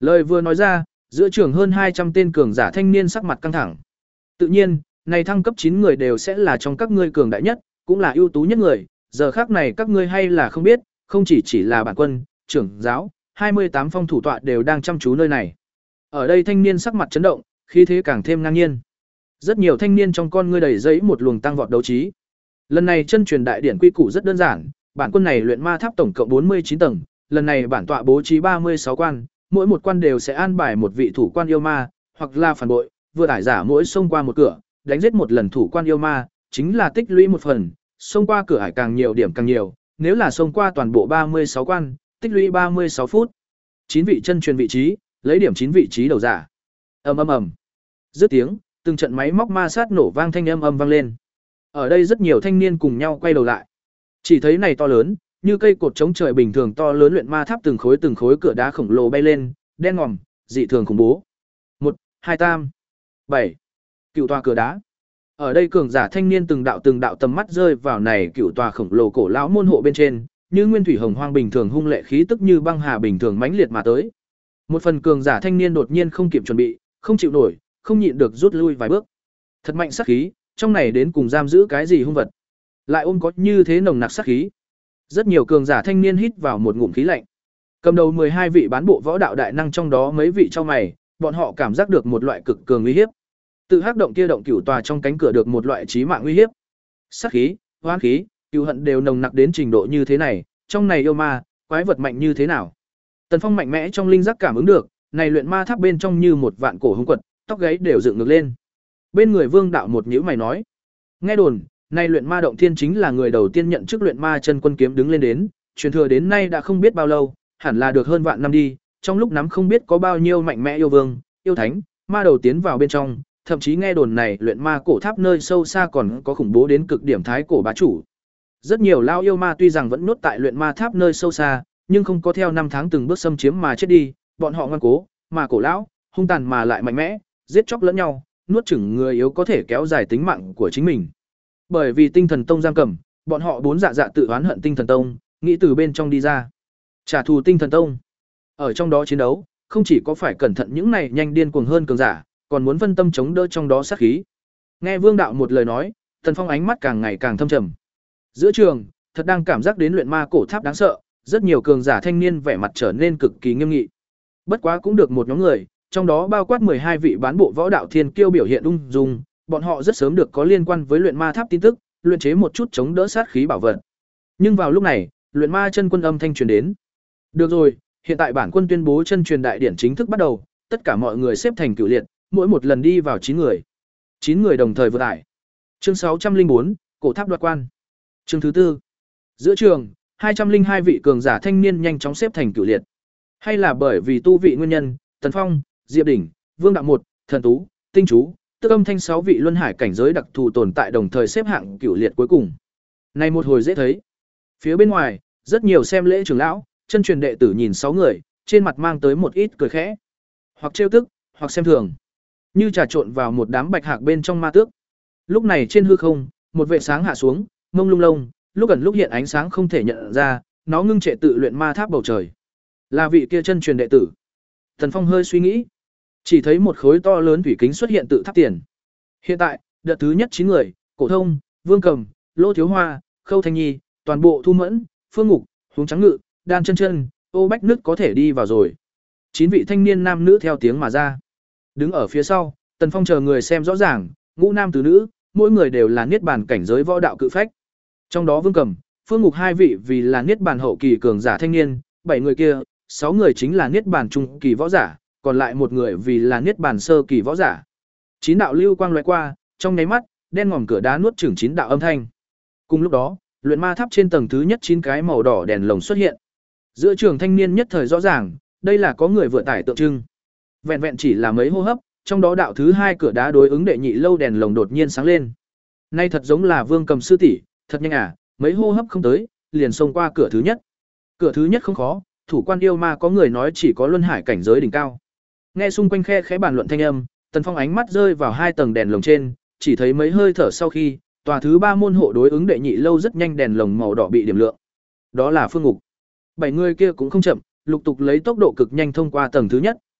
Lời vừa nói ra, giữa trường hơn hai trăm tên cường giả thanh niên sắc mặt căng thẳng. Tự nhiên, này thăng cấp chín người đều sẽ là trong các ngươi cường đại nhất, cũng là ưu tú nhất người, giờ khác này các ngươi hay là không biết, không chỉ chỉ là bản quân, trưởng giáo, hai mươi tám phong thủ tọa đều đang chăm chú nơi này. Ở đây thanh niên sắc mặt chấn động, khí thế càng thêm ngang nhiên. Rất nhiều thanh niên trong con ngươi đầy giấy một luồng tăng vọt đấu trí. Lần này chân truyền đại điển quy củ rất đơn giản, bản quân này luyện ma tháp tổng cộng bốn mươi chín tầng, lần này bản tọa bố trí ba mươi sáu quan, mỗi một quan đều sẽ an bài một vị thủ quan yêu ma, hoặc là phản bội, vừa tải giả mỗi xông qua một cửa, đánh giết một lần thủ quan yêu ma, chính là tích lũy một phần, xông qua cửa ải càng nhiều điểm càng nhiều, nếu là xông qua toàn bộ ba mươi sáu quan, tích lũy ba mươi sáu phút. chín vị chân truyền vị trí, lấy điểm chín vị trí đầu giả. Ầm ầm ầm. Dứt tiếng, từng trận máy móc ma sát nổ vang thanh âm âm vang lên. Ở đây rất nhiều thanh niên cùng nhau quay đầu lại. Chỉ thấy này to lớn, như cây cột chống trời bình thường to lớn luyện ma tháp từng khối từng khối cửa đá khổng lồ bay lên, đen ngòm, dị thường khủng bố. một, hai tam, bảy. Cựu tòa cửa đá. Ở đây cường giả thanh niên từng đạo từng đạo tầm mắt rơi vào này cựu tòa khổng lồ cổ lão môn hộ bên trên, như nguyên thủy hồng hoang bình thường hung lệ khí tức như băng hà bình thường mãnh liệt mà tới. Một phần cường giả thanh niên đột nhiên không kịp chuẩn bị, không chịu nổi, không nhịn được rút lui vài bước. Thật mạnh sát khí, trong này đến cùng giam giữ cái gì hung vật? Lại ôm có như thế nồng nặc sát khí. Rất nhiều cường giả thanh niên hít vào một ngụm khí lạnh. Cầm đầu mười hai vị bán bộ võ đạo đại năng trong đó mấy vị trong mày, bọn họ cảm giác được một loại cực cường uy hiếp. Tự hắc động kia động cửu tòa trong cánh cửa được một loại chí mạng uy hiếp. Sát khí, oán khí, cừu hận đều nồng nặc đến trình độ như thế này, trong này yêu ma, quái vật mạnh như thế nào? Tần Phong mạnh mẽ trong linh giác cảm ứng được, này luyện ma tháp bên trong như một vạn cổ hung quật, tóc gáy đều dựng ngược lên. Bên người Vương đạo một nhíu mày nói, nghe đồn, này luyện ma động thiên chính là người đầu tiên nhận chức luyện ma chân quân kiếm đứng lên đến, truyền thừa đến nay đã không biết bao lâu, hẳn là được hơn vạn năm đi, trong lúc nắm không biết có bao nhiêu mạnh mẽ yêu vương, yêu thánh, ma đầu tiến vào bên trong, thậm chí nghe đồn này luyện ma cổ tháp nơi sâu xa còn có khủng bố đến cực điểm thái cổ bá chủ. Rất nhiều lao yêu ma tuy rằng vẫn nuốt tại luyện ma tháp nơi sâu xa, nhưng không có theo năm tháng từng bước xâm chiếm mà chết đi, bọn họ ngoan cố, mà cổ lão, hung tàn mà lại mạnh mẽ, giết chóc lẫn nhau, nuốt chửng người yếu có thể kéo dài tính mạng của chính mình. Bởi vì Tinh Thần Tông giam cầm, bọn họ bốn dạ dạ tự oán hận Tinh Thần Tông, nghĩ từ bên trong đi ra, trả thù Tinh Thần Tông. Ở trong đó chiến đấu, không chỉ có phải cẩn thận những này nhanh điên cuồng hơn cường giả, còn muốn phân tâm chống đỡ trong đó sát khí. Nghe Vương đạo một lời nói, Tần Phong ánh mắt càng ngày càng thâm trầm. Giữa trường, thật đang cảm giác đến luyện ma cổ tháp đáng sợ, rất nhiều cường giả thanh niên vẻ mặt trở nên cực kỳ nghiêm nghị. Bất quá cũng được một nhóm người, trong đó bao quát mười hai vị bán bộ võ đạo thiên kiêu biểu hiện ung dung, bọn họ rất sớm được có liên quan với luyện ma tháp tin tức, luyện chế một chút chống đỡ sát khí bảo vật. Nhưng vào lúc này, luyện ma chân quân âm thanh truyền đến. Được rồi, hiện tại bản quân tuyên bố chân truyền đại điển chính thức bắt đầu, tất cả mọi người xếp thành cửu liệt, mỗi một lần đi vào chín người. chín người đồng thời vượt ải. Chương sáu trăm linh bốn, cổ tháp đoạt quan. Chương thứ tư. Giữa trường, hai trăm linh hai vị cường giả thanh niên nhanh chóng xếp thành cửu liệt. Hay là bởi vì tu vị nguyên nhân, Tần Phong, Diệp Đỉnh, Vương Đạo một, Thần Tú, Tinh Chú, Tức Âm Thanh sáu vị luân hải cảnh giới đặc thù tồn tại đồng thời xếp hạng cửu liệt cuối cùng. Này một hồi dễ thấy. Phía bên ngoài, rất nhiều xem lễ trưởng lão, chân truyền đệ tử nhìn sáu người, trên mặt mang tới một ít cười khẽ, hoặc trêu tức, hoặc xem thường, như trà trộn vào một đám bạch hạc bên trong ma tước. Lúc này trên hư không, một vệ sáng hạ xuống, mông lung lông, lúc ẩn lúc hiện ánh sáng không thể nhận ra, nó ngưng trệ tự luyện ma tháp bầu trời. Là vị kia chân truyền đệ tử. Thần Phong hơi suy nghĩ, chỉ thấy một khối to lớn thủy kính xuất hiện tự tháp tiền. Hiện tại, đợt thứ nhất chín người, Cổ Thông, Vương Cầm, Lô Thiếu Hoa, Khâu Thanh Nhi, toàn bộ Thu Mẫn, Phương Ngục, Huống Trắng Ngự, Đan Chân Chân, Ô Bách Nứt có thể đi vào rồi. Chín vị thanh niên nam nữ theo tiếng mà ra. Đứng ở phía sau, Tần Phong chờ người xem rõ ràng, ngũ nam tứ nữ, mỗi người đều là niết bàn cảnh giới võ đạo cự phách. Trong đó Vương Cầm, Phương Ngục hai vị vì là niết bàn hậu kỳ cường giả thanh niên, bảy người kia, sáu người chính là niết bàn trung kỳ võ giả, còn lại một người vì là niết bàn sơ kỳ võ giả. Chín đạo lưu quang lóe qua, trong nháy mắt, đen ngòm cửa đá nuốt chửng chín đạo âm thanh. Cùng lúc đó, luyện ma tháp trên tầng thứ nhất chín cái màu đỏ đèn lồng xuất hiện. Giữa trường thanh niên nhất thời rõ ràng, đây là có người vừa tải tượng trưng. Vẹn vẹn chỉ là mấy hô hấp, trong đó đạo thứ hai cửa đá đối ứng đệ nhị lâu đèn lồng đột nhiên sáng lên. Nay thật giống là Vương Cầm sư tỷ, thật nhanh à, mấy hô hấp không tới, liền xông qua cửa thứ nhất. Cửa thứ nhất không khó, thủ quan yêu ma có người nói chỉ có luân hải cảnh giới đỉnh cao. Nghe xung quanh khe khẽ bàn luận thanh âm, Tần Phong ánh mắt rơi vào hai tầng đèn lồng trên, chỉ thấy mấy hơi thở sau khi, tòa thứ ba môn hộ đối ứng đệ nhị lâu rất nhanh đèn lồng màu đỏ bị điểm lượng. Đó là Phương Ngục. Bảy người kia cũng không chậm, lục tục lấy tốc độ cực nhanh thông qua tầng thứ nhất.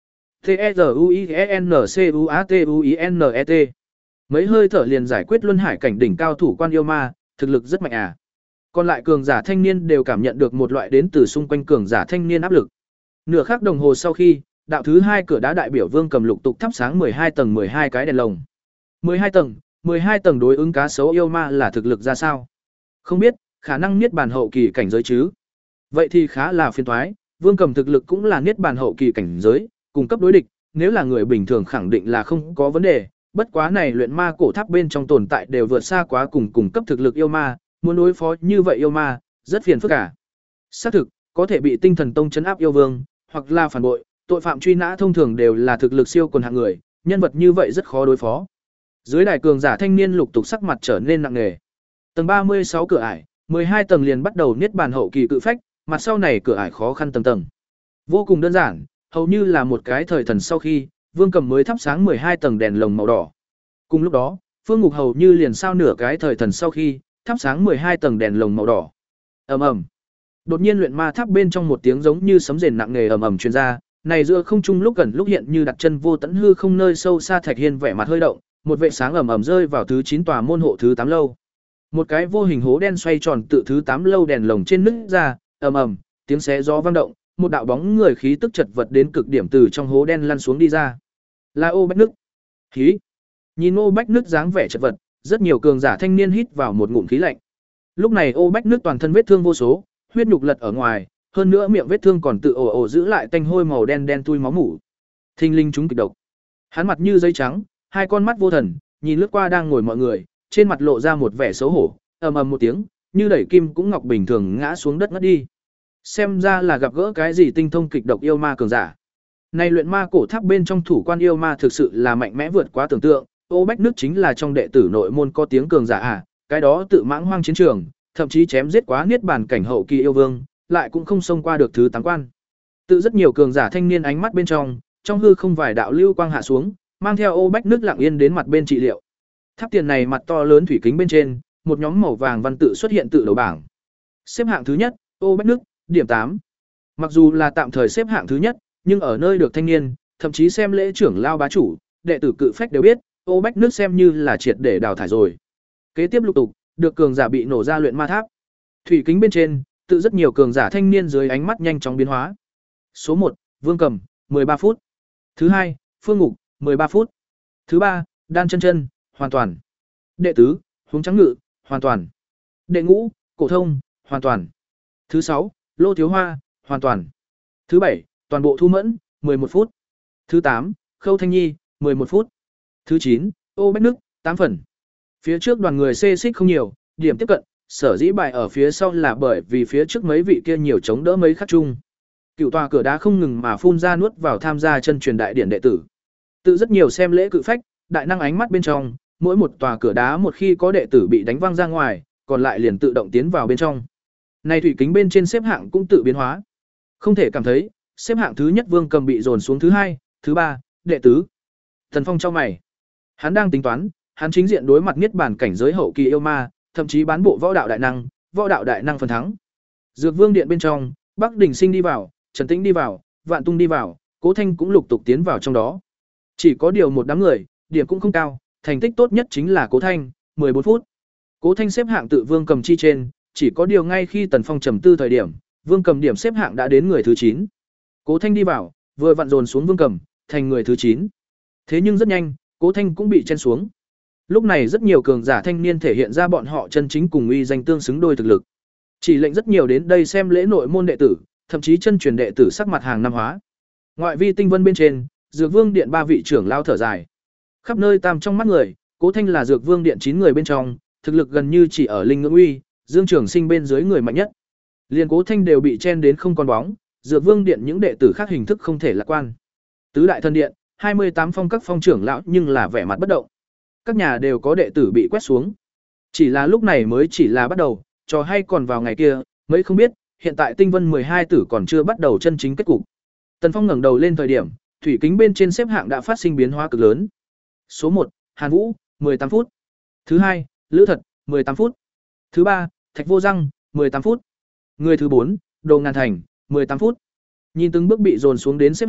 T E R U I E N C U A T U I N E T. Mấy hơi thở liền giải quyết luân hải cảnh đỉnh cao thủ quan yêu ma, thực lực rất mạnh à. Còn lại cường giả thanh niên đều cảm nhận được một loại đến từ xung quanh cường giả thanh niên áp lực. Nửa khắc đồng hồ sau khi, đạo thứ hai cửa đá đại biểu Vương Cầm lục tục thắp sáng mười hai tầng mười hai cái đèn lồng. mười hai tầng, mười hai tầng đối ứng cá sấu yêu ma là thực lực ra sao? Không biết, khả năng niết bàn hậu kỳ cảnh giới chứ. Vậy thì khá là phiền toái, Vương Cầm thực lực cũng là niết bàn hậu kỳ cảnh giới, cùng cấp đối địch, nếu là người bình thường khẳng định là không có vấn đề, bất quá này luyện ma cổ tháp bên trong tồn tại đều vượt xa quá cùng cùng cấp thực lực yêu ma, muốn đối phó như vậy yêu ma, rất phiền phức cả. Xác thực, có thể bị Tinh Thần Tông trấn áp yêu vương, hoặc là phản bội, tội phạm truy nã thông thường đều là thực lực siêu quần hạng người, nhân vật như vậy rất khó đối phó. Dưới đài cường giả thanh niên lục tục sắc mặt trở nên nặng nề. Tầng ba mươi sáu cửa ải, mười hai tầng liền bắt đầu niết bàn hậu kỳ cự phách, mặt sau này cửa ải khó khăn tầng tầng. Vô cùng đơn giản, hầu như là một cái thời thần sau khi, Vương Cầm mới thắp sáng mười hai tầng đèn lồng màu đỏ. Cùng lúc đó, Phương Ngục hầu như liền sau nửa cái thời thần sau khi, thắp sáng mười hai tầng đèn lồng màu đỏ. Ầm ầm. Đột nhiên luyện ma tháp bên trong một tiếng giống như sấm rền nặng nề ầm ầm truyền ra, này giữa không trung lúc gần lúc hiện như đặt chân vô tận hư không nơi sâu xa Thạch Hiên vẻ mặt hơi động, một vệ sáng ầm ầm rơi vào thứ chín tòa môn hộ thứ tám lâu. Một cái vô hình hố đen xoay tròn tự thứ tám lâu đèn lồng trên nứt ra, ầm ầm, tiếng xé gió vang động, một đạo bóng người khí tức chật vật đến cực điểm từ trong hố đen lăn xuống đi ra. Là Ô Bách Nức. Khí. Nhìn Ô Bách Nức dáng vẻ chật vật, rất nhiều cường giả thanh niên hít vào một ngụm khí lạnh. Lúc này Ô Bách Nức toàn thân vết thương vô số, huyết nhục lật ở ngoài, hơn nữa miệng vết thương còn tự ồ ồ giữ lại tanh hôi màu đen đen tui máu mủ. Thinh linh chúng kịch độc. Hắn mặt như giấy trắng, hai con mắt vô thần, nhìn lướt qua đang ngồi mọi người, trên mặt lộ ra một vẻ xấu hổ, ầm ầm một tiếng, như đẩy kim cũng ngọc bình thường ngã xuống đất ngất đi. Xem ra là gặp gỡ cái gì tinh thông kịch độc yêu ma cường giả. Này luyện ma cổ tháp bên trong thủ quan yêu ma thực sự là mạnh mẽ vượt quá tưởng tượng, Ô Bách Nước chính là trong đệ tử nội môn có tiếng cường giả à, cái đó tự mãng hoang chiến trường, thậm chí chém giết quá niết bàn cảnh hậu kỳ yêu vương, lại cũng không xông qua được thứ tám quan. Tự rất nhiều cường giả thanh niên ánh mắt bên trong, trong hư không vài đạo lưu quang hạ xuống, mang theo Ô Bách Nước lặng yên đến mặt bên trị liệu. Tháp tiền này mặt to lớn thủy kính bên trên, một nhóm màu vàng văn tự xuất hiện tự đầu bảng. Xếp hạng thứ nhất, Ô Bách Nước, điểm tám. Mặc dù là tạm thời xếp hạng thứ nhất, nhưng ở nơi được thanh niên, thậm chí xem lễ trưởng lao bá chủ, đệ tử cự phách đều biết, Ô Bách Nước xem như là triệt để đào thải rồi. Kế tiếp lục tục, được cường giả bị nổ ra luyện ma tháp. Thủy kính bên trên, tự rất nhiều cường giả thanh niên dưới ánh mắt nhanh chóng biến hóa. Số một, Vương Cầm, mười ba phút. Thứ hai, Phương Ngục, mười ba phút. Thứ ba, Đan Chân Chân, hoàn toàn. Đệ tứ, Huống Trắng Ngự, hoàn toàn. Đệ ngũ, Cổ Thông, hoàn toàn. Thứ sáu, Lô Thiếu Hoa, hoàn toàn. Thứ bảy, toàn bộ Thu Mẫn, mười một phút. Thứ tám, Khâu Thanh Nhi, mười một phút. Thứ chín, Ô Bách Nước, tám phần. Phía trước đoàn người xê xích không nhiều, điểm tiếp cận, sở dĩ bài ở phía sau là bởi vì phía trước mấy vị kia nhiều chống đỡ mấy khắc chung. Cựu tòa cửa đá không ngừng mà phun ra nuốt vào tham gia chân truyền đại điển đệ tử. Tự rất nhiều xem lễ cự phách, đại năng ánh mắt bên trong, mỗi một tòa cửa đá một khi có đệ tử bị đánh văng ra ngoài, còn lại liền tự động tiến vào bên trong. Này thủy kính bên trên xếp hạng cũng tự biến hóa. Không thể cảm thấy, xếp hạng thứ nhất Vương Cầm bị dồn xuống thứ hai, thứ ba, đệ tứ. Thần Phong chau mày. Hắn đang tính toán, hắn chính diện đối mặt niết bàn cảnh giới hậu kỳ yêu ma, thậm chí bán bộ võ đạo đại năng, võ đạo đại năng phần thắng. Dược Vương điện bên trong, Bắc Đình Sinh đi vào, Trần Tĩnh đi vào, Vạn Tung đi vào, Cố Thanh cũng lục tục tiến vào trong đó. Chỉ có điều một đám người, điểm cũng không cao, thành tích tốt nhất chính là Cố Thanh, mười bốn phút. Cố Thanh xếp hạng tự Vương Cầm chi trên, chỉ có điều ngay khi Tần Phong trầm tư thời điểm, Vương Cầm điểm xếp hạng đã đến người thứ chín. Cố Thanh đi vào, vừa vặn dồn xuống Vương Cầm, thành người thứ chín. Thế nhưng rất nhanh, Cố Thanh cũng bị chen xuống. Lúc này rất nhiều cường giả thanh niên thể hiện ra bọn họ chân chính cùng uy danh tương xứng đôi thực lực. Chỉ lệnh rất nhiều đến đây xem lễ nội môn đệ tử, thậm chí chân truyền đệ tử sắc mặt hàng năm hóa. Ngoại vi tinh vân bên trên, Dược Vương điện ba vị trưởng lao thở dài. Khắp nơi tam trong mắt người, Cố Thanh là Dược Vương điện chín người bên trong, thực lực gần như chỉ ở Linh Ngưỡng Uy, Dương Trường Sinh bên dưới người mạnh nhất. Liên Cố Thanh đều bị chen đến không còn bóng, Dược Vương điện những đệ tử khác hình thức không thể lạc quan. Tứ đại thân điện, hai mươi tám phong các phong trưởng lão nhưng là vẻ mặt bất động. Các nhà đều có đệ tử bị quét xuống. Chỉ là lúc này mới chỉ là bắt đầu, trò hay còn vào ngày kia, mấy không biết, hiện tại Tinh Vân mười hai tử còn chưa bắt đầu chân chính kết cục. Tần Phong ngẩng đầu lên thời điểm, thủy kính bên trên xếp hạng đã phát sinh biến hóa cực lớn. Số một, Hàn Vũ, mười tám phút. Thứ hai, Lữ Thật, mười tám phút. Thứ ba, Thạch Vô Răng, mười tám phút. Người thứ bốn, Đồ Ngàn Thành, mười tám phút. Nhìn từng bước bị dồn xuống đến xếp hạng,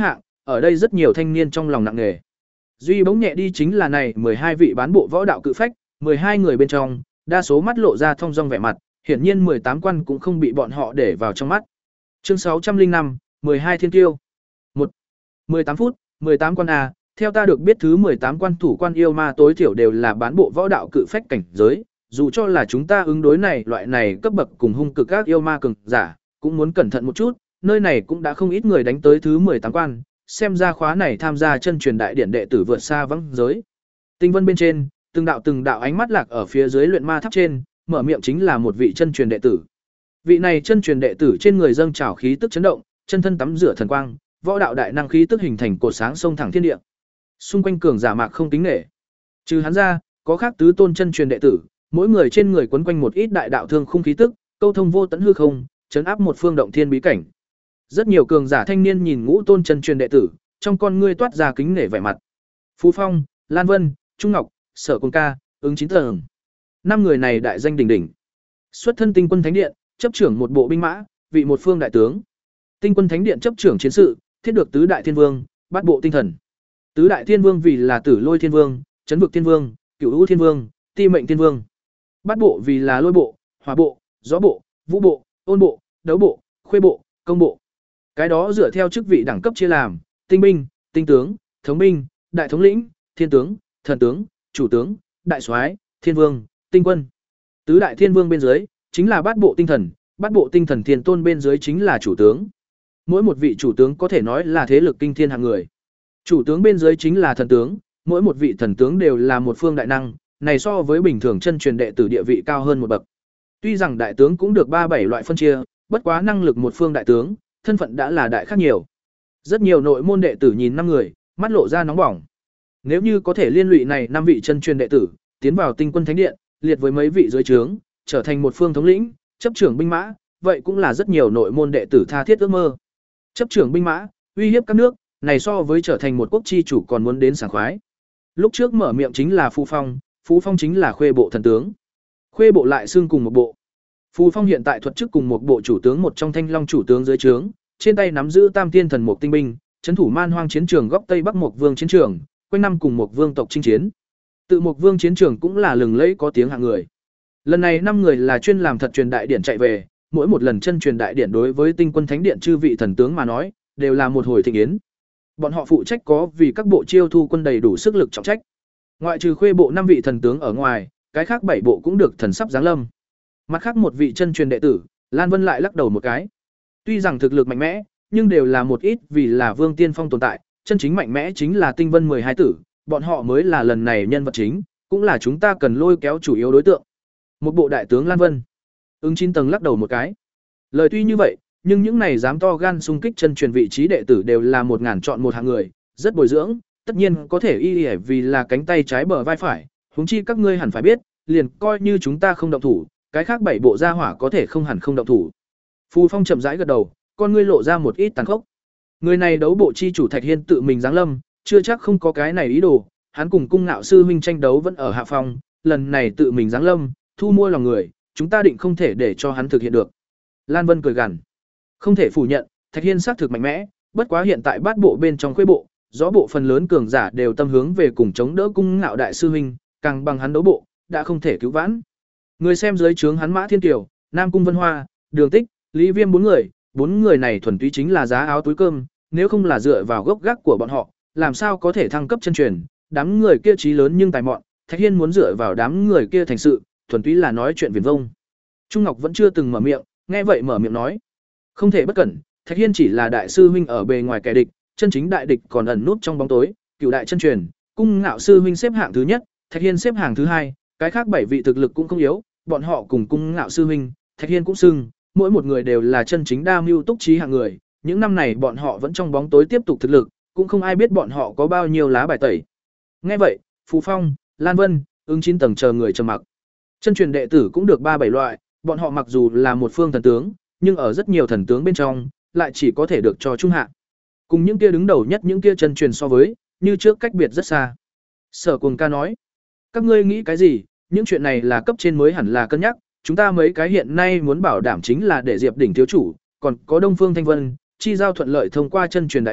ở đây rất nhiều thanh niên trong lòng nặng nề. Duy bỗng nhẹ đi chính là này mười hai vị bán bộ võ đạo cự phách, mười hai người bên trong, đa số mắt lộ ra thông dong vẻ mặt, hiển nhiên mười tám quan cũng không bị bọn họ để vào trong mắt. Chương sáu trăm linh năm, mười hai thiên tiêu. một. mười tám phút, mười tám quan a, theo ta được biết thứ mười tám quan thủ quan yêu ma tối thiểu đều là bán bộ võ đạo cự phách cảnh giới, dù cho là chúng ta ứng đối này loại này cấp bậc cùng hung cực các yêu ma cường giả, cũng muốn cẩn thận một chút, nơi này cũng đã không ít người đánh tới thứ mười tám quan, xem ra khóa này tham gia chân truyền đại điển đệ tử vượt xa vắng giới. Tinh vân bên trên, từng đạo từng đạo ánh mắt lạc ở phía dưới luyện ma tháp trên, mở miệng chính là một vị chân truyền đệ tử. Vị này chân truyền đệ tử trên người dâng trào khí tức chấn động, chân thân tắm rửa thần quang, võ đạo đại năng khí tức hình thành cột sáng sông thẳng thiên địa. Xung quanh cường giả mạc không tính nể. Trừ hắn ra, có khác tứ tôn chân truyền đệ tử, mỗi người trên người quấn quanh một ít đại đạo thương khung khí tức, câu thông vô tận hư không, trấn áp một phương động thiên bí cảnh. Rất nhiều cường giả thanh niên nhìn ngũ tôn chân truyền đệ tử, trong con ngươi toát ra kính nể vẻ mặt. Phú Phong, Lan Vân, Trung Ngọc, Sở Côn Ca, ứng chín tầng. Năm người này đại danh đỉnh đỉnh. Xuất thân Tinh Quân Thánh Điện, chấp trưởng một bộ binh mã, vị một phương đại tướng. Tinh Quân Thánh Điện chấp trưởng chiến sự, thiết được tứ đại thiên vương, bát bộ tinh thần. Tứ đại thiên vương vì là Tử Lôi Thiên Vương, Chấn Vực Thiên Vương, Cửu Vũ Thiên Vương, Ti Mệnh Thiên Vương. Bát bộ vì là Lôi bộ, Hỏa bộ, Gió bộ, Vũ bộ, Ôn bộ, Đấu bộ, Khuê bộ, Công bộ. Cái đó dựa theo chức vị đẳng cấp chia làm, tinh binh, tinh tướng, thống binh, đại thống lĩnh, thiên tướng, thần tướng, chủ tướng, đại soái, thiên vương, tinh quân. Tứ đại thiên vương bên dưới chính là bát bộ tinh thần, bát bộ tinh thần thiên tôn bên dưới chính là chủ tướng. Mỗi một vị chủ tướng có thể nói là thế lực kinh thiên hạng người. Chủ tướng bên dưới chính là thần tướng, mỗi một vị thần tướng đều là một phương đại năng, này so với bình thường chân truyền đệ tử địa vị cao hơn một bậc. Tuy rằng đại tướng cũng được ba bảy loại phân chia, bất quá năng lực một phương đại tướng, thân phận đã là đại khác nhiều. Rất nhiều nội môn đệ tử nhìn năm người, mắt lộ ra nóng bỏng. Nếu như có thể liên lụy này năm vị chân truyền đệ tử, tiến vào Tinh Quân Thánh Điện, liệt với mấy vị dưới trướng, trở thành một phương thống lĩnh, chấp trưởng binh mã, vậy cũng là rất nhiều nội môn đệ tử tha thiết ước mơ. Chấp trưởng binh mã, uy hiếp các nước, này so với trở thành một quốc chi chủ còn muốn đến sảng khoái. Lúc trước mở miệng chính là Phú Phong, Phú Phong chính là Khuê bộ thần tướng. Khuê bộ lại xương cùng một bộ. Phú Phong hiện tại thuật chức cùng một bộ chủ tướng một trong Thanh Long chủ tướng dưới trướng, trên tay nắm giữ Tam Tiên thần mục tinh binh, trấn thủ Man Hoang chiến trường góc Tây Bắc Mộc Vương chiến trường, quanh năm cùng Mộc Vương tộc chinh chiến. Tự Mộc Vương chiến trường cũng là lừng lẫy có tiếng hạng người. Lần này năm người là chuyên làm thật truyền đại điển chạy về, mỗi một lần chân truyền đại điển đối với Tinh Quân Thánh Điện chư vị thần tướng mà nói, đều là một hồi thịnh yến. Bọn họ phụ trách có vì các bộ chiêu thu quân đầy đủ sức lực trọng trách. Ngoại trừ Khuê bộ năm vị thần tướng ở ngoài, cái khác bảy bộ cũng được thần sắp giáng lâm. Mặt khác một vị chân truyền đệ tử, Lan Vân lại lắc đầu một cái. Tuy rằng thực lực mạnh mẽ, nhưng đều là một ít vì là Vương Tiên Phong tồn tại, chân chính mạnh mẽ chính là Tinh Vân mười hai tử, bọn họ mới là lần này nhân vật chính, cũng là chúng ta cần lôi kéo chủ yếu đối tượng. Một bộ đại tướng Lan Vân. Ứng chín tầng lắc đầu một cái. Lời tuy như vậy, nhưng những này dám to gan xung kích chân truyền vị trí đệ tử đều là một ngàn chọn một hạng người, rất bồi dưỡng, tất nhiên có thể y y vì là cánh tay trái bờ vai phải, huống chi các ngươi hẳn phải biết, liền coi như chúng ta không động thủ, cái khác bảy bộ gia hỏa có thể không hẳn không động thủ. Phù Phong chậm rãi gật đầu, con ngươi lộ ra một ít tàn khốc. Người này đấu bộ chi chủ Thạch Hiên tự mình giáng lâm, chưa chắc không có cái này ý đồ, hắn cùng Cung Ngạo sư huynh tranh đấu vẫn ở hạ phong, lần này tự mình giáng lâm, thu mua lòng người, chúng ta định không thể để cho hắn thực hiện được. Lan Vân cười gằn. Không thể phủ nhận, Thạch Hiên xác thực mạnh mẽ, bất quá hiện tại bát bộ bên trong Khuê bộ, Gió bộ phần lớn cường giả đều tâm hướng về cùng chống đỡ Cung Ngạo đại sư huynh, càng bằng hắn đấu bộ, đã không thể cứu vãn. Người xem dưới trướng hắn Mã Thiên Kiều, Nam Cung Vân Hoa, Đường Tích, Lý Viêm bốn người, bốn người này thuần túy chính là giá áo túi cơm, nếu không là dựa vào gốc gác của bọn họ, làm sao có thể thăng cấp chân truyền, đám người kia trí lớn nhưng tài mọn, Thạch Hiên muốn dựa vào đám người kia thành sự, thuần túy là nói chuyện viển vông. Trung Ngọc vẫn chưa từng mở miệng, nghe vậy mở miệng nói: "Không thể bất cẩn, Thạch Hiên chỉ là đại sư huynh ở bề ngoài kẻ địch, chân chính đại địch còn ẩn núp trong bóng tối, Cửu đại chân truyền, Cung Ngạo sư huynh xếp hạng thứ nhất, Thạch Hiên xếp hạng thứ hai, cái khác bảy vị thực lực cũng không yếu, bọn họ cùng Cung Ngạo sư huynh, Thạch Hiên cũng xưng, mỗi một người đều là chân chính đa mưu túc trí hạng người, những năm này bọn họ vẫn trong bóng tối tiếp tục thực lực, cũng không ai biết bọn họ có bao nhiêu lá bài tẩy." Nghe vậy, Phú Phong, Lan Vân, Ứng chín tầng chờ người trầm mặc. Chân truyền đệ tử cũng được ba bảy loại, bọn họ mặc dù là một phương thần tướng, nhưng ở rất nhiều thần tướng bên trong, lại chỉ có thể được cho trung hạ. Cùng những kia đứng đầu nhất những kia chân truyền so với, như trước cách biệt rất xa. Sở Cuồng Ca nói: "Các ngươi nghĩ cái gì, những chuyện này là cấp trên mới hẳn là cân nhắc, chúng ta mấy cái hiện nay muốn bảo đảm chính là để Diệp đỉnh thiếu chủ, còn có Đông Phương Thanh Vân, chi giao thuận lợi thông qua chân truyền đại điển,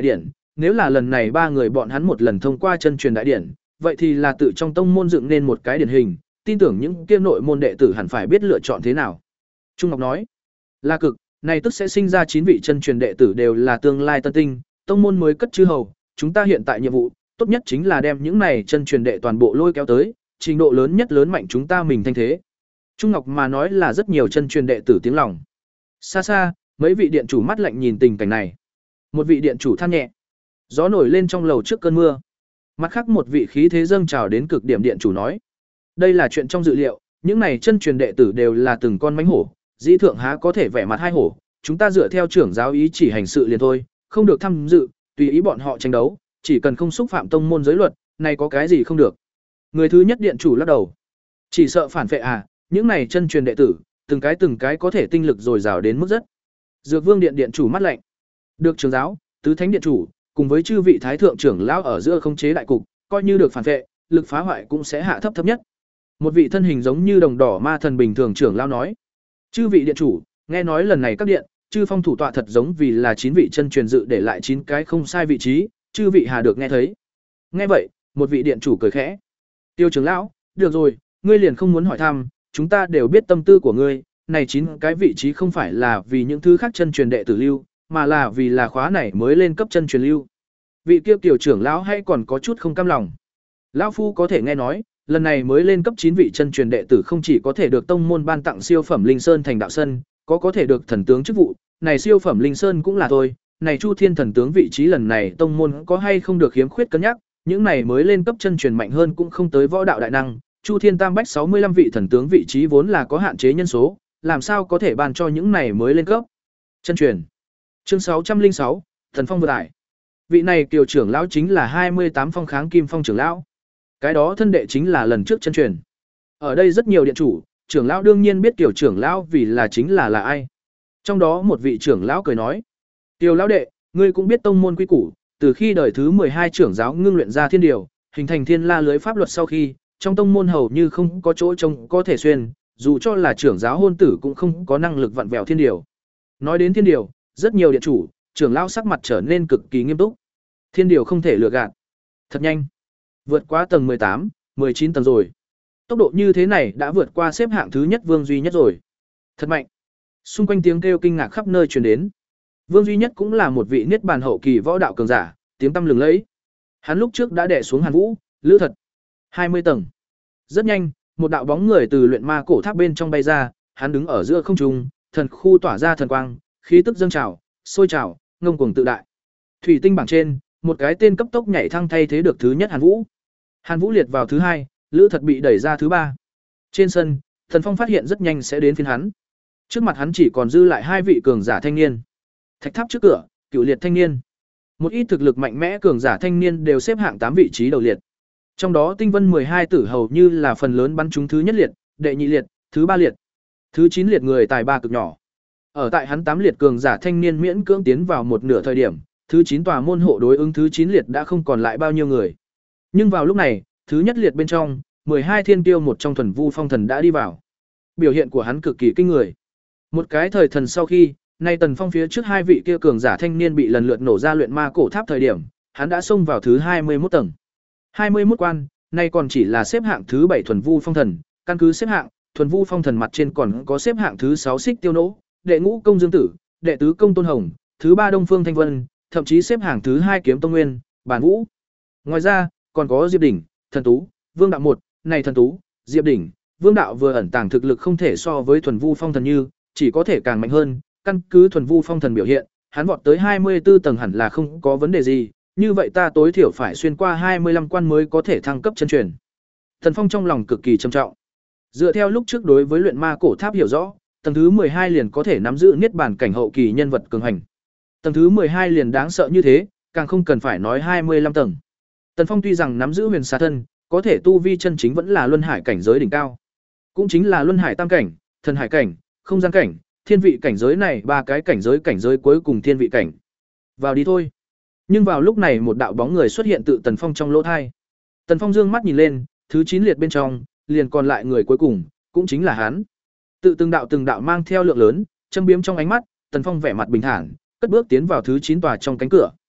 nếu là lần này ba người bọn hắn một lần thông qua chân truyền đại điển, vậy thì là tự trong tông môn dựng nên một cái điển hình, tin tưởng những kia nội môn đệ tử hẳn phải biết lựa chọn thế nào. Trung Ngọc nói, là cực, này tức sẽ sinh ra chín vị chân truyền đệ tử đều là tương lai tân tinh, tông môn mới cất chư hầu, chúng ta hiện tại nhiệm vụ, tốt nhất chính là đem những này chân truyền đệ toàn bộ lôi kéo tới, trình độ lớn nhất lớn mạnh chúng ta mình thanh thế. Trung Ngọc mà nói là rất nhiều chân truyền đệ tử tiếng lòng. Xa xa, mấy vị điện chủ mắt lạnh nhìn tình cảnh này. Một vị điện chủ than nhẹ. Gió nổi lên trong lầu trước cơn mưa. Mặt khác một vị khí thế dâng trào đến cực điểm điện chủ nói. Đây là chuyện trong dự liệu, những này chân truyền đệ tử đều là từng con mãnh hổ, dĩ thượng há có thể vẻ mặt hai hổ, chúng ta dựa theo trưởng giáo ý chỉ hành sự liền thôi, không được tham dự, tùy ý bọn họ tranh đấu, chỉ cần không xúc phạm tông môn giới luật, này có cái gì không được. Người thứ nhất điện chủ lắc đầu. Chỉ sợ phản vệ à, những này chân truyền đệ tử, từng cái từng cái có thể tinh lực dồi dào đến mức rất. Dược Vương điện điện chủ mắt lạnh. Được trưởng giáo, tứ thánh điện chủ, cùng với chư vị thái thượng trưởng lão ở giữa không chế đại cục, coi như được phản vệ, lực phá hoại cũng sẽ hạ thấp thấp nhất. Một vị thân hình giống như đồng đỏ ma thần bình thường trưởng lão nói: "Chư vị điện chủ, nghe nói lần này các điện, chư phong thủ tọa thật giống vì là chín vị chân truyền dự để lại chín cái không sai vị trí, chư vị hà được nghe thấy?" Nghe vậy, một vị điện chủ cười khẽ. "Tiêu trưởng lão, được rồi, ngươi liền không muốn hỏi thăm, chúng ta đều biết tâm tư của ngươi, này chín cái vị trí không phải là vì những thứ khác chân truyền đệ tử lưu, mà là vì là khóa này mới lên cấp chân truyền lưu." Vị kia tiểu trưởng lão hay còn có chút không cam lòng. Lão phu có thể nghe nói, lần này mới lên cấp chín vị chân truyền đệ tử không chỉ có thể được tông môn ban tặng siêu phẩm linh sơn thành đạo sân, có có thể được thần tướng chức vụ, này siêu phẩm linh sơn cũng là thôi, này Chu Thiên thần tướng vị trí lần này tông môn có hay không được khiếm khuyết cân nhắc, những này mới lên cấp chân truyền mạnh hơn cũng không tới võ đạo đại năng, Chu Thiên Tam Bách sáu mươi lăm vị thần tướng vị trí vốn là có hạn chế nhân số, làm sao có thể ban cho những này mới lên cấp chân truyền. Chương sáu trăm linh sáu, Thần Phong vượt ải. Vị này kiều trưởng lão chính là hai mươi tám phong kháng kim phong trưởng lão. Cái đó thân đệ chính là lần trước chân truyền. Ở đây rất nhiều điện chủ, trưởng lão đương nhiên biết kiều trưởng lão vì là chính là là ai. Trong đó một vị trưởng lão cười nói: "Kiều lão đệ, ngươi cũng biết tông môn quy củ, từ khi đời thứ mười hai trưởng giáo ngưng luyện ra thiên điều, hình thành thiên la lưới pháp luật sau khi, trong tông môn hầu như không có chỗ trông có thể xuyên, dù cho là trưởng giáo hôn tử cũng không có năng lực vặn vẹo thiên điều." Nói đến thiên điều, rất nhiều điện chủ, trưởng lão sắc mặt trở nên cực kỳ nghiêm túc. Thiên điều không thể lừa gạt. Thật nhanh. Vượt qua tầng mười tám, mười chín tầng rồi. Tốc độ như thế này đã vượt qua xếp hạng thứ nhất Vương Duy Nhất rồi. Thật mạnh. Xung quanh tiếng kêu kinh ngạc khắp nơi truyền đến. Vương Duy Nhất cũng là một vị niết bàn hậu kỳ võ đạo cường giả, tiếng tăm lừng lẫy. Hắn lúc trước đã đè xuống Hàn Vũ, Lữ Thật. hai mươi tầng. Rất nhanh, một đạo bóng người từ luyện ma cổ tháp bên trong bay ra, hắn đứng ở giữa không trung, thần khu tỏa ra thần quang, khí tức dâng trào, sôi trào, ngông cuồng tự đại. Thủy tinh bảng trên, một cái tên cấp tốc nhảy thăng thay thế được thứ nhất Hàn Vũ. Hàn Vũ liệt vào thứ hai, Lữ Thật bị đẩy ra thứ ba. Trên sân, Thần Phong phát hiện rất nhanh sẽ đến phiên hắn. Trước mặt hắn chỉ còn dư lại hai vị cường giả thanh niên. Thạch tháp trước cửa, cựu liệt thanh niên. Một ít thực lực mạnh mẽ cường giả thanh niên đều xếp hạng tám vị trí đầu liệt. Trong đó Tinh Vân mười hai tử hầu như là phần lớn bắn trúng thứ nhất liệt, đệ nhị liệt, thứ ba liệt. Thứ chín liệt người tài ba cực nhỏ. Ở tại hắn tám liệt cường giả thanh niên miễn cưỡng tiến vào một nửa thời điểm, thứ chín tòa môn hộ đối ứng thứ chín liệt đã không còn lại bao nhiêu người. Nhưng vào lúc này, thứ nhất liệt bên trong, mười hai thiên tiêu một trong thuần vu phong thần đã đi vào. Biểu hiện của hắn cực kỳ kinh người. Một cái thời thần sau khi, nay Tần Phong phía trước hai vị kia cường giả thanh niên bị lần lượt nổ ra luyện ma cổ tháp thời điểm, hắn đã xông vào thứ hai mươi mốt tầng. hai mươi mốt quan, nay còn chỉ là xếp hạng thứ bảy thuần vu phong thần, căn cứ xếp hạng, thuần vu phong thần mặt trên còn có xếp hạng thứ sáu xích tiêu nỗ, đệ ngũ công dương tử, đệ tứ công tôn hồng, thứ ba đông phương thanh vân, thậm chí xếp hạng thứ hai kiếm tông nguyên, bản vũ. Ngoài ra, còn có Diệp Đỉnh, Thần Tú, Vương Đạo một, này Thần Tú, Diệp Đỉnh, Vương Đạo vừa ẩn tàng thực lực không thể so với thuần vu phong thần như, chỉ có thể càng mạnh hơn, căn cứ thuần vu phong thần biểu hiện, hắn vọt tới hai mươi tư tầng hẳn là không có vấn đề gì, như vậy ta tối thiểu phải xuyên qua hai mươi lăm quan mới có thể thăng cấp chân truyền. Thần Phong trong lòng cực kỳ trầm trọng. Dựa theo lúc trước đối với luyện ma cổ tháp hiểu rõ, tầng thứ mười hai liền có thể nắm giữ niết bàn cảnh hậu kỳ nhân vật cường hành. Tầng thứ mười hai liền đáng sợ như thế, càng không cần phải nói hai mươi lăm tầng. Tần Phong tuy rằng nắm giữ huyền xà thân, có thể tu vi chân chính vẫn là luân hải cảnh giới đỉnh cao. Cũng chính là luân hải tam cảnh, thần hải cảnh, không gian cảnh, thiên vị cảnh giới này ba cái cảnh giới cảnh giới cuối cùng thiên vị cảnh. Vào đi thôi. Nhưng vào lúc này một đạo bóng người xuất hiện tự Tần Phong trong lỗ thai. Tần Phong dương mắt nhìn lên, thứ chín liệt bên trong, liền còn lại người cuối cùng, cũng chính là hắn. Tự từng đạo từng đạo mang theo lượng lớn, châm biếm trong ánh mắt, Tần Phong vẻ mặt bình thản, cất bước tiến vào thứ chín tòa trong cánh cửa.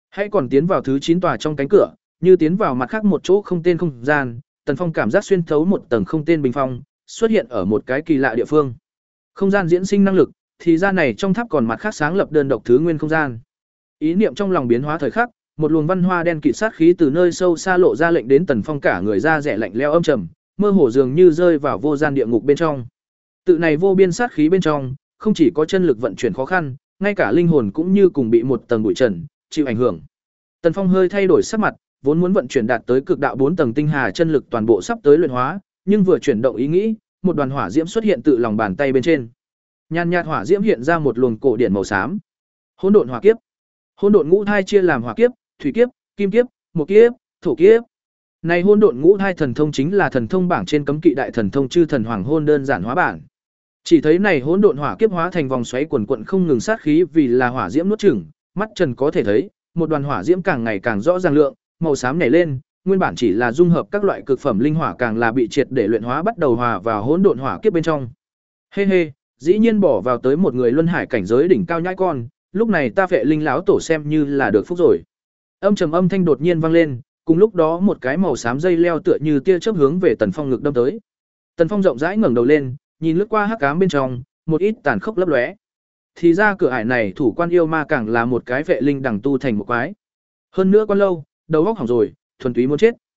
Hãy còn tiến vào thứ chín tòa trong cánh cửa, như tiến vào mặt khác một chỗ không tên không gian, Tần Phong cảm giác xuyên thấu một tầng không tên bình phong, xuất hiện ở một cái kỳ lạ địa phương. Không gian diễn sinh năng lực, thì ra này trong tháp còn mặt khác sáng lập đơn độc thứ nguyên không gian. Ý niệm trong lòng biến hóa thời khắc, một luồng văn hoa đen kịt sát khí từ nơi sâu xa lộ ra lệnh đến Tần Phong cả người da rẻ lạnh lẽo âm trầm, mơ hồ dường như rơi vào vô gian địa ngục bên trong. Tự này vô biên sát khí bên trong, không chỉ có chân lực vận chuyển khó khăn, ngay cả linh hồn cũng như cùng bị một tầng bụi trần chịu ảnh hưởng. Tần Phong hơi thay đổi sắc mặt, vốn muốn vận chuyển đạt tới cực đạo bốn tầng tinh hà chân lực toàn bộ sắp tới luyện hóa, nhưng vừa chuyển động ý nghĩ, một đoàn hỏa diễm xuất hiện tự lòng bàn tay bên trên. Nhàn nhạt hỏa diễm hiện ra một luồng cổ điển màu xám. Hỗn độn hỏa kiếp. Hỗn độn ngũ thai chia làm hỏa kiếp, thủy kiếp, kim kiếp, mộc kiếp, thổ kiếp. Này hỗn độn ngũ thai thần thông chính là thần thông bảng trên cấm kỵ đại thần thông chư thần hoàng hôn đơn giản hóa bản. Chỉ thấy này hỗn độn hỏa kiếp hóa thành vòng xoáy quần quận không ngừng sát khí vì là hỏa diễm nuốt chửng, mắt trần có thể thấy, một đoàn hỏa diễm càng ngày càng rõ ràng lượng, màu xám nhảy lên, nguyên bản chỉ là dung hợp các loại cực phẩm linh hỏa càng là bị triệt để luyện hóa bắt đầu hòa vào hỗn độn hỏa kiếp bên trong. Hê hê, dĩ nhiên bỏ vào tới một người luân hải cảnh giới đỉnh cao nhãi con, lúc này ta Vệ Linh lão tổ xem như là được phúc rồi. Âm trầm âm thanh đột nhiên vang lên, cùng lúc đó một cái màu xám dây leo tựa như tia chớp hướng về Tần Phong ngực đâm tới. Tần Phong rộng rãi ngẩng đầu lên, nhìn lướt qua hắc ám bên trong, một ít tàn khốc lấp lóe. Thì ra cửa ải này thủ quan yêu ma càng là một cái vệ linh đằng tu thành một quái. Hơn nữa quan lâu, đầu óc hỏng rồi, thuần túy muốn chết.